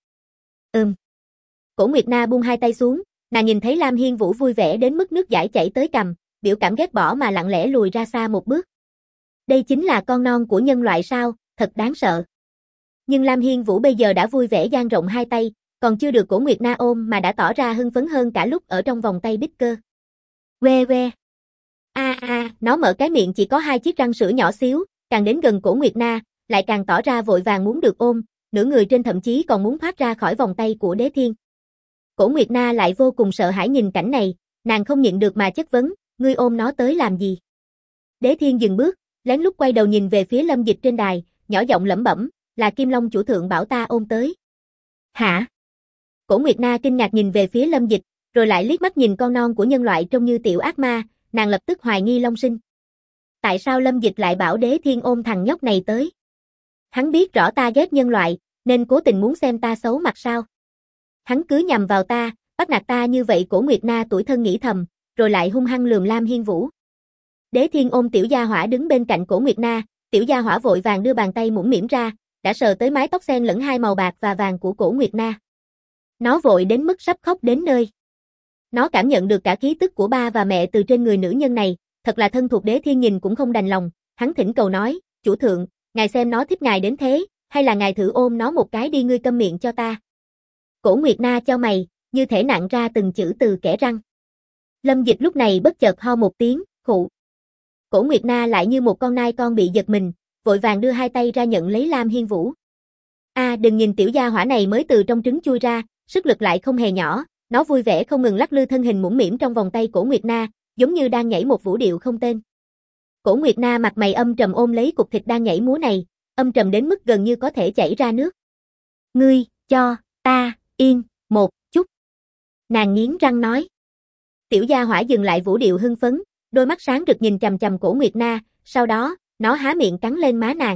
Cổ Nguyệt Na buông hai tay xuống, nàng nhìn thấy Lam Hiên Vũ vui vẻ đến mức nước dãi chảy tới cằm, biểu cảm ghét bỏ mà lặng lẽ lùi ra xa một bước. Đây chính là con non của nhân loại sao, thật đáng sợ. Nhưng Lam Hiên Vũ bây giờ đã vui vẻ dang rộng hai tay, còn chưa được Cổ Nguyệt Na ôm mà đã tỏ ra hưng phấn hơn cả lúc ở trong vòng tay Bích Cơ. Que que. Nó mở cái miệng chỉ có hai chiếc răng sữa nhỏ xíu, càng đến gần Cổ Nguyệt Na, lại càng tỏ ra vội vàng muốn được ôm, nửa người trên thậm chí còn muốn thoát ra khỏi vòng tay của Đế Thiên. Cổ Nguyệt Na lại vô cùng sợ hãi nhìn cảnh này, nàng không nhịn được mà chất vấn, ngươi ôm nó tới làm gì? Đế Thiên dừng bước, lén lút quay đầu nhìn về phía Lâm Dịch trên đài, nhỏ giọng lẩm bẩm, là Kim Long chủ thượng bảo ta ôm tới. Hả? Cổ Nguyệt Na kinh ngạc nhìn về phía Lâm Dịch, rồi lại liếc mắt nhìn con non của nhân loại trông như tiểu ác ma, nàng lập tức hoài nghi Long Sinh. Tại sao Lâm Dịch lại bảo Đế Thiên ôm thằng nhóc này tới? Hắn biết rõ ta ghét nhân loại, nên cố tình muốn xem ta xấu mặt sao? Hắn cứ nhằm vào ta, bắt nạt ta như vậy. Cổ Nguyệt Na tủi thân nghĩ thầm, rồi lại hung hăng lườm Lam Hiên Vũ. Đế Thiên ôm tiểu gia hỏa đứng bên cạnh Cổ Nguyệt Na, tiểu gia hỏa vội vàng đưa bàn tay mũm mĩm ra, đã sờ tới mái tóc xen lẫn hai màu bạc và vàng của Cổ Nguyệt Na. Nó vội đến mức sắp khóc đến nơi. Nó cảm nhận được cả khí tức của ba và mẹ từ trên người nữ nhân này, thật là thân thuộc. Đế Thiên nhìn cũng không đành lòng, hắn thỉnh cầu nói, chủ thượng, ngài xem nó thích ngài đến thế, hay là ngài thử ôm nó một cái đi, ngươi câm miệng cho ta. Cổ Nguyệt Na chau mày, như thể nặn ra từng chữ từ kẽ răng. Lâm Dịch lúc này bất chợt ho một tiếng, khụ. Cổ Nguyệt Na lại như một con nai con bị giật mình, vội vàng đưa hai tay ra nhận lấy Lam Hiên Vũ. Đừng nhìn tiểu gia hỏa này mới từ trong trứng chui ra, sức lực lại không hề nhỏ, nó vui vẻ không ngừng lắc lư thân hình mũm mĩm trong vòng tay Cổ Nguyệt Na, giống như đang nhảy một vũ điệu không tên. Cổ Nguyệt Na mặt mày âm trầm ôm lấy cục thịt đang nhảy múa này, âm trầm đến mức gần như có thể chảy ra nước. Ngươi, cho ta yên một chút. Nàng nghiến răng nói. Tiểu gia hỏa dừng lại vũ điệu hưng phấn, đôi mắt sáng rực nhìn chằm chằm Cổ Nguyệt Na, sau đó, nó há miệng cắn lên má nàng.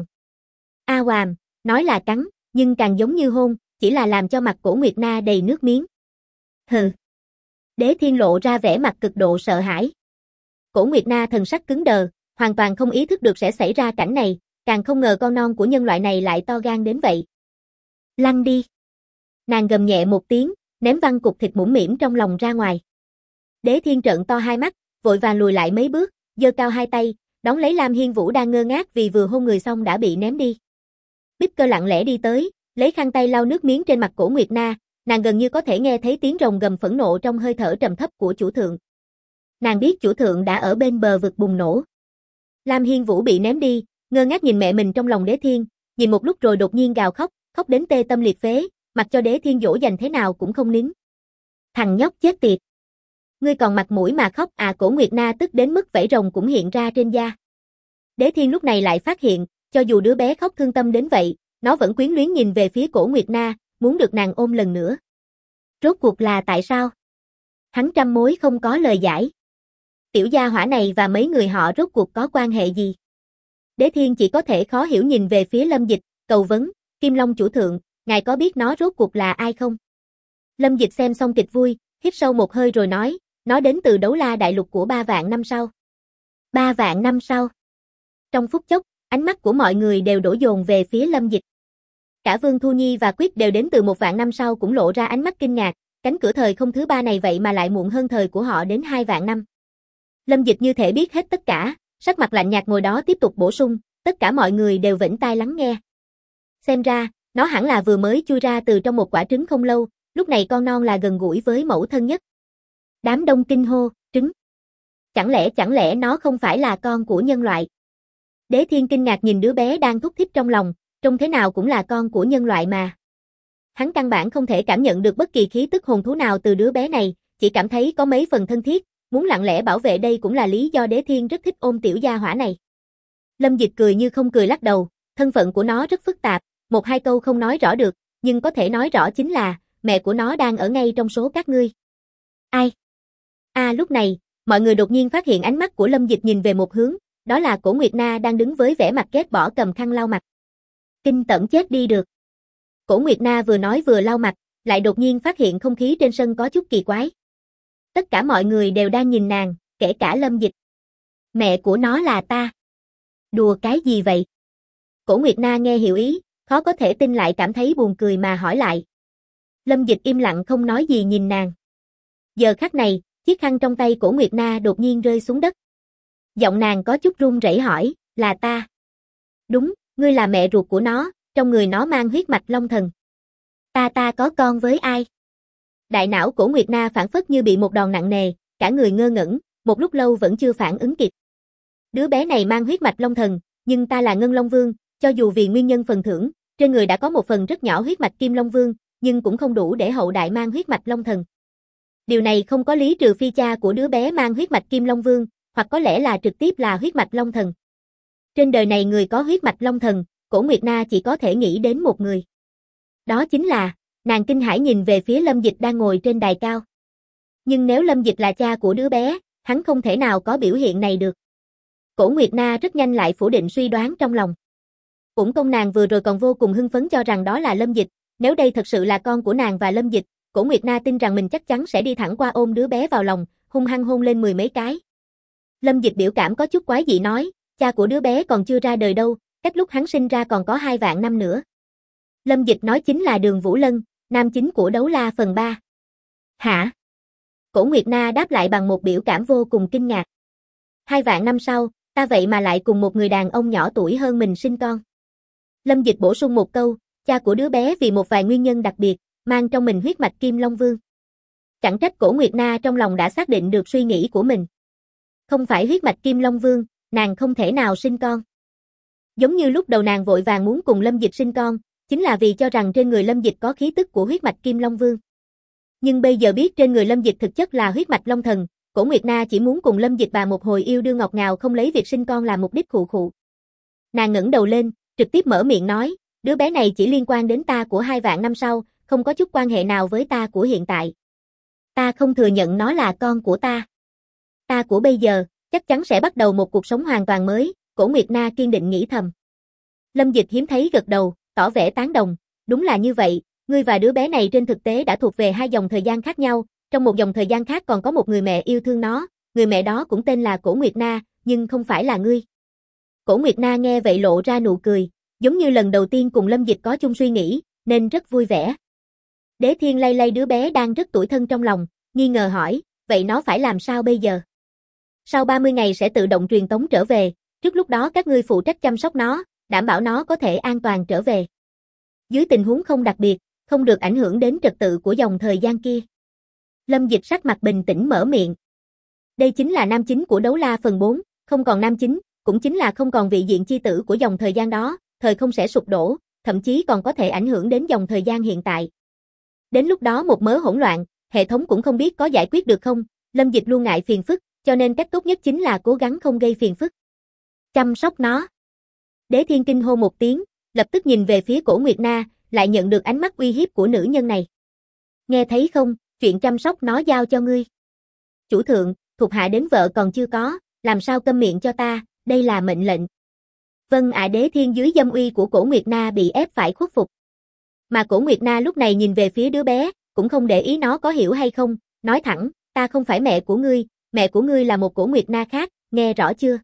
Hoàm, nói là cắn, nhưng càng giống như hôn, chỉ là làm cho mặt Cổ Nguyệt Na đầy nước miếng. Hừ. Đế Thiên lộ ra vẻ mặt cực độ sợ hãi. Cổ Nguyệt Na thần sắc cứng đờ, hoàn toàn không ý thức được sẽ xảy ra cảnh này, càng không ngờ con non của nhân loại này lại to gan đến vậy. Lăn đi. Nàng gầm nhẹ một tiếng, ném văng cục thịt mũm mĩm trong lòng ra ngoài. Đế Thiên trợn to hai mắt, vội vàng lùi lại mấy bước, giơ cao hai tay, đón lấy Lam Hiên Vũ đang ngơ ngác vì vừa hôn người xong đã bị ném đi. Bích Cơ lặng lẽ đi tới, lấy khăn tay lau nước miếng trên mặt Cổ Nguyệt Na, nàng gần như có thể nghe thấy tiếng rồng gầm phẫn nộ trong hơi thở trầm thấp của chủ thượng. Nàng biết chủ thượng đã ở bên bờ vực bùng nổ. Lam Hiên Vũ bị ném đi, ngơ ngác nhìn mẹ mình trong lòng Đế Thiên, nhìn một lúc rồi đột nhiên gào khóc, khóc đến tê tâm liệt phế, mặc cho Đế Thiên dỗ dành thế nào cũng không nín. Thằng nhóc chết tiệt. Ngươi còn mặt mũi mà khóc à? Cổ Nguyệt Na tức đến mức vảy rồng cũng hiện ra trên da. Đế Thiên lúc này lại phát hiện, cho dù đứa bé khóc thương tâm đến vậy, nó vẫn quyến luyến nhìn về phía Cổ Nguyệt Na, muốn được nàng ôm lần nữa. Rốt cuộc là tại sao? Hắn trăm mối không có lời giải. Tiểu gia hỏa này và mấy người họ rốt cuộc có quan hệ gì? Đế Thiên chỉ có thể khó hiểu nhìn về phía Lâm Dịch, cầu vấn, Kim Long chủ thượng, ngài có biết nó rốt cuộc là ai không? Lâm Dịch xem xong kịch vui, hít sâu một hơi rồi nói, nó đến từ Đấu La Đại Lục của 3 vạn năm sau. 3 vạn năm sau. Trong phút chốc, ánh mắt của mọi người đều đổ dồn về phía Lâm Dịch. Cả Vương Thu Nhi và Quyết đều đến từ 1 vạn năm sau cũng lộ ra ánh mắt kinh ngạc, cánh cửa thời không thứ 3 này vậy mà lại muộn hơn thời của họ đến 2 vạn năm. Lâm Dịch như thể biết hết tất cả, sắc mặt lạnh nhạt ngồi đó tiếp tục bổ sung, tất cả mọi người đều vểnh tai lắng nghe. Xem ra, nó hẳn là vừa mới chui ra từ trong một quả trứng không lâu, lúc này con non là gần gũi với mẫu thân nhất. Đám đông kinh hô, trứng. Chẳng lẽ nó không phải là con của nhân loại? Đế Thiên kinh ngạc nhìn đứa bé đang thúc thích trong lòng, trông thế nào cũng là con của nhân loại mà. Hắn căn bản không thể cảm nhận được bất kỳ khí tức hồn thú nào từ đứa bé này, chỉ cảm thấy có mấy phần thân thiết, muốn lặng lẽ bảo vệ đây cũng là lý do Đế Thiên rất thích ôm tiểu gia hỏa này. Lâm Dịch cười như không cười lắc đầu, thân phận của nó rất phức tạp, một hai câu không nói rõ được, nhưng có thể nói rõ chính là, mẹ của nó đang ở ngay trong số các ngươi. Ai? Lúc này, mọi người đột nhiên phát hiện ánh mắt của Lâm Dịch nhìn về một hướng, đó là Cổ Nguyệt Na đang đứng với vẻ mặt ghét bỏ cầm khăn lau mặt. Kinh tởm chết đi được. Cổ Nguyệt Na vừa nói vừa lau mặt, lại đột nhiên phát hiện không khí trên sân có chút kỳ quái. Tất cả mọi người đều đang nhìn nàng, kể cả Lâm Dịch. Mẹ của nó là ta. Đùa cái gì vậy? Cổ Nguyệt Na nghe hiểu ý, khó có thể tin lại cảm thấy buồn cười mà hỏi lại. Lâm Dịch im lặng không nói gì nhìn nàng. Giờ khắc này, chiếc khăn trong tay Cổ Nguyệt Na đột nhiên rơi xuống đất. Giọng nàng có chút run rẩy hỏi, là ta. Đúng, ngươi là mẹ ruột của nó, trong người nó mang huyết mạch Long Thần. Ta có con với ai? Đại não Cổ Nguyệt Na phản phất như bị một đòn nặng nề, cả người ngơ ngẩn, một lúc lâu vẫn chưa phản ứng kịp. Đứa bé này mang huyết mạch Long Thần, nhưng ta là Ngân Long Vương, cho dù vì nguyên nhân phần thưởng, trên người đã có một phần rất nhỏ huyết mạch Kim Long Vương, nhưng cũng không đủ để hậu đại mang huyết mạch Long Thần. Điều này không có lý trừ phi cha của đứa bé mang huyết mạch Kim Long Vương, hoặc có lẽ là trực tiếp là huyết mạch Long Thần. Trên đời này người có huyết mạch Long Thần, Cổ Nguyệt Na chỉ có thể nghĩ đến một người. Đó chính là, nàng kinh hãi nhìn về phía Lâm Dịch đang ngồi trên đài cao. Nhưng nếu Lâm Dịch là cha của đứa bé, hắn không thể nào có biểu hiện này được. Cổ Nguyệt Na rất nhanh lại phủ định suy đoán trong lòng. Cũng công nàng vừa rồi còn vô cùng hưng phấn cho rằng đó là Lâm Dịch, nếu đây thật sự là con của nàng và Lâm Dịch, Cổ Nguyệt Na tin rằng mình chắc chắn sẽ đi thẳng qua ôm đứa bé vào lòng, hung hăng hôn lên 10 mấy cái. Lâm Dịch biểu cảm có chút quái dị nói, cha của đứa bé còn chưa ra đời đâu, cách lúc hắn sinh ra còn có 2 vạn năm nữa. Lâm Dịch nói chính là Đường Vũ Lân, nam chính của Đấu La phần 3. Hả? Cổ Nguyệt Na đáp lại bằng một biểu cảm vô cùng kinh ngạc. 2 vạn năm sau, ta vậy mà lại cùng một người đàn ông nhỏ tuổi hơn mình sinh con. Lâm Dịch bổ sung một câu, cha của đứa bé vì một vài nguyên nhân đặc biệt, mang trong mình huyết mạch Kim Long Vương. Chẳng trách Cổ Nguyệt Na trong lòng đã xác định được suy nghĩ của mình. Không phải huyết mạch Kim Long Vương, nàng không thể nào sinh con. Giống như lúc đầu nàng vội vàng muốn cùng Lâm Dịch sinh con, chính là vì cho rằng trên người Lâm Dịch có khí tức của huyết mạch Kim Long Vương. Nhưng bây giờ biết trên người Lâm Dịch thực chất là huyết mạch Long Thần, Cổ Nguyệt Na chỉ muốn cùng Lâm Dịch bà một hồi yêu đương ngọt ngào không lấy việc sinh con làm mục đích khụ khụ. Nàng ngẩng đầu lên, trực tiếp mở miệng nói, đứa bé này chỉ liên quan đến ta của 2 vạn năm sau, không có chút quan hệ nào với ta của hiện tại. Ta không thừa nhận nó là con của ta. Ta của bây giờ, chắc chắn sẽ bắt đầu một cuộc sống hoàn toàn mới, Cổ Nguyệt Na kiên định nghĩ thầm. Lâm Dịch hiếm thấy gật đầu, tỏ vẻ tán đồng, đúng là như vậy, ngươi và đứa bé này trên thực tế đã thuộc về 2 dòng thời gian khác nhau, trong một dòng thời gian khác còn có một người mẹ yêu thương nó, người mẹ đó cũng tên là Cổ Nguyệt Na, nhưng không phải là ngươi. Cổ Nguyệt Na nghe vậy lộ ra nụ cười, giống như lần đầu tiên cùng Lâm Dịch có chung suy nghĩ, nên rất vui vẻ. Đế Thiên lay lay đứa bé đang rất tủi thân trong lòng, nghi ngờ hỏi, vậy nó phải làm sao bây giờ? Sau 30 ngày sẽ tự động truyền tống trở về, trước lúc đó các ngươi phụ trách chăm sóc nó, đảm bảo nó có thể an toàn trở về. Dưới tình huống không đặc biệt, không được ảnh hưởng đến trật tự của dòng thời gian kia. Lâm Dịch sắc mặt bình tĩnh mở miệng. Đây chính là nam chính của Đấu La phần 4, không còn nam chính, cũng chính là không còn vị diện chi tử của dòng thời gian đó, thời không sẽ sụp đổ, thậm chí còn có thể ảnh hưởng đến dòng thời gian hiện tại. Đến lúc đó một mớ hỗn loạn, hệ thống cũng không biết có giải quyết được không, Lâm Dịch luôn ngại phiền phức, cho nên cách tốt nhất chính là cố gắng không gây phiền phức. Chăm sóc nó. Đế Thiên kinh hô một tiếng, lập tức nhìn về phía Cổ Nguyệt Na, lại nhận được ánh mắt uy hiếp của nữ nhân này. Nghe thấy không, chuyện chăm sóc nó giao cho ngươi. Chủ thượng, thuộc hạ đến vợ còn chưa có, làm sao câm miệng cho ta, đây là mệnh lệnh. Vâng ạ. Đế Thiên dưới dâm uy của Cổ Nguyệt Na bị ép phải khuất phục. Mà Cổ Nguyệt Na lúc này nhìn về phía đứa bé, cũng không để ý nó có hiểu hay không, nói thẳng, ta không phải mẹ của ngươi là một Cổ Nguyệt Na khác, nghe rõ chưa?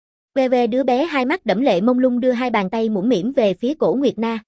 Ve đứa bé hai mắt đẫm lệ mông lung đưa 2 bàn tay mũm mĩm về phía Cổ Nguyệt Na.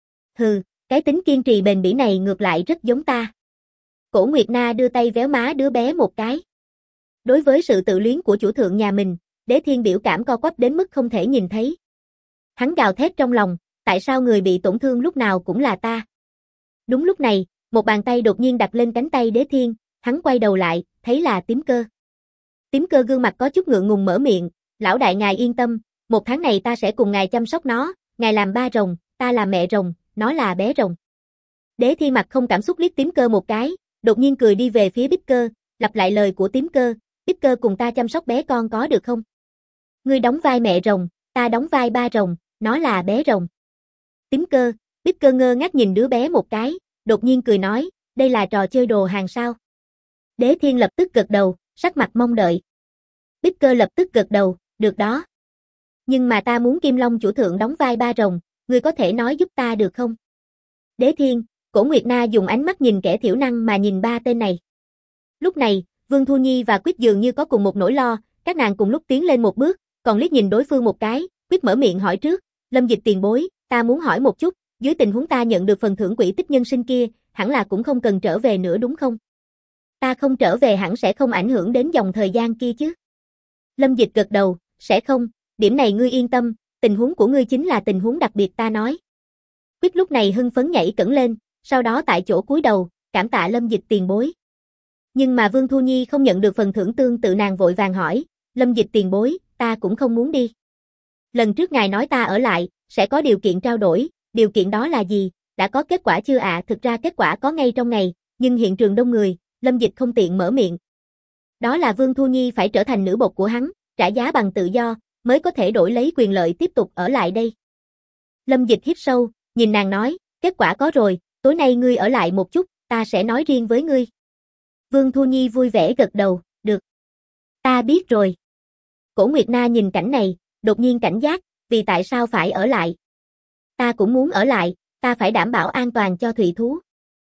Hừ, cái tính kiên trì bền bỉ này ngược lại rất giống ta. Cổ Nguyệt Na đưa tay véo má đứa bé một cái. Đối với sự tự luyến của chủ thượng nhà mình, Đế Thiên biểu cảm co quắp đến mức không thể nhìn thấy. Hắn gào thét trong lòng, tại sao người bị tổn thương lúc nào cũng là ta? Đúng lúc này, một bàn tay đột nhiên đặt lên cánh tay Đế Thiên, hắn quay đầu lại, thấy là Tím Cơ. Tím Cơ gương mặt có chút ngượng ngùng mở miệng, lão đại ngài yên tâm, 1 tháng này ta sẽ cùng ngài chăm sóc nó, ngài làm ba rồng, ta là mẹ rồng, nó là bé rồng. Đế Thiên mặt không cảm xúc liếc Tím Cơ một cái, đột nhiên cười đi về phía Bích Cơ, lặp lại lời của Tím Cơ, Bích Cơ cùng ta chăm sóc bé con có được không? Ngươi đóng vai mẹ rồng, ta đóng vai ba rồng, nó là bé rồng. Tím Cơ, Bích Cơ ngơ ngác nhìn đứa bé một cái, đột nhiên cười nói, đây là trò chơi đồ hàng sao? Đế Thiên lập tức gật đầu, sắc mặt mong đợi. Bích Cơ lập tức gật đầu, được đó. Nhưng mà ta muốn Kim Long chủ thượng đóng vai ba rồng, ngươi có thể nói giúp ta được không? Đế Thiên, Cổ Nguyệt Na dùng ánh mắt nhìn kẻ thiểu năng mà nhìn ba tên này. Lúc này, Vương Thu Nhi và Quyết dường như có cùng một nỗi lo, các nàng cùng lúc tiến lên một bước, còn liếc nhìn đối phương một cái, Quyết mở miệng hỏi trước, Lâm Dịch tiền bối, ta muốn hỏi một chút, dưới tình huống ta nhận được phần thưởng quỹ tích nhân sinh kia, hẳn là cũng không cần trở về nữa đúng không? Ta không trở về hẳn sẽ không ảnh hưởng đến dòng thời gian kia chứ? Lâm Dịch gật đầu, sẽ không, điểm này ngươi yên tâm, tình huống của ngươi chính là tình huống đặc biệt ta nói. Quyết lúc này hưng phấn nhảy cẫng lên, sau đó tại chỗ cúi đầu, cảm tạ Lâm Dịch tiền bối. Nhưng mà Vương Thu Nhi không nhận được phần thưởng tương tự nàng vội vàng hỏi, Lâm Dịch tiền bối, ta cũng không muốn đi. Lần trước ngài nói ta ở lại, sẽ có điều kiện trao đổi, điều kiện đó là gì, đã có kết quả chưa ạ? Thực ra kết quả có ngay trong ngày, nhưng hiện trường đông người, Lâm Dịch không tiện mở miệng. Đó là Vương Thu Nhi phải trở thành nữ bột của hắn, trả giá bằng tự do, mới có thể đổi lấy quyền lợi tiếp tục ở lại đây. Lâm Dịch hít sâu, nhìn nàng nói, kết quả có rồi, tối nay ngươi ở lại một chút, ta sẽ nói riêng với ngươi. Vương Thu Nhi vui vẻ gật đầu, được. Ta biết rồi. Cổ Nguyệt Na nhìn cảnh này, đột nhiên cảnh giác, vì tại sao phải ở lại? Ta cũng muốn ở lại, ta phải đảm bảo an toàn cho thủy thú.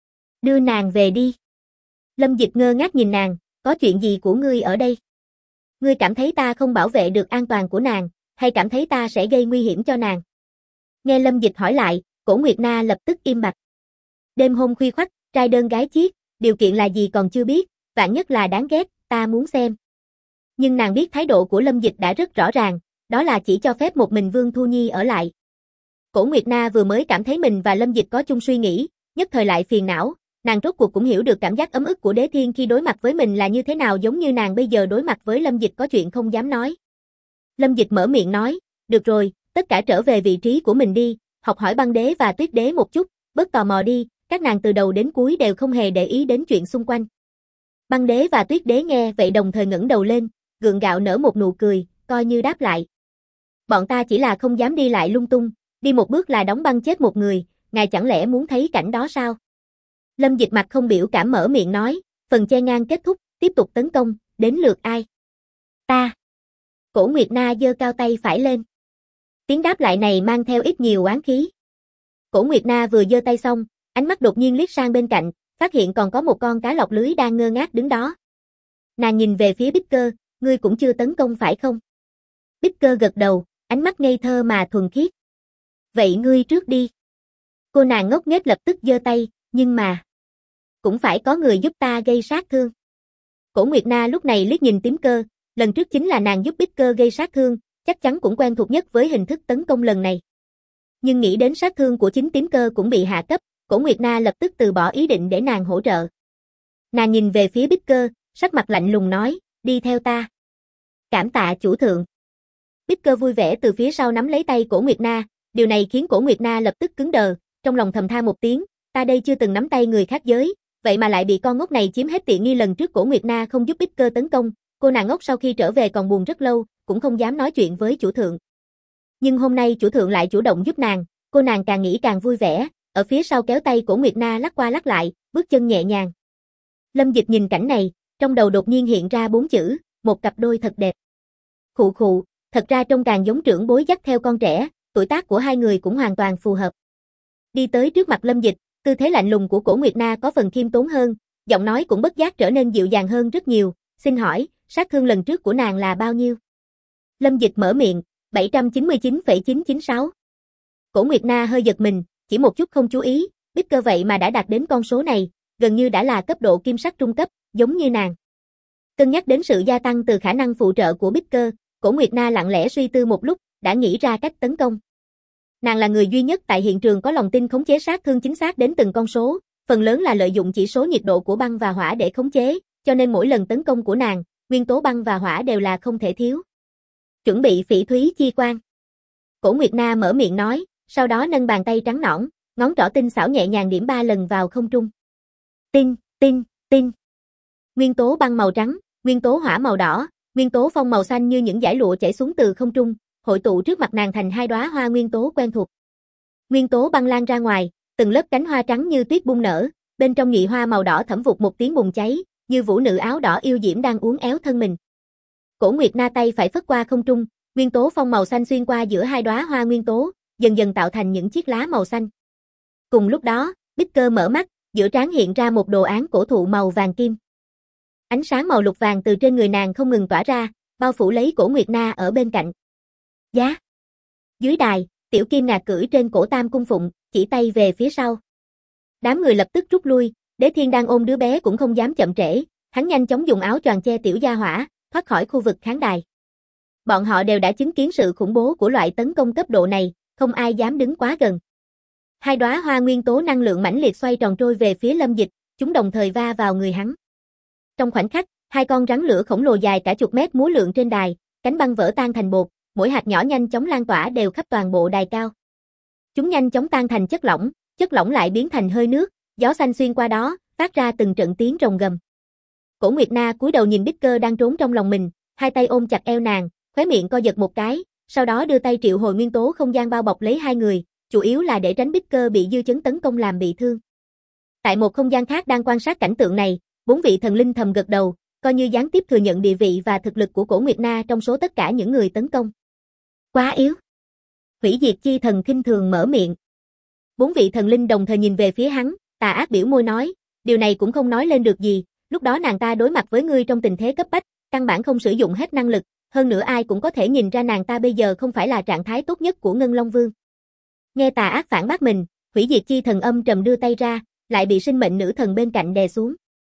Đưa nàng về đi. Lâm Dịch ngơ ngác nhìn nàng, có chuyện gì của ngươi ở đây? Ngươi cảm thấy ta không bảo vệ được an toàn của nàng, hay cảm thấy ta sẽ gây nguy hiểm cho nàng? Nghe Lâm Dịch hỏi lại, Cổ Nguyệt Na lập tức im bặt. Đêm hôm khuya khoắt, trai đơn gái chiếc, điều kiện là gì còn chưa biết, vạn nhất là đáng ghét, ta muốn xem. Nhưng nàng biết thái độ của Lâm Dịch đã rất rõ ràng, đó là chỉ cho phép một mình Vương Thu Nhi ở lại. Cổ Nguyệt Na vừa mới cảm thấy mình và Lâm Dịch có chung suy nghĩ, nhất thời lại phiền não, nàng rốt cuộc cũng hiểu được cảm giác ấm ức của Đế Thiên khi đối mặt với mình là như thế nào, giống như nàng bây giờ đối mặt với Lâm Dịch có chuyện không dám nói. Lâm Dịch mở miệng nói, được rồi, tất cả trở về vị trí của mình đi, học hỏi Băng Đế và Tuyết Đế một chút, bớt tò mò đi, các nàng từ đầu đến cuối đều không hề để ý đến chuyện xung quanh. Băng Đế và Tuyết Đế nghe vậy đồng thời ngẩng đầu lên, gượng gạo nở một nụ cười, coi như đáp lại. Bọn ta chỉ là không dám đi lại lung tung, đi một bước là đóng băng chết một người, ngài chẳng lẽ muốn thấy cảnh đó sao? Lâm Dịch mặt không biểu cảm mở miệng nói, phần che ngang kết thúc, tiếp tục tấn công, đến lượt ai? Ta. Cổ Nguyệt Na giơ cao tay phải lên. Tiếng đáp lại này mang theo ít nhiều oán khí. Cổ Nguyệt Na vừa giơ tay xong, ánh mắt đột nhiên liếc sang bên cạnh, phát hiện còn có một con cá lọc lưới đang ngơ ngác đứng đó. Nàng nhìn về phía Bích Cơ, ngươi cũng chưa tấn công phải không? Bích Cơ gật đầu, ánh mắt ngây thơ mà thuần khiết. Vậy ngươi trước đi. Cô nàng ngốc nghếch lập tức giơ tay, nhưng mà cũng phải có người giúp ta gây sát thương. Cổ Nguyệt Na lúc này liếc nhìn Tím Cơ, lần trước chính là nàng giúp Bích Cơ gây sát thương, chắc chắn cũng quen thuộc nhất với hình thức tấn công lần này. Nhưng nghĩ đến sát thương của chính Tím Cơ cũng bị hạ cấp, Cổ Nguyệt Na lập tức từ bỏ ý định để nàng hỗ trợ. Nàng nhìn về phía Bích Cơ, sắc mặt lạnh lùng nói, đi theo ta. Cảm tạ chủ thượng. Bích Cơ vui vẻ từ phía sau nắm lấy tay Cổ Nguyệt Na, điều này khiến Cổ Nguyệt Na lập tức cứng đờ, trong lòng thầm than một tiếng, ta đây chưa từng nắm tay người khác giới, vậy mà lại bị con ngốc này chiếm hết tiện nghi. Lần trước Cổ Nguyệt Na không giúp Bích Cơ tấn công, cô nàng ngốc sau khi trở về còn buồn rất lâu, cũng không dám nói chuyện với chủ thượng. Nhưng hôm nay chủ thượng lại chủ động giúp nàng, cô nàng càng nghĩ càng vui vẻ, ở phía sau kéo tay Cổ Nguyệt Na lắc qua lắc lại, bước chân nhẹ nhàng. Lâm Dịch nhìn cảnh này, trong đầu đột nhiên hiện ra 4 chữ, một cặp đôi thật đẹp. Khụ khụ, thật ra trông càng giống trưởng bối dắt theo con trẻ, tuổi tác của hai người cũng hoàn toàn phù hợp. Đi tới trước mặt Lâm Dịch, tư thế lạnh lùng của Cổ Nguyệt Na có phần khiêm tốn hơn, giọng nói cũng bất giác trở nên dịu dàng hơn rất nhiều, xin hỏi, sát thương lần trước của nàng là bao nhiêu? Lâm Dịch mở miệng, 799,996. Cổ Nguyệt Na hơi giật mình, chỉ một chút không chú ý, Bích Cơ vậy mà đã đạt đến con số này, gần như đã là cấp độ kim sắc trung cấp, giống như nàng. Cân nhắc đến sự gia tăng từ khả năng phụ trợ của Bích Cơ, Cổ Nguyệt Na lặng lẽ suy tư một lúc, đã nghĩ ra cách tấn công. Nàng là người duy nhất tại hiện trường có lòng tin khống chế sát thương chính xác đến từng con số, phần lớn là lợi dụng chỉ số nhiệt độ của băng và hỏa để khống chế, cho nên mỗi lần tấn công của nàng, nguyên tố băng và hỏa đều là không thể thiếu. Chuẩn bị phỉ thúy chi quang. Cổ Nguyệt Na mở miệng nói, sau đó nâng bàn tay trắng nõn, ngón trỏ tinh xảo nhẹ nhàng điểm 3 lần vào không trung. Tinh, tinh, tinh. Nguyên tố băng màu trắng, nguyên tố hỏa màu đỏ, nguyên tố phong màu xanh như những dải lụa chảy xuống từ không trung, hội tụ trước mặt nàng thành hai đóa hoa nguyên tố quen thuộc. Nguyên tố băng lan ra ngoài, từng lớp cánh hoa trắng như tuyết bung nở, bên trong nhụy hoa màu đỏ thẫm vụt một tiếng bùng cháy, như vũ nữ áo đỏ yêu diễm đang uốn éo thân mình. Cổ Nguyệt Na tay phải phất qua không trung, nguyên tố phong màu xanh xuyên qua giữa hai đóa hoa nguyên tố, dần dần tạo thành những chiếc lá màu xanh. Cùng lúc đó, Bích Cơ mở mắt, giữa trán hiện ra một đồ án cổ thụ màu vàng kim. Ánh sáng màu lục vàng từ trên người nàng không ngừng tỏa ra, bao phủ lấy Cổ Nguyệt Na ở bên cạnh. Giá. Dưới đài, Tiểu Kim Ngạc cưỡi trên cổ Tam Cung Phụng, chỉ tay về phía sau. Đám người lập tức rút lui, Đế Thiên đang ôm đứa bé cũng không dám chậm trễ, hắn nhanh chóng dùng áo choàng che Tiểu Gia Hỏa, thoát khỏi khu vực khán đài. Bọn họ đều đã chứng kiến sự khủng bố của loại tấn công cấp độ này, không ai dám đứng quá gần. Hai đóa hoa nguyên tố năng lượng mãnh liệt xoay tròn trôi về phía Lâm Dịch, chúng đồng thời va vào người hắn. Trong khoảnh khắc, hai con rắn lửa khổng lồ dài cả chục mét múa lượn trên đài, cánh băng vỡ tan thành bột, mỗi hạt nhỏ nhanh chóng lan tỏa đều khắp toàn bộ đài cao. Chúng nhanh chóng tan thành chất lỏng lại biến thành hơi nước, gió xanh xuyên qua đó, phát ra từng trận tiếng rồng gầm. Cổ Nguyệt Na cúi đầu nhìn Bích Cơ đang trốn trong lòng mình, hai tay ôm chặt eo nàng, khóe miệng co giật một cái, sau đó đưa tay triệu hồi nguyên tố không gian bao bọc lấy hai người, chủ yếu là để tránh Bích Cơ bị dư chấn tấn công làm bị thương. Tại một không gian khác đang quan sát cảnh tượng này, bốn vị thần linh thầm gật đầu, coi như gián tiếp thừa nhận địa vị và thực lực của Cổ Nguyệt Na trong số tất cả những người tấn công. Quá yếu. Hủy diệt chi thần khinh thường mở miệng. Bốn vị thần linh đồng thời nhìn về phía hắn, Tà Ác biểu môi nói, điều này cũng không nói lên được gì, lúc đó nàng ta đối mặt với ngươi trong tình thế cấp bách, căn bản không sử dụng hết năng lực, hơn nữa ai cũng có thể nhìn ra nàng ta bây giờ không phải là trạng thái tốt nhất của Ngân Long Vương. Nghe Tà Ác phản bác mình, Hủy diệt chi thần âm trầm đưa tay ra, lại bị sinh mệnh nữ thần bên cạnh đè xuống.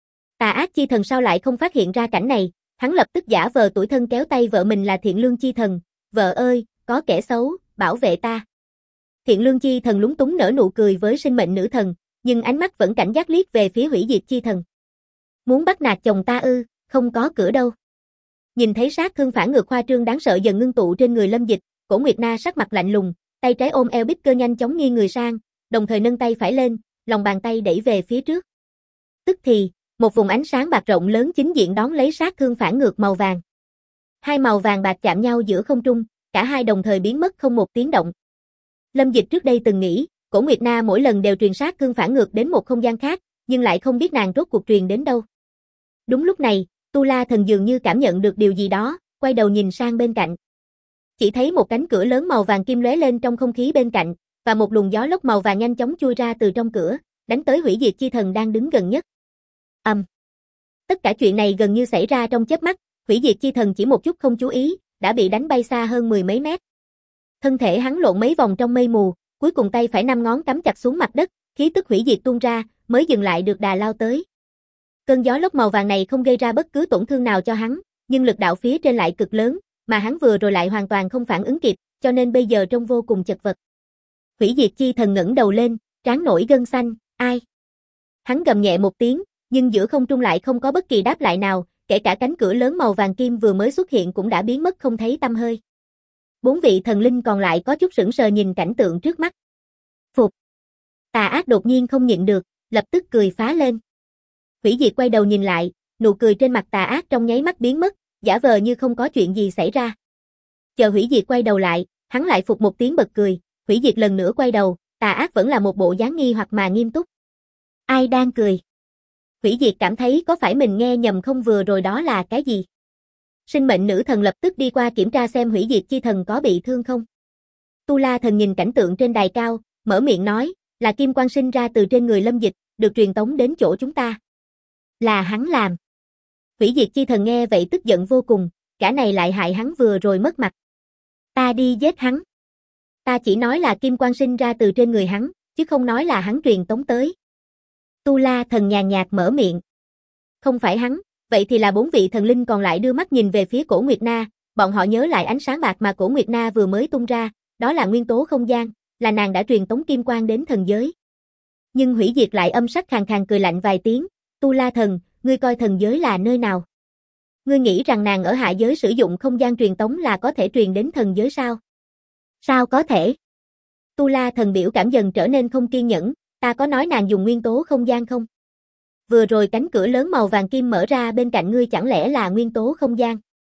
Tà Ác chi thần sao lại không phát hiện ra cảnh này, hắn lập tức giả vờ tủi thân kéo tay vợ mình là Thiện Lương chi thần, vợ ơi, có kẻ xấu, bảo vệ ta. Thiện Lương chi thần lúng túng nở nụ cười với sinh mệnh nữ thần, nhưng ánh mắt vẫn cảnh giác liếc về phía Hủy diệt chi thần. Muốn bắt nạt chồng ta ư, không có cửa đâu. Nhìn thấy sát thương phản ngược khoa trương đáng sợ dần ngưng tụ trên người Lâm Dịch, Cổ Nguyệt Na sắc mặt lạnh lùng, tay trái ôm eo Bích Cơ nhanh chóng nghiêng người sang, đồng thời nâng tay phải lên, lòng bàn tay đẩy về phía trước. Tức thì, một vùng ánh sáng bạc rộng lớn chính diện đón lấy sát thương phản ngược màu vàng. Hai màu vàng bạc chạm nhau giữa không trung, cả hai đồng thời biến mất không một tiếng động. Lâm Dịch trước đây từng nghĩ, Cổ Nguyệt Na mỗi lần đều truyền sát thương phản ngược đến một không gian khác, nhưng lại không biết nàng rốt cuộc truyền đến đâu. Đúng lúc này, Tu La Thần dường như cảm nhận được điều gì đó, quay đầu nhìn sang bên cạnh. Chỉ thấy một cánh cửa lớn màu vàng kim lóe lên trong không khí bên cạnh, và một luồng gió lốc màu vàng nhanh chóng chui ra từ trong cửa, đánh tới Hủy diệt chi thần đang đứng gần nhất. Tất cả chuyện này gần như xảy ra trong chớp mắt, Hủy diệt chi thần chỉ một chút không chú ý, đã bị đánh bay xa hơn mười mấy mét. Thân thể hắn lộn mấy vòng trong mây mù, cuối cùng tay phải năm ngón cắm chặt xuống mặt đất, khí tức hủy diệt tuôn ra, mới dừng lại được đà lao tới. Cơn gió lốc màu vàng này không gây ra bất cứ tổn thương nào cho hắn, nhưng lực đạo phía trên lại cực lớn, mà hắn vừa rồi lại hoàn toàn không phản ứng kịp, cho nên bây giờ trông vô cùng chật vật. Hủy diệt chi thần ngẩng đầu lên, trán nổi gân xanh, ai? Hắn gầm nhẹ một tiếng, nhưng giữa không trung lại không có bất kỳ đáp lại nào, kể cả cánh cửa lớn màu vàng kim vừa mới xuất hiện cũng đã biến mất không thấy tăm hơi. Bốn vị thần linh còn lại có chút sững sờ nhìn cảnh tượng trước mắt. Phục. Tà Ác đột nhiên không nhịn được, lập tức cười phá lên. Hủy diệt quay đầu nhìn lại, nụ cười trên mặt Tà Ác trong nháy mắt biến mất, giả vờ như không có chuyện gì xảy ra. Chờ Hủy diệt quay đầu lại, hắn lại phục một tiếng bật cười, Hủy diệt lần nữa quay đầu, Tà Ác vẫn là một bộ dáng nghi hoặc mà nghiêm túc. Ai đang cười? Hủy diệt cảm thấy có phải mình nghe nhầm không, vừa rồi đó là cái gì? Sinh mệnh nữ thần lập tức đi qua kiểm tra xem hủy diệt chi thần có bị thương không. Tu La thần nhìn cảnh tượng trên đài cao, mở miệng nói, là kim quang sinh ra từ trên người Lâm Dịch, được truyền tống đến chỗ chúng ta. Là hắn làm. Hủy diệt chi thần nghe vậy tức giận vô cùng, cả này lại hại hắn vừa rồi mất mặt. Ta đi giết hắn. Ta chỉ nói là kim quang sinh ra từ trên người hắn, chứ không nói là hắn truyền tống tới. Tu La thần nhàn nhạt mở miệng. Không phải hắn, vậy thì là bốn vị thần linh còn lại đưa mắt nhìn về phía Cổ Nguyệt Na, bọn họ nhớ lại ánh sáng bạc mà Cổ Nguyệt Na vừa mới tung ra, đó là nguyên tố không gian, là nàng đã truyền tống kim quang đến thần giới. Nhưng hủy diệt lại âm sắc khàn khàn cười lạnh vài tiếng, Tu La thần, ngươi coi thần giới là nơi nào? Ngươi nghĩ rằng nàng ở hạ giới sử dụng không gian truyền tống là có thể truyền đến thần giới sao? Sao có thể? Tu La thần biểu cảm dần trở nên không kiên nhẫn, ta có nói nàng dùng nguyên tố không gian không? Vừa rồi cánh cửa lớn màu vàng kim mở ra bên cạnh ngươi chẳng lẽ là nguyên tố không gian?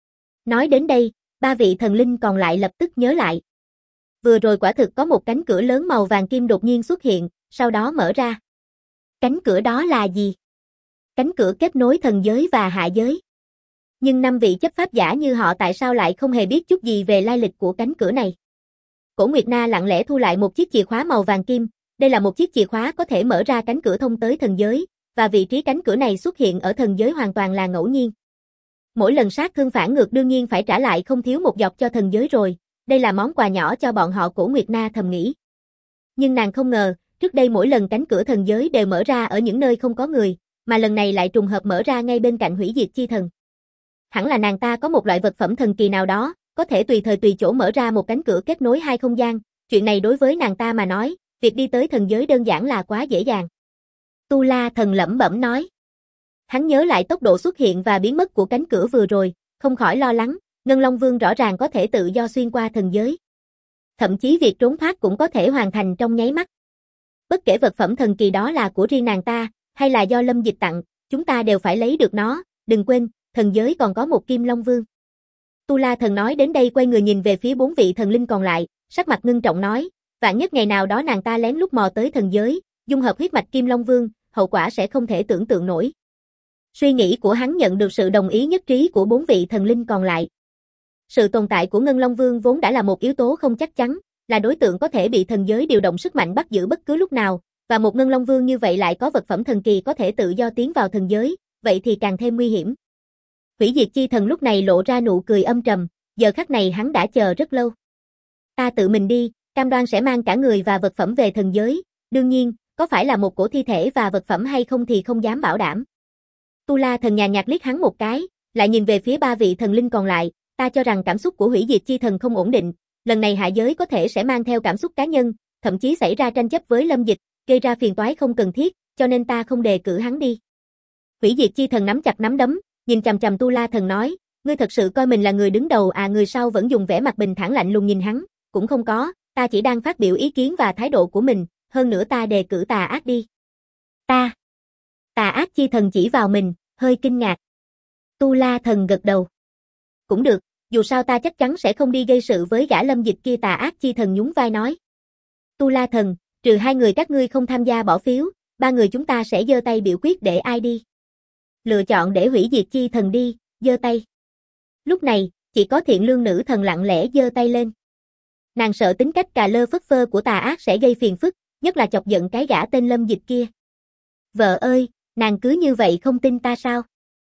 Nói đến đây, ba vị thần linh còn lại lập tức nhớ lại. Vừa rồi quả thực có một cánh cửa lớn màu vàng kim đột nhiên xuất hiện, sau đó mở ra. Cánh cửa đó là gì? Cánh cửa kết nối thần giới và hạ giới. Nhưng 5 vị chấp pháp giả như họ tại sao lại không hề biết chút gì về lai lịch của cánh cửa này? Cổ Nguyệt Na lặng lẽ thu lại một chiếc chìa khóa màu vàng kim, đây là một chiếc chìa khóa có thể mở ra cánh cửa thông tới thần giới, và vị trí cánh cửa này xuất hiện ở thần giới hoàn toàn là ngẫu nhiên. Mỗi lần sát thương phản ngược đương nhiên phải trả lại không thiếu một giọt cho thần giới rồi, đây là món quà nhỏ cho bọn họ, Cổ Nguyệt Na thầm nghĩ. Nhưng nàng không ngờ, trước đây mỗi lần cánh cửa thần giới đều mở ra ở những nơi không có người, mà lần này lại trùng hợp mở ra ngay bên cạnh hủy diệt chi thần. Hẳn là nàng ta có một loại vật phẩm thần kỳ nào đó, có thể tùy thời tùy chỗ mở ra một cánh cửa kết nối hai không gian, chuyện này đối với nàng ta mà nói, việc đi tới thần giới đơn giản là quá dễ dàng. Tu La Thần lẩm bẩm nói. Hắn nhớ lại tốc độ xuất hiện và biến mất của cánh cửa vừa rồi, không khỏi lo lắng, Ngân Long Vương rõ ràng có thể tự do xuyên qua thần giới. Thậm chí việc trốn thoát cũng có thể hoàn thành trong nháy mắt. Bất kể vật phẩm thần kỳ đó là của riêng nàng ta, hay là do Lâm Dịch tặng, chúng ta đều phải lấy được nó, đừng quên, thần giới còn có một Kim Long Vương. Tu La Thần nói đến đây quay người nhìn về phía 4 vị thần linh còn lại, sắc mặt ngưng trọng nói, vạn nhất ngày nào đó nàng ta lén lút mò tới thần giới, dung hợp huyết mạch Kim Long Vương, hậu quả sẽ không thể tưởng tượng nổi. Suy nghĩ của hắn nhận được sự đồng ý nhất trí của 4 vị thần linh còn lại. Sự tồn tại của Ngân Long Vương vốn đã là một yếu tố không chắc chắn, là đối tượng có thể bị thần giới điều động sức mạnh bắt giữ bất cứ lúc nào, và một Ngân Long Vương như vậy lại có vật phẩm thần kỳ có thể tự do tiến vào thần giới, vậy thì càng thêm nguy hiểm. Hủy diệt chi thần lúc này lộ ra nụ cười âm trầm, giờ khắc này hắn đã chờ rất lâu. Ta tự mình đi, cam đoan sẽ mang cả người và vật phẩm về thần giới, đương nhiên, có phải là một cổ thi thể và vật phẩm hay không thì không dám bảo đảm. Tu La Thần nhàn nhạt liếc hắn một cái, lại nhìn về phía 3 vị thần linh còn lại, ta cho rằng cảm xúc của hủy diệt chi thần không ổn định, lần này hạ giới có thể sẽ mang theo cảm xúc cá nhân, thậm chí xảy ra tranh chấp với Lâm Dịch, gây ra phiền toái không cần thiết, cho nên ta không đề cử hắn đi. Hủy diệt chi thần nắm chặt nắm đấm, nhìn chằm chằm Tu La Thần nói, ngươi thật sự coi mình là người đứng đầu à? Người sau vẫn dùng vẻ mặt bình thản lạnh lùng nhìn hắn, cũng không có, ta chỉ đang phát biểu ý kiến và thái độ của mình, hơn nữa ta đề cử Tà Ác đi. Tà Ác chi thần chỉ vào mình, hơi kinh ngạc. Tu La Thần gật đầu. Cũng được, dù sao ta chắc chắn sẽ không đi gây sự với gã Lâm Dịch kia, Tà Ác chi thần nhún vai nói. Tu La Thần, trừ 2 người các ngươi không tham gia bỏ phiếu, 3 người chúng ta sẽ giơ tay biểu quyết để ai đi. Lựa chọn để hủy diệt chi thần đi, giơ tay. Lúc này, chỉ có Thiện Lương nữ thần lặng lẽ giơ tay lên. Nàng sợ tính cách cà lơ phất phơ của Tà Ác sẽ gây phiền phức, nhất là chọc giận cái gã tên Lâm Dịch kia. Vợ ơi, nàng cứ như vậy không tin ta sao?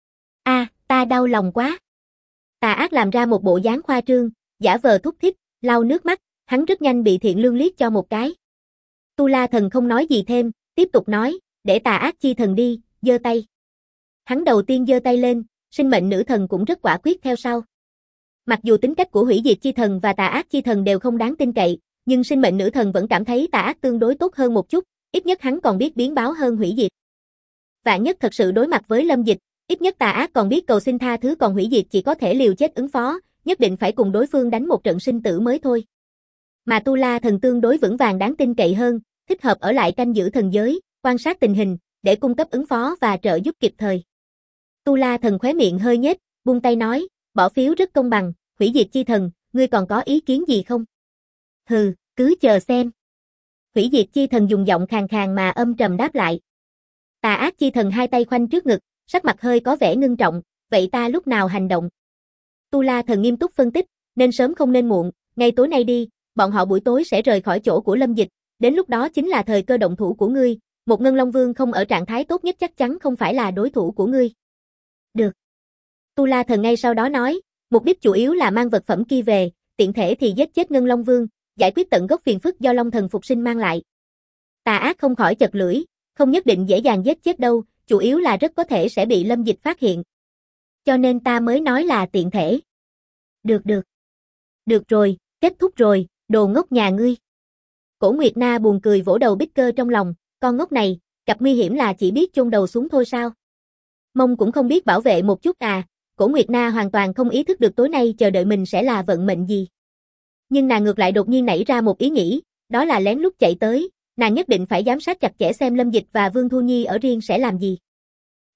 Ta đau lòng quá. Tà Ác làm ra một bộ dáng khoa trương, giả vờ thúc thích, lau nước mắt, hắn rất nhanh bị Thiện Lương liếc cho một cái. Tu La Thần không nói gì thêm, tiếp tục nói, để Tà Ác chi thần đi, giơ tay. Hắn đầu tiên giơ tay lên, sinh mệnh nữ thần cũng rất quả quyết theo sau. Mặc dù tính cách của hủy diệt chi thần và Tà Ác chi thần đều không đáng tin cậy, nhưng sinh mệnh nữ thần vẫn cảm thấy Tà Ác tương đối tốt hơn một chút, ít nhất hắn còn biết biến báo hơn hủy diệt. Vạn nhất thật sự đối mặt với Lâm Dịch, ít nhất Tà Ác còn biết cầu xin tha thứ, còn hủy diệt chỉ có thể liều chết ứng phó, nhất định phải cùng đối phương đánh một trận sinh tử mới thôi. Mà Tu La Thần tương đối vững vàng đáng tin cậy hơn, thích hợp ở lại canh giữ thần giới, quan sát tình hình, để cung cấp ứng phó và trợ giúp kịp thời. Tu La Thần khóe miệng hơi nhếch, buông tay nói, bỏ phiếu rất công bằng, hủy diệt chi thần, ngươi còn có ý kiến gì không? Hừ, cứ chờ xem. Hủy diệt chi thần dùng giọng khàn khàn mà âm trầm đáp lại. Tà Ác chi thần 2 tay khoanh trước ngực, sắc mặt hơi có vẻ ngưng trọng, vậy ta lúc nào hành động? Tu La Thần nghiêm túc phân tích, nên sớm không nên muộn, ngay tối nay đi, bọn họ buổi tối sẽ rời khỏi chỗ của Lâm Dịch, đến lúc đó chính là thời cơ động thủ của ngươi, một Ngân Long Vương không ở trạng thái tốt nhất chắc chắn không phải là đối thủ của ngươi. Được. Tu La Thần ngay sau đó nói, mục đích chủ yếu là mang vật phẩm kia về, tiện thể thì giết chết Ngân Long Vương, giải quyết tận gốc phiền phức do Long Thần phục sinh mang lại. Tà Ác không khỏi chật lưỡi, không nhất định dễ dàng giết chết đâu, chủ yếu là rất có thể sẽ bị Lâm Dịch phát hiện. Cho nên ta mới nói là tiện thể. Được. Được rồi, kết thúc rồi, đồ ngốc nhà ngươi. Cổ Nguyệt Na buồn cười vỗ đầu Bích Cơ trong lòng, con ngốc này, gặp nguy hiểm là chỉ biết chôn đầu xuống thôi sao? Mông cũng không biết bảo vệ một chút à? Cổ Nguyệt Na hoàn toàn không ý thức được tối nay chờ đợi mình sẽ là vận mệnh gì. Nhưng nàng ngược lại đột nhiên nảy ra một ý nghĩ, đó là lén lút chạy tới, nàng nhất định phải giám sát chặt chẽ xem Lâm Dịch và Vương Thu Nhi ở riêng sẽ làm gì.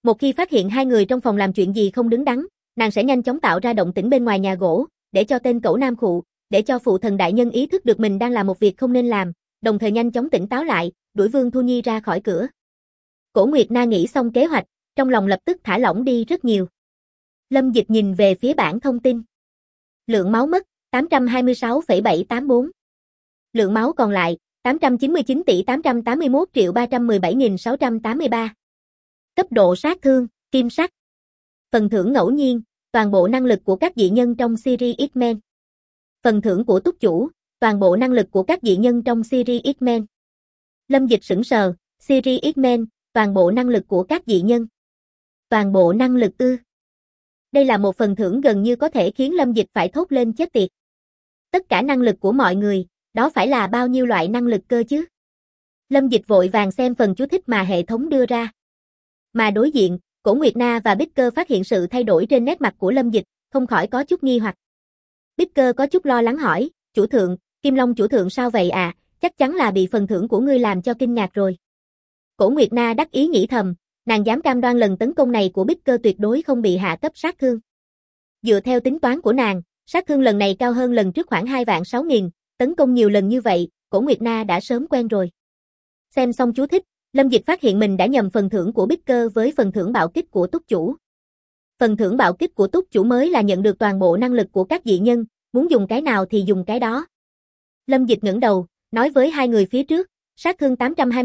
Một khi phát hiện hai người trong phòng làm chuyện gì không đứng đắn, nàng sẽ nhanh chóng tạo ra động tĩnh bên ngoài nhà gỗ, để cho tên cẩu nam khụ, để cho phụ thần đại nhân ý thức được mình đang làm một việc không nên làm, đồng thời nhanh chóng tỉnh táo lại, đuổi Vương Thu Nhi ra khỏi cửa. Cổ Nguyệt Na nghĩ xong kế hoạch, trong lòng lập tức thả lỏng đi rất nhiều. Lâm Dịch nhìn về phía bảng thông tin. Lượng máu mất, 826,784. Lượng máu còn lại, 899 tỷ 881 triệu 317.683. Cấp độ sát thương, kim sắc. Phần thưởng ngẫu nhiên, toàn bộ năng lực của các dị nhân trong series X-Men. Phần thưởng của túc chủ, toàn bộ năng lực của các dị nhân trong series X-Men. Lâm Dịch sững sờ, series X-Men, toàn bộ năng lực của các dị nhân. Toàn bộ năng lực ư. Đây là một phần thưởng gần như có thể khiến Lâm Dịch phải thốt lên chết tiệt. Tất cả năng lực của mọi người, đó phải là bao nhiêu loại năng lực cơ chứ? Lâm Dịch vội vàng xem phần chú thích mà hệ thống đưa ra. Mà đối diện, Cổ Nguyệt Na và Bích Cơ phát hiện sự thay đổi trên nét mặt của Lâm Dịch, không khỏi có chút nghi hoặc. Bích Cơ có chút lo lắng hỏi, chủ thượng, Kim Long chủ thượng sao vậy à, chắc chắn là bị phần thưởng của ngươi làm cho kinh ngạc rồi. Cổ Nguyệt Na đắc ý nghĩ thầm, nàng dám cam đoan lần tấn công này của Bích Cơ tuyệt đối không bị hạ cấp sát thương. Dựa theo tính toán của nàng, sát thương lần này cao hơn lần trước khoảng 2.600.000, tấn công nhiều lần như vậy, Cổ Nguyệt Na đã sớm quen rồi. Xem xong chú thích, Lâm Dịch phát hiện mình đã nhầm phần thưởng của Bích Cơ với phần thưởng bạo kích của túc chủ. Phần thưởng bạo kích của túc chủ mới là nhận được toàn bộ năng lực của các dị nhân, muốn dùng cái nào thì dùng cái đó. Lâm Dịch ngẩng đầu, nói với hai người phía trước, sát thương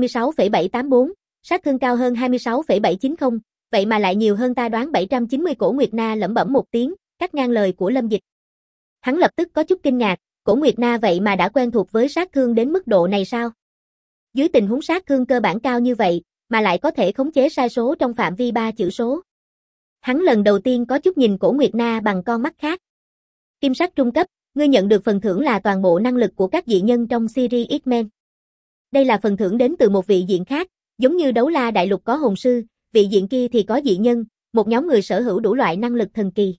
826,784, sát thương cao hơn 26,790, vậy mà lại nhiều hơn ta đoán 790. Cổ Nguyệt Na lẩm bẩm một tiếng, cắt ngang lời của Lâm Dịch. Hắn lập tức có chút kinh ngạc, Cổ Nguyệt Na vậy mà đã quen thuộc với sát thương đến mức độ này sao? Dưới tình huống sát thương cơ bản cao như vậy, mà lại có thể khống chế sai số trong phạm vi 3 chữ số. Hắn lần đầu tiên có chút nhìn Cổ Nguyệt Na bằng con mắt khác. Kim sắc trung cấp, ngươi nhận được phần thưởng là toàn bộ năng lực của các dị nhân trong series X-Men. Đây là phần thưởng đến từ một vị diện khác, giống như Đấu La Đại Lục có hồn sư, vị diện kia thì có dị nhân, một nhóm người sở hữu đủ loại năng lực thần kỳ.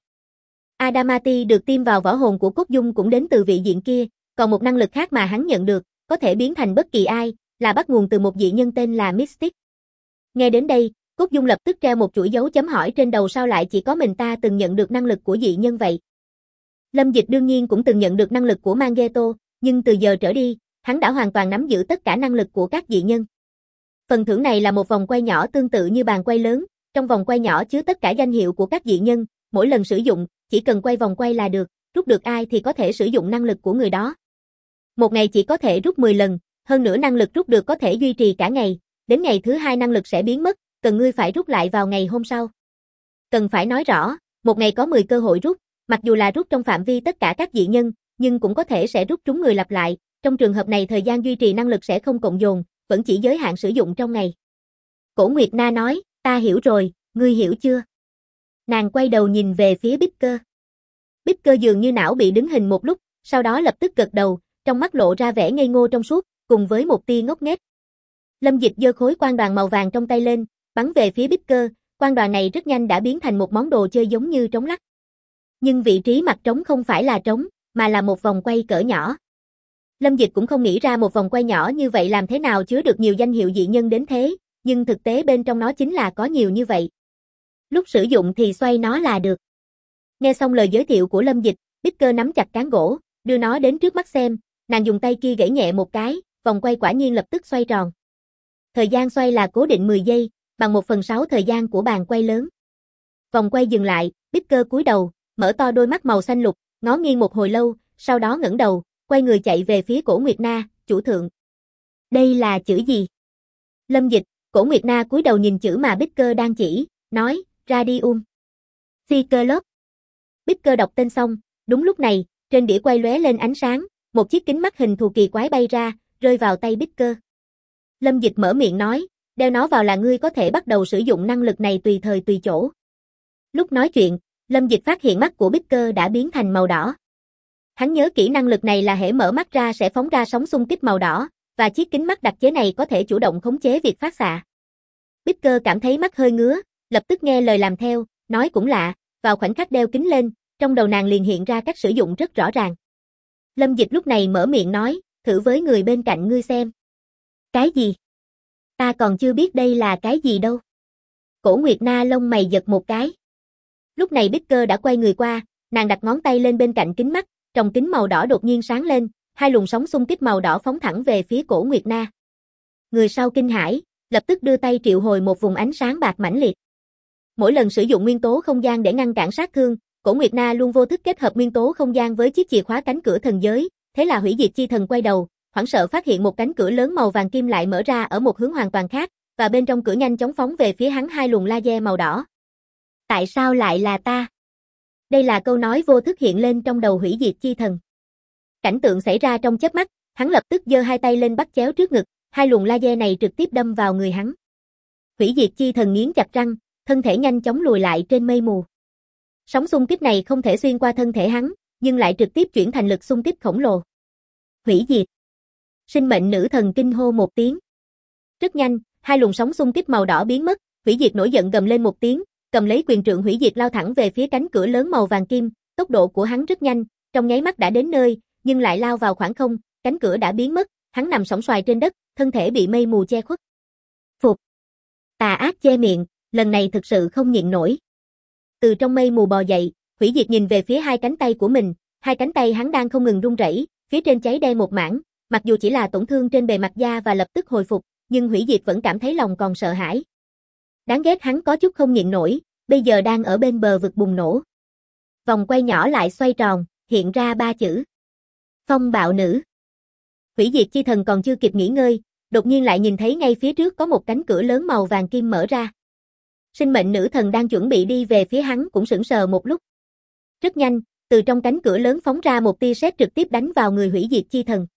Adamati được tiêm vào võ hồn của Cốt Dung cũng đến từ vị diện kia, còn một năng lực khác mà hắn nhận được, có thể biến thành bất kỳ ai, là bắt nguồn từ một dị nhân tên là Mystic. Nghe đến đây, Cốt Dung lập tức treo một chuỗi dấu chấm hỏi trên đầu, sao lại chỉ có mình ta từng nhận được năng lực của dị nhân vậy? Lâm Dịch đương nhiên cũng từng nhận được năng lực của Magneto, nhưng từ giờ trở đi, hắn đã hoàn toàn nắm giữ tất cả năng lực của các dị nhân. Phần thưởng này là một vòng quay nhỏ tương tự như bàn quay lớn, trong vòng quay nhỏ chứa tất cả danh hiệu của các dị nhân, mỗi lần sử dụng, chỉ cần quay vòng quay là được, rút được ai thì có thể sử dụng năng lực của người đó. Một ngày chỉ có thể rút 10 lần, hơn nữa năng lực rút được có thể duy trì cả ngày, đến ngày thứ 2 năng lực sẽ biến mất, cần ngươi phải rút lại vào ngày hôm sau. Cần phải nói rõ, một ngày có 10 cơ hội rút, mặc dù là rút trong phạm vi tất cả các dị nhân, nhưng cũng có thể sẽ rút trúng người lặp lại, trong trường hợp này thời gian duy trì năng lực sẽ không cộng dồn, vẫn chỉ giới hạn sử dụng trong ngày. Cổ Nguyệt Na nói, ta hiểu rồi, ngươi hiểu chưa? Nàng quay đầu nhìn về phía Bích Cơ. Bích Cơ dường như não bị đứng hình một lúc, sau đó lập tức gật đầu, trong mắt lộ ra vẻ ngây ngô trong suốt, cùng với một tia ngốc nghếch. Lâm Dịch giơ khối quang đoàn màu vàng trong tay lên, bắn về phía Bích Cơ, quang đoàn này rất nhanh đã biến thành một món đồ chơi giống như trống lắc. Nhưng vị trí mặt trống không phải là trống, mà là một vòng quay cỡ nhỏ. Lâm Dịch cũng không nghĩ ra một vòng quay nhỏ như vậy làm thế nào chứa được nhiều danh hiệu dị nhân đến thế, nhưng thực tế bên trong nó chính là có nhiều như vậy. Lúc sử dụng thì xoay nó là được. Nghe xong lời giới thiệu của Lâm Dịch, Bích Cơ nắm chặt cán gỗ, đưa nó đến trước mắt xem, nàng dùng tay kia gãy nhẹ một cái, vòng quay quả nhiên lập tức xoay tròn. Thời gian xoay là cố định 10 giây, bằng 1/6 thời gian của bàn quay lớn. Vòng quay dừng lại, Bích Cơ cúi đầu, mở to đôi mắt màu xanh lục, ngó nghiêng một hồi lâu, sau đó ngẩng đầu, quay người chạy về phía Cổ Nguyệt Na, chủ thượng. Đây là chữ gì? Lâm Dịch, Cổ Nguyệt Na cúi đầu nhìn chữ mà Bích Cơ đang chỉ, nói, Radium. Cyclops. Bích Cơ đọc tên xong, đúng lúc này, trên đĩa quay lóe lên ánh sáng, một chiếc kính mắt hình thù kỳ quái bay ra, rơi vào tay Bích Cơ. Lâm Dịch mở miệng nói, đeo nó vào là ngươi có thể bắt đầu sử dụng năng lực này tùy thời tùy chỗ. Lúc nói chuyện, Lâm Dịch phát hiện mắt của Bích Cơ đã biến thành màu đỏ. Hắn nhớ kỹ năng lực này là hễ mở mắt ra sẽ phóng ra sóng xung kích màu đỏ, và chiếc kính mắt đặc chế này có thể chủ động khống chế việc phát xạ. Bích Cơ cảm thấy mắt hơi ngứa, lập tức nghe lời làm theo, nói cũng lạ, vào khoảnh khắc đeo kính lên, trong đầu nàng liền hiện ra cách sử dụng rất rõ ràng. Lâm Dịch lúc này mở miệng nói, thử với người bên cạnh ngươi xem. Cái gì? Ta còn chưa biết đây là cái gì đâu. Cổ Nguyệt Na lông mày giật một cái. Lúc này Bicker đã quay người qua, nàng đặt ngón tay lên bên cạnh kính mắt, tròng kính màu đỏ đột nhiên sáng lên, hai luồng sóng xung kích màu đỏ phóng thẳng về phía Cổ Nguyệt Na. Người sau kinh hãi, lập tức đưa tay triệu hồi một vùng ánh sáng bạc mãnh liệt. Mỗi lần sử dụng nguyên tố không gian để ngăn cản sát thương, Cổ Nguyệt Na luôn vô thức kết hợp nguyên tố không gian với chiếc chìa khóa cánh cửa thần giới, thế là Hủy Diệt Chi Thần quay đầu, hoảng sợ phát hiện một cánh cửa lớn màu vàng kim lại mở ra ở một hướng hoàn toàn khác, và bên trong cửa nhanh chóng phóng về phía hắn hai luồng laser màu đỏ. Tại sao lại là ta? Đây là câu nói vô thức hiện lên trong đầu Hủy Diệt Chi Thần. Cảnh tượng xảy ra trong chớp mắt, hắn lập tức giơ hai tay lên bắt chéo trước ngực, hai luồng laser này trực tiếp đâm vào người hắn. Hủy Diệt Chi Thần nghiến chặt răng, thân thể nhanh chóng lùi lại trên mây mù. Sóng xung kích này không thể xuyên qua thân thể hắn, nhưng lại trực tiếp chuyển thành lực xung kích khổng lồ. Hủy diệt. Sinh mệnh nữ thần kinh hô một tiếng. Rất nhanh, hai luồng sóng xung kích màu đỏ biến mất, Hủy Diệt nổi giận gầm lên một tiếng, cầm lấy quyền trượng hủy diệt lao thẳng về phía cánh cửa lớn màu vàng kim, tốc độ của hắn rất nhanh, trong nháy mắt đã đến nơi, nhưng lại lao vào khoảng không, cánh cửa đã biến mất, hắn nằm sõng soài trên đất, thân thể bị mây mù che khuất. Phục. Tà ác che miệng, lần này thực sự không nhịn nổi. Từ trong mây mù bò dậy, Hủy Diệt nhìn về phía hai cánh tay của mình, hai cánh tay hắn đang không ngừng run rẩy, phía trên cháy đen một mảng, mặc dù chỉ là tổn thương trên bề mặt da và lập tức hồi phục, nhưng Hủy Diệt vẫn cảm thấy lòng còn sợ hãi. Đáng ghét hắn có chút không nhịn nổi, bây giờ đang ở bên bờ vực bùng nổ. Vòng quay nhỏ lại xoay tròn, hiện ra ba chữ. Phong bạo nữ. Hủy Diệt Chi Thần còn chưa kịp nghỉ ngơi, đột nhiên lại nhìn thấy ngay phía trước có một cánh cửa lớn màu vàng kim mở ra. Sinh mệnh nữ thần đang chuẩn bị đi về phía hắn cũng sững sờ một lúc. Rất nhanh, từ trong cánh cửa lớn phóng ra một tia sét trực tiếp đánh vào người Hủy Diệt Chi Thần.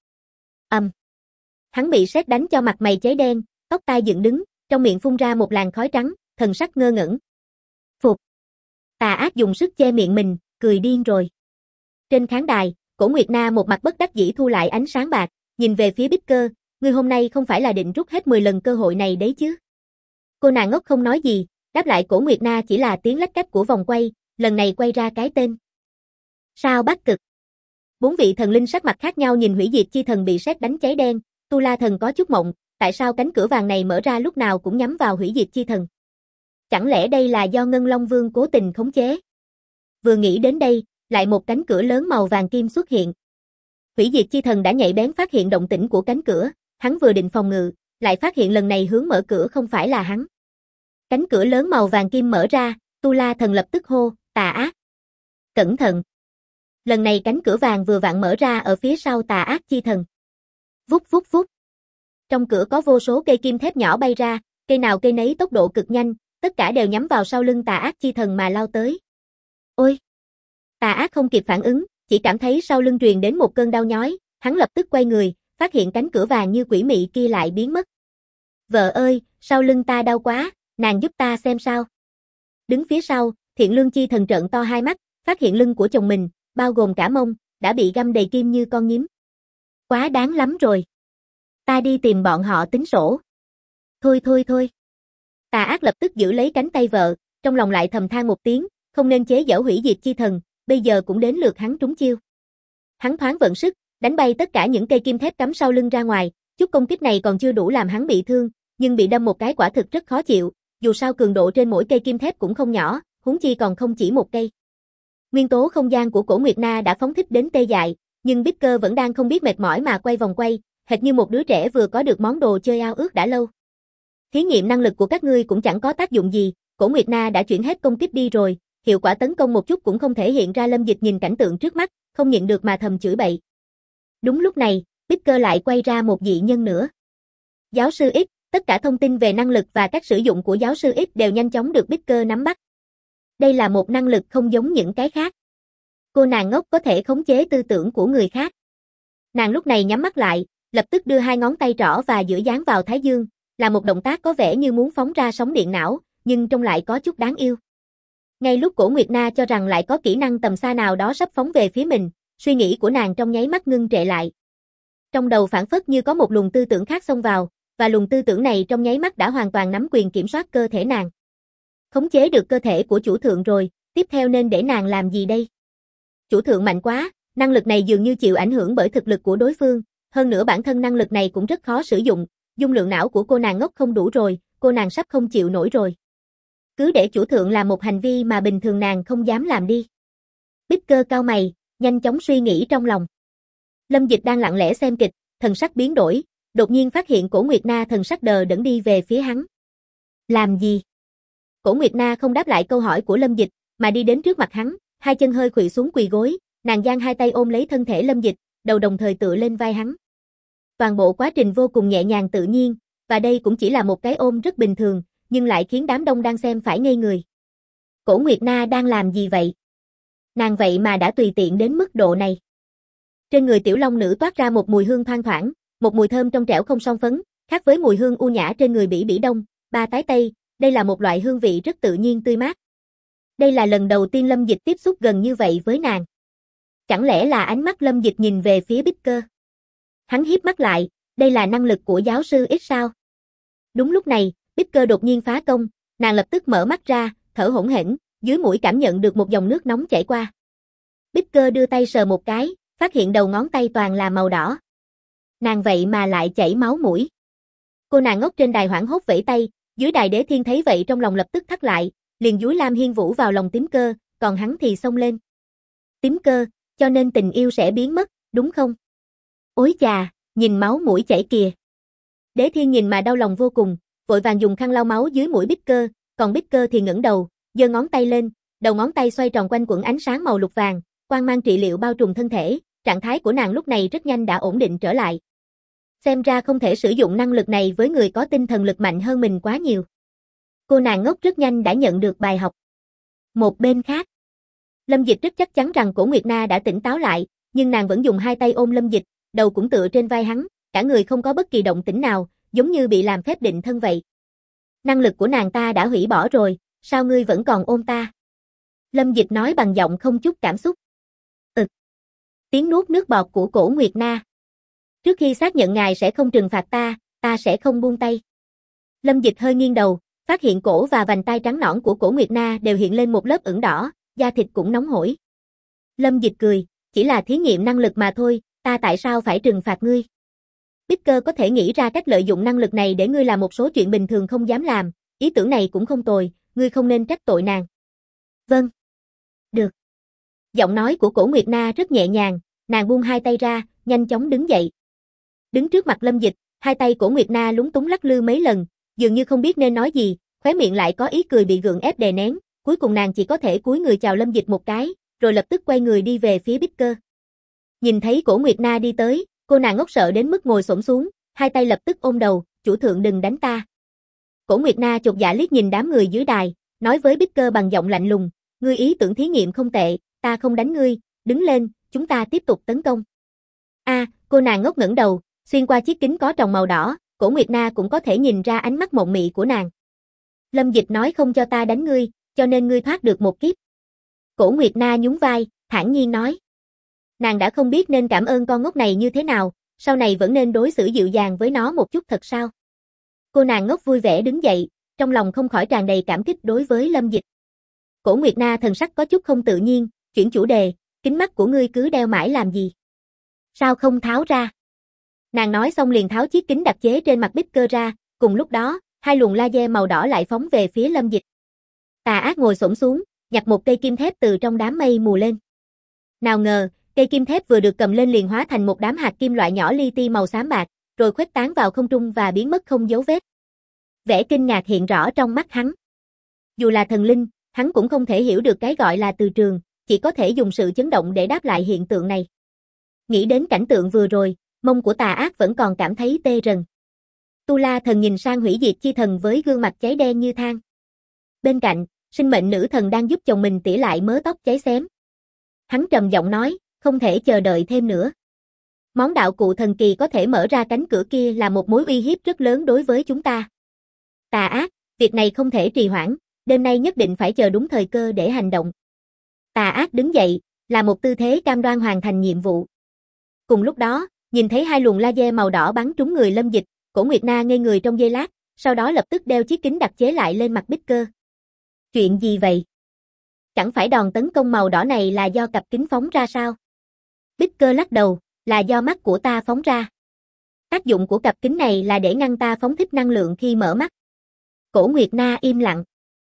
Hắn bị sét đánh cho mặt mày cháy đen, tóc tai dựng đứng, trong miệng phun ra một làn khói trắng, thần sắc ngơ ngẩn. Phục. Tà ác dùng sức che miệng mình, cười điên rồi. Trên khán đài, Cổ Nguyệt Na một mặt bất đắc dĩ thu lại ánh sáng bạc, nhìn về phía Bicker, ngươi hôm nay không phải là định rút hết 10 lần cơ hội này đấy chứ? Cô nàng ngốc không nói gì, đáp lại Cổ Nguyệt Na chỉ là tiếng lách cách của vòng quay, lần này quay ra cái tên. Sao Bắc Cực. Bốn vị thần linh sắc mặt khác nhau nhìn Hủy Diệt Chi Thần bị sét đánh cháy đen, Tu La Thần có chút mộng, tại sao cánh cửa vàng này mở ra lúc nào cũng nhắm vào Hủy Diệt Chi Thần? Chẳng lẽ đây là do Ngân Long Vương cố tình khống chế? Vừa nghĩ đến đây, lại một cánh cửa lớn màu vàng kim xuất hiện. Hủy Diệt Chi Thần đã nhạy bén phát hiện động tĩnh của cánh cửa, hắn vừa định phòng ngự, lại phát hiện lần này hướng mở cửa không phải là hắn. Cánh cửa lớn màu vàng kim mở ra, Tu La Thần lập tức hô, tà ác. Cẩn thận. Lần này cánh cửa vàng vừa vặn mở ra ở phía sau tà ác chi thần. Vút vút vút. Trong cửa có vô số cây kim thép nhỏ bay ra, cây nào cây nấy tốc độ cực nhanh, tất cả đều nhắm vào sau lưng tà ác chi thần mà lao tới. Ôi! Tà ác không kịp phản ứng, chỉ cảm thấy sau lưng truyền đến một cơn đau nhói, hắn lập tức quay người, phát hiện cánh cửa vàng như quỷ mị kia lại biến mất. Vợ ơi, sau lưng ta đau quá, nàng giúp ta xem sao. Đứng phía sau, Thiện Lương Chi Thần trợn to hai mắt, phát hiện lưng của chồng mình, bao gồm cả mông, đã bị găm đầy kim như con nhím. Quá đáng lắm rồi. Ta đi tìm bọn họ tính sổ. Thôi thôi thôi. Tà ác lập tức giữ lấy cánh tay vợ, trong lòng lại thầm than một tiếng, không nên chế giễu Hủy Diệt Chi Thần, bây giờ cũng đến lượt hắn trúng chiêu. Hắn thoáng vận sức, đánh bay tất cả những cây kim thép cắm sau lưng ra ngoài, chút công kích này còn chưa đủ làm hắn bị thương, nhưng bị đâm một cái quả thực rất khó chịu, dù sao cường độ trên mỗi cây kim thép cũng không nhỏ, huống chi còn không chỉ một cây. Nguyên tố không gian của Cổ Nguyệt Na đã phóng thích đến tê dại, nhưng Bicker vẫn đang không biết mệt mỏi mà quay vòng quay, hệt như một đứa trẻ vừa có được món đồ chơi ao ước đã lâu. Thí nghiệm năng lực của các ngươi cũng chẳng có tác dụng gì, Cổ Nguyệt Na đã chuyển hết công kích đi rồi, hiệu quả tấn công một chút cũng không thể hiện ra. Lâm Dịch nhìn cảnh tượng trước mắt, không nhịn được mà thầm chửi bậy. Đúng lúc này, Bicker lại quay ra một dị nhân nữa. Giáo sư X, tất cả thông tin về năng lực và cách sử dụng của giáo sư X đều nhanh chóng được Bicker nắm bắt. Đây là một năng lực không giống những cái khác. Cô nàng ngốc có thể khống chế tư tưởng của người khác. Nàng lúc này nhắm mắt lại, lập tức đưa hai ngón tay trỏ và giữa dán vào thái dương, là một động tác có vẻ như muốn phóng ra sóng điện não, nhưng trông lại có chút đáng yêu. Ngay lúc Cổ Nguyệt Na cho rằng lại có kỹ năng tầm xa nào đó sắp phóng về phía mình, suy nghĩ của nàng trong nháy mắt ngưng trệ lại. Trong đầu phảng phất như có một luồng tư tưởng khác xông vào, và luồng tư tưởng này trong nháy mắt đã hoàn toàn nắm quyền kiểm soát cơ thể nàng. Khống chế được cơ thể của chủ thượng rồi, tiếp theo nên để nàng làm gì đây? Chủ thượng mạnh quá, năng lực này dường như chịu ảnh hưởng bởi thực lực của đối phương, hơn nữa bản thân năng lực này cũng rất khó sử dụng, dung lượng não của cô nàng ngốc không đủ rồi, cô nàng sắp không chịu nổi rồi. cứ để chủ thượng làm một hành vi mà bình thường nàng không dám làm đi. Bích Cơ cau mày, nhanh chóng suy nghĩ trong lòng. Lâm Dịch đang lặng lẽ xem kịch, thần sắc biến đổi, đột nhiên phát hiện Cổ Nguyệt Na thần sắc đờ đẫn đi về phía hắn. Làm gì? Cổ Nguyệt Na không đáp lại câu hỏi của Lâm Dịch, mà đi đến trước mặt hắn, hai chân hơi khuỵu xuống quỳ gối, nàng giang hai tay ôm lấy thân thể Lâm Dịch, đầu đồng thời tựa lên vai hắn. Toàn bộ quá trình vô cùng nhẹ nhàng tự nhiên, và đây cũng chỉ là một cái ôm rất bình thường, nhưng lại khiến đám đông đang xem phải ngây người. Cổ Nguyệt Na đang làm gì vậy? Nàng vậy mà đã tùy tiện đến mức độ này. Trên người tiểu long nữ toát ra một mùi hương thoang thoảng, một mùi thơm trong trẻo không son phấn, khác với mùi hương u nhã trên người Bỉ Bỉ Đông, ba tái tây, đây là một loại hương vị rất tự nhiên tươi mát. Đây là lần đầu tiên Lâm Dịch tiếp xúc gần như vậy với nàng. Chẳng lẽ là ánh mắt Lâm Dịch nhìn về phía Bích Cơ? Hắn híp mắt lại, đây là năng lực của giáo sư X sao? Đúng lúc này, Bích Cơ đột nhiên phá công, nàng lập tức mở mắt ra, thở hổn hển, dưới mũi cảm nhận được một dòng nước nóng chảy qua. Bích Cơ đưa tay sờ một cái, phát hiện đầu ngón tay toàn là màu đỏ. Nàng vậy mà lại chảy máu mũi. Cô nàng ngốc trên đài hoảng hốt vẫy tay, dưới đài Đế Thiên thấy vậy trong lòng lập tức thắt lại, liền dúi Lam Hiên Vũ vào lòng Tím Cơ, còn hắn thì xông lên. Tím Cơ, cho nên tình yêu sẽ biến mất, đúng không? Ối chà, nhìn máu mũi chảy kìa. Đế Thiên nhìn mà đau lòng vô cùng, vội vàng dùng khăn lau máu dưới mũi Bích Cơ, còn Bích Cơ thì ngẩng đầu, giơ ngón tay lên, đầu ngón tay xoay tròn quanh quẩn ánh sáng màu lục vàng, quang mang trị liệu bao trùm thân thể, trạng thái của nàng lúc này rất nhanh đã ổn định trở lại. Xem ra không thể sử dụng năng lực này với người có tinh thần lực mạnh hơn mình quá nhiều. Cô nàng ngốc rất nhanh đã nhận được bài học. Một bên khác, Lâm Dịch rất chắc chắn rằng Cổ Nguyệt Na đã tỉnh táo lại, nhưng nàng vẫn dùng hai tay ôm Lâm Dịch, đầu cũng tựa trên vai hắn, cả người không có bất kỳ động tĩnh nào, giống như bị làm phép định thân vậy. Năng lực của nàng ta đã hủy bỏ rồi, sao ngươi vẫn còn ôm ta? Lâm Dịch nói bằng giọng không chút cảm xúc. Tiếng nuốt nước bọt của Cổ Nguyệt Na. Trước khi xác nhận ngài sẽ không trừng phạt ta sẽ không buông tay. Lâm Dịch hơi nghiêng đầu, phát hiện cổ và vành tai trắng nõn của Cổ Nguyệt Na đều hiện lên một lớp ửng đỏ, da thịt cũng nóng hổi. Lâm Dịch cười, chỉ là thí nghiệm năng lực mà thôi, ta tại sao phải trừng phạt ngươi? Bích Cơ có thể nghĩ ra cách lợi dụng năng lực này để ngươi làm một số chuyện bình thường không dám làm, ý tưởng này cũng không tồi, ngươi không nên trách tội nàng. Vâng. Được. Giọng nói của Cổ Nguyệt Na rất nhẹ nhàng, nàng buông hai tay ra, nhanh chóng đứng dậy. Đứng trước mặt Lâm Dịch, hai tay Cổ Nguyệt Na lúng túng lắc lư mấy lần, dường như không biết nên nói gì, khóe miệng lại có ý cười bị gượng ép đè nén, cuối cùng nàng chỉ có thể cúi người chào Lâm Dịch một cái, rồi lập tức quay người đi về phía Bích Cơ. Nhìn thấy Cổ Nguyệt Na đi tới, cô nàng ngốc sợ đến mức ngồi xổm xuống, hai tay lập tức ôm đầu, chủ thượng đừng đánh ta. Cổ Nguyệt Na chột dạ liếc nhìn đám người dưới đài, nói với Bích Cơ bằng giọng lạnh lùng, ngươi ý tưởng thí nghiệm không tệ, ta không đánh ngươi, đứng lên, chúng ta tiếp tục tấn công. Cô nàng ngốc ngẩng đầu, xuyên qua chiếc kính có tròng màu đỏ, Cổ Nguyệt Na cũng có thể nhìn ra ánh mắt mộng mị của nàng. Lâm Dịch nói không cho ta đánh ngươi, cho nên ngươi thoát được một kiếp. Cổ Nguyệt Na nhún vai, thản nhiên nói. Nàng đã không biết nên cảm ơn con ngốc này như thế nào, sau này vẫn nên đối xử dịu dàng với nó một chút thật sao. Cô nàng ngốc vui vẻ đứng dậy, trong lòng không khỏi tràn đầy cảm kích đối với Lâm Dịch. Cổ Nguyệt Na thần sắc có chút không tự nhiên, chuyển chủ đề, kính mắt của ngươi cứ đeo mãi làm gì? Sao không tháo ra? Nàng nói xong liền tháo chiếc kính đặc chế trên mặt Bích Cơ ra, cùng lúc đó, hai luồng laser màu đỏ lại phóng về phía Lâm Dịch. Tà Ác ngồi xổm xuống, nhặt một cây kim thép từ trong đám mây mù lên. Nào ngờ, cây kim thép vừa được cầm lên liền hóa thành một đám hạt kim loại nhỏ li ti màu xám bạc, rồi khuếch tán vào không trung và biến mất không dấu vết. Vẻ kinh ngạc hiện rõ trong mắt hắn. Dù là thần linh, hắn cũng không thể hiểu được cái gọi là từ trường, chỉ có thể dùng sự chấn động để đáp lại hiện tượng này. Nghĩ đến cảnh tượng vừa rồi, mông của Tà Ác vẫn còn cảm thấy tê rần. Tu La thần nhìn sang Hủy Diệt Chi thần với gương mặt cháy đen như than. Bên cạnh, Sinh Mệnh Nữ thần đang giúp chồng mình tỉa lại mớ tóc cháy xém. Hắn trầm giọng nói, không thể chờ đợi thêm nữa. Món đạo cụ thần kỳ có thể mở ra cánh cửa kia là một mối uy hiếp rất lớn đối với chúng ta. Tà Ác, việc này không thể trì hoãn, đêm nay nhất định phải chờ đúng thời cơ để hành động. Tà Ác đứng dậy, là một tư thế cam đoan hoàn thành nhiệm vụ. Cùng lúc đó, nhìn thấy hai luồng laser màu đỏ bắn trúng người Lâm Dịch, Cổ Nguyệt Na ngây người trong giây lát, sau đó lập tức đeo chiếc kính đặc chế lại lên mặt Bích Cơ. Chuyện gì vậy? Chẳng phải đòn tấn công màu đỏ này là do cặp kính phóng ra sao? Bích Cơ lắc đầu, là do mắt của ta phóng ra. Tác dụng của cặp kính này là để ngăn ta phóng thích năng lượng khi mở mắt. Cổ Nguyệt Na im lặng.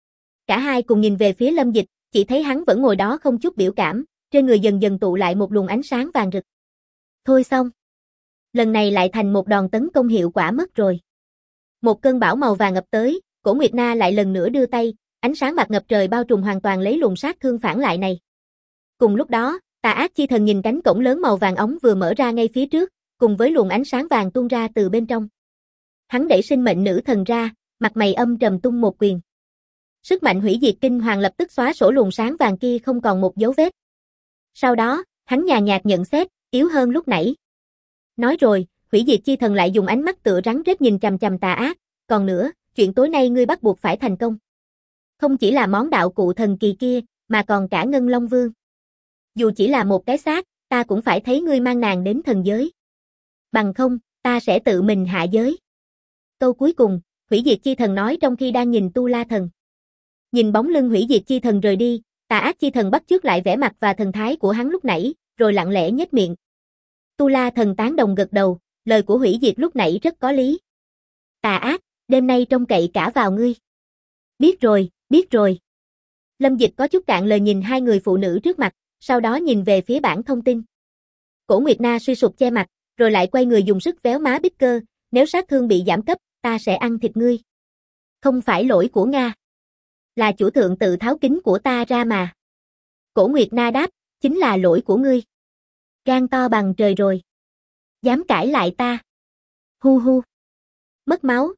Cả hai cùng nhìn về phía Lâm Dịch, chỉ thấy hắn vẫn ngồi đó không chút biểu cảm, trên người dần dần tụ lại một luồng ánh sáng vàng rực. Thôi xong. Lần này lại thành một đòn tấn công hiệu quả mất rồi. Một cơn bão màu vàng ập tới, Cổ Nguyệt Na lại lần nữa đưa tay, ánh sáng bạc ngập trời bao trùm hoàn toàn lấy luồng sát thương phản lại này. Cùng lúc đó, Tà Ác Chi Thần nhìn cánh cổng lớn màu vàng óng vừa mở ra ngay phía trước, cùng với luồng ánh sáng vàng tuôn ra từ bên trong. Hắn đẩy sinh mệnh nữ thần ra, mặt mày âm trầm tung một quyền. Sức mạnh hủy diệt kinh hoàng lập tức xóa sổ luồng sáng vàng kia không còn một dấu vết. Sau đó, hắn nhàn nhạt nhận xét, yếu hơn lúc nãy. Nói rồi, hủy diệt chi thần lại dùng ánh mắt tựa rắn rết nhìn chằm chằm Tà Ác, còn nữa, chuyện tối nay ngươi bắt buộc phải thành công. Không chỉ là món đạo cụ thần kỳ kia, mà còn cả Ngân Long Vương. Dù chỉ là một cái xác, ta cũng phải thấy ngươi mang nàng đến thần giới. Bằng không, ta sẽ tự mình hạ giới. Câu cuối cùng, hủy diệt chi thần nói trong khi đang nhìn Tu La Thần. Nhìn bóng lưng hủy diệt chi thần rời đi, Tà Ác Chi Thần bắt chước lại vẻ mặt và thần thái của hắn lúc nãy, rồi lặng lẽ nhếch miệng. Tu La Thần tán đồng gật đầu, lời của hủy diệt lúc nãy rất có lý. Tà Ác, đêm nay trông cậy cả vào ngươi. Biết rồi, biết rồi. Lâm Dịch có chút cạn lời nhìn hai người phụ nữ trước mặt, sau đó nhìn về phía bảng thông tin. Cổ Nguyệt Na suy sụp che mặt, rồi lại quay người dùng sức véo má Bích Cơ, nếu sát thương bị giảm cấp, ta sẽ ăn thịt ngươi. Không phải lỗi của Nga. Là chủ thượng tự tháo kính của ta ra mà. Cổ Nguyệt Na đáp, chính là lỗi của ngươi. Gan to bằng trời rồi. Dám cãi lại ta. Hu hu. Mất máu,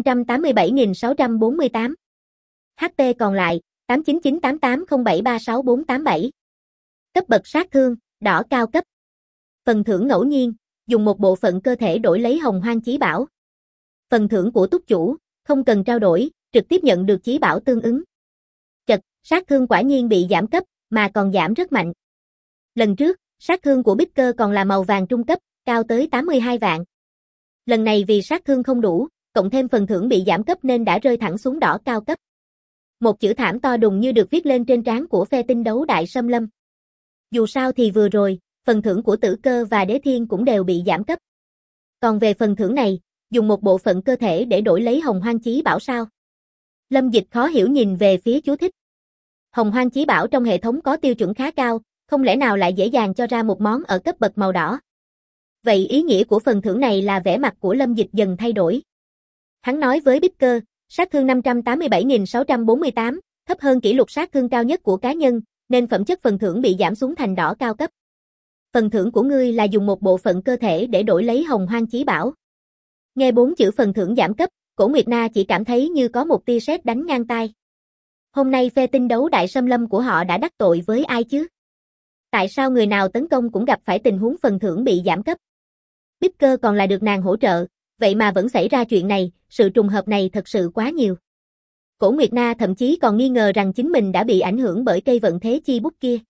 587.648. HP còn lại, 8998807364487. Cấp bậc sát thương, đỏ cao cấp. Phần thưởng ngẫu nhiên, dùng một bộ phận cơ thể đổi lấy Hồng Hoang Chí Bảo. Phần thưởng của túc chủ, không cần trao đổi, trực tiếp nhận được chí bảo tương ứng. Chật, sát thương quả nhiên bị giảm cấp, mà còn giảm rất mạnh. Lần trước, sát thương của Bích Cơ còn là màu vàng trung cấp, cao tới 82 vạn. Lần này vì sát thương không đủ, cộng thêm phần thưởng bị giảm cấp nên đã rơi thẳng xuống đỏ cao cấp. Một chữ thảm to đùng như được viết lên trên trán của phe tinh đấu Đại Sâm Lâm. Dù sao thì vừa rồi, phần thưởng của Tử Cơ và Đế Thiên cũng đều bị giảm cấp. Còn về phần thưởng này, dùng một bộ phận cơ thể để đổi lấy Hồng Hoang Chí Bảo sao? Lâm Dịch khó hiểu nhìn về phía chú thích. Hồng Hoang Chí Bảo trong hệ thống có tiêu chuẩn khá cao, không lẽ nào lại dễ dàng cho ra một món ở cấp bậc màu đỏ? Vậy ý nghĩa của phần thưởng này là vẻ mặt của Lâm Dịch dần thay đổi. Hắn nói với Bích Cơ, sát thương 587.648, thấp hơn kỷ lục sát thương cao nhất của cá nhân, nên phẩm chất phần thưởng bị giảm xuống thành đỏ cao cấp. Phần thưởng của ngươi là dùng một bộ phận cơ thể để đổi lấy Hồng Hoang Chí Bảo. Nghe 4 chữ phần thưởng giảm cấp, Cổ Nguyệt Na chỉ cảm thấy như có một tia sét đánh ngang tai. Hôm nay phe tinh đấu Đại Sâm Lâm của họ đã đắc tội với ai chứ? Tại sao người nào tấn công cũng gặp phải tình huống phần thưởng bị giảm cấp? Bích Cơ còn là được nàng hỗ trợ, vậy mà vẫn xảy ra chuyện này, sự trùng hợp này thật sự quá nhiều. Cổ Nguyệt Na thậm chí còn nghi ngờ rằng chính mình đã bị ảnh hưởng bởi cây vận thế chi bút kia.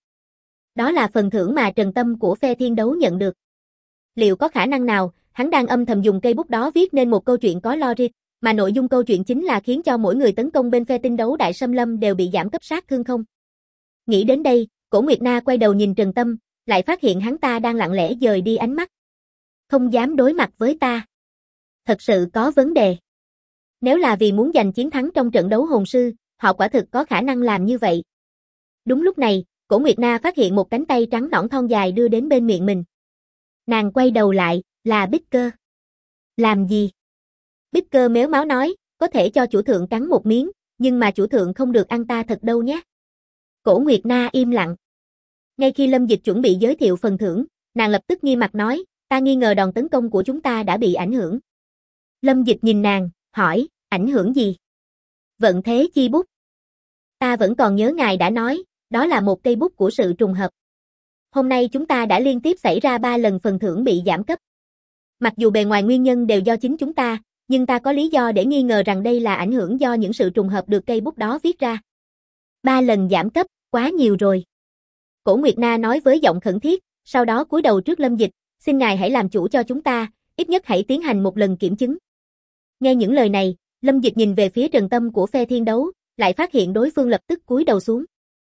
Đó là phần thưởng mà Trần Tâm của phe thiên đấu nhận được. Liệu có khả năng nào, hắn đang âm thầm dùng cây bút đó viết nên một câu chuyện có logic, mà nội dung câu chuyện chính là khiến cho mỗi người tấn công bên phe tinh đấu Đại Sâm Lâm đều bị giảm cấp sát thương không? Nghĩ đến đây, Cổ Nguyệt Na quay đầu nhìn Trần Tâm, lại phát hiện hắn ta đang lặng lẽ dời đi ánh mắt. Không dám đối mặt với ta. Thật sự có vấn đề. Nếu là vì muốn giành chiến thắng trong trận đấu hồn sư, họ quả thực có khả năng làm như vậy. Đúng lúc này, Cổ Nguyệt Na phát hiện một cánh tay trắng nõn thon dài đưa đến bên miệng mình. Nàng quay đầu lại, là Bích Cơ. Làm gì? Bích Cơ méo máu nói, có thể cho chủ thượng cắn một miếng, nhưng mà chủ thượng không được ăn ta thật đâu nhé. Cổ Nguyệt Na im lặng. Ngay khi Lâm Dịch chuẩn bị giới thiệu phần thưởng, nàng lập tức nghiêm mặt nói, ta nghi ngờ đòn tấn công của chúng ta đã bị ảnh hưởng. Lâm Dịch nhìn nàng, hỏi, ảnh hưởng gì? Vận thế chi bút. Ta vẫn còn nhớ ngài đã nói, đó là một cây bút của sự trùng hợp. Hôm nay chúng ta đã liên tiếp xảy ra 3 lần phần thưởng bị giảm cấp. Mặc dù bề ngoài nguyên nhân đều do chính chúng ta, nhưng ta có lý do để nghi ngờ rằng đây là ảnh hưởng do những sự trùng hợp được cây bút đó viết ra. 3 lần giảm cấp, quá nhiều rồi. Cổ Nguyệt Na nói với giọng khẩn thiết, sau đó cúi đầu trước Lâm Dịch, xin ngài hãy làm chủ cho chúng ta, ít nhất hãy tiến hành một lần kiểm chứng. Nghe những lời này, Lâm Dịch nhìn về phía Trần Tâm của phe thiên đấu, lại phát hiện đối phương lập tức cúi đầu xuống.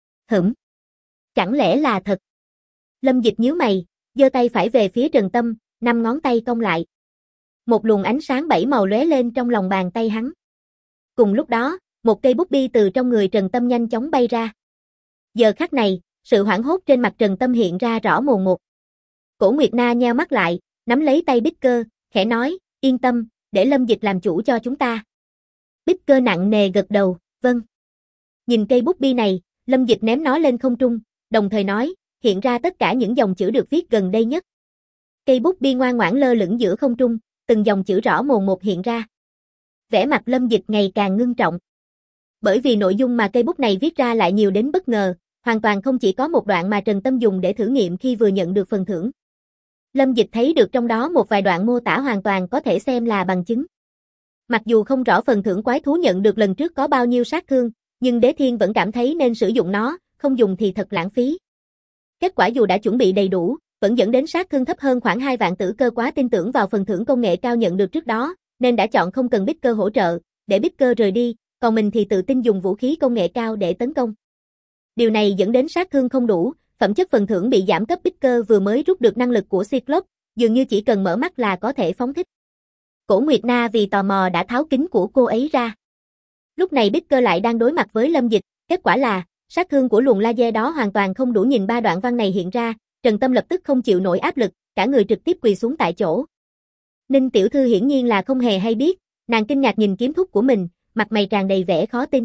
Chẳng lẽ là thật? Lâm Dịch nhíu mày, giơ tay phải về phía Trần Tâm, 5 ngón tay cong lại. Một luồng ánh sáng 7 màu lóe lên trong lòng bàn tay hắn. Cùng lúc đó, một cây bút bi từ trong người Trần Tâm nhanh chóng bay ra. Giờ khắc này, sự hoảng hốt trên mặt Trần Tâm hiện ra rõ mồn một. Cổ Nguyệt Na nheo mắt lại, nắm lấy tay Bích Cơ, khẽ nói, yên tâm, để Lâm Dịch làm chủ cho chúng ta. Bích Cơ nặng nề gật đầu, vâng. Nhìn cây bút bi này, Lâm Dịch ném nó lên không trung, đồng thời nói, hiện ra tất cả những dòng chữ được viết gần đây nhất. Cây bút bi ngoan ngoãn lơ lửng giữa không trung, từng dòng chữ rõ mồn một hiện ra. Vẻ mặt Lâm Dịch ngày càng ngưng trọng. Bởi vì nội dung mà cây bút này viết ra lại nhiều đến bất ngờ, hoàn toàn không chỉ có một đoạn mà Trần Tâm dùng để thử nghiệm khi vừa nhận được phần thưởng. Lâm Dịch thấy được trong đó một vài đoạn mô tả hoàn toàn có thể xem là bằng chứng. Mặc dù không rõ phần thưởng quái thú nhận được lần trước có bao nhiêu sát thương, nhưng Đế Thiên vẫn cảm thấy nên sử dụng nó, không dùng thì thật lãng phí. Kết quả dù đã chuẩn bị đầy đủ, vẫn dẫn đến sát thương thấp hơn khoảng 2 vạn tử cơ quá tin tưởng vào phần thưởng công nghệ cao nhận được trước đó, nên đã chọn không cần Bích Cơ hỗ trợ, để Bích Cơ rời đi, còn mình thì tự tin dùng vũ khí công nghệ cao để tấn công. Điều này dẫn đến sát thương không đủ, phẩm chất phần thưởng bị giảm cấp. Bích Cơ vừa mới rút được năng lực của Cyclops, dường như chỉ cần mở mắt là có thể phóng thích. Cổ Nguyệt Na vì tò mò đã tháo kính của cô ấy ra. Lúc này Bích Cơ lại đang đối mặt với Lâm Dịch, kết quả là, sát thương của luồng laser đó hoàn toàn không đủ. Nhìn 3 đoạn văn này hiện ra, Trần Tâm lập tức không chịu nổi áp lực, cả người trực tiếp quỳ xuống tại chỗ. Ninh tiểu thư hiển nhiên là không hề hay biết, nàng kinh ngạc nhìn kiếm thúc của mình, mặt mày tràn đầy vẻ khó tin.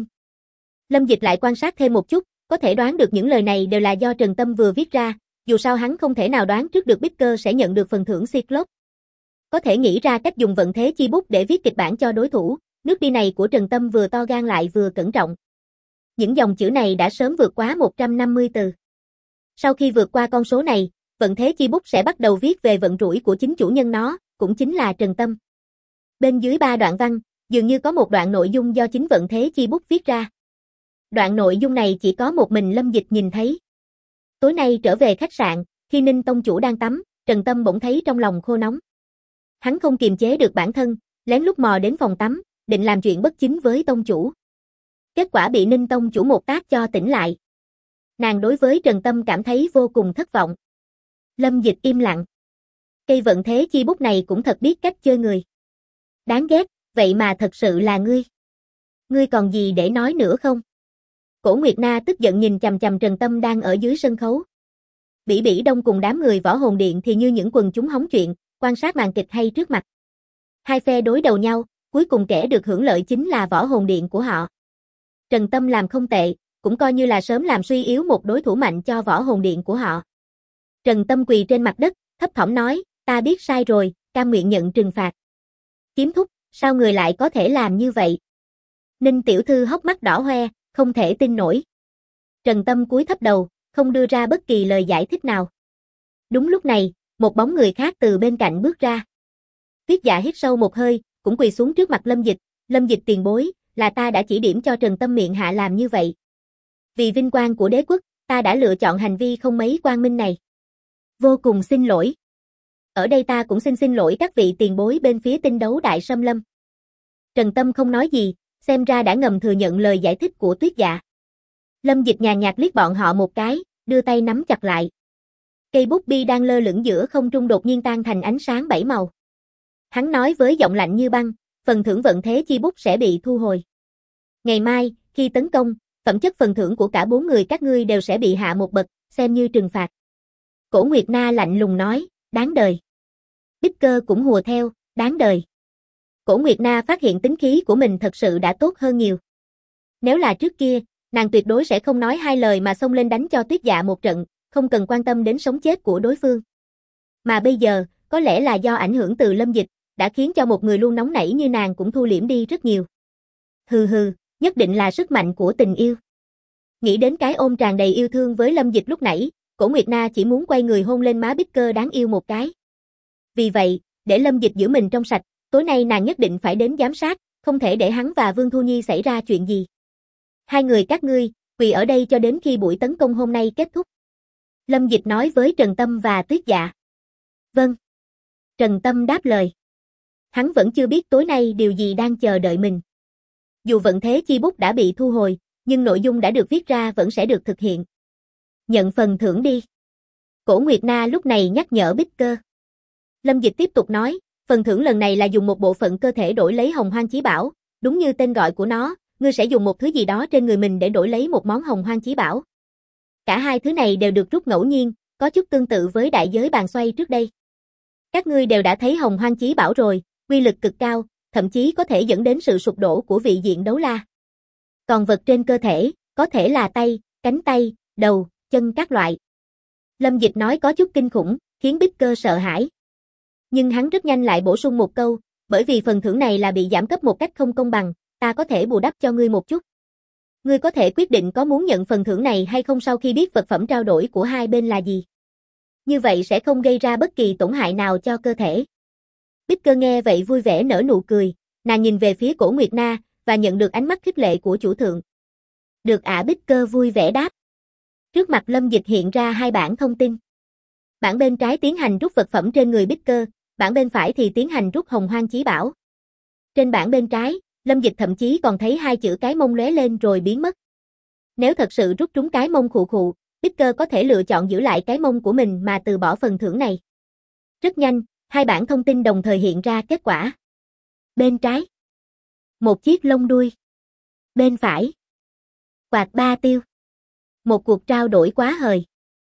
Lâm Dịch lại quan sát thêm một chút, có thể đoán được những lời này đều là do Trần Tâm vừa viết ra, dù sao hắn không thể nào đoán trước được Bích Cơ sẽ nhận được phần thưởng Cyclops. Có thể nghĩ ra cách dùng vận thế chi bút để viết kịch bản cho đối thủ, nước đi này của Trần Tâm vừa to gan lại vừa cẩn trọng. Những dòng chữ này đã sớm vượt quá 150 từ. Sau khi vượt qua con số này, vận thế chi bút sẽ bắt đầu viết về vận rủi của chính chủ nhân nó, cũng chính là Trần Tâm. Bên dưới 3 đoạn văn, dường như có một đoạn nội dung do chính vận thế chi bút viết ra. Đoạn nội dung này chỉ có một mình Lâm Dịch nhìn thấy. Tối nay trở về khách sạn, khi Ninh tông chủ đang tắm, Trần Tâm bỗng thấy trong lòng khô nóng. Hắn không kiềm chế được bản thân, lén lút mò đến phòng tắm, định làm chuyện bất chính với tông chủ. Kết quả bị Ninh tông chủ một tát cho tỉnh lại. Nàng đối với Trần Tâm cảm thấy vô cùng thất vọng. Lâm Dịch im lặng. Cây vận thế chi bút này cũng thật biết cách chơi người. Đáng ghét, vậy mà thật sự là ngươi. Ngươi còn gì để nói nữa không? Cổ Nguyệt Na tức giận nhìn chằm chằm Trần Tâm đang ở dưới sân khấu. Bỉ Bỉ Đông cùng đám người Võ Hồn Điện thì như những quần chúng hóng chuyện, quan sát màn kịch hay trước mặt. Hai phe đối đầu nhau, cuối cùng kẻ được hưởng lợi chính là Võ Hồn Điện của họ. Trần Tâm làm không tệ, cũng coi như là sớm làm suy yếu một đối thủ mạnh cho Võ Hồn Điện của họ. Trần Tâm quỳ trên mặt đất, thấp thỏm nói, ta biết sai rồi, cam nguyện nhận trừng phạt. Kiếm thúc, sao người lại có thể làm như vậy? Ninh tiểu thư hốc mắt đỏ hoe, không thể tin nổi. Trần Tâm cúi thấp đầu, không đưa ra bất kỳ lời giải thích nào. Đúng lúc này, một bóng người khác từ bên cạnh bước ra. Tuyết Dạ hít sâu một hơi, cũng quỳ xuống trước mặt Lâm Dịch. Lâm Dịch tiền bối, là ta đã chỉ điểm cho Trần Tâm miệng hạ làm như vậy. Vì vinh quang của đế quốc, ta đã lựa chọn hành vi không mấy quang minh này. Vô cùng xin lỗi. Ở đây ta cũng xin lỗi các vị tiền bối bên phía Tinh Đấu Đại Xâm Lâm. Trần Tâm không nói gì, xem ra đã ngầm thừa nhận lời giải thích của Tuyết Dạ. Lâm Dịch nhàn nhạt liếc bọn họ một cái, đưa tay nắm chặt lại. Cây bút bi đang lơ lửng giữa không trung đột nhiên tan thành ánh sáng 7 màu. Hắn nói với giọng lạnh như băng, phần thưởng vận thế chi bút sẽ bị thu hồi. Ngày mai, khi tấn công, phẩm chất phần thưởng của cả 4 người các ngươi đều sẽ bị hạ một bậc, xem như trừng phạt. Cổ Nguyệt Na lạnh lùng nói, đáng đời. Bích Cơ cũng hùa theo, đáng đời. Cổ Nguyệt Na phát hiện tính khí của mình thật sự đã tốt hơn nhiều. Nếu là trước kia, nàng tuyệt đối sẽ không nói hai lời mà xông lên đánh cho Tuyết Dạ một trận, không cần quan tâm đến sống chết của đối phương. Mà bây giờ, có lẽ là do ảnh hưởng từ Lâm Dịch, đã khiến cho một người luôn nóng nảy như nàng cũng thu liễm đi rất nhiều. Hừ hừ, nhất định là sức mạnh của tình yêu. Nghĩ đến cái ôm tràn đầy yêu thương với Lâm Dịch lúc nãy, Cổ Nguyệt Na chỉ muốn quay người hôn lên má Bích Cơ đáng yêu một cái. Vì vậy, để Lâm Dịch giữ mình trong sạch, tối nay nàng nhất định phải đến giám sát, không thể để hắn và Vương Thu Nhi xảy ra chuyện gì. Hai người các ngươi, quỳ ở đây cho đến khi buổi tấn công hôm nay kết thúc. Lâm Dịch nói với Trần Tâm và Tuyết Dạ. Vâng. Trần Tâm đáp lời. Hắn vẫn chưa biết tối nay điều gì đang chờ đợi mình. Dù vận thế chi bút đã bị thu hồi, nhưng nội dung đã được viết ra vẫn sẽ được thực hiện. Nhận phần thưởng đi. Cổ Nguyệt Na lúc này nhắc nhở Bích Cơ. Lâm Dịch tiếp tục nói, phần thưởng lần này là dùng một bộ phận cơ thể đổi lấy Hồng Hoang Chí Bảo, đúng như tên gọi của nó, ngươi sẽ dùng một thứ gì đó trên người mình để đổi lấy một món hồng hoang chí bảo. Cả hai thứ này đều được rút ngẫu nhiên, có chút tương tự với đại giới bàn xoay trước đây. Các ngươi đều đã thấy hồng hoang chí bảo rồi, uy lực cực cao, thậm chí có thể dẫn đến sự sụp đổ của vị diện đấu la. Còn vật trên cơ thể, có thể là tay, cánh tay, đầu, chân các loại. Lâm Dịch nói có chút kinh khủng, khiến Bích Cơ sợ hãi. Nhưng hắn rất nhanh lại bổ sung một câu, bởi vì phần thưởng này là bị giảm cấp một cách không công bằng, ta có thể bù đắp cho ngươi một chút. Ngươi có thể quyết định có muốn nhận phần thưởng này hay không sau khi biết vật phẩm trao đổi của hai bên là gì. Như vậy sẽ không gây ra bất kỳ tổn hại nào cho cơ thể. Bích Cơ nghe vậy vui vẻ nở nụ cười, nàng nhìn về phía Cổ Nguyệt Na, và nhận được ánh mắt khích lệ của chủ thượng. Được ạ, Bích Cơ vui vẻ đáp. Trước mặt Lâm Dịch hiện ra hai bảng thông tin. Bảng bên trái tiến hành rút vật phẩm trên người Bích Cơ, bảng bên phải thì tiến hành rút hồng hoang chí bảo. Trên bảng bên trái, Lâm Dịch thậm chí còn thấy hai chữ cái mông lóe lên rồi biến mất. Nếu thật sự rút trúng cái mông khụ khụ, Bích Cơ có thể lựa chọn giữ lại cái mông của mình mà từ bỏ phần thưởng này. Rất nhanh, hai bảng thông tin đồng thời hiện ra kết quả. Bên trái, một chiếc lông đuôi. Bên phải, quạt ba tiêu. Một cuộc trao đổi quá hời.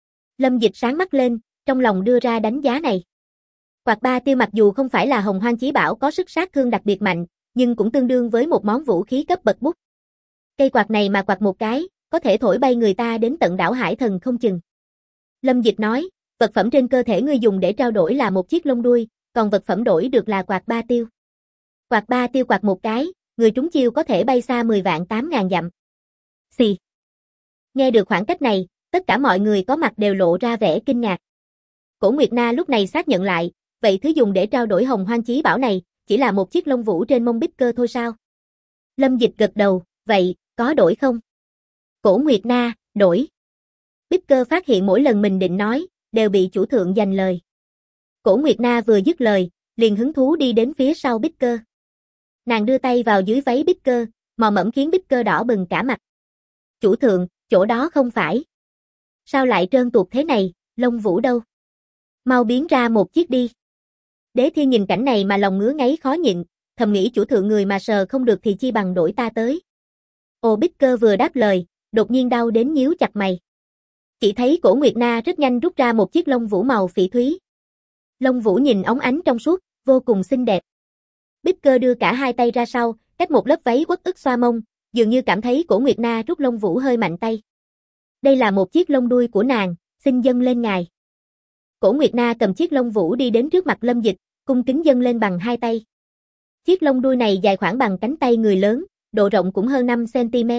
Lâm Dịch sáng mắt lên, trong lòng đưa ra đánh giá này. Quạt ba tiêu mặc dù không phải là hồng hoang chí bảo có sức sát thương đặc biệt mạnh, nhưng cũng tương đương với một món vũ khí cấp bậc bút. Cây quạt này mà quạt một cái, có thể thổi bay người ta đến tận đảo Hải Thần không chừng. Lâm Dịch nói, vật phẩm trên cơ thể ngươi dùng để trao đổi là một chiếc lông đuôi, còn vật phẩm đổi được là quạt ba tiêu. Quạt ba tiêu quạt một cái, người trúng chiêu có thể bay xa 10 vạn 8.000 dặm. Xì. Nghe được khoảng cách này, tất cả mọi người có mặt đều lộ ra vẻ kinh ngạc. Cổ Nguyệt Na lúc này xác nhận lại, vậy thứ dùng để trao đổi hồng hoang chí bảo này, chỉ là một chiếc lông vũ trên mông Bích Cơ thôi sao? Lâm Dịch gật đầu, vậy, có đổi không? Cổ Nguyệt Na, đổi. Bích Cơ phát hiện mỗi lần mình định nói, đều bị chủ thượng giành lời. Cổ Nguyệt Na vừa dứt lời, liền hứng thú đi đến phía sau Bích Cơ. Nàng đưa tay vào dưới váy Bích Cơ, mò mẫm khiến Bích Cơ đỏ bừng cả mặt. Chủ thượng, chỗ đó không phải. Sao lại trơn tuột thế này, lông vũ đâu? Mau biến ra một chiếc đi. Đế Thiên nhìn cảnh này mà lòng ngứa ngáy khó nhịn, thầm nghĩ chủ thượng người mà sờ không được thì chi bằng đổi ta tới. Ồ, Bích Cơ vừa đáp lời, đột nhiên đau đến nhíu chặt mày. Chỉ thấy Cổ Nguyệt Na rất nhanh rút ra một chiếc lông vũ màu phỉ thúy. Lông vũ nhìn óng ánh trong suốt, vô cùng xinh đẹp. Bích Cơ đưa cả hai tay ra sau, cách một lớp váy uất ức xoa mông, dường như cảm thấy Cổ Nguyệt Na rút lông vũ hơi mạnh tay. Đây là một chiếc lông đuôi của nàng, xin dâng lên ngài. Cổ Nguyệt Na cầm chiếc lông vũ đi đến trước mặt Lâm Dịch, cung kính dâng lên bằng hai tay. Chiếc lông đuôi này dài khoảng bằng cánh tay người lớn, độ rộng cũng hơn 5 cm.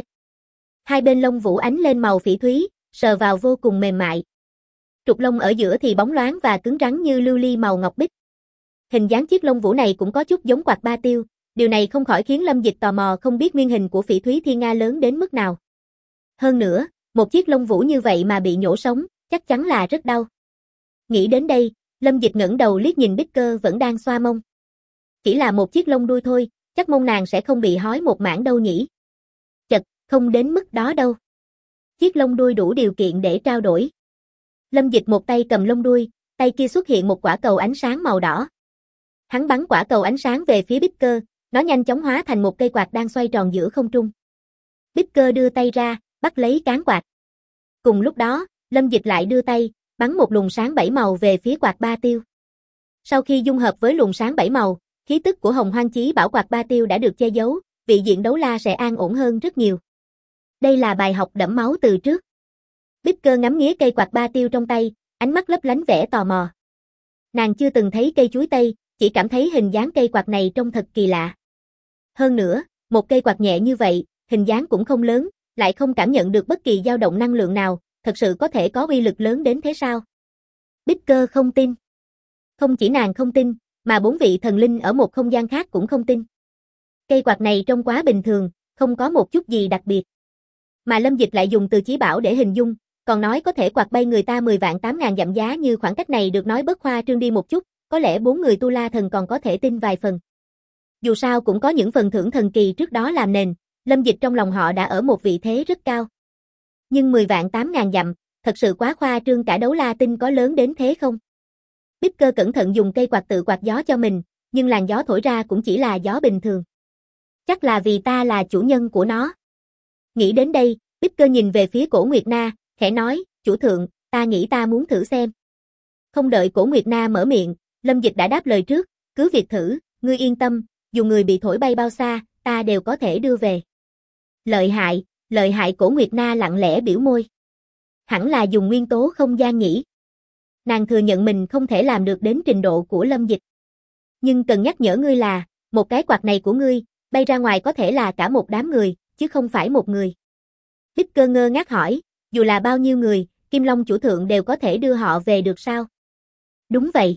Hai bên lông vũ ánh lên màu phỉ thúy, sờ vào vô cùng mềm mại. Trục lông ở giữa thì bóng loáng và cứng rắn như lưu ly màu ngọc bích. Hình dáng chiếc lông vũ này cũng có chút giống quạt ba tiêu, điều này không khỏi khiến Lâm Dịch tò mò không biết nguyên hình của phỉ thúy thiên nga lớn đến mức nào. Hơn nữa, một chiếc lông vũ như vậy mà bị nhổ sống, chắc chắn là rất đau. Nghĩ đến đây, Lâm Dịch ngẩng đầu liếc nhìn Bích Cơ vẫn đang xoa mông. Chỉ là một chiếc lông đuôi thôi, chắc mông nàng sẽ không bị hói một mảng đâu nhỉ. Chật, không đến mức đó đâu. Chiếc lông đuôi đủ điều kiện để trao đổi. Lâm Dịch một tay cầm lông đuôi, tay kia xuất hiện một quả cầu ánh sáng màu đỏ. Hắn bắn quả cầu ánh sáng về phía Bích Cơ, nó nhanh chóng hóa thành một cây quạt đang xoay tròn giữa không trung. Bích Cơ đưa tay ra, bắt lấy cán quạt. Cùng lúc đó, Lâm Dịch lại đưa tay, bắn một luồng sáng 7 màu về phía quạt ba tiêu. Sau khi dung hợp với luồng sáng 7 màu, khí tức của hồng hoang chí bảo quạt ba tiêu đã được che giấu, vị diện đấu la sẽ an ổn hơn rất nhiều. Đây là bài học đẫm máu từ trước. Bích Cơ ngắm nghía cây quạt ba tiêu trong tay, ánh mắt lấp lánh vẻ tò mò. Nàng chưa từng thấy cây chuối tây, chỉ cảm thấy hình dáng cây quạt này trông thật kỳ lạ. Hơn nữa, một cây quạt nhẹ như vậy, hình dáng cũng không lớn, lại không cảm nhận được bất kỳ dao động năng lượng nào, thật sự có thể có uy lực lớn đến thế sao? Bích Cơ không tin. Không chỉ nàng không tin, mà 4 vị thần linh ở một không gian khác cũng không tin. Cây quạt này trông quá bình thường, không có một chút gì đặc biệt. Mà Lâm Dịch lại dùng từ chí bảo để hình dung, còn nói có thể quạt bay người ta 10 vạn 8.000 dặm, giá như khoảng cách này được nói bớt khoa trương đi một chút, có lẽ 4 người tu la thần còn có thể tin vài phần. Dù sao cũng có những phần thưởng thần kỳ trước đó làm nền, Lâm Dịch trong lòng họ đã ở một vị thế rất cao. Nhưng 10 vạn 8.000 dặm, thật sự quá khoa trương, cả đấu la tinh có lớn đến thế không? Bích Cơ cẩn thận dùng cây quạt tự quạt gió cho mình, nhưng làn gió thổi ra cũng chỉ là gió bình thường. Chắc là vì ta là chủ nhân của nó. Nghĩ đến đây, Bích Cơ nhìn về phía Cổ Nguyệt Na, khẽ nói, chủ thượng, ta nghĩ ta muốn thử xem. Không đợi Cổ Nguyệt Na mở miệng, Lâm Dịch đã đáp lời trước, cứ việc thử, ngươi yên tâm, dù người bị thổi bay bao xa, ta đều có thể đưa về. Lợi hại Cổ Nguyệt Na lặng lẽ biểu môi. Hẳn là dùng nguyên tố không gian nhỉ. Nàng thừa nhận mình không thể làm được đến trình độ của Lâm Dịch. Nhưng cần nhắc nhở ngươi là, một cái quạt này của ngươi, bay ra ngoài có thể là cả một đám người, chứ không phải một người. Bích Cơ ngơ ngác hỏi, dù là bao nhiêu người, Kim Long chủ thượng đều có thể đưa họ về được sao? Đúng vậy.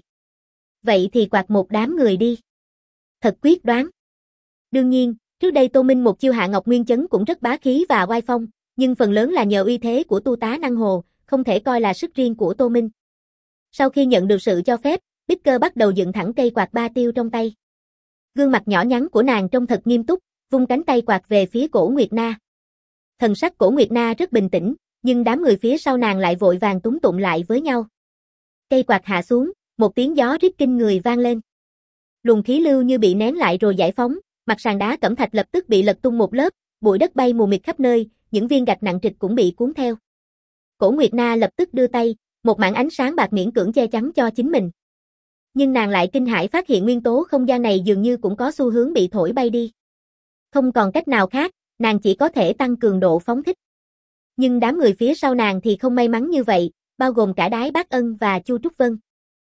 Vậy thì quạt một đám người đi. Thật quyết đoán. Đương nhiên, trước đây Tô Minh một chiêu hạ Ngọc Nguyên Chấn cũng rất bá khí và oai phong, nhưng phần lớn là nhờ uy thế của tu tá năng hồ, không thể coi là sức riêng của Tô Minh. Sau khi nhận được sự cho phép, Bích Cơ bắt đầu dựng thẳng cây quạt ba tiêu trong tay. Gương mặt nhỏ nhắn của nàng trông thật nghiêm túc, vung cánh tay quạt về phía Cổ Nguyệt Na. Thần sắc Cổ Nguyệt Na rất bình tĩnh, nhưng đám người phía sau nàng lại vội vàng túm tụm lại với nhau. Cây quạt hạ xuống, một tiếng gió rít kinh người vang lên. Luồng khí lưu như bị nén lại rồi giải phóng, mặt sàn đá cẩm thạch lập tức bị lật tung một lớp, bụi đất bay mù mịt khắp nơi, những viên gạch nặng trịch cũng bị cuốn theo. Cổ Nguyệt Na lập tức đưa tay, một mảng ánh sáng bạc miễn cưỡng che chắn cho chính mình. Nhưng nàng lại kinh hãi phát hiện nguyên tố không gian này dường như cũng có xu hướng bị thổi bay đi. Không còn cách nào khác, nàng chỉ có thể tăng cường độ phóng thích. Nhưng đám người phía sau nàng thì không may mắn như vậy, bao gồm cả Đái Bác Ân và Chu Trúc Vân.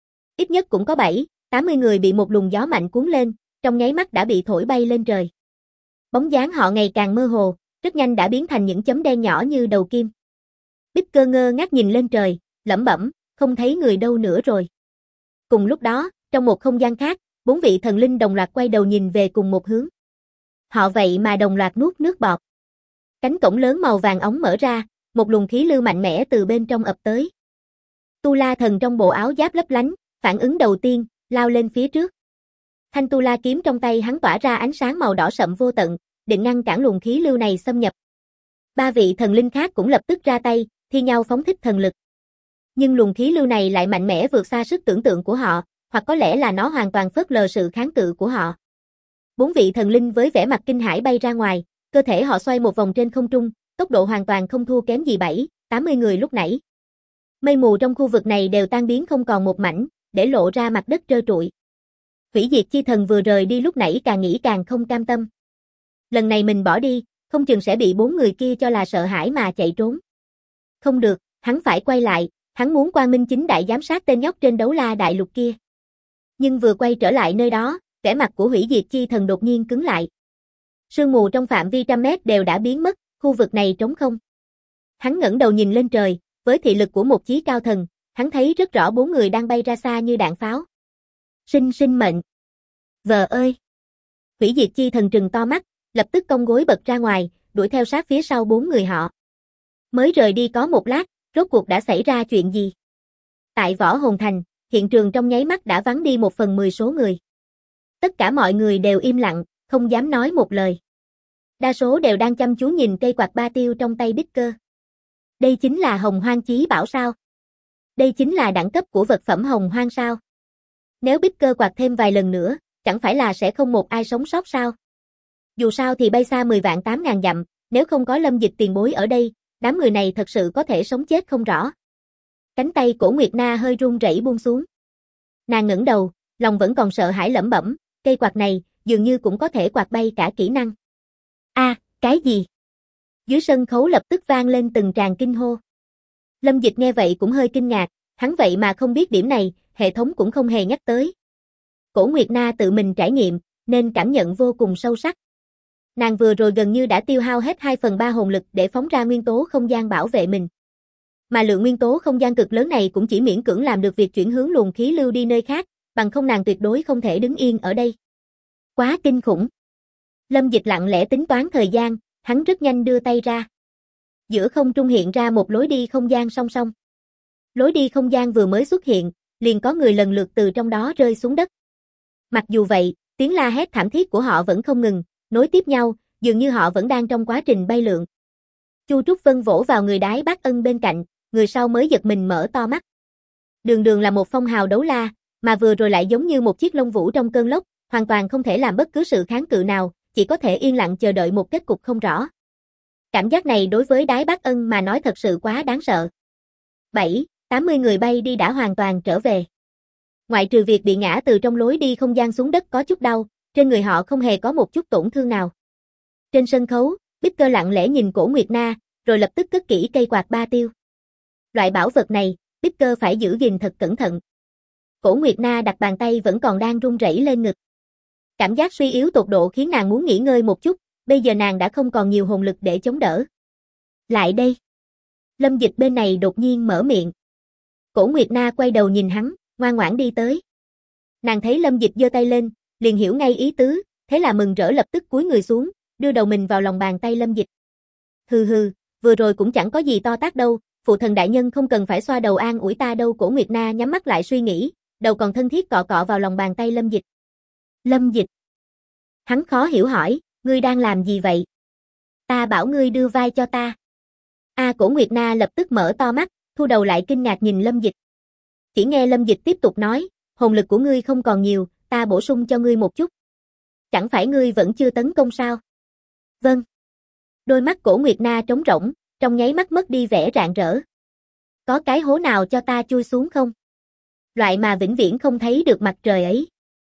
Ít nhất cũng có 7-80 người bị một luồng gió mạnh cuốn lên, trong nháy mắt đã bị thổi bay lên trời. Bóng dáng họ ngày càng mơ hồ, rất nhanh đã biến thành những chấm đen nhỏ như đầu kim. Bích Cơ ngơ ngác nhìn lên trời, lẩm bẩm, không thấy người đâu nữa rồi. Cùng lúc đó, trong một không gian khác, 4 vị thần linh đồng loạt quay đầu nhìn về cùng một hướng. Họ vậy mà đồng loạt nuốt nước bọt. Cánh cổng lớn màu vàng óng mở ra, một luồng khí lưu mạnh mẽ từ bên trong ập tới. Tu La thần trong bộ áo giáp lấp lánh, phản ứng đầu tiên, lao lên phía trước. Thanh Tu La kiếm trong tay hắn tỏa ra ánh sáng màu đỏ sậm vô tận, định ngăn cản luồng khí lưu này xâm nhập. 3 vị thần linh khác cũng lập tức ra tay, thi nhau phóng thích thần lực. Nhưng luồng khí lưu này lại mạnh mẽ vượt xa sức tưởng tượng của họ, hoặc có lẽ là nó hoàn toàn phớt lờ sự kháng cự của họ. 4 vị thần linh với vẻ mặt kinh hãi bay ra ngoài, cơ thể họ xoay một vòng trên không trung, tốc độ hoàn toàn không thua kém gì 7-80 người lúc nãy. Mây mù trong khu vực này đều tan biến không còn một mảnh, để lộ ra mặt đất trơ trụi. Hủy diệt chi thần vừa rời đi lúc nãy càng nghĩ càng không cam tâm. Lần này mình bỏ đi, không chừng sẽ bị 4 người kia cho là sợ hãi mà chạy trốn. Không được, hắn phải quay lại, hắn muốn quang minh chính đại giám sát tên nhóc trên Đấu La đại lục kia. Nhưng vừa quay trở lại nơi đó, vẻ mặt của hủy diệt chi thần đột nhiên cứng lại. Sương mù trong phạm vi trăm mét đều đã biến mất, khu vực này trống không. Hắn ngẩng đầu nhìn lên trời, với thị lực của một chí cao thần, hắn thấy rất rõ 4 người đang bay ra xa như đạn pháo. Sinh mệnh. Vợ ơi. Hủy diệt chi thần trừng to mắt, lập tức cong gối bật ra ngoài, đuổi theo sát phía sau 4 người họ. Mới rời đi có một lát, rốt cuộc đã xảy ra chuyện gì? Tại Võ Hồn Thành, hiện trường trong nháy mắt đã vắng đi 1/10 số người. Tất cả mọi người đều im lặng, không dám nói một lời. Đa số đều đang chăm chú nhìn cây quạt ba tiêu trong tay Bích Cơ. Đây chính là Hồng Hoang Chí Bảo sao? Đây chính là đẳng cấp của vật phẩm Hồng Hoang sao? Nếu Bích Cơ quạt thêm vài lần nữa, chẳng phải là sẽ không một ai sống sót sao? Dù sao thì bay xa 10 vạn 8.000 dặm, nếu không có Lâm Dịch tiền bối ở đây, đám người này thật sự có thể sống chết không rõ. Cánh tay Cổ Nguyệt Na hơi run rẩy buông xuống. Nàng ngẩng đầu, lòng vẫn còn sợ hãi lẩm bẩm, cây quạt này dường như cũng có thể quạt bay cả kỹ năng. Cái gì? Dưới sân khấu lập tức vang lên từng tràng kinh hô. Lâm Dịch nghe vậy cũng hơi kinh ngạc, hắn vậy mà không biết điểm này, hệ thống cũng không hề nhắc tới. Cổ Nguyệt Na tự mình trải nghiệm, nên cảm nhận vô cùng sâu sắc. Nàng vừa rồi gần như đã tiêu hao hết 2/3 hồn lực để phóng ra nguyên tố không gian bảo vệ mình. Mà lượng nguyên tố không gian cực lớn này cũng chỉ miễn cưỡng làm được việc chuyển hướng luồng khí lưu đi nơi khác, bằng không nàng tuyệt đối không thể đứng yên ở đây. Quá kinh khủng. Lâm Dịch lặng lẽ tính toán thời gian, hắn rất nhanh đưa tay ra. Giữa không trung hiện ra một lối đi không gian song song. Lối đi không gian vừa mới xuất hiện, liền có người lần lượt từ trong đó rơi xuống đất. Mặc dù vậy, tiếng la hét thảm thiết của họ vẫn không ngừng, nối tiếp nhau, dường như họ vẫn đang trong quá trình bay lượn. Chu Trúc Vân vỗ vào người Đái Bác Ân bên cạnh, người sau mới giật mình mở to mắt. Đường đường là một phong hào đấu la, mà vừa rồi lại giống như một chiếc lông vũ trong cơn lốc, hoàn toàn không thể làm bất cứ sự kháng cự nào, chỉ có thể yên lặng chờ đợi một kết cục không rõ. Cảm giác này đối với Đái Bác Ân mà nói thật sự quá đáng sợ. 80 người bay đi đã hoàn toàn trở về. Ngoại trừ việc bị ngã từ trong lối đi không gian xuống đất có chút đau, trên người họ không hề có một chút tổn thương nào. Trên sân khấu, Bicker lặng lẽ nhìn Cổ Nguyệt Na, rồi lập tức cất kỹ cây quạt ba tiêu. Loại bảo vật này, Bicker phải giữ gìn thật cẩn thận. Cổ Nguyệt Na đặt bàn tay vẫn còn đang run rẩy lên ngực. Cảm giác suy yếu tột độ khiến nàng muốn nghỉ ngơi một chút, bây giờ nàng đã không còn nhiều hồn lực để chống đỡ. Lại đây. Lâm Dịch bên này đột nhiên mở miệng. Cổ Nguyệt Na quay đầu nhìn hắn, ngoan ngoãn đi tới. Nàng thấy Lâm Dịch giơ tay lên, liền hiểu ngay ý tứ, thế là mừng rỡ lập tức cúi người xuống, đưa đầu mình vào lòng bàn tay Lâm Dịch. Hừ hừ, vừa rồi cũng chẳng có gì to tát đâu, phụ thần đại nhân không cần phải xoa đầu an ủi ta đâu. Cổ Nguyệt Na nhắm mắt lại suy nghĩ, đầu còn thân thiết cọ cọ vào lòng bàn tay Lâm Dịch. Lâm Dịch. Hắn khó hiểu hỏi, ngươi đang làm gì vậy? Ta bảo ngươi đưa vai cho ta. Cổ Nguyệt Na lập tức mở to mắt, thu đầu lại kinh ngạc nhìn Lâm Dịch. Chỉ nghe Lâm Dịch tiếp tục nói, hồn lực của ngươi không còn nhiều, ta bổ sung cho ngươi một chút. Chẳng phải ngươi vẫn chưa tấn công sao? Vâng. Đôi mắt Cổ Nguyệt Na trống rỗng, trong nháy mắt mất đi vẻ rạng rỡ. Có cái hố nào cho ta chui xuống không? Loại mà vĩnh viễn không thấy được mặt trời ấy.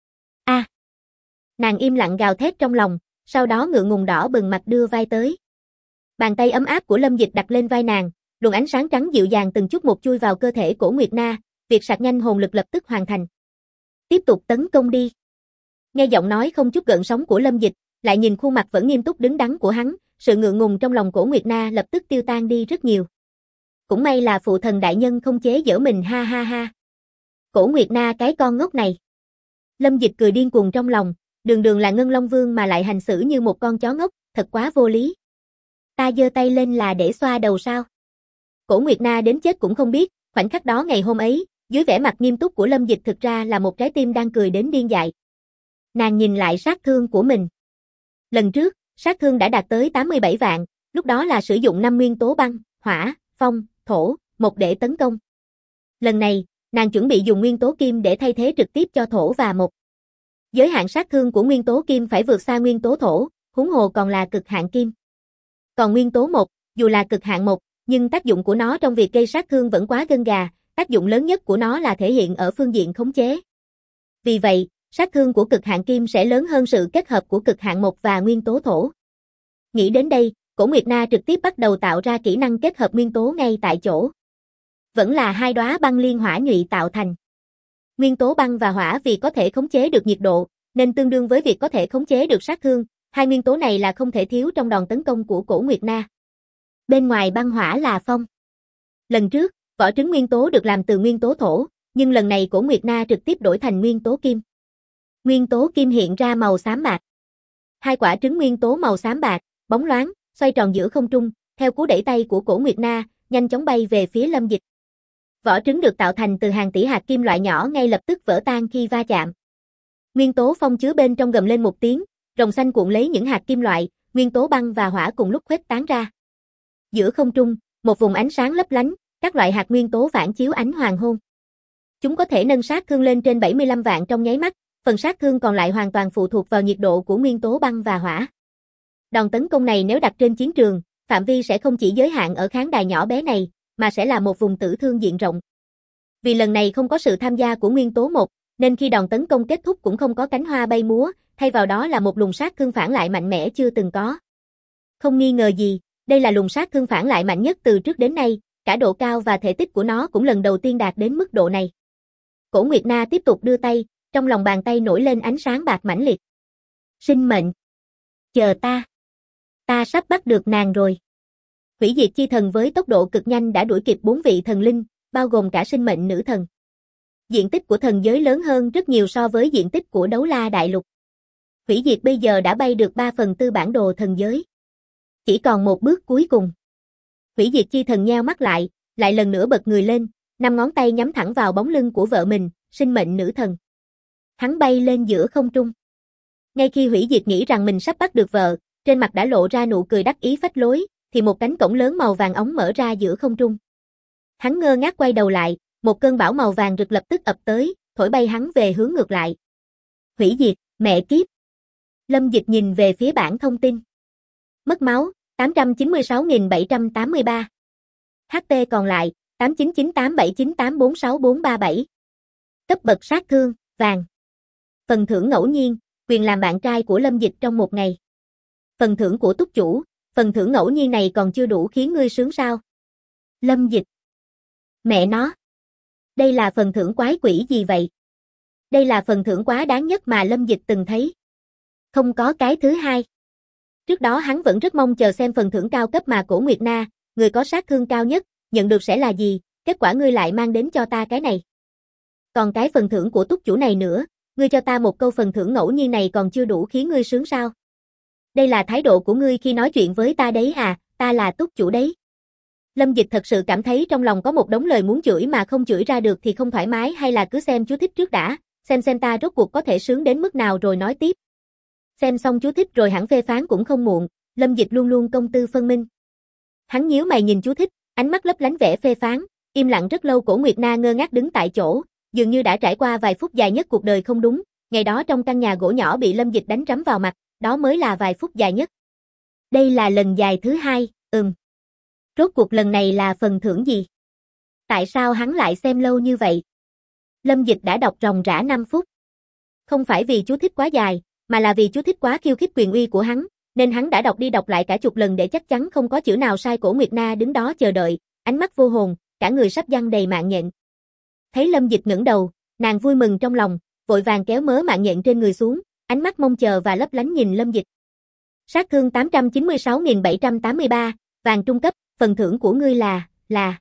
Nàng im lặng gào thét trong lòng, sau đó ngượng ngùng đỏ bừng mặt đưa vai tới. Bàn tay ấm áp của Lâm Dịch đặt lên vai nàng, luồng ánh sáng trắng dịu dàng từng chút một chui vào cơ thể Cổ Nguyệt Na, việc sạc nhanh hồn lực lập tức hoàn thành. Tiếp tục tấn công đi. Nghe giọng nói không chút gợn sóng của Lâm Dịch, lại nhìn khuôn mặt vẫn nghiêm túc đứng đắn của hắn, sự ngượng ngùng trong lòng Cổ Nguyệt Na lập tức tiêu tan đi rất nhiều. Cũng may là phụ thần đại nhân không chế giễu mình, ha ha ha. Cổ Nguyệt Na cái con ngốc này. Lâm Dịch cười điên cuồng trong lòng, đường đường là Ngân Long Vương mà lại hành xử như một con chó ngốc, thật quá vô lý. Ta giơ tay lên là để xoa đầu sao? Cổ Nguyệt Na đến chết cũng không biết, khoảnh khắc đó ngày hôm ấy, dưới vẻ mặt nghiêm túc của Lâm Dịch thực ra là một trái tim đang cười đến điên dại. Nàng nhìn lại sát thương của mình. Lần trước, sát thương đã đạt tới 87 vạn, lúc đó là sử dụng 5 nguyên tố băng, hỏa, phong, thổ, mộc để tấn công. Lần này, nàng chuẩn bị dùng nguyên tố kim để thay thế trực tiếp cho thổ và mộc. Giới hạn sát thương của nguyên tố kim phải vượt xa nguyên tố thổ, huống hồ còn là cực hạn kim. Còn nguyên tố mộc, dù là cực hạn mộc, nhưng tác dụng của nó trong việc gây sát thương vẫn quá gân gà, tác dụng lớn nhất của nó là thể hiện ở phương diện khống chế. Vì vậy, sát thương của cực hạn kim sẽ lớn hơn sự kết hợp của cực hạn mộc và nguyên tố thổ. Nghĩ đến đây, Cổ Nguyệt Na trực tiếp bắt đầu tạo ra kỹ năng kết hợp nguyên tố ngay tại chỗ. Vẫn là hai đóa băng liên hỏa nhụy tạo thành. Nguyên tố băng và hỏa vì có thể khống chế được nhiệt độ, nên tương đương với việc có thể khống chế được sát thương, hai nguyên tố này là không thể thiếu trong đòn tấn công của Cổ Nguyệt Na. Bên ngoài băng hỏa là phong. Lần trước, vỏ trứng nguyên tố được làm từ nguyên tố thổ, nhưng lần này Cổ Nguyệt Na trực tiếp đổi thành nguyên tố kim. Nguyên tố kim hiện ra màu xám bạc. Hai quả trứng nguyên tố màu xám bạc, bóng loáng, xoay tròn giữa không trung, theo cú đẩy tay của Cổ Nguyệt Na, nhanh chóng bay về phía Lâm Dịch. Vỏ trứng được tạo thành từ hàng tỷ hạt kim loại nhỏ ngay lập tức vỡ tan khi va chạm. Nguyên tố phong chứa bên trong gầm lên một tiếng, rồng xanh cuộn lấy những hạt kim loại, nguyên tố băng và hỏa cùng lúc khuếch tán ra. Giữa không trung, một vùng ánh sáng lấp lánh, các loại hạt nguyên tố phản chiếu ánh hoàng hôn. Chúng có thể nâng sát thương lên trên 75 vạn trong nháy mắt, phần sát thương còn lại hoàn toàn phụ thuộc vào nhiệt độ của nguyên tố băng và hỏa. Đòn tấn công này nếu đặt trên chiến trường, phạm vi sẽ không chỉ giới hạn ở khán đài nhỏ bé này, mà sẽ là một vùng tử thương diện rộng. Vì lần này không có sự tham gia của nguyên tố một, nên khi đòn tấn công kết thúc cũng không có cánh hoa bay múa, thay vào đó là một luồng sát thương phản lại mạnh mẽ chưa từng có. Không nghi ngờ gì, đây là luồng sát thương phản lại mạnh nhất từ trước đến nay, cả độ cao và thể tích của nó cũng lần đầu tiên đạt đến mức độ này. Cổ Nguyệt Na tiếp tục đưa tay, trong lòng bàn tay nổi lên ánh sáng bạc mãnh liệt. Sinh mệnh. Chờ ta. Ta sắp bắt được nàng rồi. Hủy diệt chi thần với tốc độ cực nhanh đã đuổi kịp 4 vị thần linh, bao gồm cả sinh mệnh nữ thần. Diện tích của thần giới lớn hơn rất nhiều so với diện tích của Đấu La Đại Lục. Hủy diệt bây giờ đã bay được 3/4 bản đồ thần giới. Chỉ còn một bước cuối cùng. Hủy diệt chi thần nheo mắt lại lần nữa bật người lên, 5 ngón tay nhắm thẳng vào bóng lưng của vợ mình, sinh mệnh nữ thần. Hắn bay lên giữa không trung. Ngay khi hủy diệt nghĩ rằng mình sắp bắt được vợ, trên mặt đã lộ ra nụ cười đắc ý phách lối, thì một cánh cổng lớn màu vàng óng mở ra giữa không trung. Hắn ngơ ngác quay đầu lại, một cơn bão màu vàng rực lập tức ập tới, thổi bay hắn về hướng ngược lại. Hủy diệt, mẹ kiếp. Lâm Dịch nhìn về phía bảng thông tin. Mất máu, 896.783. HP còn lại, 899879846437. Cấp bậc sát thương, vàng. Phần thưởng ngẫu nhiên, quyền làm bạn trai của Lâm Dịch trong một ngày. Phần thưởng của túc chủ, phần thưởng ngẫu nhiên này còn chưa đủ khiến ngươi sướng sao? Lâm Dịch. Mẹ nó. Đây là phần thưởng quái quỷ gì vậy? Đây là phần thưởng quá đáng nhất mà Lâm Dịch từng thấy. Không có cái thứ hai. Trước đó hắn vẫn rất mong chờ xem phần thưởng cao cấp mà Cổ Nguyệt Na, người có sát thương cao nhất, nhận được sẽ là gì, kết quả ngươi lại mang đến cho ta cái này. Còn cái phần thưởng của túc chủ này nữa, ngươi cho ta một câu phần thưởng ngẫu nhiên này còn chưa đủ khiến ngươi sướng sao? Đây là thái độ của ngươi khi nói chuyện với ta đấy à, ta là túc chủ đấy. Lâm Dịch thật sự cảm thấy trong lòng có một đống lời muốn chửi mà không chửi ra được thì không thoải mái, hay là cứ xem chú thích trước đã, xem ta rốt cuộc có thể sướng đến mức nào rồi nói tiếp. Xem xong chú thích rồi hẳn phê phán cũng không muộn, Lâm Dịch luôn luôn công tư phân minh. Hắn nhíu mày nhìn chú thích, ánh mắt lấp lánh vẻ phê phán, im lặng rất lâu. Cổ Nguyệt Na ngơ ngác đứng tại chỗ, dường như đã trải qua vài phút dài nhất cuộc đời không đúng, ngày đó trong căn nhà gỗ nhỏ bị Lâm Dịch đánh rắm vào mặt, đó mới là vài phút dài nhất. Đây là lần dài thứ hai, Rốt cuộc lần này là phần thưởng gì? Tại sao hắn lại xem lâu như vậy? Lâm Dịch đã đọc ròng rã 5 phút. Không phải vì chú thích quá dài, mà là vì chú thích quá khiêu khích quyền uy của hắn, nên hắn đã đọc đi đọc lại cả chục lần để chắc chắn không có chữ nào sai. Cổ Nguyệt Na đứng đó chờ đợi, ánh mắt vô hồn, cả người sắp giăng đầy mạng nhện. Thấy Lâm Dịch ngẩng đầu, nàng vui mừng trong lòng, vội vàng kéo mớ mạng nhện trên người xuống, ánh mắt mong chờ và lấp lánh nhìn Lâm Dịch. Sát thương 896.783, vàng trung cấp, phần thưởng của ngươi là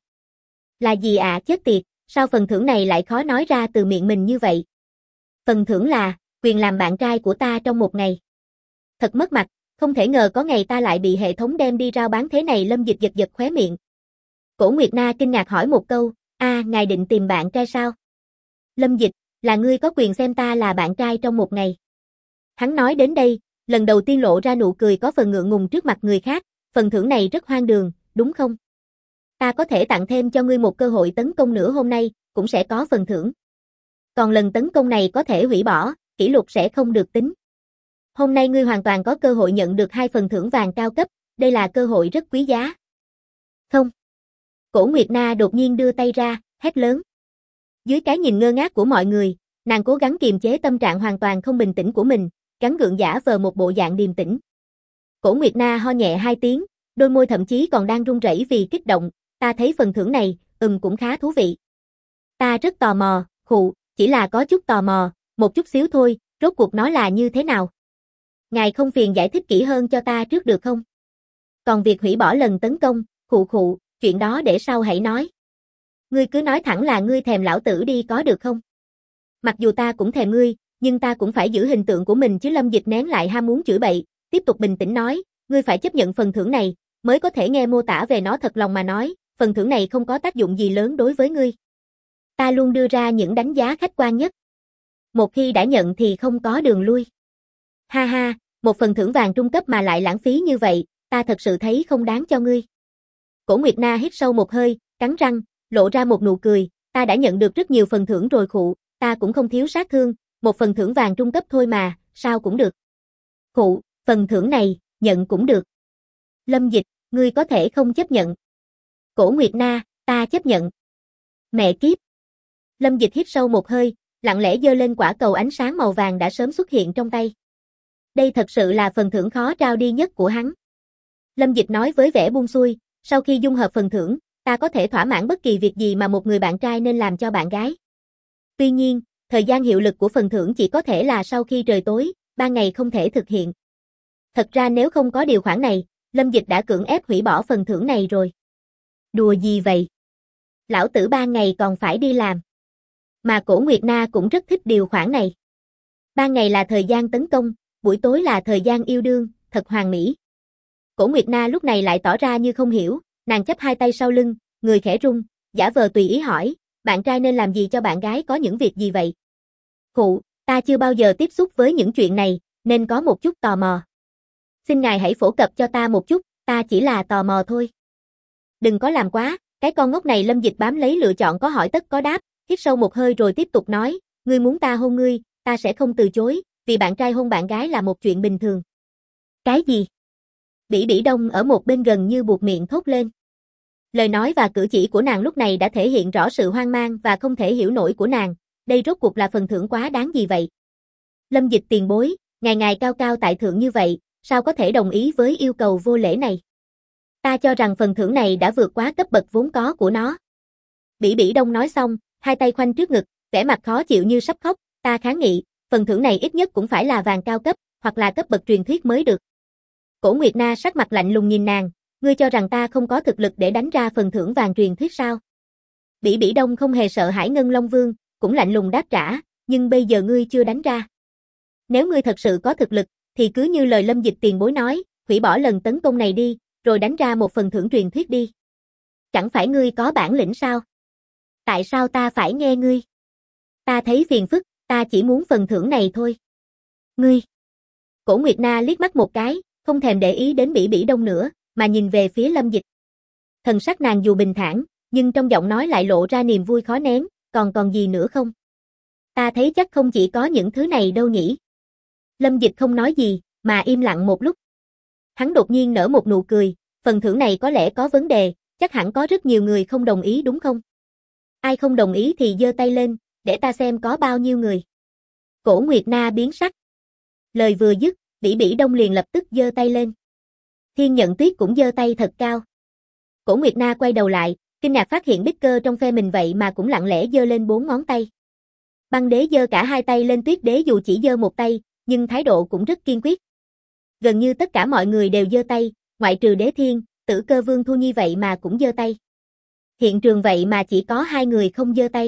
gì ạ? Chết tiệt, sao phần thưởng này lại khó nói ra từ miệng mình như vậy? Phần thưởng là quyền làm bạn trai của ta trong một ngày. Thật mất mặt, không thể ngờ có ngày ta lại bị hệ thống đem đi rao bán thế này. Lâm Dịch giật giật khóe miệng. Cổ Nguyệt Na kinh ngạc hỏi một câu, ngài định tìm bạn trai sao? Lâm Dịch, là ngươi có quyền xem ta là bạn trai trong một ngày. Hắn nói đến đây, lần đầu tiên lộ ra nụ cười có phần ngượng ngùng trước mặt người khác, phần thưởng này rất hoang đường, đúng không? Ta có thể tặng thêm cho ngươi một cơ hội tấn công nữa, hôm nay cũng sẽ có phần thưởng. Còn lần tấn công này có thể hủy bỏ, kỷ lục sẽ không được tính. Hôm nay ngươi hoàn toàn có cơ hội nhận được 2 phần thưởng vàng cao cấp, đây là cơ hội rất quý giá. Không. Cổ Nguyệt Na đột nhiên đưa tay ra, hét lớn. Dưới cái nhìn ngơ ngác của mọi người, nàng cố gắng kiềm chế tâm trạng hoàn toàn không bình tĩnh của mình, gắng gượng giả vờ một bộ dạng điềm tĩnh. Cổ Nguyệt Na ho nhẹ 2 tiếng, đôi môi thậm chí còn đang run rẩy vì kích động. Ta thấy phần thưởng này, cũng khá thú vị. Ta rất tò mò, chỉ là có chút tò mò, một chút xíu thôi, rốt cuộc nó là như thế nào? Ngài không phiền giải thích kỹ hơn cho ta trước được không? Còn việc hủy bỏ lần tấn công, chuyện đó để sau hãy nói. Ngươi cứ nói thẳng là ngươi thèm lão tử đi có được không? Mặc dù ta cũng thèm ngươi, nhưng ta cũng phải giữ hình tượng của mình chứ. Lâm Dịch nén lại ham muốn chửi bậy, tiếp tục bình tĩnh nói, ngươi phải chấp nhận phần thưởng này, mới có thể nghe mô tả về nó. Thật lòng mà nói, phần thưởng này không có tác dụng gì lớn đối với ngươi. Ta luôn đưa ra những đánh giá khách quan nhất. Một khi đã nhận thì không có đường lui. Ha ha, một phần thưởng vàng trung cấp mà lại lãng phí như vậy, ta thật sự thấy không đáng cho ngươi. Cổ Nguyệt Na hít sâu một hơi, cắn răng, lộ ra một nụ cười, ta đã nhận được rất nhiều phần thưởng rồi. Ta cũng không thiếu sát thương, một phần thưởng vàng trung cấp thôi mà, sao cũng được. Phần thưởng này, nhận cũng được. Lâm Dịch, ngươi có thể không chấp nhận. Cổ Nguyệt Na, ta chấp nhận. Mẹ kiếp. Lâm Dịch hít sâu một hơi, lặng lẽ giơ lên quả cầu ánh sáng màu vàng đã sớm xuất hiện trong tay. Đây thật sự là phần thưởng khó trao đi nhất của hắn. Lâm Dịch nói với vẻ buông xuôi, sau khi dung hợp phần thưởng, ta có thể thỏa mãn bất kỳ việc gì mà một người bạn trai nên làm cho bạn gái. Tuy nhiên, thời gian hiệu lực của phần thưởng chỉ có thể là sau khi trời tối, ban ngày không thể thực hiện. Thật ra nếu không có điều khoản này, Lâm Dịch đã cưỡng ép hủy bỏ phần thưởng này rồi. Đùa gì vậy? Lão tử ban ngày còn phải đi làm. Mà Cổ Nguyệt Na cũng rất thích điều khoản này. Ban ngày là thời gian tấn công, buổi tối là thời gian yêu đương, thật hoàn mỹ. Cổ Nguyệt Na lúc này lại tỏ ra như không hiểu, nàng chắp 2 tay sau lưng, người khẽ run, giả vờ tùy ý hỏi, bạn trai nên làm gì cho bạn gái có những việc gì vậy? Ta chưa bao giờ tiếp xúc với những chuyện này, nên có một chút tò mò. Xin ngài hãy phổ cập cho ta một chút, ta chỉ là tò mò thôi. Đừng có làm quá, cái con ngốc này. Lâm Dịch bám lấy lựa chọn có hỏi tất có đáp, hít sâu một hơi rồi tiếp tục nói, ngươi muốn ta hôn ngươi, ta sẽ không từ chối, vì bạn trai hôn bạn gái là một chuyện bình thường. Cái gì? Bỉ Bỉ Đông ở một bên gần như buột miệng thốt lên. Lời nói và cử chỉ của nàng lúc này đã thể hiện rõ sự hoang mang và không thể hiểu nổi của nàng, đây rốt cuộc là phần thưởng quá đáng gì vậy? Lâm Dịch tiền bối, ngài cao cao tại thượng như vậy, sao có thể đồng ý với yêu cầu vô lễ này? Ta cho rằng phần thưởng này đã vượt quá cấp bậc vốn có của nó. Bỉ Bỉ Đông nói xong, hai tay khoanh trước ngực, vẻ mặt khó chịu như sắp khóc, ta kháng nghị, phần thưởng này ít nhất cũng phải là vàng cao cấp, hoặc là cấp bậc truyền thuyết mới được. Cổ Nguyệt Na sắc mặt lạnh lùng nhìn nàng, ngươi cho rằng ta không có thực lực để đánh ra phần thưởng vàng truyền thuyết sao? Bỉ Bỉ Đông không hề sợ hãi Ngân Long Vương, cũng lạnh lùng đáp trả, nhưng bây giờ ngươi chưa đánh ra. Nếu ngươi thật sự có thực lực, thì cứ như lời Lâm Dịch tiền bối nói, hủy bỏ lần tấn công này đi, rồi đánh ra một phần thưởng truyền thuyết đi. Chẳng phải ngươi có bản lĩnh sao? Tại sao ta phải nghe ngươi? Ta thấy phiền phức, ta chỉ muốn phần thưởng này thôi. Ngươi! Cổ Nguyệt Na liếc mắt một cái, không thèm để ý đến Bỉ Bỉ Đông nữa, mà nhìn về phía Lâm Dịch. Thần sắc nàng dù bình thản, nhưng trong giọng nói lại lộ ra niềm vui khó nén, còn gì nữa không? Ta thấy chắc không chỉ có những thứ này đâu nhỉ? Lâm Dịch không nói gì, mà im lặng một lúc. Hắn đột nhiên nở một nụ cười, phần thưởng này có lẽ có vấn đề, chắc hẳn có rất nhiều người không đồng ý đúng không? Ai không đồng ý thì giơ tay lên, để ta xem có bao nhiêu người. Cổ Nguyệt Na biến sắc. Lời vừa dứt, Bỉ Bỉ Đông liền lập tức giơ tay lên. Thiên Nhận Tuyết cũng giơ tay thật cao. Cổ Nguyệt Na quay đầu lại, kinh ngạc phát hiện Bích Cơ trong phe mình vậy mà cũng lặng lẽ giơ lên 4 ngón tay. Băng Đế giơ cả hai tay lên, Tuyết Đế dù chỉ giơ một tay, nhưng thái độ cũng rất kiên quyết. Gần như tất cả mọi người đều giơ tay, ngoại trừ Đế Thiên, Tử Cơ Vương Thu Nhi vậy mà cũng giơ tay. Hiện trường vậy mà chỉ có 2 người không giơ tay.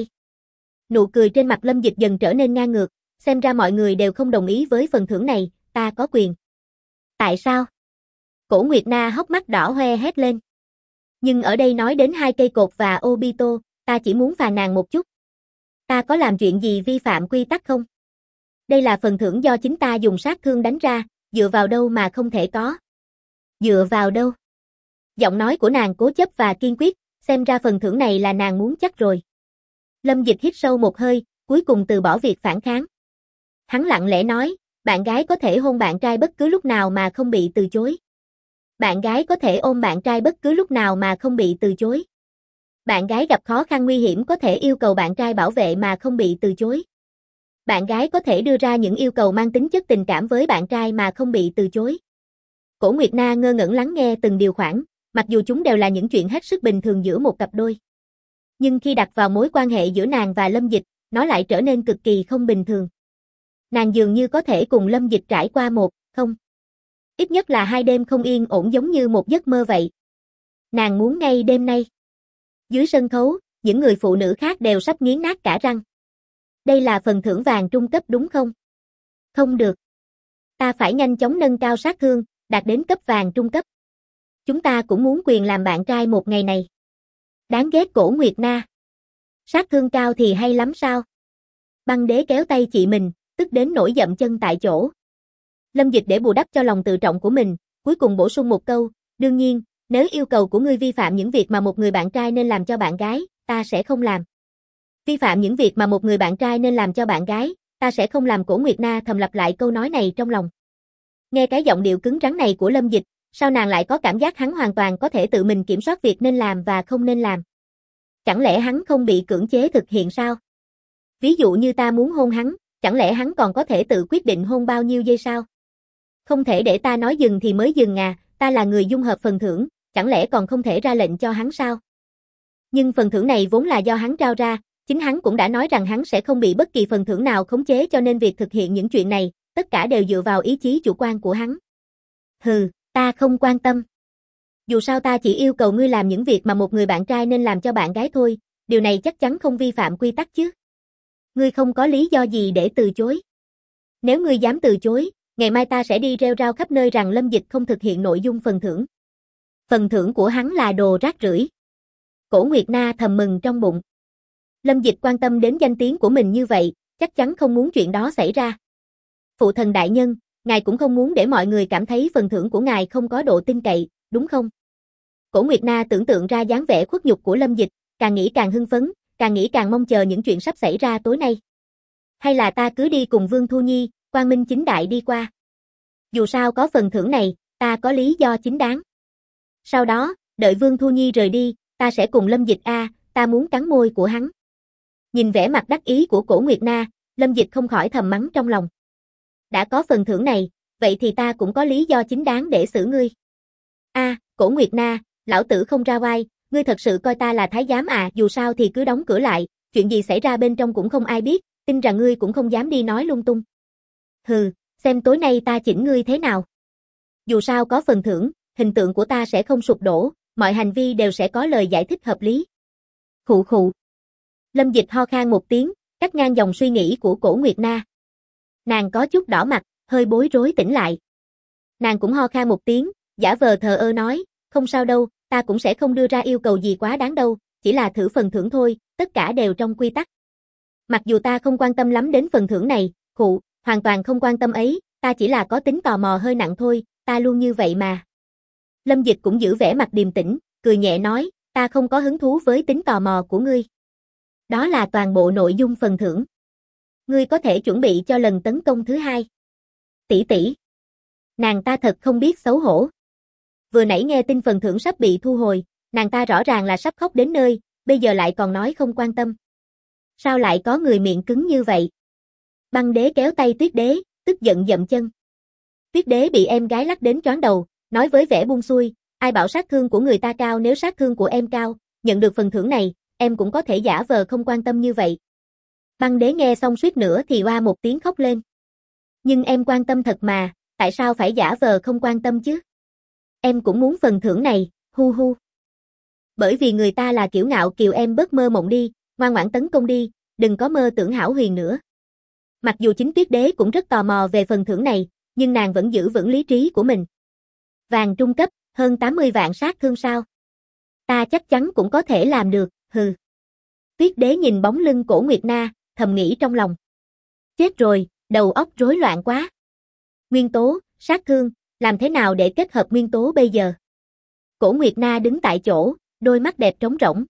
Nụ cười trên mặt Lâm Dịch dần trở nên ngang ngược, xem ra mọi người đều không đồng ý với phần thưởng này, ta có quyền. Tại sao? Cổ Nguyệt Na hốc mắt đỏ hoe hét lên. Nhưng ở đây nói đến 2 cây cột và Obito, ta chỉ muốn phàn nàn một chút. Ta có làm chuyện gì vi phạm quy tắc không? Đây là phần thưởng do chính ta dùng sát thương đánh ra, dựa vào đâu mà không thể có? Dựa vào đâu? Giọng nói của nàng cố chấp và kiên quyết, xem ra phần thưởng này là nàng muốn chắc rồi. Lâm Dịch hít sâu một hơi, cuối cùng từ bỏ việc phản kháng. Hắn lặng lẽ nói, bạn gái có thể hôn bạn trai bất cứ lúc nào mà không bị từ chối. Bạn gái có thể ôm bạn trai bất cứ lúc nào mà không bị từ chối. Bạn gái gặp khó khăn nguy hiểm có thể yêu cầu bạn trai bảo vệ mà không bị từ chối. Bạn gái có thể đưa ra những yêu cầu mang tính chất tình cảm với bạn trai mà không bị từ chối. Cổ Nguyệt Na ngơ ngẩn lắng nghe từng điều khoản, mặc dù chúng đều là những chuyện hết sức bình thường giữa một cặp đôi. Nhưng khi đặt vào mối quan hệ giữa nàng và Lâm Dịch, nó lại trở nên cực kỳ không bình thường. Nàng dường như có thể cùng Lâm Dịch trải qua ít nhất là 2 đêm không yên ổn giống như một giấc mơ vậy. Nàng muốn ngay đêm nay. Dưới sân khấu, những người phụ nữ khác đều sắp nghiến nát cả răng. Đây là phần thưởng vàng trung cấp đúng không? Không được. Ta phải nhanh chóng nâng cao sát thương, đạt đến cấp vàng trung cấp. Chúng ta cũng muốn quyền làm bạn trai một ngày này. Đáng ghét Cổ Nguyệt Na. Sát thương cao thì hay lắm sao? Băng Đế kéo tay chị mình, tức đến nổi dậm chân tại chỗ. Lâm Dịch để bù đắp cho lòng tự trọng của mình, cuối cùng bổ sung một câu, đương nhiên, nếu yêu cầu của ngươi vi phạm những việc mà một người bạn trai nên làm cho bạn gái, ta sẽ không làm. Vi phạm những việc mà một người bạn trai nên làm cho bạn gái, ta sẽ không làm. Cổ Nguyệt Na thầm lặp lại câu nói này trong lòng. Nghe cái giọng điệu cứng rắn này của Lâm Dịch, sao nàng lại có cảm giác hắn hoàn toàn có thể tự mình kiểm soát việc nên làm và không nên làm? Chẳng lẽ hắn không bị cưỡng chế thực hiện sao? Ví dụ như ta muốn hôn hắn, chẳng lẽ hắn còn có thể tự quyết định hôn bao nhiêu giây sao? Không thể để ta nói dừng thì mới dừng à, ta là người dung hợp phần thưởng, chẳng lẽ còn không thể ra lệnh cho hắn sao? Nhưng phần thưởng này vốn là do hắn trao ra, chính hắn cũng đã nói rằng hắn sẽ không bị bất kỳ phần thưởng nào khống chế, cho nên việc thực hiện những chuyện này, tất cả đều dựa vào ý chí chủ quan của hắn. Hừ, ta không quan tâm. Dù sao ta chỉ yêu cầu ngươi làm những việc mà một người bạn trai nên làm cho bạn gái thôi, điều này chắc chắn không vi phạm quy tắc chứ. Ngươi không có lý do gì để từ chối. Nếu ngươi dám từ chối, ngày mai ta sẽ đi rêu rao khắp nơi rằng Lâm Dịch không thực hiện nội dung phần thưởng. Phần thưởng của hắn là đồ rác rưởi. Cổ Nguyệt Na thầm mừng trong bụng. Lâm Dịch quan tâm đến danh tiếng của mình như vậy, chắc chắn không muốn chuyện đó xảy ra. Phụ thần đại nhân, ngài cũng không muốn để mọi người cảm thấy phần thưởng của ngài không có độ tin cậy, đúng không? Cổ Nguyệt Na tưởng tượng ra dáng vẻ khuất nhục của Lâm Dịch, càng nghĩ càng hưng phấn, càng nghĩ càng mong chờ những chuyện sắp xảy ra tối nay. Hay là ta cứ đi cùng Vương Thu Nhi, quang minh chính đại đi qua. Dù sao có phần thưởng này, ta có lý do chính đáng. Sau đó, đợi Vương Thu Nhi rời đi, ta sẽ cùng Lâm Dịch ta muốn cắn môi của hắn. Nhìn vẻ mặt đắc ý của Cổ Nguyệt Na, Lâm Dịch không khỏi thầm mắng trong lòng. Đã có phần thưởng này, vậy thì ta cũng có lý do chính đáng để xử ngươi. Cổ Nguyệt Na, lão tử không ra oai, ngươi thật sự coi ta là thái giám à, dù sao thì cứ đóng cửa lại, chuyện gì xảy ra bên trong cũng không ai biết, tin rằng ngươi cũng không dám đi nói lung tung. Hừ, xem tối nay ta chỉnh ngươi thế nào. Dù sao có phần thưởng, hình tượng của ta sẽ không sụp đổ, mọi hành vi đều sẽ có lời giải thích hợp lý. Khụ khụ. Lâm Dịch ho khan một tiếng, cắt ngang dòng suy nghĩ của Cổ Nguyệt Na. Nàng có chút đỏ mặt, hơi bối rối tỉnh lại. Nàng cũng ho khan một tiếng, giả vờ thờ ơ nói, không sao đâu, ta cũng sẽ không đưa ra yêu cầu gì quá đáng đâu, chỉ là thử phần thưởng thôi, tất cả đều trong quy tắc. Mặc dù ta không quan tâm lắm đến phần thưởng này, hoàn toàn không quan tâm ấy, ta chỉ là có tính tò mò hơi nặng thôi, ta luôn như vậy mà. Lâm Dịch cũng giữ vẻ mặt điềm tĩnh, cười nhẹ nói, ta không có hứng thú với tính tò mò của ngươi. Đó là toàn bộ nội dung phần thưởng. Ngươi có thể chuẩn bị cho lần tấn công thứ hai. Tỷ tỷ. Nàng ta thật không biết xấu hổ. Vừa nãy nghe tin phần thưởng sắp bị thu hồi, nàng ta rõ ràng là sắp khóc đến nơi, bây giờ lại còn nói không quan tâm. Sao lại có người miệng cứng như vậy? Băng Đế kéo tay Tuyết Đế, tức giận dậm chân. Tuyết Đế bị em gái lắc đến choáng đầu, nói với vẻ buông xuôi, ai bảo sát thương của người ta cao, nếu sát thương của em cao, nhận được phần thưởng này, em cũng có thể giả vờ không quan tâm như vậy. Băng Đế nghe xong suýt nữa thì oa một tiếng khóc lên. Nhưng em quan tâm thật mà, tại sao phải giả vờ không quan tâm chứ? Em cũng muốn phần thưởng này, hu hu. Bởi vì người ta là Kiều Ngạo Kiều, em bớt mơ mộng đi, ngoan ngoãn tấn công đi, đừng có mơ tưởng hão huyền nữa. Mặc dù chính Tuyết Đế cũng rất tò mò về phần thưởng này, nhưng nàng vẫn giữ vững lý trí của mình. Vàng trung cấp, hơn 80 vạn sát thương sao? Ta chắc chắn cũng có thể làm được, hừ. Tuyết Đế nhìn bóng lưng Cổ Nguyệt Na, thầm nghĩ trong lòng. Chết rồi, đầu óc rối loạn quá. Nguyên tố, sát thương, làm thế nào để kết hợp nguyên tố bây giờ? Cổ Nguyệt Na đứng tại chỗ, đôi mắt đẹp trống rỗng.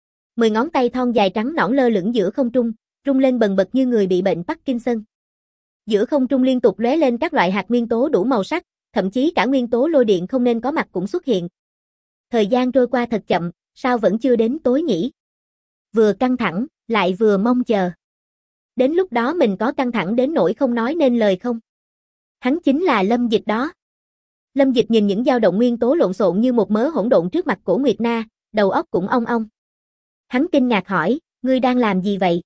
10 ngón tay thon dài trắng nõn lơ lửng giữa không trung, rung lên bần bật như người bị bệnh Parkinson. Giữa không trung liên tục lóe lên các loại hạt nguyên tố đủ màu sắc, thậm chí cả nguyên tố lôi điện không nên có mặt cũng xuất hiện. Thời gian trôi qua thật chậm, sao vẫn chưa đến tối nhỉ? Vừa căng thẳng, lại vừa mong chờ. Đến lúc đó mình có căng thẳng đến nỗi không nói nên lời không? Hắn chính là Lâm Dịch đó. Lâm Dịch nhìn những dao động nguyên tố lộn xộn như một mớ hỗn độn trước mặt Cổ Nguyệt Na, đầu óc cũng ong ong. Hắn kinh ngạc hỏi, ngươi đang làm gì vậy?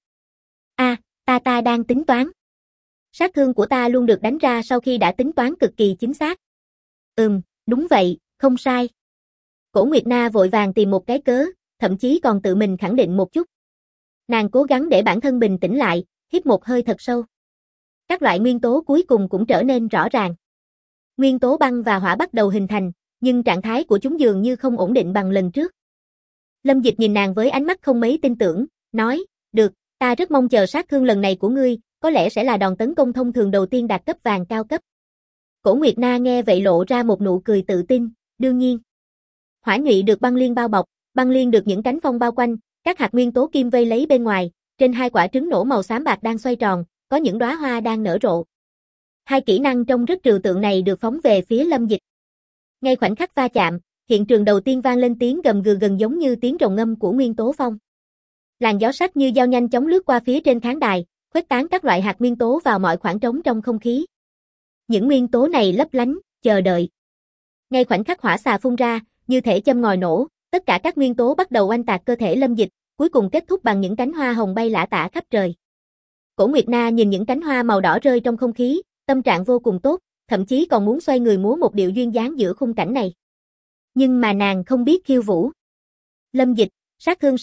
Ta đang tính toán. Sát thương của ta luôn được đánh ra sau khi đã tính toán cực kỳ chính xác. Đúng vậy, không sai. Cổ Nguyệt Na vội vàng tìm một cái cớ, thậm chí còn tự mình khẳng định một chút. Nàng cố gắng để bản thân bình tĩnh lại, hít một hơi thật sâu. Các loại nguyên tố cuối cùng cũng trở nên rõ ràng. Nguyên tố băng và hỏa bắt đầu hình thành, nhưng trạng thái của chúng dường như không ổn định bằng lần trước. Lâm Dịch nhìn nàng với ánh mắt không mấy tin tưởng, nói, được, ta rất mong chờ sát thương lần này của ngươi, có lẽ sẽ là đòn tấn công thông thường đầu tiên đạt cấp vàng cao cấp. Cổ Nguyệt Na nghe vậy lộ ra một nụ cười tự tin, đương nhiên. Hỏa nhụy được băng liên bao bọc, băng liên được những cánh phong bao quanh, các hạt nguyên tố kim vây lấy bên ngoài, trên hai quả trứng nổ màu xám bạc đang xoay tròn, có những đóa hoa đang nở rộ. Hai kỹ năng trông rất trừu tượng này được phóng về phía Lâm Dịch. Ngay khoảnh khắc va chạm, hiện trường đầu tiên vang lên tiếng gầm gừ gần giống như tiếng rồng ngâm của nguyên tố phong. Làn gió sắc như dao nhanh chóng lướt qua phía trên khán đài, khuếch tán các loại hạt nguyên tố vào mọi khoảng trống trong không khí. Những nguyên tố này lấp lánh, chờ đợi. Ngay khoảnh khắc hỏa xà phun ra, như thể châm ngòi nổ, tất cả các nguyên tố bắt đầu oanh tạc cơ thể Lâm Dịch, cuối cùng kết thúc bằng những cánh hoa hồng bay lả tả khắp trời. Cổ Nguyệt Na nhìn những cánh hoa màu đỏ rơi trong không khí, tâm trạng vô cùng tốt, thậm chí còn muốn xoay người múa một điệu duyên dáng giữa khung cảnh này. Nhưng mà nàng không biết khiêu vũ. Lâm Dịch, sát thương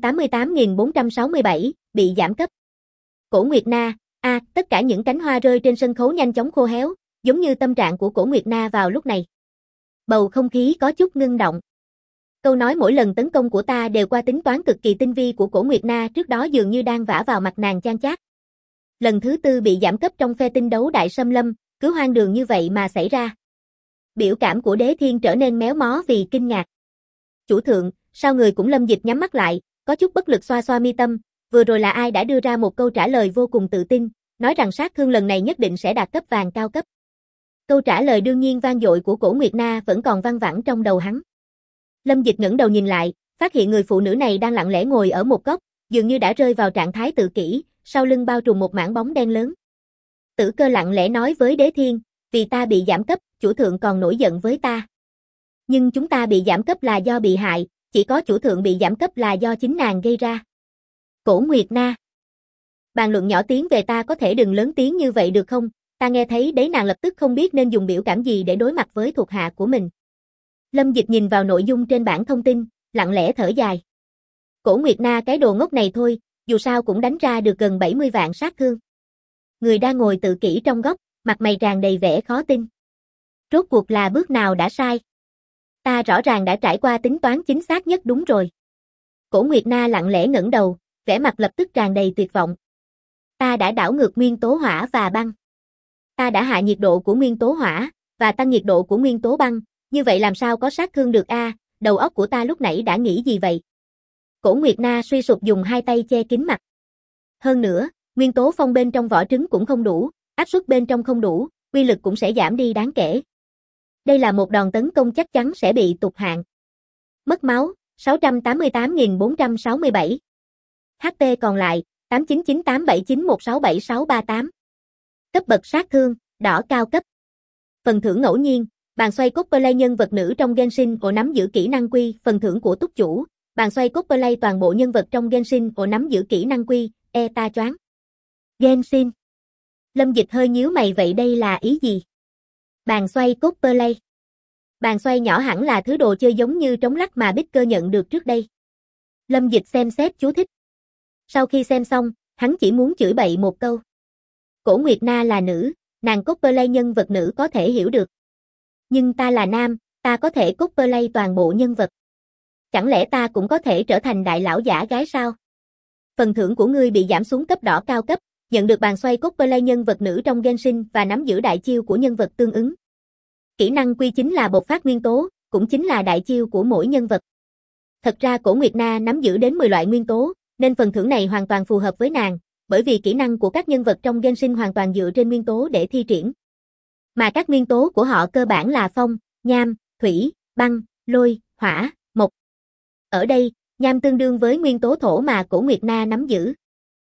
688.467, bị giảm cấp. Cổ Nguyệt Na, tất cả những cánh hoa rơi trên sân khấu nhanh chóng khô héo, giống như tâm trạng của Cổ Nguyệt Na vào lúc này. Bầu không khí có chút ngưng động. Câu nói mỗi lần tấn công của ta đều qua tính toán cực kỳ tinh vi của Cổ Nguyệt Na trước đó dường như đang vả vào mặt nàng chan chát. Lần thứ tư bị giảm cấp trong phe tinh đấu đại xâm lâm, cứ hoang đường như vậy mà xảy ra. Biểu cảm của Đế Thiên trở nên méo mó vì kinh ngạc. Chủ thượng, sao người cũng Lâm Dịch nhắm mắt lại, có chút bất lực xoa xoa mi tâm, vừa rồi là ai đã đưa ra một câu trả lời vô cùng tự tin, nói rằng sát thương lần này nhất định sẽ đạt cấp vàng cao cấp. Câu trả lời đương nhiên vang dội của Cổ Nguyệt Na vẫn còn văng vẳng trong đầu hắn. Lâm Dịch ngẩng đầu nhìn lại, phát hiện người phụ nữ này đang lặng lẽ ngồi ở một góc, dường như đã rơi vào trạng thái tự kỷ, sau lưng bao trùm một mảng bóng đen lớn. Tử Cơ lặng lẽ nói với Đế Thiên, vì ta bị giảm cấp, chủ thượng còn nổi giận với ta. Nhưng chúng ta bị giảm cấp là do bị hại, chỉ có chủ thượng bị giảm cấp là do chính nàng gây ra. Cổ Nguyệt Na. Bàn luận nhỏ tiếng về ta có thể đừng lớn tiếng như vậy được không? Ta nghe thấy đấy, nàng lập tức không biết nên dùng biểu cảm gì để đối mặt với thuộc hạ của mình. Lâm Dịch nhìn vào nội dung trên bảng thông tin, lặng lẽ thở dài. Cổ Nguyệt Na cái đồ ngốc này thôi, dù sao cũng đánh ra được gần 70 vạn sát thương. Người đang ngồi tự kỷ trong góc, mặt mày tràn đầy vẻ khó tin. Rốt cuộc là bước nào đã sai? Ta rõ ràng đã trải qua tính toán chính xác nhất đúng rồi. Cổ Nguyệt Na lặng lẽ ngẩng đầu, vẻ mặt lập tức tràn đầy tuyệt vọng. Ta đã đảo ngược nguyên tố hỏa và băng. Ta đã hạ nhiệt độ của nguyên tố hỏa, và tăng nhiệt độ của nguyên tố băng, như vậy làm sao có sát thương được a? Đầu óc của ta lúc nãy đã nghĩ gì vậy? Cổ Nguyệt Na suy sụp dùng hai tay che kín mặt. Hơn nữa, nguyên tố phong bên trong vỏ trứng cũng không đủ, áp suất bên trong không đủ, uy lực cũng sẽ giảm đi đáng kể. Đây là một đòn tấn công chắc chắn sẽ bị tụt hạng. Mất máu, 688.467. HP còn lại, 899879167638. Cấp bậc sát thương, đỏ cao cấp. Phần thưởng ngẫu nhiên, bàn xoay cosplay nhân vật nữ trong Genshin ổ nắm giữ kỹ năng quy, phần thưởng của túc chủ. Bàn xoay cosplay toàn bộ nhân vật trong Genshin ổ nắm giữ kỹ năng quy, ta choáng. Genshin. Lâm Dịch hơi nhíu mày, vậy đây là ý gì? Bàn xoay cosplay. Bàn xoay nhỏ hẳn là thứ đồ chơi giống như trống lắc mà Bích Cơ nhận được trước đây. Lâm Dịch xem xét chú thích. Sau khi xem xong, hắn chỉ muốn chửi bậy một câu. Cổ Nguyệt Na là nữ, nàng cosplay nhân vật nữ có thể hiểu được. Nhưng ta là nam, ta có thể cosplay toàn bộ nhân vật. Chẳng lẽ ta cũng có thể trở thành đại lão giả gái sao? Phần thưởng của ngươi bị giảm xuống cấp đỏ cao cấp, nhận được bàn xoay cosplay nhân vật nữ trong Genshin và nắm giữ đại chiêu của nhân vật tương ứng. Kỹ năng quy chính là bộc phát nguyên tố, cũng chính là đại chiêu của mỗi nhân vật. Thật ra Cổ Nguyệt Na nắm giữ đến 10 loại nguyên tố, nên phần thưởng này hoàn toàn phù hợp với nàng, bởi vì kỹ năng của các nhân vật trong Genshin hoàn toàn dựa trên nguyên tố để thi triển. Mà các nguyên tố của họ cơ bản là phong, nham, thủy, băng, lôi, hỏa, mộc. Ở đây, nham tương đương với nguyên tố thổ mà Cổ Nguyệt Na nắm giữ.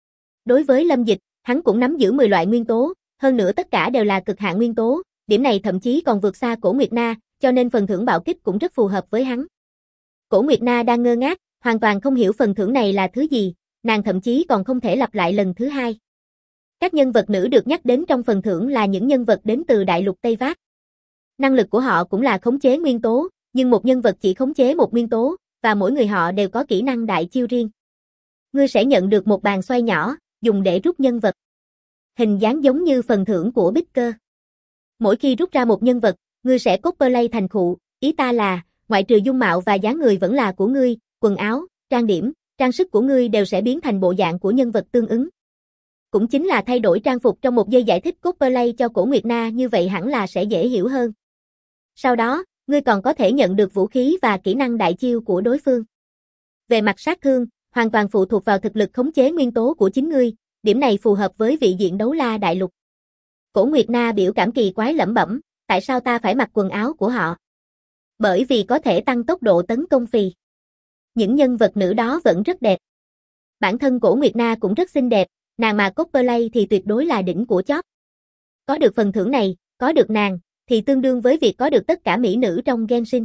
Đối với Lâm Dịch, hắn cũng nắm giữ 10 loại nguyên tố, hơn nữa tất cả đều là cực hạn nguyên tố, điểm này thậm chí còn vượt xa Cổ Nguyệt Na, cho nên phần thưởng bạo kích cũng rất phù hợp với hắn. Cổ Nguyệt Na đang ngơ ngác, hoàn toàn không hiểu phần thưởng này là thứ gì, nàng thậm chí còn không thể lặp lại lần thứ hai. Các nhân vật nữ được nhắc đến trong phần thưởng là những nhân vật đến từ đại lục Tây Vác. Năng lực của họ cũng là khống chế nguyên tố, nhưng một nhân vật chỉ khống chế một nguyên tố, và mỗi người họ đều có kỹ năng đại chiêu riêng. Ngươi sẽ nhận được một bàn xoay nhỏ, dùng để rút nhân vật. Hình dáng giống như phần thưởng của Bích Cơ. Mỗi khi rút ra một nhân vật, ngươi sẽ cosplay thành khụ, ý ta là, ngoại trừ dung mạo và dáng người vẫn là của ngươi, quần áo, trang điểm, trang sức của ngươi đều sẽ biến thành bộ dạng của nhân vật tương ứng. Cũng chính là thay đổi trang phục trong một giây giải thích cosplay cho Cổ Nguyệt Na, như vậy hẳn là sẽ dễ hiểu hơn. Sau đó, ngươi còn có thể nhận được vũ khí và kỹ năng đại chiêu của đối phương. Về mặt sát thương, hoàn toàn phụ thuộc vào thực lực khống chế nguyên tố của chính ngươi, điểm này phù hợp với vị diện đấu la đại lục. Cổ Nguyệt Na biểu cảm kỳ quái lẩm bẩm, tại sao ta phải mặc quần áo của họ? Bởi vì có thể tăng tốc độ tấn công phì. Những nhân vật nữ đó vẫn rất đẹp. Bản thân Cổ Nguyệt Na cũng rất xinh đẹp, nàng mà cosplay thì tuyệt đối là đỉnh của chóp. Có được phần thưởng này, có được nàng, thì tương đương với việc có được tất cả mỹ nữ trong Genshin.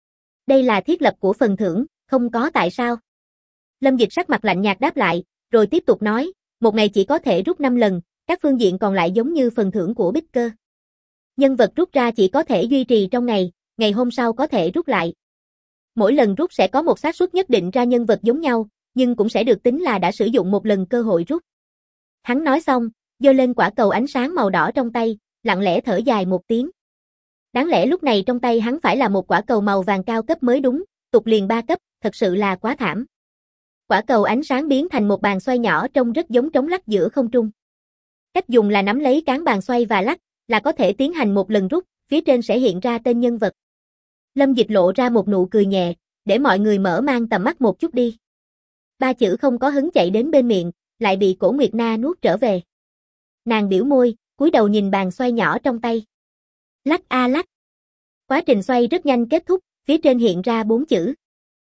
Đây là thiết lập của phần thưởng, không có tại sao. Lâm Dịch sắc mặt lạnh nhạt đáp lại, rồi tiếp tục nói, một ngày chỉ có thể rút 5 lần, các phương diện còn lại giống như phần thưởng của Bích Cơ. Nhân vật rút ra chỉ có thể duy trì trong ngày hôm sau có thể rút lại. Mỗi lần rút sẽ có một xác suất nhất định ra nhân vật giống nhau, nhưng cũng sẽ được tính là đã sử dụng một lần cơ hội rút. Hắn nói xong, giơ lên quả cầu ánh sáng màu đỏ trong tay, lặng lẽ thở dài một tiếng. Đáng lẽ lúc này trong tay hắn phải là một quả cầu màu vàng cao cấp mới đúng, tụt liền 3 cấp, thật sự là quá thảm. Quả cầu ánh sáng biến thành một bàn xoay nhỏ trông rất giống trống lắc giữa không trung. Cách dùng là nắm lấy cán bàn xoay và lắc, là có thể tiến hành một lần rút, phía trên sẽ hiện ra tên nhân vật. Lâm Dịch lộ ra một nụ cười nhẹ, để mọi người mở mang tầm mắt một chút đi. 3 chữ không có hứng chạy đến bên miệng, lại bị Cổ Nguyệt Na nuốt trở về. Nàng biểu môi, cúi đầu nhìn bàn xoay nhỏ trong tay. Lắc a lắc. Quá trình xoay rất nhanh kết thúc, phía trên hiện ra 4 chữ.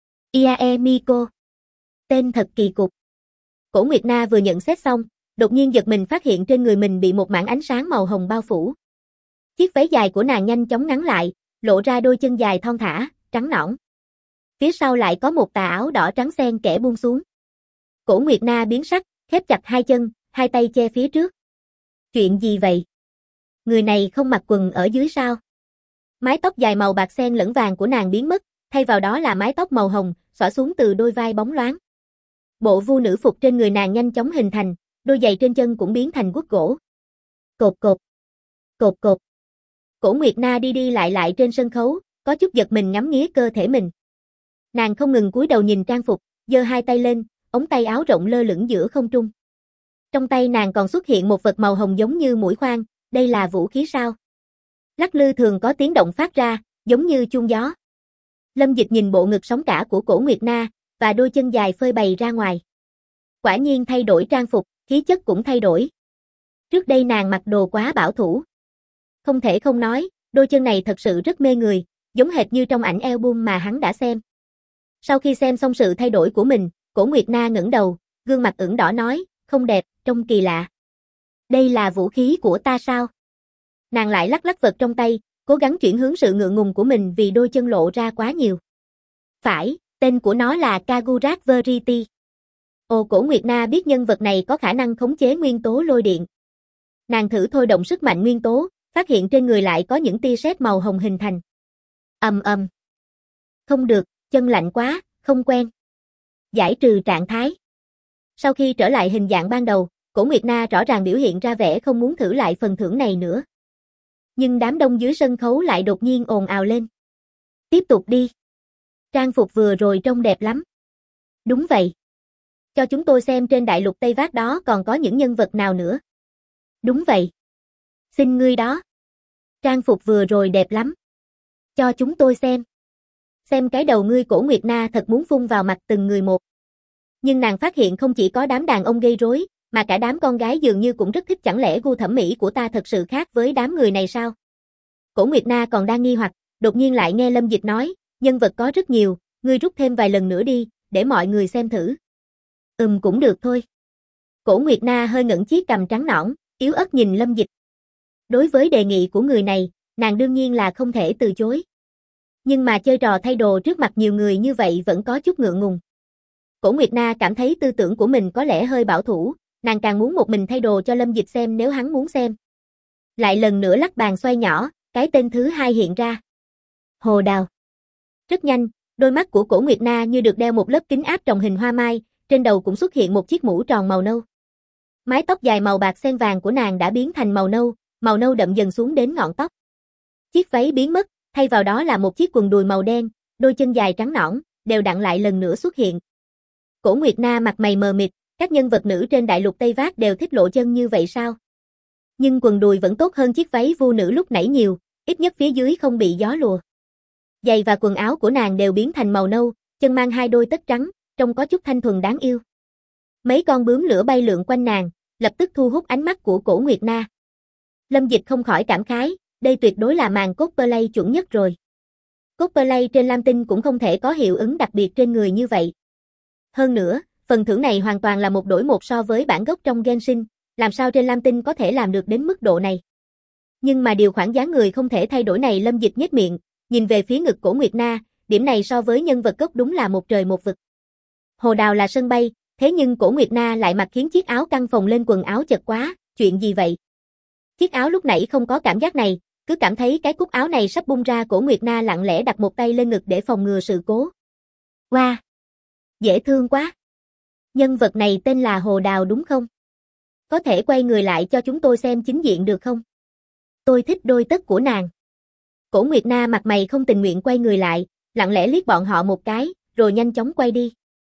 Iae Miko. Tên thật kỳ cục. Cổ Nguyệt Na vừa nhận xét xong, đột nhiên giật mình phát hiện trên người mình bị một mảng ánh sáng màu hồng bao phủ. Chiếc váy dài của nàng nhanh chóng ngắn lại, lộ ra đôi chân dài thon thả, trắng nõn. Phía sau lại có một tà áo đỏ trắng xen kẽ buông xuống. Cổ Nguyệt Na biến sắc, khép chặt hai chân, hai tay che phía trước. Chuyện gì vậy? Người này không mặc quần ở dưới sao? Mái tóc dài màu bạc xen lẫn vàng của nàng biến mất, thay vào đó là mái tóc màu hồng, xõa xuống từ đôi vai bóng loáng. Bộ vu nữ phục trên người nàng nhanh chóng hình thành, đôi giày trên chân cũng biến thành guốc gỗ. Cột cột. Cột cột. Cổ Nguyệt Na đi đi lại trên sân khấu, có chút giật mình ngắm nghía cơ thể mình. Nàng không ngừng cúi đầu nhìn trang phục, giơ hai tay lên, ống tay áo rộng lơ lửng giữa không trung. Trong tay nàng còn xuất hiện một vật màu hồng giống như mũi khoan, đây là vũ khí sao? Lắc lư thường có tiếng động phát ra, giống như chuông gió. Lâm Dịch nhìn bộ ngực sóng cả của Cổ Nguyệt Na, và đôi chân dài phơi bày ra ngoài. Quả nhiên thay đổi trang phục, khí chất cũng thay đổi. Trước đây nàng mặc đồ quá bảo thủ. Không thể không nói, đôi chân này thật sự rất mê người, giống hệt như trong ảnh album mà hắn đã xem. Sau khi xem xong sự thay đổi của mình, Cổ Nguyệt Na ngẩng đầu, gương mặt ửng đỏ nói, không đẹp, trông kỳ lạ. Đây là vũ khí của ta sao? Nàng lại lắc lắc vật trong tay, cố gắng chuyển hướng sự ngượng ngùng của mình vì đôi chân lộ ra quá nhiều. Phải, tên của nó là Kagurat Verity. Ồ, Cổ Nguyệt Na biết nhân vật này có khả năng khống chế nguyên tố lôi điện. Nàng thử thôi động sức mạnh nguyên tố, phát hiện trên người lại có những tia sét màu hồng hình thành. Ầm ầm. Không được, chân lạnh quá, không quen. Giải trừ trạng thái. Sau khi trở lại hình dạng ban đầu, Cổ Nguyệt Na rõ ràng biểu hiện ra vẻ không muốn thử lại phần thưởng này nữa. Nhưng đám đông dưới sân khấu lại đột nhiên ồn ào lên. Tiếp tục đi. Trang phục vừa rồi trông đẹp lắm. Đúng vậy. Cho chúng tôi xem trên đại lục Tây Vác đó còn có những nhân vật nào nữa. Đúng vậy. Xin ngươi đó. Trang phục vừa rồi đẹp lắm. Cho chúng tôi xem. Xem cái đầu ngươi. Cổ Nguyệt Na thật muốn phun vào mặt từng người một. Nhưng nàng phát hiện không chỉ có đám đàn ông gây rối, mà cả đám con gái dường như cũng rất thích. Chẳng lẽ gu thẩm mỹ của ta thật sự khác với đám người này sao? Cổ Nguyệt Na còn đang nghi hoặc, đột nhiên lại nghe Lâm Dịch nói, nhân vật có rất nhiều, ngươi rút thêm vài lần nữa đi, để mọi người xem thử. Cũng được thôi. Cổ Nguyệt Na hơi ngẩng chiếc cằm trắng nõn, yếu ớt nhìn Lâm Dịch. Đối với đề nghị của người này, nàng đương nhiên là không thể từ chối. Nhưng mà chơi trò thay đồ trước mặt nhiều người như vậy vẫn có chút ngượng ngùng. Cổ Nguyệt Na cảm thấy tư tưởng của mình có lẽ hơi bảo thủ, nàng càng muốn một mình thay đồ cho Lâm Dịch xem nếu hắn muốn xem. Lại lần nữa lắc bàn xoay nhỏ, cái tên thứ hai hiện ra. Hồ Đào. Rất nhanh, đôi mắt của Cổ Nguyệt Na như được đeo một lớp kính áp tròng hình hoa mai, trên đầu cũng xuất hiện một chiếc mũ tròn màu nâu. Mái tóc dài màu bạc xen vàng của nàng đã biến thành màu nâu đậm dần xuống đến ngọn tóc. Chiếc váy biến mất, thay vào đó là một chiếc quần đùi màu đen, đôi chân dài trắng nõn, đều đặn lại lần nữa xuất hiện. Cổ Nguyệt Na mặt mày mờ mịt, các nhân vật nữ trên đại lục Tây Vác đều thích lộ chân như vậy sao? Nhưng quần đùi vẫn tốt hơn chiếc váy vu nữ lúc nãy nhiều, ít nhất phía dưới không bị gió lùa. Giày và quần áo của nàng đều biến thành màu nâu, chân mang hai đôi tất trắng, trông có chút thanh thuần đáng yêu. Mấy con bướm lửa bay lượn quanh nàng, lập tức thu hút ánh mắt của Cổ Nguyệt Na. Lâm Dịch không khỏi cảm khái, đây tuyệt đối là màn cosplay chuẩn nhất rồi. Cosplay trên Lam Tinh cũng không thể có hiệu ứng đặc biệt trên người như vậy. Hơn nữa, phần thưởng này hoàn toàn là một đổi một so với bản gốc trong Genshin, làm sao trên Lam Tinh có thể làm được đến mức độ này. Nhưng mà điều khoản giá người không thể thay đổi này. Lâm Dịch nhếch miệng, nhìn về phía ngực Cổ Nguyệt Na, điểm này so với nhân vật gốc đúng là một trời một vực. Hồ Đào là sân bay, thế nhưng Cổ Nguyệt Na lại mặc khiến chiếc áo căng phồng lên quần áo chật quá, chuyện gì vậy? Chiếc áo lúc nãy không có cảm giác này, cứ cảm thấy cái cúc áo này sắp bung ra. Cổ Nguyệt Na lặng lẽ đặt một tay lên ngực để phòng ngừa sự cố. Wow! Dễ thương quá! Nhân vật này tên là Hồ Đào đúng không? Có thể quay người lại cho chúng tôi xem chính diện được không? Tôi thích đôi tất của nàng. Cổ Nguyệt Na mặt mày không tình nguyện quay người lại, lặng lẽ liếc bọn họ một cái, rồi nhanh chóng quay đi.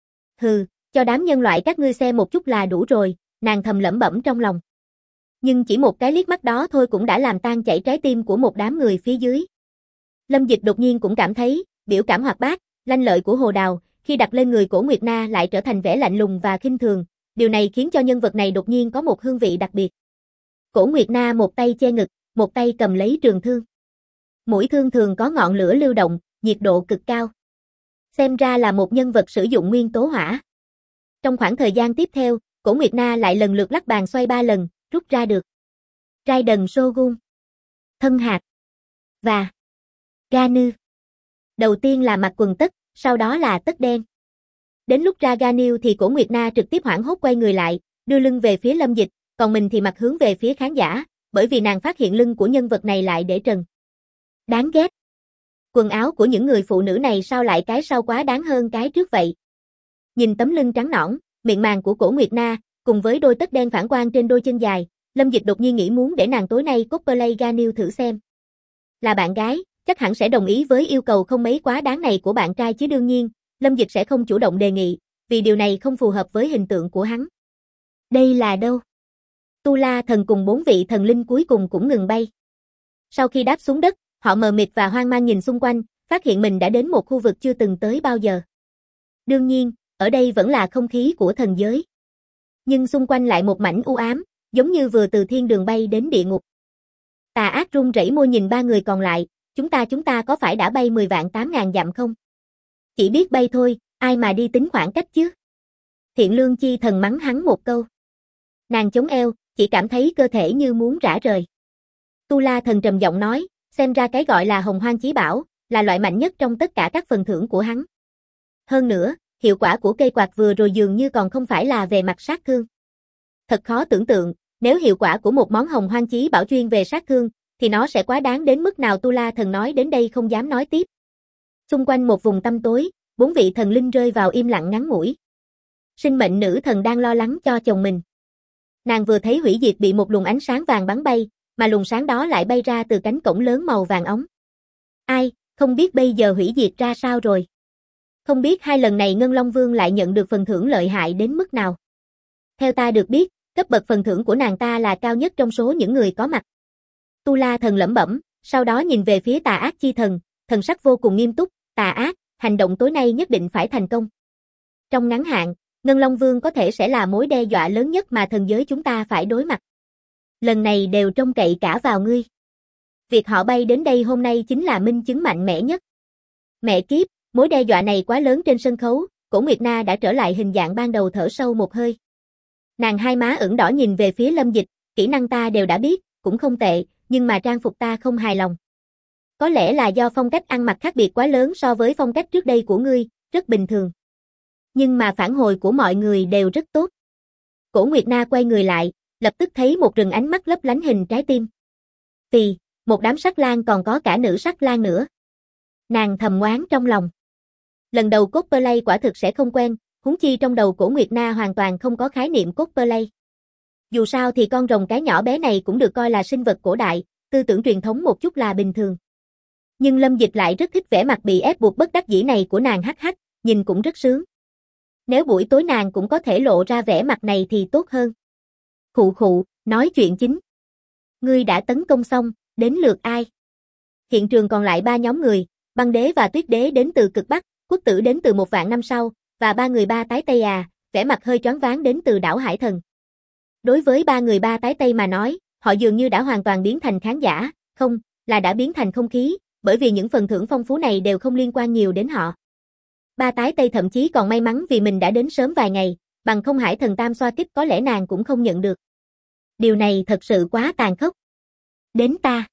Hừ, cho đám nhân loại các ngươi xem một chút là đủ rồi, nàng thầm lẩm bẩm trong lòng. Nhưng chỉ một cái liếc mắt đó thôi cũng đã làm tan chảy trái tim của một đám người phía dưới. Lâm Dịch đột nhiên cũng cảm thấy, biểu cảm hoạt bát, lanh lợi của Hồ Đào, khi đặt lên người Cổ Nguyệt Na lại trở thành vẻ lạnh lùng và khinh thường, điều này khiến cho nhân vật này đột nhiên có một hương vị đặc biệt. Cổ Nguyệt Na một tay che ngực, một tay cầm lấy trường thương. Mũi thương thường có ngọn lửa lưu động, nhiệt độ cực cao. Xem ra là một nhân vật sử dụng nguyên tố hỏa. Trong khoảng thời gian tiếp theo, Cổ Nguyệt Na lại lần lượt lắc bàn xoay 3 lần, rút ra được Raiden Shogun, Thân Hạt và Ganu. Đầu tiên là mặc quần tất, sau đó là tất đen. Đến lúc ra Ganu thì Cổ Nguyệt Na trực tiếp hoảng hốt quay người lại, đưa lưng về phía Lâm Dịch, còn mình thì mặt hướng về phía khán giả, bởi vì nàng phát hiện lưng của nhân vật này lại để trần. Đáng ghét. Quần áo của những người phụ nữ này sao lại cái sau quá đáng hơn cái trước vậy? Nhìn tấm lưng trắng nõn, miệng màng của Cổ Nguyệt Na, cùng với đôi tất đen phản quang trên đôi chân dài, Lâm Dịch đột nhiên nghĩ muốn để nàng tối nay cosplay Ganu thử xem. Là bạn gái, chắc hẳn sẽ đồng ý với yêu cầu không mấy quá đáng này của bạn trai chứ đương nhiên, Lâm Dịch sẽ không chủ động đề nghị, vì điều này không phù hợp với hình tượng của hắn. Đây là đâu? Tu La thần cùng 4 vị thần linh cuối cùng cũng ngừng bay. Sau khi đáp xuống đất, họ mờ mịt và hoang mang nhìn xung quanh, phát hiện mình đã đến một khu vực chưa từng tới bao giờ. Đương nhiên, ở đây vẫn là không khí của thần giới. Nhưng xung quanh lại một mảnh u ám, giống như vừa từ thiên đường bay đến địa ngục. Tà Ác run rẩy môi nhìn 3 người còn lại, chúng ta có phải đã bay 10 vạn 8.000 dặm không? Chỉ biết bay thôi, ai mà đi tính khoảng cách chứ? Thiện Lương Chi thần mắng hắn một câu. Nàng chống eo, chỉ cảm thấy cơ thể như muốn rã rời. Tu La thần trầm giọng nói, xem ra cái gọi là Hồng Hoang Chí Bảo, là loại mạnh nhất trong tất cả các phần thưởng của hắn. Hơn nữa, hiệu quả của cây quạt vừa rồi dường như còn không phải là về mặt sát thương. Thật khó tưởng tượng, nếu hiệu quả của một món Hồng Hoang Chí Bảo chuyên về sát thương, thì nó sẽ quá đáng đến mức nào? Tu La thần nói đến đây không dám nói tiếp. Xung quanh một vùng tăm tối, 4 vị thần linh rơi vào im lặng ngắn ngủi. Sinh mệnh nữ thần đang lo lắng cho chồng mình. Nàng vừa thấy hủy diệt bị một luồng ánh sáng vàng bắn bay, mà luồng sáng đó lại bay ra từ cánh cổng lớn màu vàng óng. Ai, không biết bây giờ hủy diệt ra sao rồi. Không biết 2 lần này Ngân Long Vương lại nhận được phần thưởng lợi hại đến mức nào. Theo ta được biết, cấp bậc phần thưởng của nàng ta là cao nhất trong số những người có mặt. Tu La thần lẩm bẩm, sau đó nhìn về phía Tà Ác chi thần, thần sắc vô cùng nghiêm túc, Tà Ác, hành động tối nay nhất định phải thành công. Trong ngắn hạn, Ngân Long Vương có thể sẽ là mối đe dọa lớn nhất mà thần giới chúng ta phải đối mặt. Lần này đều trông cậy cả vào ngươi. Việc họ bay đến đây hôm nay chính là minh chứng mạnh mẽ nhất. Mẹ kiếp, mối đe dọa này quá lớn. Trên sân khấu, Cổ Nguyệt Na đã trở lại hình dạng ban đầu, thở sâu một hơi. Nàng hai má ửng đỏ nhìn về phía Lâm Dịch, kỹ năng ta đều đã biết, cũng không tệ, nhưng mà trang phục ta không hài lòng. Có lẽ là do phong cách ăn mặc khác biệt quá lớn so với phong cách trước đây của ngươi, rất bình thường. Nhưng mà phản hồi của mọi người đều rất tốt. Cổ Nguyệt Na quay người lại, lập tức thấy một rừng ánh mắt lấp lánh hình trái tim. Tì, một đám sắc lang, còn có cả nữ sắc lang nữa. Nàng thầm oán trong lòng. Lần đầu cosplay quả thực sẽ không quen, huống chi trong đầu Cổ Nguyệt Na hoàn toàn không có khái niệm cosplay. Dù sao thì con rồng cái nhỏ bé này cũng được coi là sinh vật cổ đại, tư tưởng truyền thống một chút là bình thường. Nhưng Lâm Dịch lại rất thích vẻ mặt bị ép buộc bất đắc dĩ này của nàng, hắc hắc, nhìn cũng rất sướng. Nếu buổi tối nàng cũng có thể lộ ra vẻ mặt này thì tốt hơn. Khụ khụ, nói chuyện chính. Ngươi đã tấn công xong, đến lượt ai? Hiện trường còn lại 3 nhóm người, Băng Đế và Tuyết Đế đến từ cực Bắc, Quốc Tử đến từ 1 vạn năm sau, và 3 người 3 tái Tây vẻ mặt hơi choáng váng đến từ đảo Hải Thần. Đối với 3 người 3 tái Tây mà nói, họ dường như đã hoàn toàn biến thành khán giả, không, là đã biến thành không khí, bởi vì những phần thưởng phong phú này đều không liên quan nhiều đến họ. 3 tái Tây thậm chí còn may mắn vì mình đã đến sớm vài ngày, bằng không Hải Thần tam xoa kích có lẽ nàng cũng không nhận được. Điều này thật sự quá tàn khốc. Đến ta.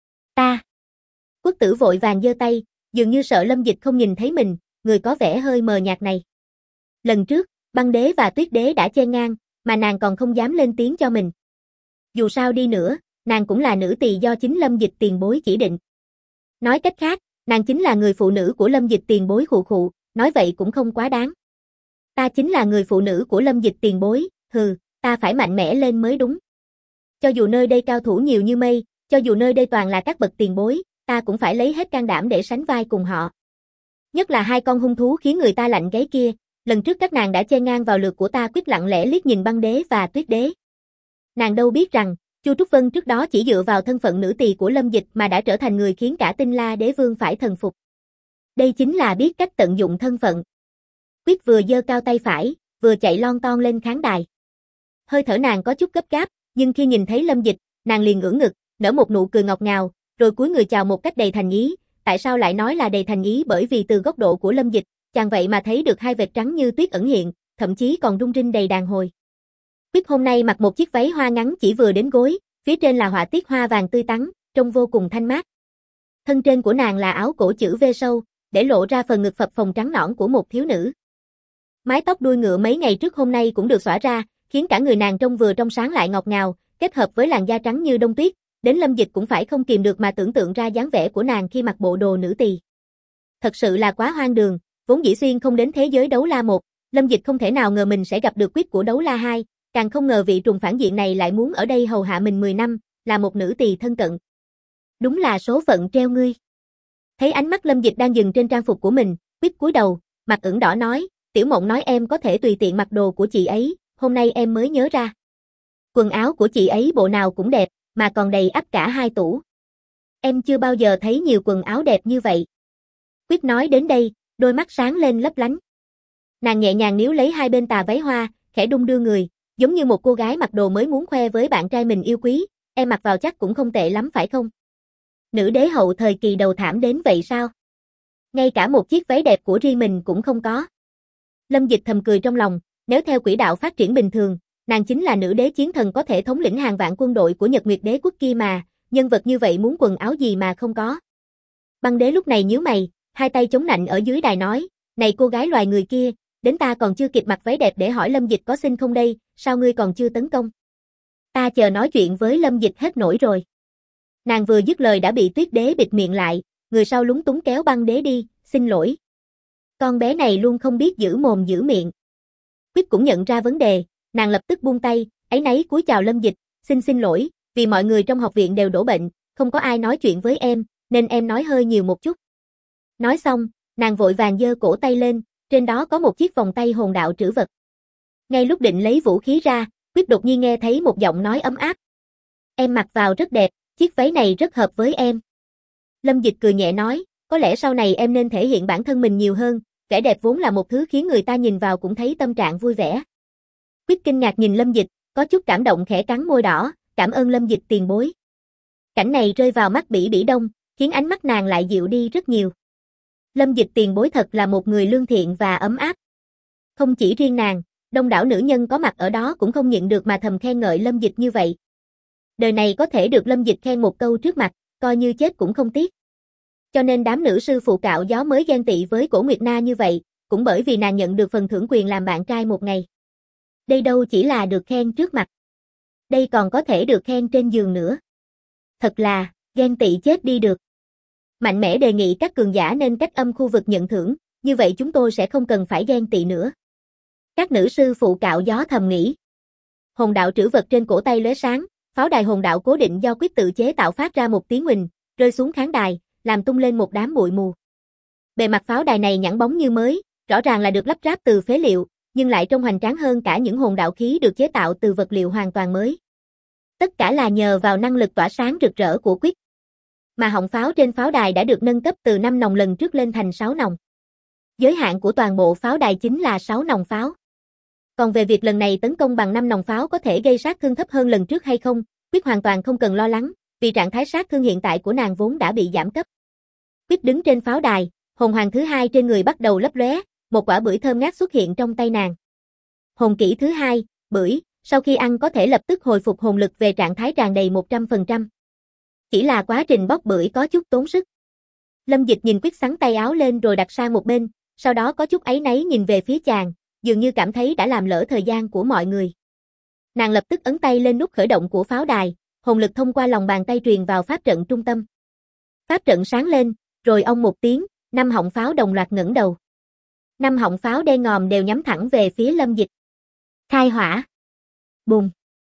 Quốc Tử vội vàng giơ tay, dường như sợ Lâm Dịch không nhìn thấy mình, người có vẻ hơi mờ nhạt này. Lần trước, Băng Đế và Tuyết Đế đã chen ngang, mà nàng còn không dám lên tiếng cho mình. Dù sao đi nữa, nàng cũng là nữ tỳ do chính Lâm Dịch tiền bối chỉ định. Nói cách khác, nàng chính là người phụ nữ của Lâm Dịch tiền bối. Khụ khụ, nói vậy cũng không quá đáng. Ta chính là người phụ nữ của Lâm Dịch tiền bối, hừ, ta phải mạnh mẽ lên mới đúng. Cho dù nơi đây cao thủ nhiều như mây, cho dù nơi đây toàn là các bậc tiền bối, ta cũng phải lấy hết can đảm để sánh vai cùng họ. Nhất là 2 con hung thú khiến người ta lạnh gáy kia, lần trước các nàng đã chen ngang vào lượt của ta. Quyết lặng lẽ liếc nhìn Băng Đế và Tuyết Đế. Nàng đâu biết rằng, Chu Trúc Vân trước đó chỉ dựa vào thân phận nữ tỳ của Lâm Dịch mà đã trở thành người khiến cả Tinh La Đế Vương phải thần phục. Đây chính là biết cách tận dụng thân phận. Quyết vừa giơ cao tay phải, vừa chạy lon ton lên khán đài. Hơi thở nàng có chút gấp gáp, nhưng khi nhìn thấy Lâm Dịch, Nàng liền ưỡn ngực, nở một nụ cười ngọt ngào, rồi cúi người chào một cách đầy thành ý. Tại sao lại nói là đầy thành ý? Bởi vì từ góc độ của Lâm Dịch, chàng vậy mà thấy được hai vệt trắng như tuyết ẩn hiện, thậm chí còn rung rinh đầy đàn hồi. Tuyết hôm nay mặc một chiếc váy hoa ngắn chỉ vừa đến gối, phía trên là họa tiết hoa vàng tươi tắn, trông vô cùng thanh mát. Thân trên của nàng là áo cổ chữ V sâu, để lộ ra phần ngực phập phồng trắng nõn của một thiếu nữ. Mái tóc đuôi ngựa mấy ngày trước hôm nay cũng được xõa ra, khiến cả người nàng trông vừa trong sáng lại ngọt ngào, kết hợp với làn da trắng như đông tuyết, đến Lâm Dịch cũng phải không kìm được mà tưởng tượng ra dáng vẻ của nàng khi mặc bộ đồ nữ tỳ. Thật sự là quá hoang đường, vốn dĩ xuyên không đến thế giới đấu la 1, Lâm Dịch không thể nào ngờ mình sẽ gặp được quýt của đấu la 2, càng không ngờ vị trùng phản diện này lại muốn ở đây hầu hạ mình 10 năm, là một nữ tỳ thân cận. Đúng là số phận treo ngươi. Thấy ánh mắt Lâm Dịch đang dừng trên trang phục của mình, quýt cúi đầu, mặt ửng đỏ nói, Tiểu Mộng nói em có thể tùy tiện mặc đồ của chị ấy, hôm nay em mới nhớ ra. Quần áo của chị ấy bộ nào cũng đẹp, mà còn đầy ắp cả 2 tủ. Em chưa bao giờ thấy nhiều quần áo đẹp như vậy. Quýt nói đến đây, đôi mắt sáng lên lấp lánh. Nàng nhẹ nhàng níu lấy hai bên tà váy hoa, khẽ đung đưa người, giống như một cô gái mặc đồ mới muốn khoe với bạn trai mình yêu quý, em mặc vào chắc cũng không tệ lắm phải không? Nữ đế hậu thời kỳ đầu thảm đến vậy sao? Ngay cả một chiếc váy đẹp của riêng mình cũng không có. Lâm Dịch thầm cười trong lòng, nếu theo quỹ đạo phát triển bình thường, nàng chính là nữ đế chiến thần có thể thống lĩnh hàng vạn quân đội của Nhật Nguyệt đế quốc kia mà, nhân vật như vậy muốn quần áo gì mà không có. Băng đế lúc này nhíu mày, hai tay chống nạnh ở dưới đài nói, này cô gái loài người kia, đến ta còn chưa kịp mặc váy đẹp để hỏi Lâm Dịch có xin không đây, sao ngươi còn chưa tấn công? Ta chờ nói chuyện với Lâm Dịch hết nổi rồi. Nàng vừa dứt lời đã bị Tuyết đế bịt miệng lại, người sau lúng túng kéo băng đế đi, xin lỗi. Con bé này luôn không biết giữ mồm giữ miệng. Quýt cũng nhận ra vấn đề, nàng lập tức buông tay, áy náy cúi chào Lâm Dịch, xin lỗi, vì mọi người trong học viện đều đổ bệnh, không có ai nói chuyện với em, nên em nói hơi nhiều một chút. Nói xong, nàng vội vàng giơ cổ tay lên, trên đó có một chiếc vòng tay hồn đạo trữ vật. Ngay lúc định lấy vũ khí ra, Quýt đột nhiên nghe thấy một giọng nói ấm áp. Em mặc vào rất đẹp, chiếc váy này rất hợp với em. Lâm Dịch cười nhẹ nói, có lẽ sau này em nên thể hiện bản thân mình nhiều hơn, vẻ đẹp vốn là một thứ khiến người ta nhìn vào cũng thấy tâm trạng vui vẻ. Quýt kinh ngạc nhìn Lâm Dịch, có chút cảm động khẽ cắn môi đỏ, cảm ơn Lâm Dịch tiền bối. Cảnh này rơi vào mắt Bỉ Bỉ Đông, khiến ánh mắt nàng lại dịu đi rất nhiều. Lâm Dịch tiền bối thật là một người lương thiện và ấm áp. Không chỉ riêng nàng, đông đảo nữ nhân có mặt ở đó cũng không nhịn được mà thầm khen ngợi Lâm Dịch như vậy. Đời này có thể được Lâm Dịch khen một câu trước mặt, coi như chết cũng không tiếc. Cho nên đám nữ sư phụ cạo gió mới ghen tị với Cổ Nguyệt Na như vậy, cũng bởi vì nàng nhận được phần thưởng quyền làm bạn trai một ngày. Đây đâu chỉ là được khen trước mặt. Đây còn có thể được khen trên giường nữa. Thật là, ghen tị chết đi được. Mạnh mẽ đề nghị các cường giả nên cách âm khu vực nhận thưởng, như vậy chúng tôi sẽ không cần phải ghen tị nữa. Các nữ sư phụ cạo gió thầm nghĩ. Hồn đạo trữ vật trên cổ tay lóe sáng, pháo đài hồn đạo cố định do Quýt tự chế tạo phát ra một tiếng huỳnh, rơi xuống khán đài, làm tung lên một đám bụi mù. Bề mặt pháo đài này nhẵn bóng như mới, rõ ràng là được lắp ráp từ phế liệu, nhưng lại trông hoành tráng hơn cả những hồn đạo khí được chế tạo từ vật liệu hoàn toàn mới. Tất cả là nhờ vào năng lực tỏa sáng rực rỡ của Quýt. Mà họng pháo trên pháo đài đã được nâng cấp từ 5 nòng lần trước lên thành 6 nòng. Giới hạn của toàn bộ pháo đài chính là 6 nòng pháo. Còn về việc lần này tấn công bằng 5 nòng pháo có thể gây sát thương thấp hơn lần trước hay không, Quýt hoàn toàn không cần lo lắng, vì trạng thái sát thương hiện tại của nàng vốn đã bị giảm cấp. Quýt đứng trên pháo đài, hồn hoàng thứ 2 trên người bắt đầu lấp lóe, một quả bưởi thơm ngát xuất hiện trong tay nàng. Hồn kỹ thứ 2, bưởi, sau khi ăn có thể lập tức hồi phục hồn lực về trạng thái tràn đầy 100%. Chỉ là quá trình bóc bưởi có chút tốn sức. Lâm Dịch nhìn Quýt xắn tay áo lên rồi đặt sang một bên, sau đó có chút áy náy nhìn về phía chàng, dường như cảm thấy đã làm lỡ thời gian của mọi người. Nàng lập tức ấn tay lên nút khởi động của pháo đài, hồn lực thông qua lòng bàn tay truyền vào pháp trận trung tâm. Pháp trận sáng lên, rồi ong một tiếng, 5 họng pháo đồng loạt ngẩng đầu. 5 họng pháo đen ngòm đều nhắm thẳng về phía Lâm Dịch. Khai hỏa. Bùm.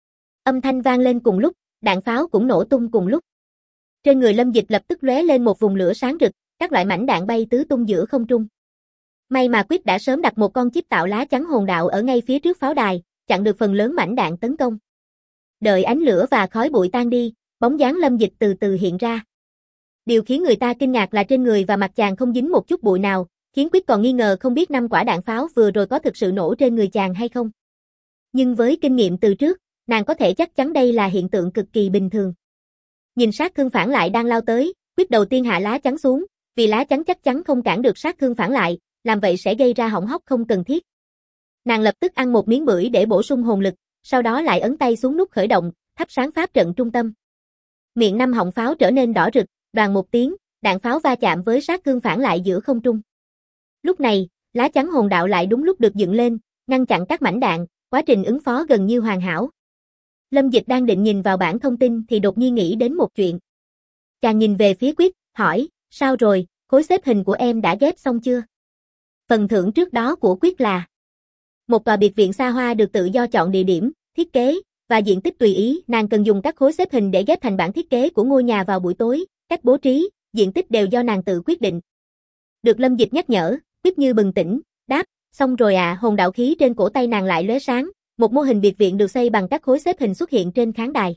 Âm thanh vang lên cùng lúc, đạn pháo cũng nổ tung cùng lúc. Trên người Lâm Dịch lập tức lóe lên một vùng lửa sáng rực, các loại mảnh đạn bay tứ tung giữa không trung. May mà Quýt đã sớm đặt một con chip tạo lá chắn hồn đạo ở ngay phía trước pháo đài, chặn được phần lớn mảnh đạn tấn công. Đợi ánh lửa và khói bụi tan đi, bóng dáng Lâm Dịch từ từ hiện ra. Điều khiến người ta kinh ngạc là trên người và mặt chàng không dính một chút bụi nào, khiến Quýt còn nghi ngờ không biết 5 quả đạn pháo vừa rồi có thực sự nổ trên người chàng hay không. Nhưng với kinh nghiệm từ trước, nàng có thể chắc chắn đây là hiện tượng cực kỳ bình thường. Nhìn sát thương phản lại đang lao tới, quyết đầu tiên hạ lá chắn xuống, vì lá chắn chắc chắn không cản được sát thương phản lại, làm vậy sẽ gây ra hỏng hóc không cần thiết. Nàng lập tức ăn một miếng bưởi để bổ sung hồn lực, sau đó lại ấn tay xuống nút khởi động, thắp sáng pháp trận trung tâm. Miệng năm họng pháo trở nên đỏ rực, đoàng một tiếng, đạn pháo va chạm với sát thương phản lại giữa không trung. Lúc này, lá chắn hồn đạo lại đúng lúc được dựng lên, ngăn chặn các mảnh đạn, quá trình ứng phó gần như hoàn hảo. Lâm Dịch đang định nhìn vào bảng thông tin thì đột nhiên nghĩ đến một chuyện. Chàng nhìn về phía Quyết, hỏi, sao rồi, khối xếp hình của em đã ghép xong chưa? Phần thưởng trước đó của Quyết là một tòa biệt viện xa hoa được tự do chọn địa điểm, thiết kế và diện tích tùy ý. Nàng cần dùng các khối xếp hình để ghép thành bản thiết kế của ngôi nhà vào buổi tối, cách bố trí, diện tích đều do nàng tự quyết định. Được Lâm Dịch nhắc nhở, Quyết như bừng tỉnh, đáp, xong rồi à. Hồn đạo khí trên cổ tay nàng lại lóe sáng, một mô hình biệt viện được xây bằng các khối xếp hình xuất hiện trên khán đài.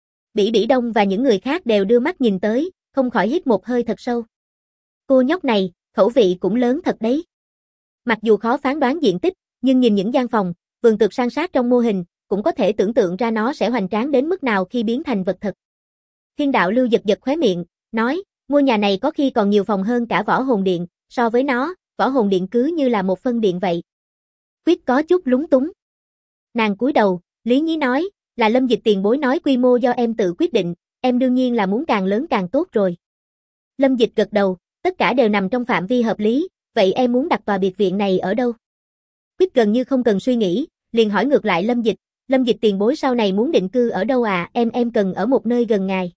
Bỉ Bỉ Đông và những người khác đều đưa mắt nhìn tới, không khỏi hít một hơi thật sâu. Cô nhóc này, khẩu vị cũng lớn thật đấy. Mặc dù khó phán đoán diện tích, nhưng nhìn những gian phòng, vườn tược san sát trong mô hình, cũng có thể tưởng tượng ra nó sẽ hoành tráng đến mức nào khi biến thành vật thật. Thiên đạo lưu giật giật khóe miệng, nói, ngôi nhà này có khi còn nhiều phòng hơn cả võ hồn điện, so với nó, võ hồn điện cứ như là một phân điện vậy. Quyết có chút lúng túng. Nàng cúi đầu, lý nhí nói, là Lâm Dịch tiền bối nói quy mô do em tự quyết định, em đương nhiên là muốn càng lớn càng tốt rồi. Lâm Dịch gật đầu, tất cả đều nằm trong phạm vi hợp lý, vậy em muốn đặt tòa biệt viện này ở đâu? Quyết gần như không cần suy nghĩ, liền hỏi ngược lại Lâm Dịch tiền bối sau này muốn định cư ở đâu à? Em cần ở một nơi gần ngài.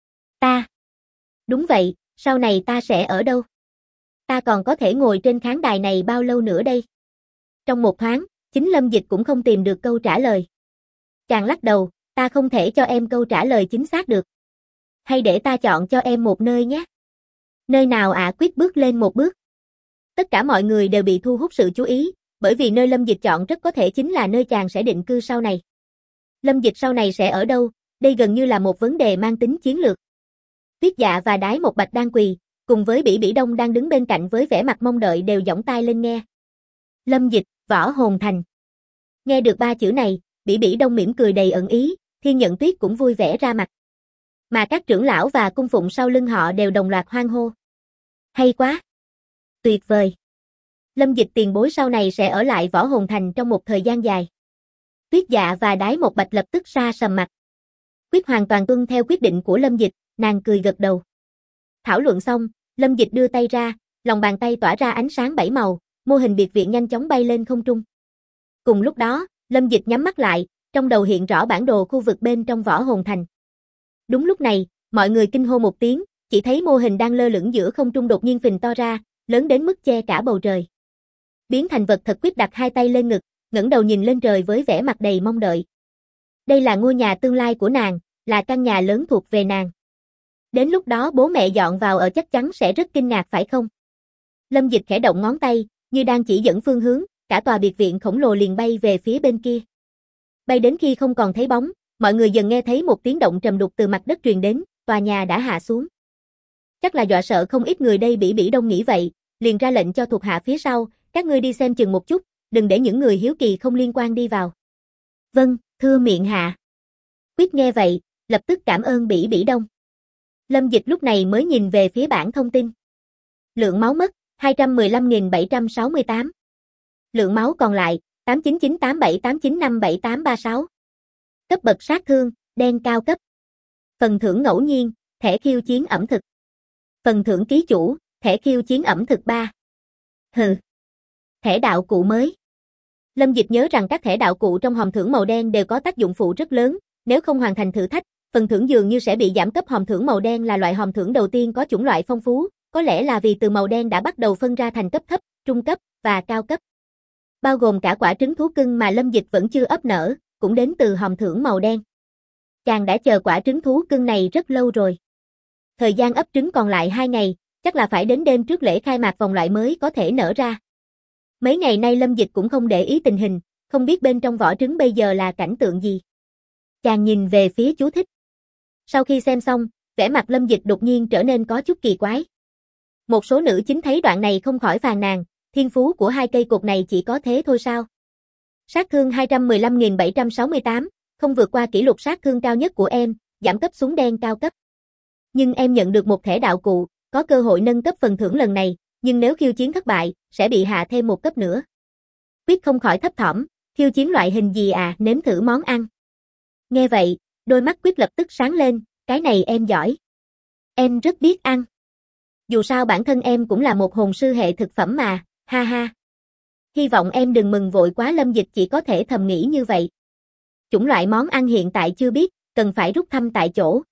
Ta? Đúng vậy, sau này ta sẽ ở đâu? Ta còn có thể ngồi trên khán đài này bao lâu nữa đây? Trong một thoáng, chính Lâm Dịch cũng không tìm được câu trả lời. Chàng lắc đầu, ta không thể cho em câu trả lời chính xác được. Hay để ta chọn cho em một nơi nhé. Nơi nào ạ? Quyết bước lên một bước. Tất cả mọi người đều bị thu hút sự chú ý, bởi vì nơi Lâm Dịch chọn rất có thể chính là nơi chàng sẽ định cư sau này. Lâm Dịch sau này sẽ ở đâu? Đây gần như là một vấn đề mang tính chiến lược. Tuyết Dạ và Đái Một Bạch đang quỳ, cùng với Bỉ Bỉ Đông đang đứng bên cạnh với vẻ mặt mong đợi đều giỏng tai lên nghe. Lâm Dịch, Võ Hồn Thành. Nghe được ba chữ này, Bỉ Bỉ Đông mỉm cười đầy ẩn ý, Thiên Nhận Tuyết cũng vui vẻ ra mặt. Mà các trưởng lão và cung phụng sau lưng họ đều đồng loạt hoan hô. Hay quá! Tuyệt vời! Lâm Dịch tiền bối sau này sẽ ở lại Võ Hồn Thành trong một thời gian dài. Tuyết Dạ và Đái Một Bạch lập tức sa sầm mặt. Quyết hoàn toàn tuân theo quyết định của Lâm Dịch, nàng cười gật đầu. Thảo luận xong, Lâm Dịch đưa tay ra, lòng bàn tay tỏa ra ánh sáng bảy màu, mô hình biệt viện nhanh chóng bay lên không trung. Cùng lúc đó, Lâm Dịch nhắm mắt lại, trong đầu hiện rõ bản đồ khu vực bên trong Võ Hồn Thành. Đúng lúc này, mọi người kinh hô một tiếng, chỉ thấy mô hình đang lơ lửng giữa không trung đột nhiên phình to ra, lớn đến mức che cả bầu trời. Biến thành vật thật. Quyết đặt hai tay lên ngực, ngẩng đầu nhìn lên trời với vẻ mặt đầy mong đợi. Đây là ngôi nhà tương lai của nàng, là căn nhà lớn thuộc về nàng. Đến lúc đó bố mẹ dọn vào ở chắc chắn sẽ rất kinh ngạc phải không? Lâm Dịch khẽ động ngón tay, như đang chỉ dẫn phương hướng, cả tòa biệt viện khổng lồ liền bay về phía bên kia. Bay đến khi không còn thấy bóng, mọi người dần nghe thấy một tiếng động trầm đục từ mặt đất truyền đến, tòa nhà đã hạ xuống. Chắc là dọa sợ không ít người đây. Bỉ Bỉ Đông nghĩ vậy, liền ra lệnh cho thuộc hạ phía sau, các ngươi đi xem chừng một chút, đừng để những người hiếu kỳ không liên quan đi vào. Vâng, thưa miện hạ. Quyết nghe vậy, lập tức cảm ơn Bỉ Bỉ Đông. Lâm Dịch lúc này mới nhìn về phía bảng thông tin. Lượng máu mất, 215.768. Lượng máu còn lại, 899878957836. Cấp bậc sát thương, đen cao cấp. Phần thưởng ngẫu nhiên, thẻ khiêu chiến ẩm thực. Phần thưởng ký chủ, thẻ khiêu chiến ẩm thực 3. Hừ. Thẻ đạo cụ mới. Lâm Dịch nhớ rằng các thẻ đạo cụ trong hòm thưởng màu đen đều có tác dụng phụ rất lớn, nếu không hoàn thành thử thách, phần thưởng dường như sẽ bị giảm cấp. Hòm thưởng màu đen là loại hòm thưởng đầu tiên có chủng loại phong phú, có lẽ là vì từ màu đen đã bắt đầu phân ra thành cấp thấp, trung cấp và cao cấp. Bao gồm cả quả trứng thú cưng mà Lâm Dịch vẫn chưa ấp nở, cũng đến từ hòm thưởng màu đen. Chàng đã chờ quả trứng thú cưng này rất lâu rồi. Thời gian ấp trứng còn lại 2 ngày, chắc là phải đến đêm trước lễ khai mạc vòng loại mới có thể nở ra. Mấy ngày nay Lâm Dịch cũng không để ý tình hình, không biết bên trong vỏ trứng bây giờ là cảnh tượng gì. Chàng nhìn về phía chú thích. Sau khi xem xong, vẻ mặt Lâm Dịch đột nhiên trở nên có chút kỳ quái. Một số nữ chính thấy đoạn này không khỏi phàn nàn, thiên phú của hai cây cột này chỉ có thế thôi sao? Sát thương 215.768, không vượt qua kỷ lục sát thương cao nhất của em, giảm cấp súng đen cao cấp. Nhưng em nhận được một thẻ đạo cụ, có cơ hội nâng cấp phần thưởng lần này, nhưng nếu khiêu chiến thất bại, sẽ bị hạ thêm một cấp nữa. Quyết không khỏi thấp thỏm, khiêu chiến loại hình gì à, nếm thử món ăn. Nghe vậy, đôi mắt Quyết lập tức sáng lên, cái này em giỏi. Em rất biết ăn. Dù sao bản thân em cũng là một hồn sư hệ thực phẩm mà, ha ha. Hy vọng em đừng mừng vội quá, Lâm Dịch chỉ có thể thầm nghĩ như vậy. Chủng loại món ăn hiện tại chưa biết, cần phải rút thăm tại chỗ.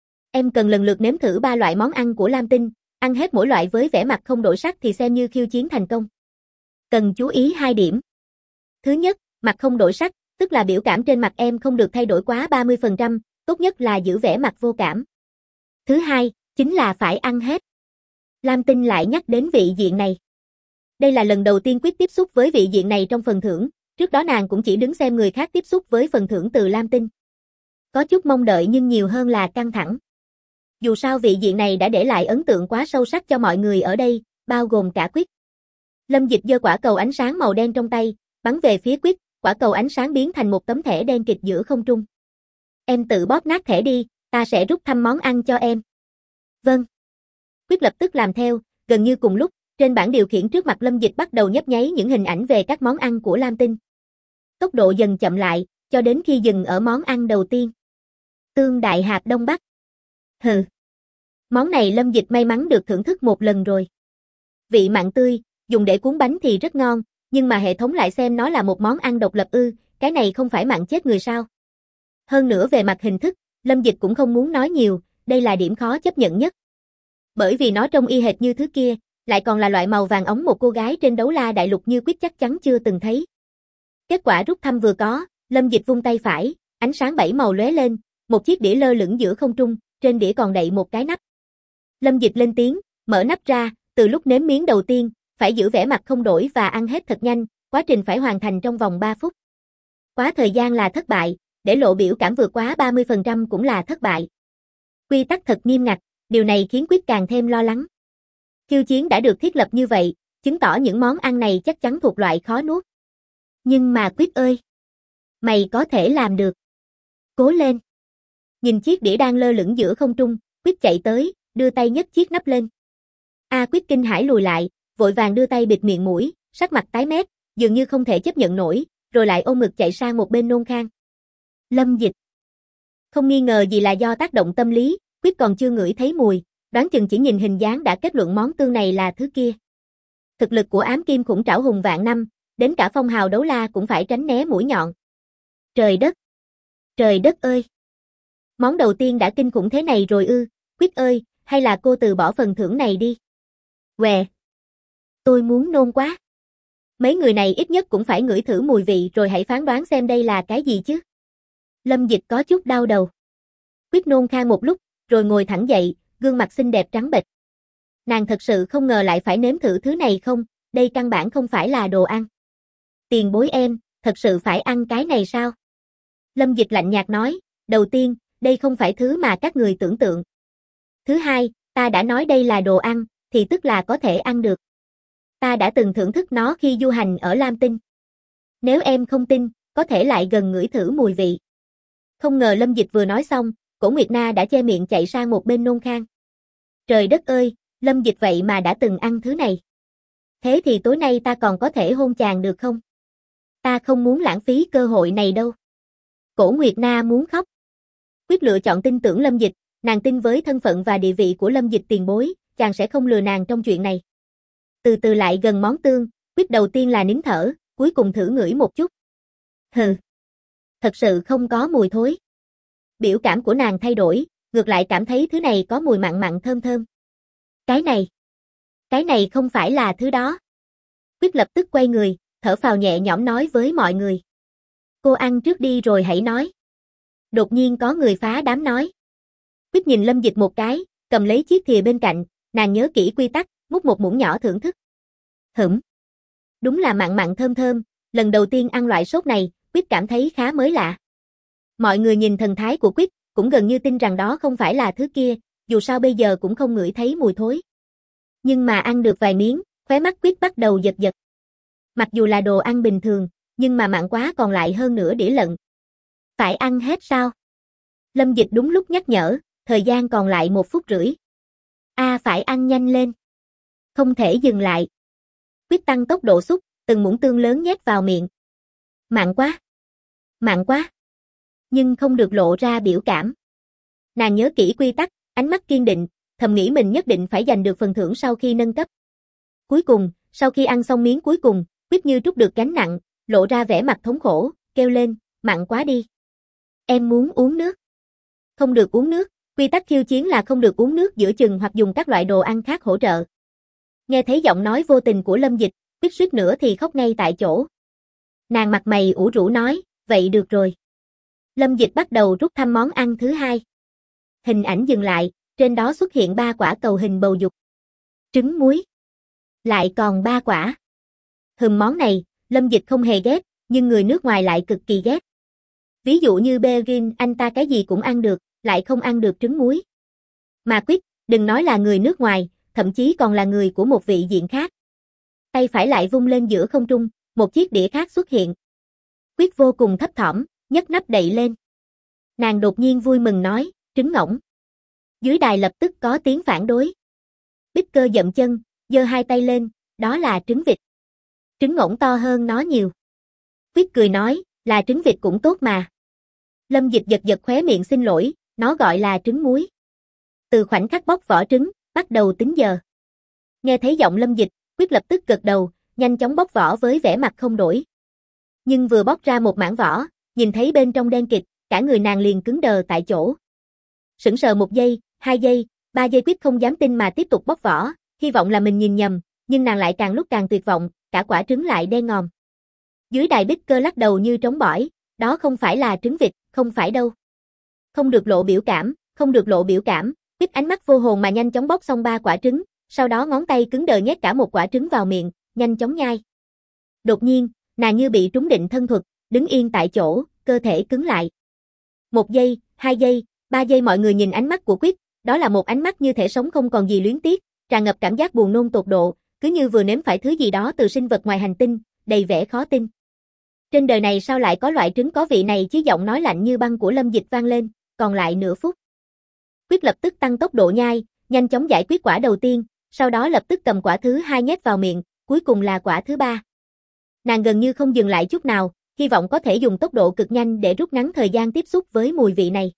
Em cần lần lượt nếm thử 3 loại món ăn của Lam Tinh, ăn hết mỗi loại với vẻ mặt không đổi sắc thì xem như khiêu chiến thành công. Cần chú ý 2 điểm. Thứ nhất, mặt không đổi sắc, tức là biểu cảm trên mặt em không được thay đổi quá 30%, tốt nhất là giữ vẻ mặt vô cảm. Thứ hai, chính là phải ăn hết. Lam Tinh lại nhắc đến vị diện này. Đây là lần đầu tiên Quyết tiếp xúc với vị diện này trong phần thưởng, trước đó nàng cũng chỉ đứng xem người khác tiếp xúc với phần thưởng từ Lam Tinh. Có chút mong đợi nhưng nhiều hơn là căng thẳng. Dù sao vị diện này đã để lại ấn tượng quá sâu sắc cho mọi người ở đây, bao gồm cả Quyết. Lâm Dịch giơ quả cầu ánh sáng màu đen trong tay, bắn về phía Quyết, quả cầu ánh sáng biến thành một tấm thẻ đen kịch giữa không trung. Em tự bóp nát thẻ đi, ta sẽ rút thăm món ăn cho em. Vâng. Quyết lập tức làm theo, gần như cùng lúc, trên bảng điều khiển trước mặt Lâm Dịch bắt đầu nhấp nháy những hình ảnh về các món ăn của Lam Tinh. Tốc độ dần chậm lại, cho đến khi dừng ở món ăn đầu tiên. Tương đại hạt Đông Bắc. Hừ. Món này Lâm Dịch may mắn được thưởng thức một lần rồi. Vị mặn tươi, dùng để cuốn bánh thì rất ngon, nhưng mà hệ thống lại xem nó là một món ăn độc lập ư, cái này không phải mặn chết người sao. Hơn nữa về mặt hình thức, Lâm Dịch cũng không muốn nói nhiều, đây là điểm khó chấp nhận nhất. Bởi vì nó trông y hệt như thứ kia, lại còn là loại màu vàng óng một cô gái trên đấu la đại lục như Quyết chắc chắn chưa từng thấy. Kết quả rút thăm vừa có, Lâm Dịch vung tay phải, ánh sáng 7 màu lóe lên, một chiếc đĩa lơ lửng giữa không trung, trên đĩa còn đậy một cái nắp. Lâm Dịch lên tiếng, mở nắp ra, từ lúc nếm miếng đầu tiên, phải giữ vẻ mặt không đổi và ăn hết thật nhanh, quá trình phải hoàn thành trong vòng 3 phút. Quá thời gian là thất bại, để lộ biểu cảm vượt quá 30% cũng là thất bại. Quy tắc thật nghiêm ngặt, điều này khiến Quyết càng thêm lo lắng. Khiêu chiến đã được thiết lập như vậy, chứng tỏ những món ăn này chắc chắn thuộc loại khó nuốt. Nhưng mà Quyết ơi! Mày có thể làm được. Cố lên! Nhìn chiếc đĩa đang lơ lửng giữa không trung, Quyết chạy tới, đưa tay nhấc chiếc nắp lên. Quyết kinh hãi lùi lại, vội vàng đưa tay bịt miệng mũi, sắc mặt tái mét, dường như không thể chấp nhận nổi, rồi lại ôm ngực chạy sang một bên nôn khan. Lâm Dịch. Không nghi ngờ gì là do tác động tâm lý, Quyết còn chưa ngửi thấy mùi, đoán chừng chỉ nhìn hình dáng đã kết luận món tương này là thứ kia. Thực lực của ám kim khủng trảo hùng vạn năm, đến cả phong hào đấu la cũng phải tránh né mũi nhọn. Trời đất! Trời đất ơi! Món đầu tiên đã kinh khủng thế này rồi ư, Quyết ơi, hay là cô từ bỏ phần thưởng này đi. Què! Tôi muốn nôn quá. Mấy người này ít nhất cũng phải ngửi thử mùi vị rồi hãy phán đoán xem đây là cái gì chứ. Lâm Dịch có chút đau đầu. Quyết nôn khan một lúc, rồi ngồi thẳng dậy, gương mặt xinh đẹp trắng bệch. Nàng thật sự không ngờ lại phải nếm thử thứ này không, đây căn bản không phải là đồ ăn. Tiền bối em, thật sự phải ăn cái này sao? Lâm Dịch lạnh nhạt nói, đầu tiên, đây không phải thứ mà các người tưởng tượng. Thứ hai, ta đã nói đây là đồ ăn, thì tức là có thể ăn được. Ta đã từng thưởng thức nó khi du hành ở Lam Tinh. Nếu em không tin, có thể lại gần ngửi thử mùi vị. Không ngờ Lâm Dịch vừa nói xong, Cổ Nguyệt Na đã che miệng chạy sang một bên nôn khan. Trời đất ơi, Lâm Dịch vậy mà đã từng ăn thứ này. Thế thì tối nay ta còn có thể hôn chàng được không? Ta không muốn lãng phí cơ hội này đâu. Cổ Nguyệt Na muốn khóc. Quyết lựa chọn tin tưởng Lâm Dịch, nàng tin với thân phận và địa vị của Lâm Dịch tiền bối, chàng sẽ không lừa nàng trong chuyện này. Từ từ lại gần món tương, Quyết đầu tiên là nín thở, cuối cùng thử ngửi một chút. Hừ. Thật sự không có mùi thối. Biểu cảm của nàng thay đổi, ngược lại cảm thấy thứ này có mùi mặn mặn thơm thơm. Cái này không phải là thứ đó. Quyết lập tức quay người, thở phào nhẹ nhõm nói với mọi người. Cô ăn trước đi rồi hãy nói. Đột nhiên có người phá đám nói. Quyết nhìn Lâm Dịch một cái, cầm lấy chiếc thìa bên cạnh, nàng nhớ kỹ quy tắc, múc một muỗng nhỏ thưởng thức. Đúng là mặn mặn thơm thơm, lần đầu tiên ăn loại sốt này, Quyết cảm thấy khá mới lạ. Mọi người nhìn thần thái của Quyết, cũng gần như tin rằng đó không phải là thứ kia, dù sao bây giờ cũng không ngửi thấy mùi thối. Nhưng mà ăn được vài miếng, khóe mắt Quyết bắt đầu giật giật. Mặc dù là đồ ăn bình thường, nhưng mà mặn quá còn lại hơn nửa đĩa lận. Phải ăn hết sao? Lâm Dịch đúng lúc nhắc nhở, thời gian còn lại 1 phút rưỡi. Phải ăn nhanh lên. Không thể dừng lại. Quyết tăng tốc độ xúc, từng muỗng tương lớn nhét vào miệng. Mặn quá. Mặn quá. Nhưng không được lộ ra biểu cảm. Nàng nhớ kỹ quy tắc, ánh mắt kiên định, thầm nghĩ mình nhất định phải giành được phần thưởng sau khi nâng cấp. Cuối cùng, sau khi ăn xong miếng cuối cùng, Quyết như trút được gánh nặng, lộ ra vẻ mặt thống khổ, kêu lên, mặn quá đi. Em muốn uống nước. Không được uống nước, quy tắc khiêu chiến là không được uống nước giữa chừng hoặc dùng các loại đồ ăn khác hỗ trợ. Nghe thấy giọng nói vô tình của Lâm Dịch, Quyết suýt nữa thì khóc ngay tại chỗ. Nàng mặt mày ủ rũ nói, vậy được rồi. Lâm Dịch bắt đầu rút thăm món ăn thứ 2. Hình ảnh dừng lại, trên đó xuất hiện 3 quả cầu hình bầu dục. Trứng muối. Lại còn 3 quả. Món này, Lâm Dịch không hề ghét, nhưng người nước ngoài lại cực kỳ ghét. Ví dụ như Bergin, anh ta cái gì cũng ăn được, lại không ăn được trứng muối. Mà Quyết, đừng nói là người nước ngoài, thậm chí còn là người của một vị diện khác. Tay phải lại vung lên giữa không trung, một chiếc đĩa khác xuất hiện. Quyết vô cùng thấp thỏm, nhấc nắp đậy lên. Nàng đột nhiên vui mừng nói, trứng ngỗng. Dưới đài lập tức có tiếng phản đối. Bích Cơ dậm chân, giơ 2 tay lên, đó là trứng vịt. Trứng ngỗng to hơn nó nhiều. Quyết cười nói, là trứng vịt cũng tốt mà. Lâm Dịch giật giật khóe miệng xin lỗi, nó gọi là trứng muối. Từ khoảnh khắc bóc vỏ trứng, bắt đầu tính giờ. Nghe thấy giọng Lâm Dịch, Quyết lập tức gật đầu, nhanh chóng bóc vỏ với vẻ mặt không đổi. Nhưng vừa bóc ra một mảng vỏ, nhìn thấy bên trong đen kịt, cả người nàng liền cứng đờ tại chỗ. Sững sờ 1 giây, 2 giây, 3 giây Quyết không dám tin mà tiếp tục bóc vỏ, hy vọng là mình nhìn nhầm, nhưng nàng lại càng lúc càng tuyệt vọng, cả quả trứng lại đen ngòm. Dưới đài Bích Cơ lắc đầu như trống bỏi, đó không phải là trứng vịt, không phải đâu. Không được lộ biểu cảm, không được lộ biểu cảm, Quyết ánh mắt vô hồn mà nhanh chóng bóc xong 3 quả trứng, sau đó ngón tay cứng đờ nhét cả 1 quả trứng vào miệng, nhanh chóng nhai. Đột nhiên, nàng như bị trúng định thân thuật, đứng yên tại chỗ, cơ thể cứng lại. 1 giây, 2 giây, 3 giây mọi người nhìn ánh mắt của Quyết, đó là một ánh mắt như thể sống không còn gì luyến tiếc, tràn ngập cảm giác buồn nôn tột độ, cứ như vừa nếm phải thứ gì đó từ sinh vật ngoài hành tinh, đầy vẻ khó tin. Trên đời này sao lại có loại trứng có vị này chứ, giọng nói lạnh như băng của Lâm Dịch vang lên, còn lại nửa phút. Quyết lập tức tăng tốc độ nhai, nhanh chóng giải quyết quả đầu tiên, sau đó lập tức cầm quả thứ 2 nhét vào miệng, cuối cùng là quả thứ 3. Nàng gần như không dừng lại chút nào, hy vọng có thể dùng tốc độ cực nhanh để rút ngắn thời gian tiếp xúc với mùi vị này.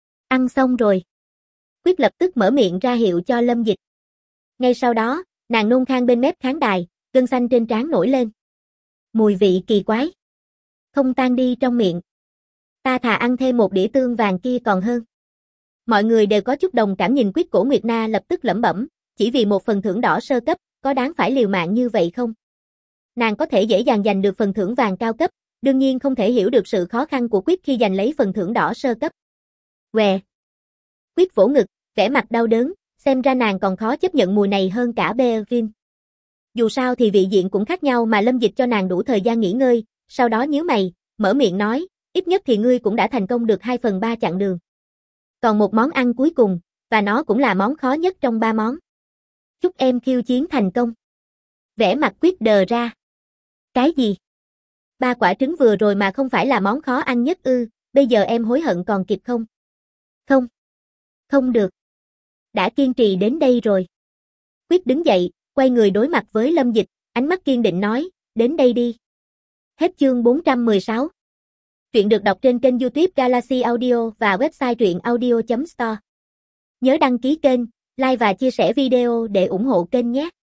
Ăn xong rồi. Quyết lập tức mở miệng ra hiệu cho Lâm Dịch. Ngay sau đó, nàng nôn khan bên mép khán đài, gân xanh trên trán nổi lên. Mùi vị kỳ quái. Không tan đi trong miệng. Ta thà ăn thêm 1 đĩa tương vàng kia còn hơn. Mọi người đều có chút đồng cảm nhìn Quyết. Cổ Nguyệt Na lập tức lẩm bẩm, chỉ vì một phần thưởng đỏ sơ cấp, có đáng phải liều mạng như vậy không? Nàng có thể dễ dàng giành được phần thưởng vàng cao cấp, đương nhiên không thể hiểu được sự khó khăn của Quyết khi giành lấy phần thưởng đỏ sơ cấp. Què. Quyết vỗ ngực, vẻ mặt đau đớn, xem ra nàng còn khó chấp nhận mùi này hơn cả Bergin. Dù sao thì vị diện cũng khác nhau mà Lâm Dịch cho nàng đủ thời gian nghỉ ngơi, sau đó nhíu mày, mở miệng nói, ít nhất thì ngươi cũng đã thành công được 2/3 chặng đường. Còn một món ăn cuối cùng, và nó cũng là món khó nhất trong 3 món. Chúc em khiêu chiến thành công. Vẻ mặt Quyết đờ ra. Cái gì? 3 quả trứng vừa rồi mà không phải là món khó ăn nhất ư, bây giờ em hối hận còn kịp không? Không. Không được. Đã kiên trì đến đây rồi. Quyết đứng dậy, quay người đối mặt với Lâm Dịch, ánh mắt kiên định nói, đến đây đi. Hết chương 416. Truyện được đọc trên kênh YouTube Galaxy Audio và website truyệnaudio.store. Nhớ đăng ký kênh, like và chia sẻ video để ủng hộ kênh nhé.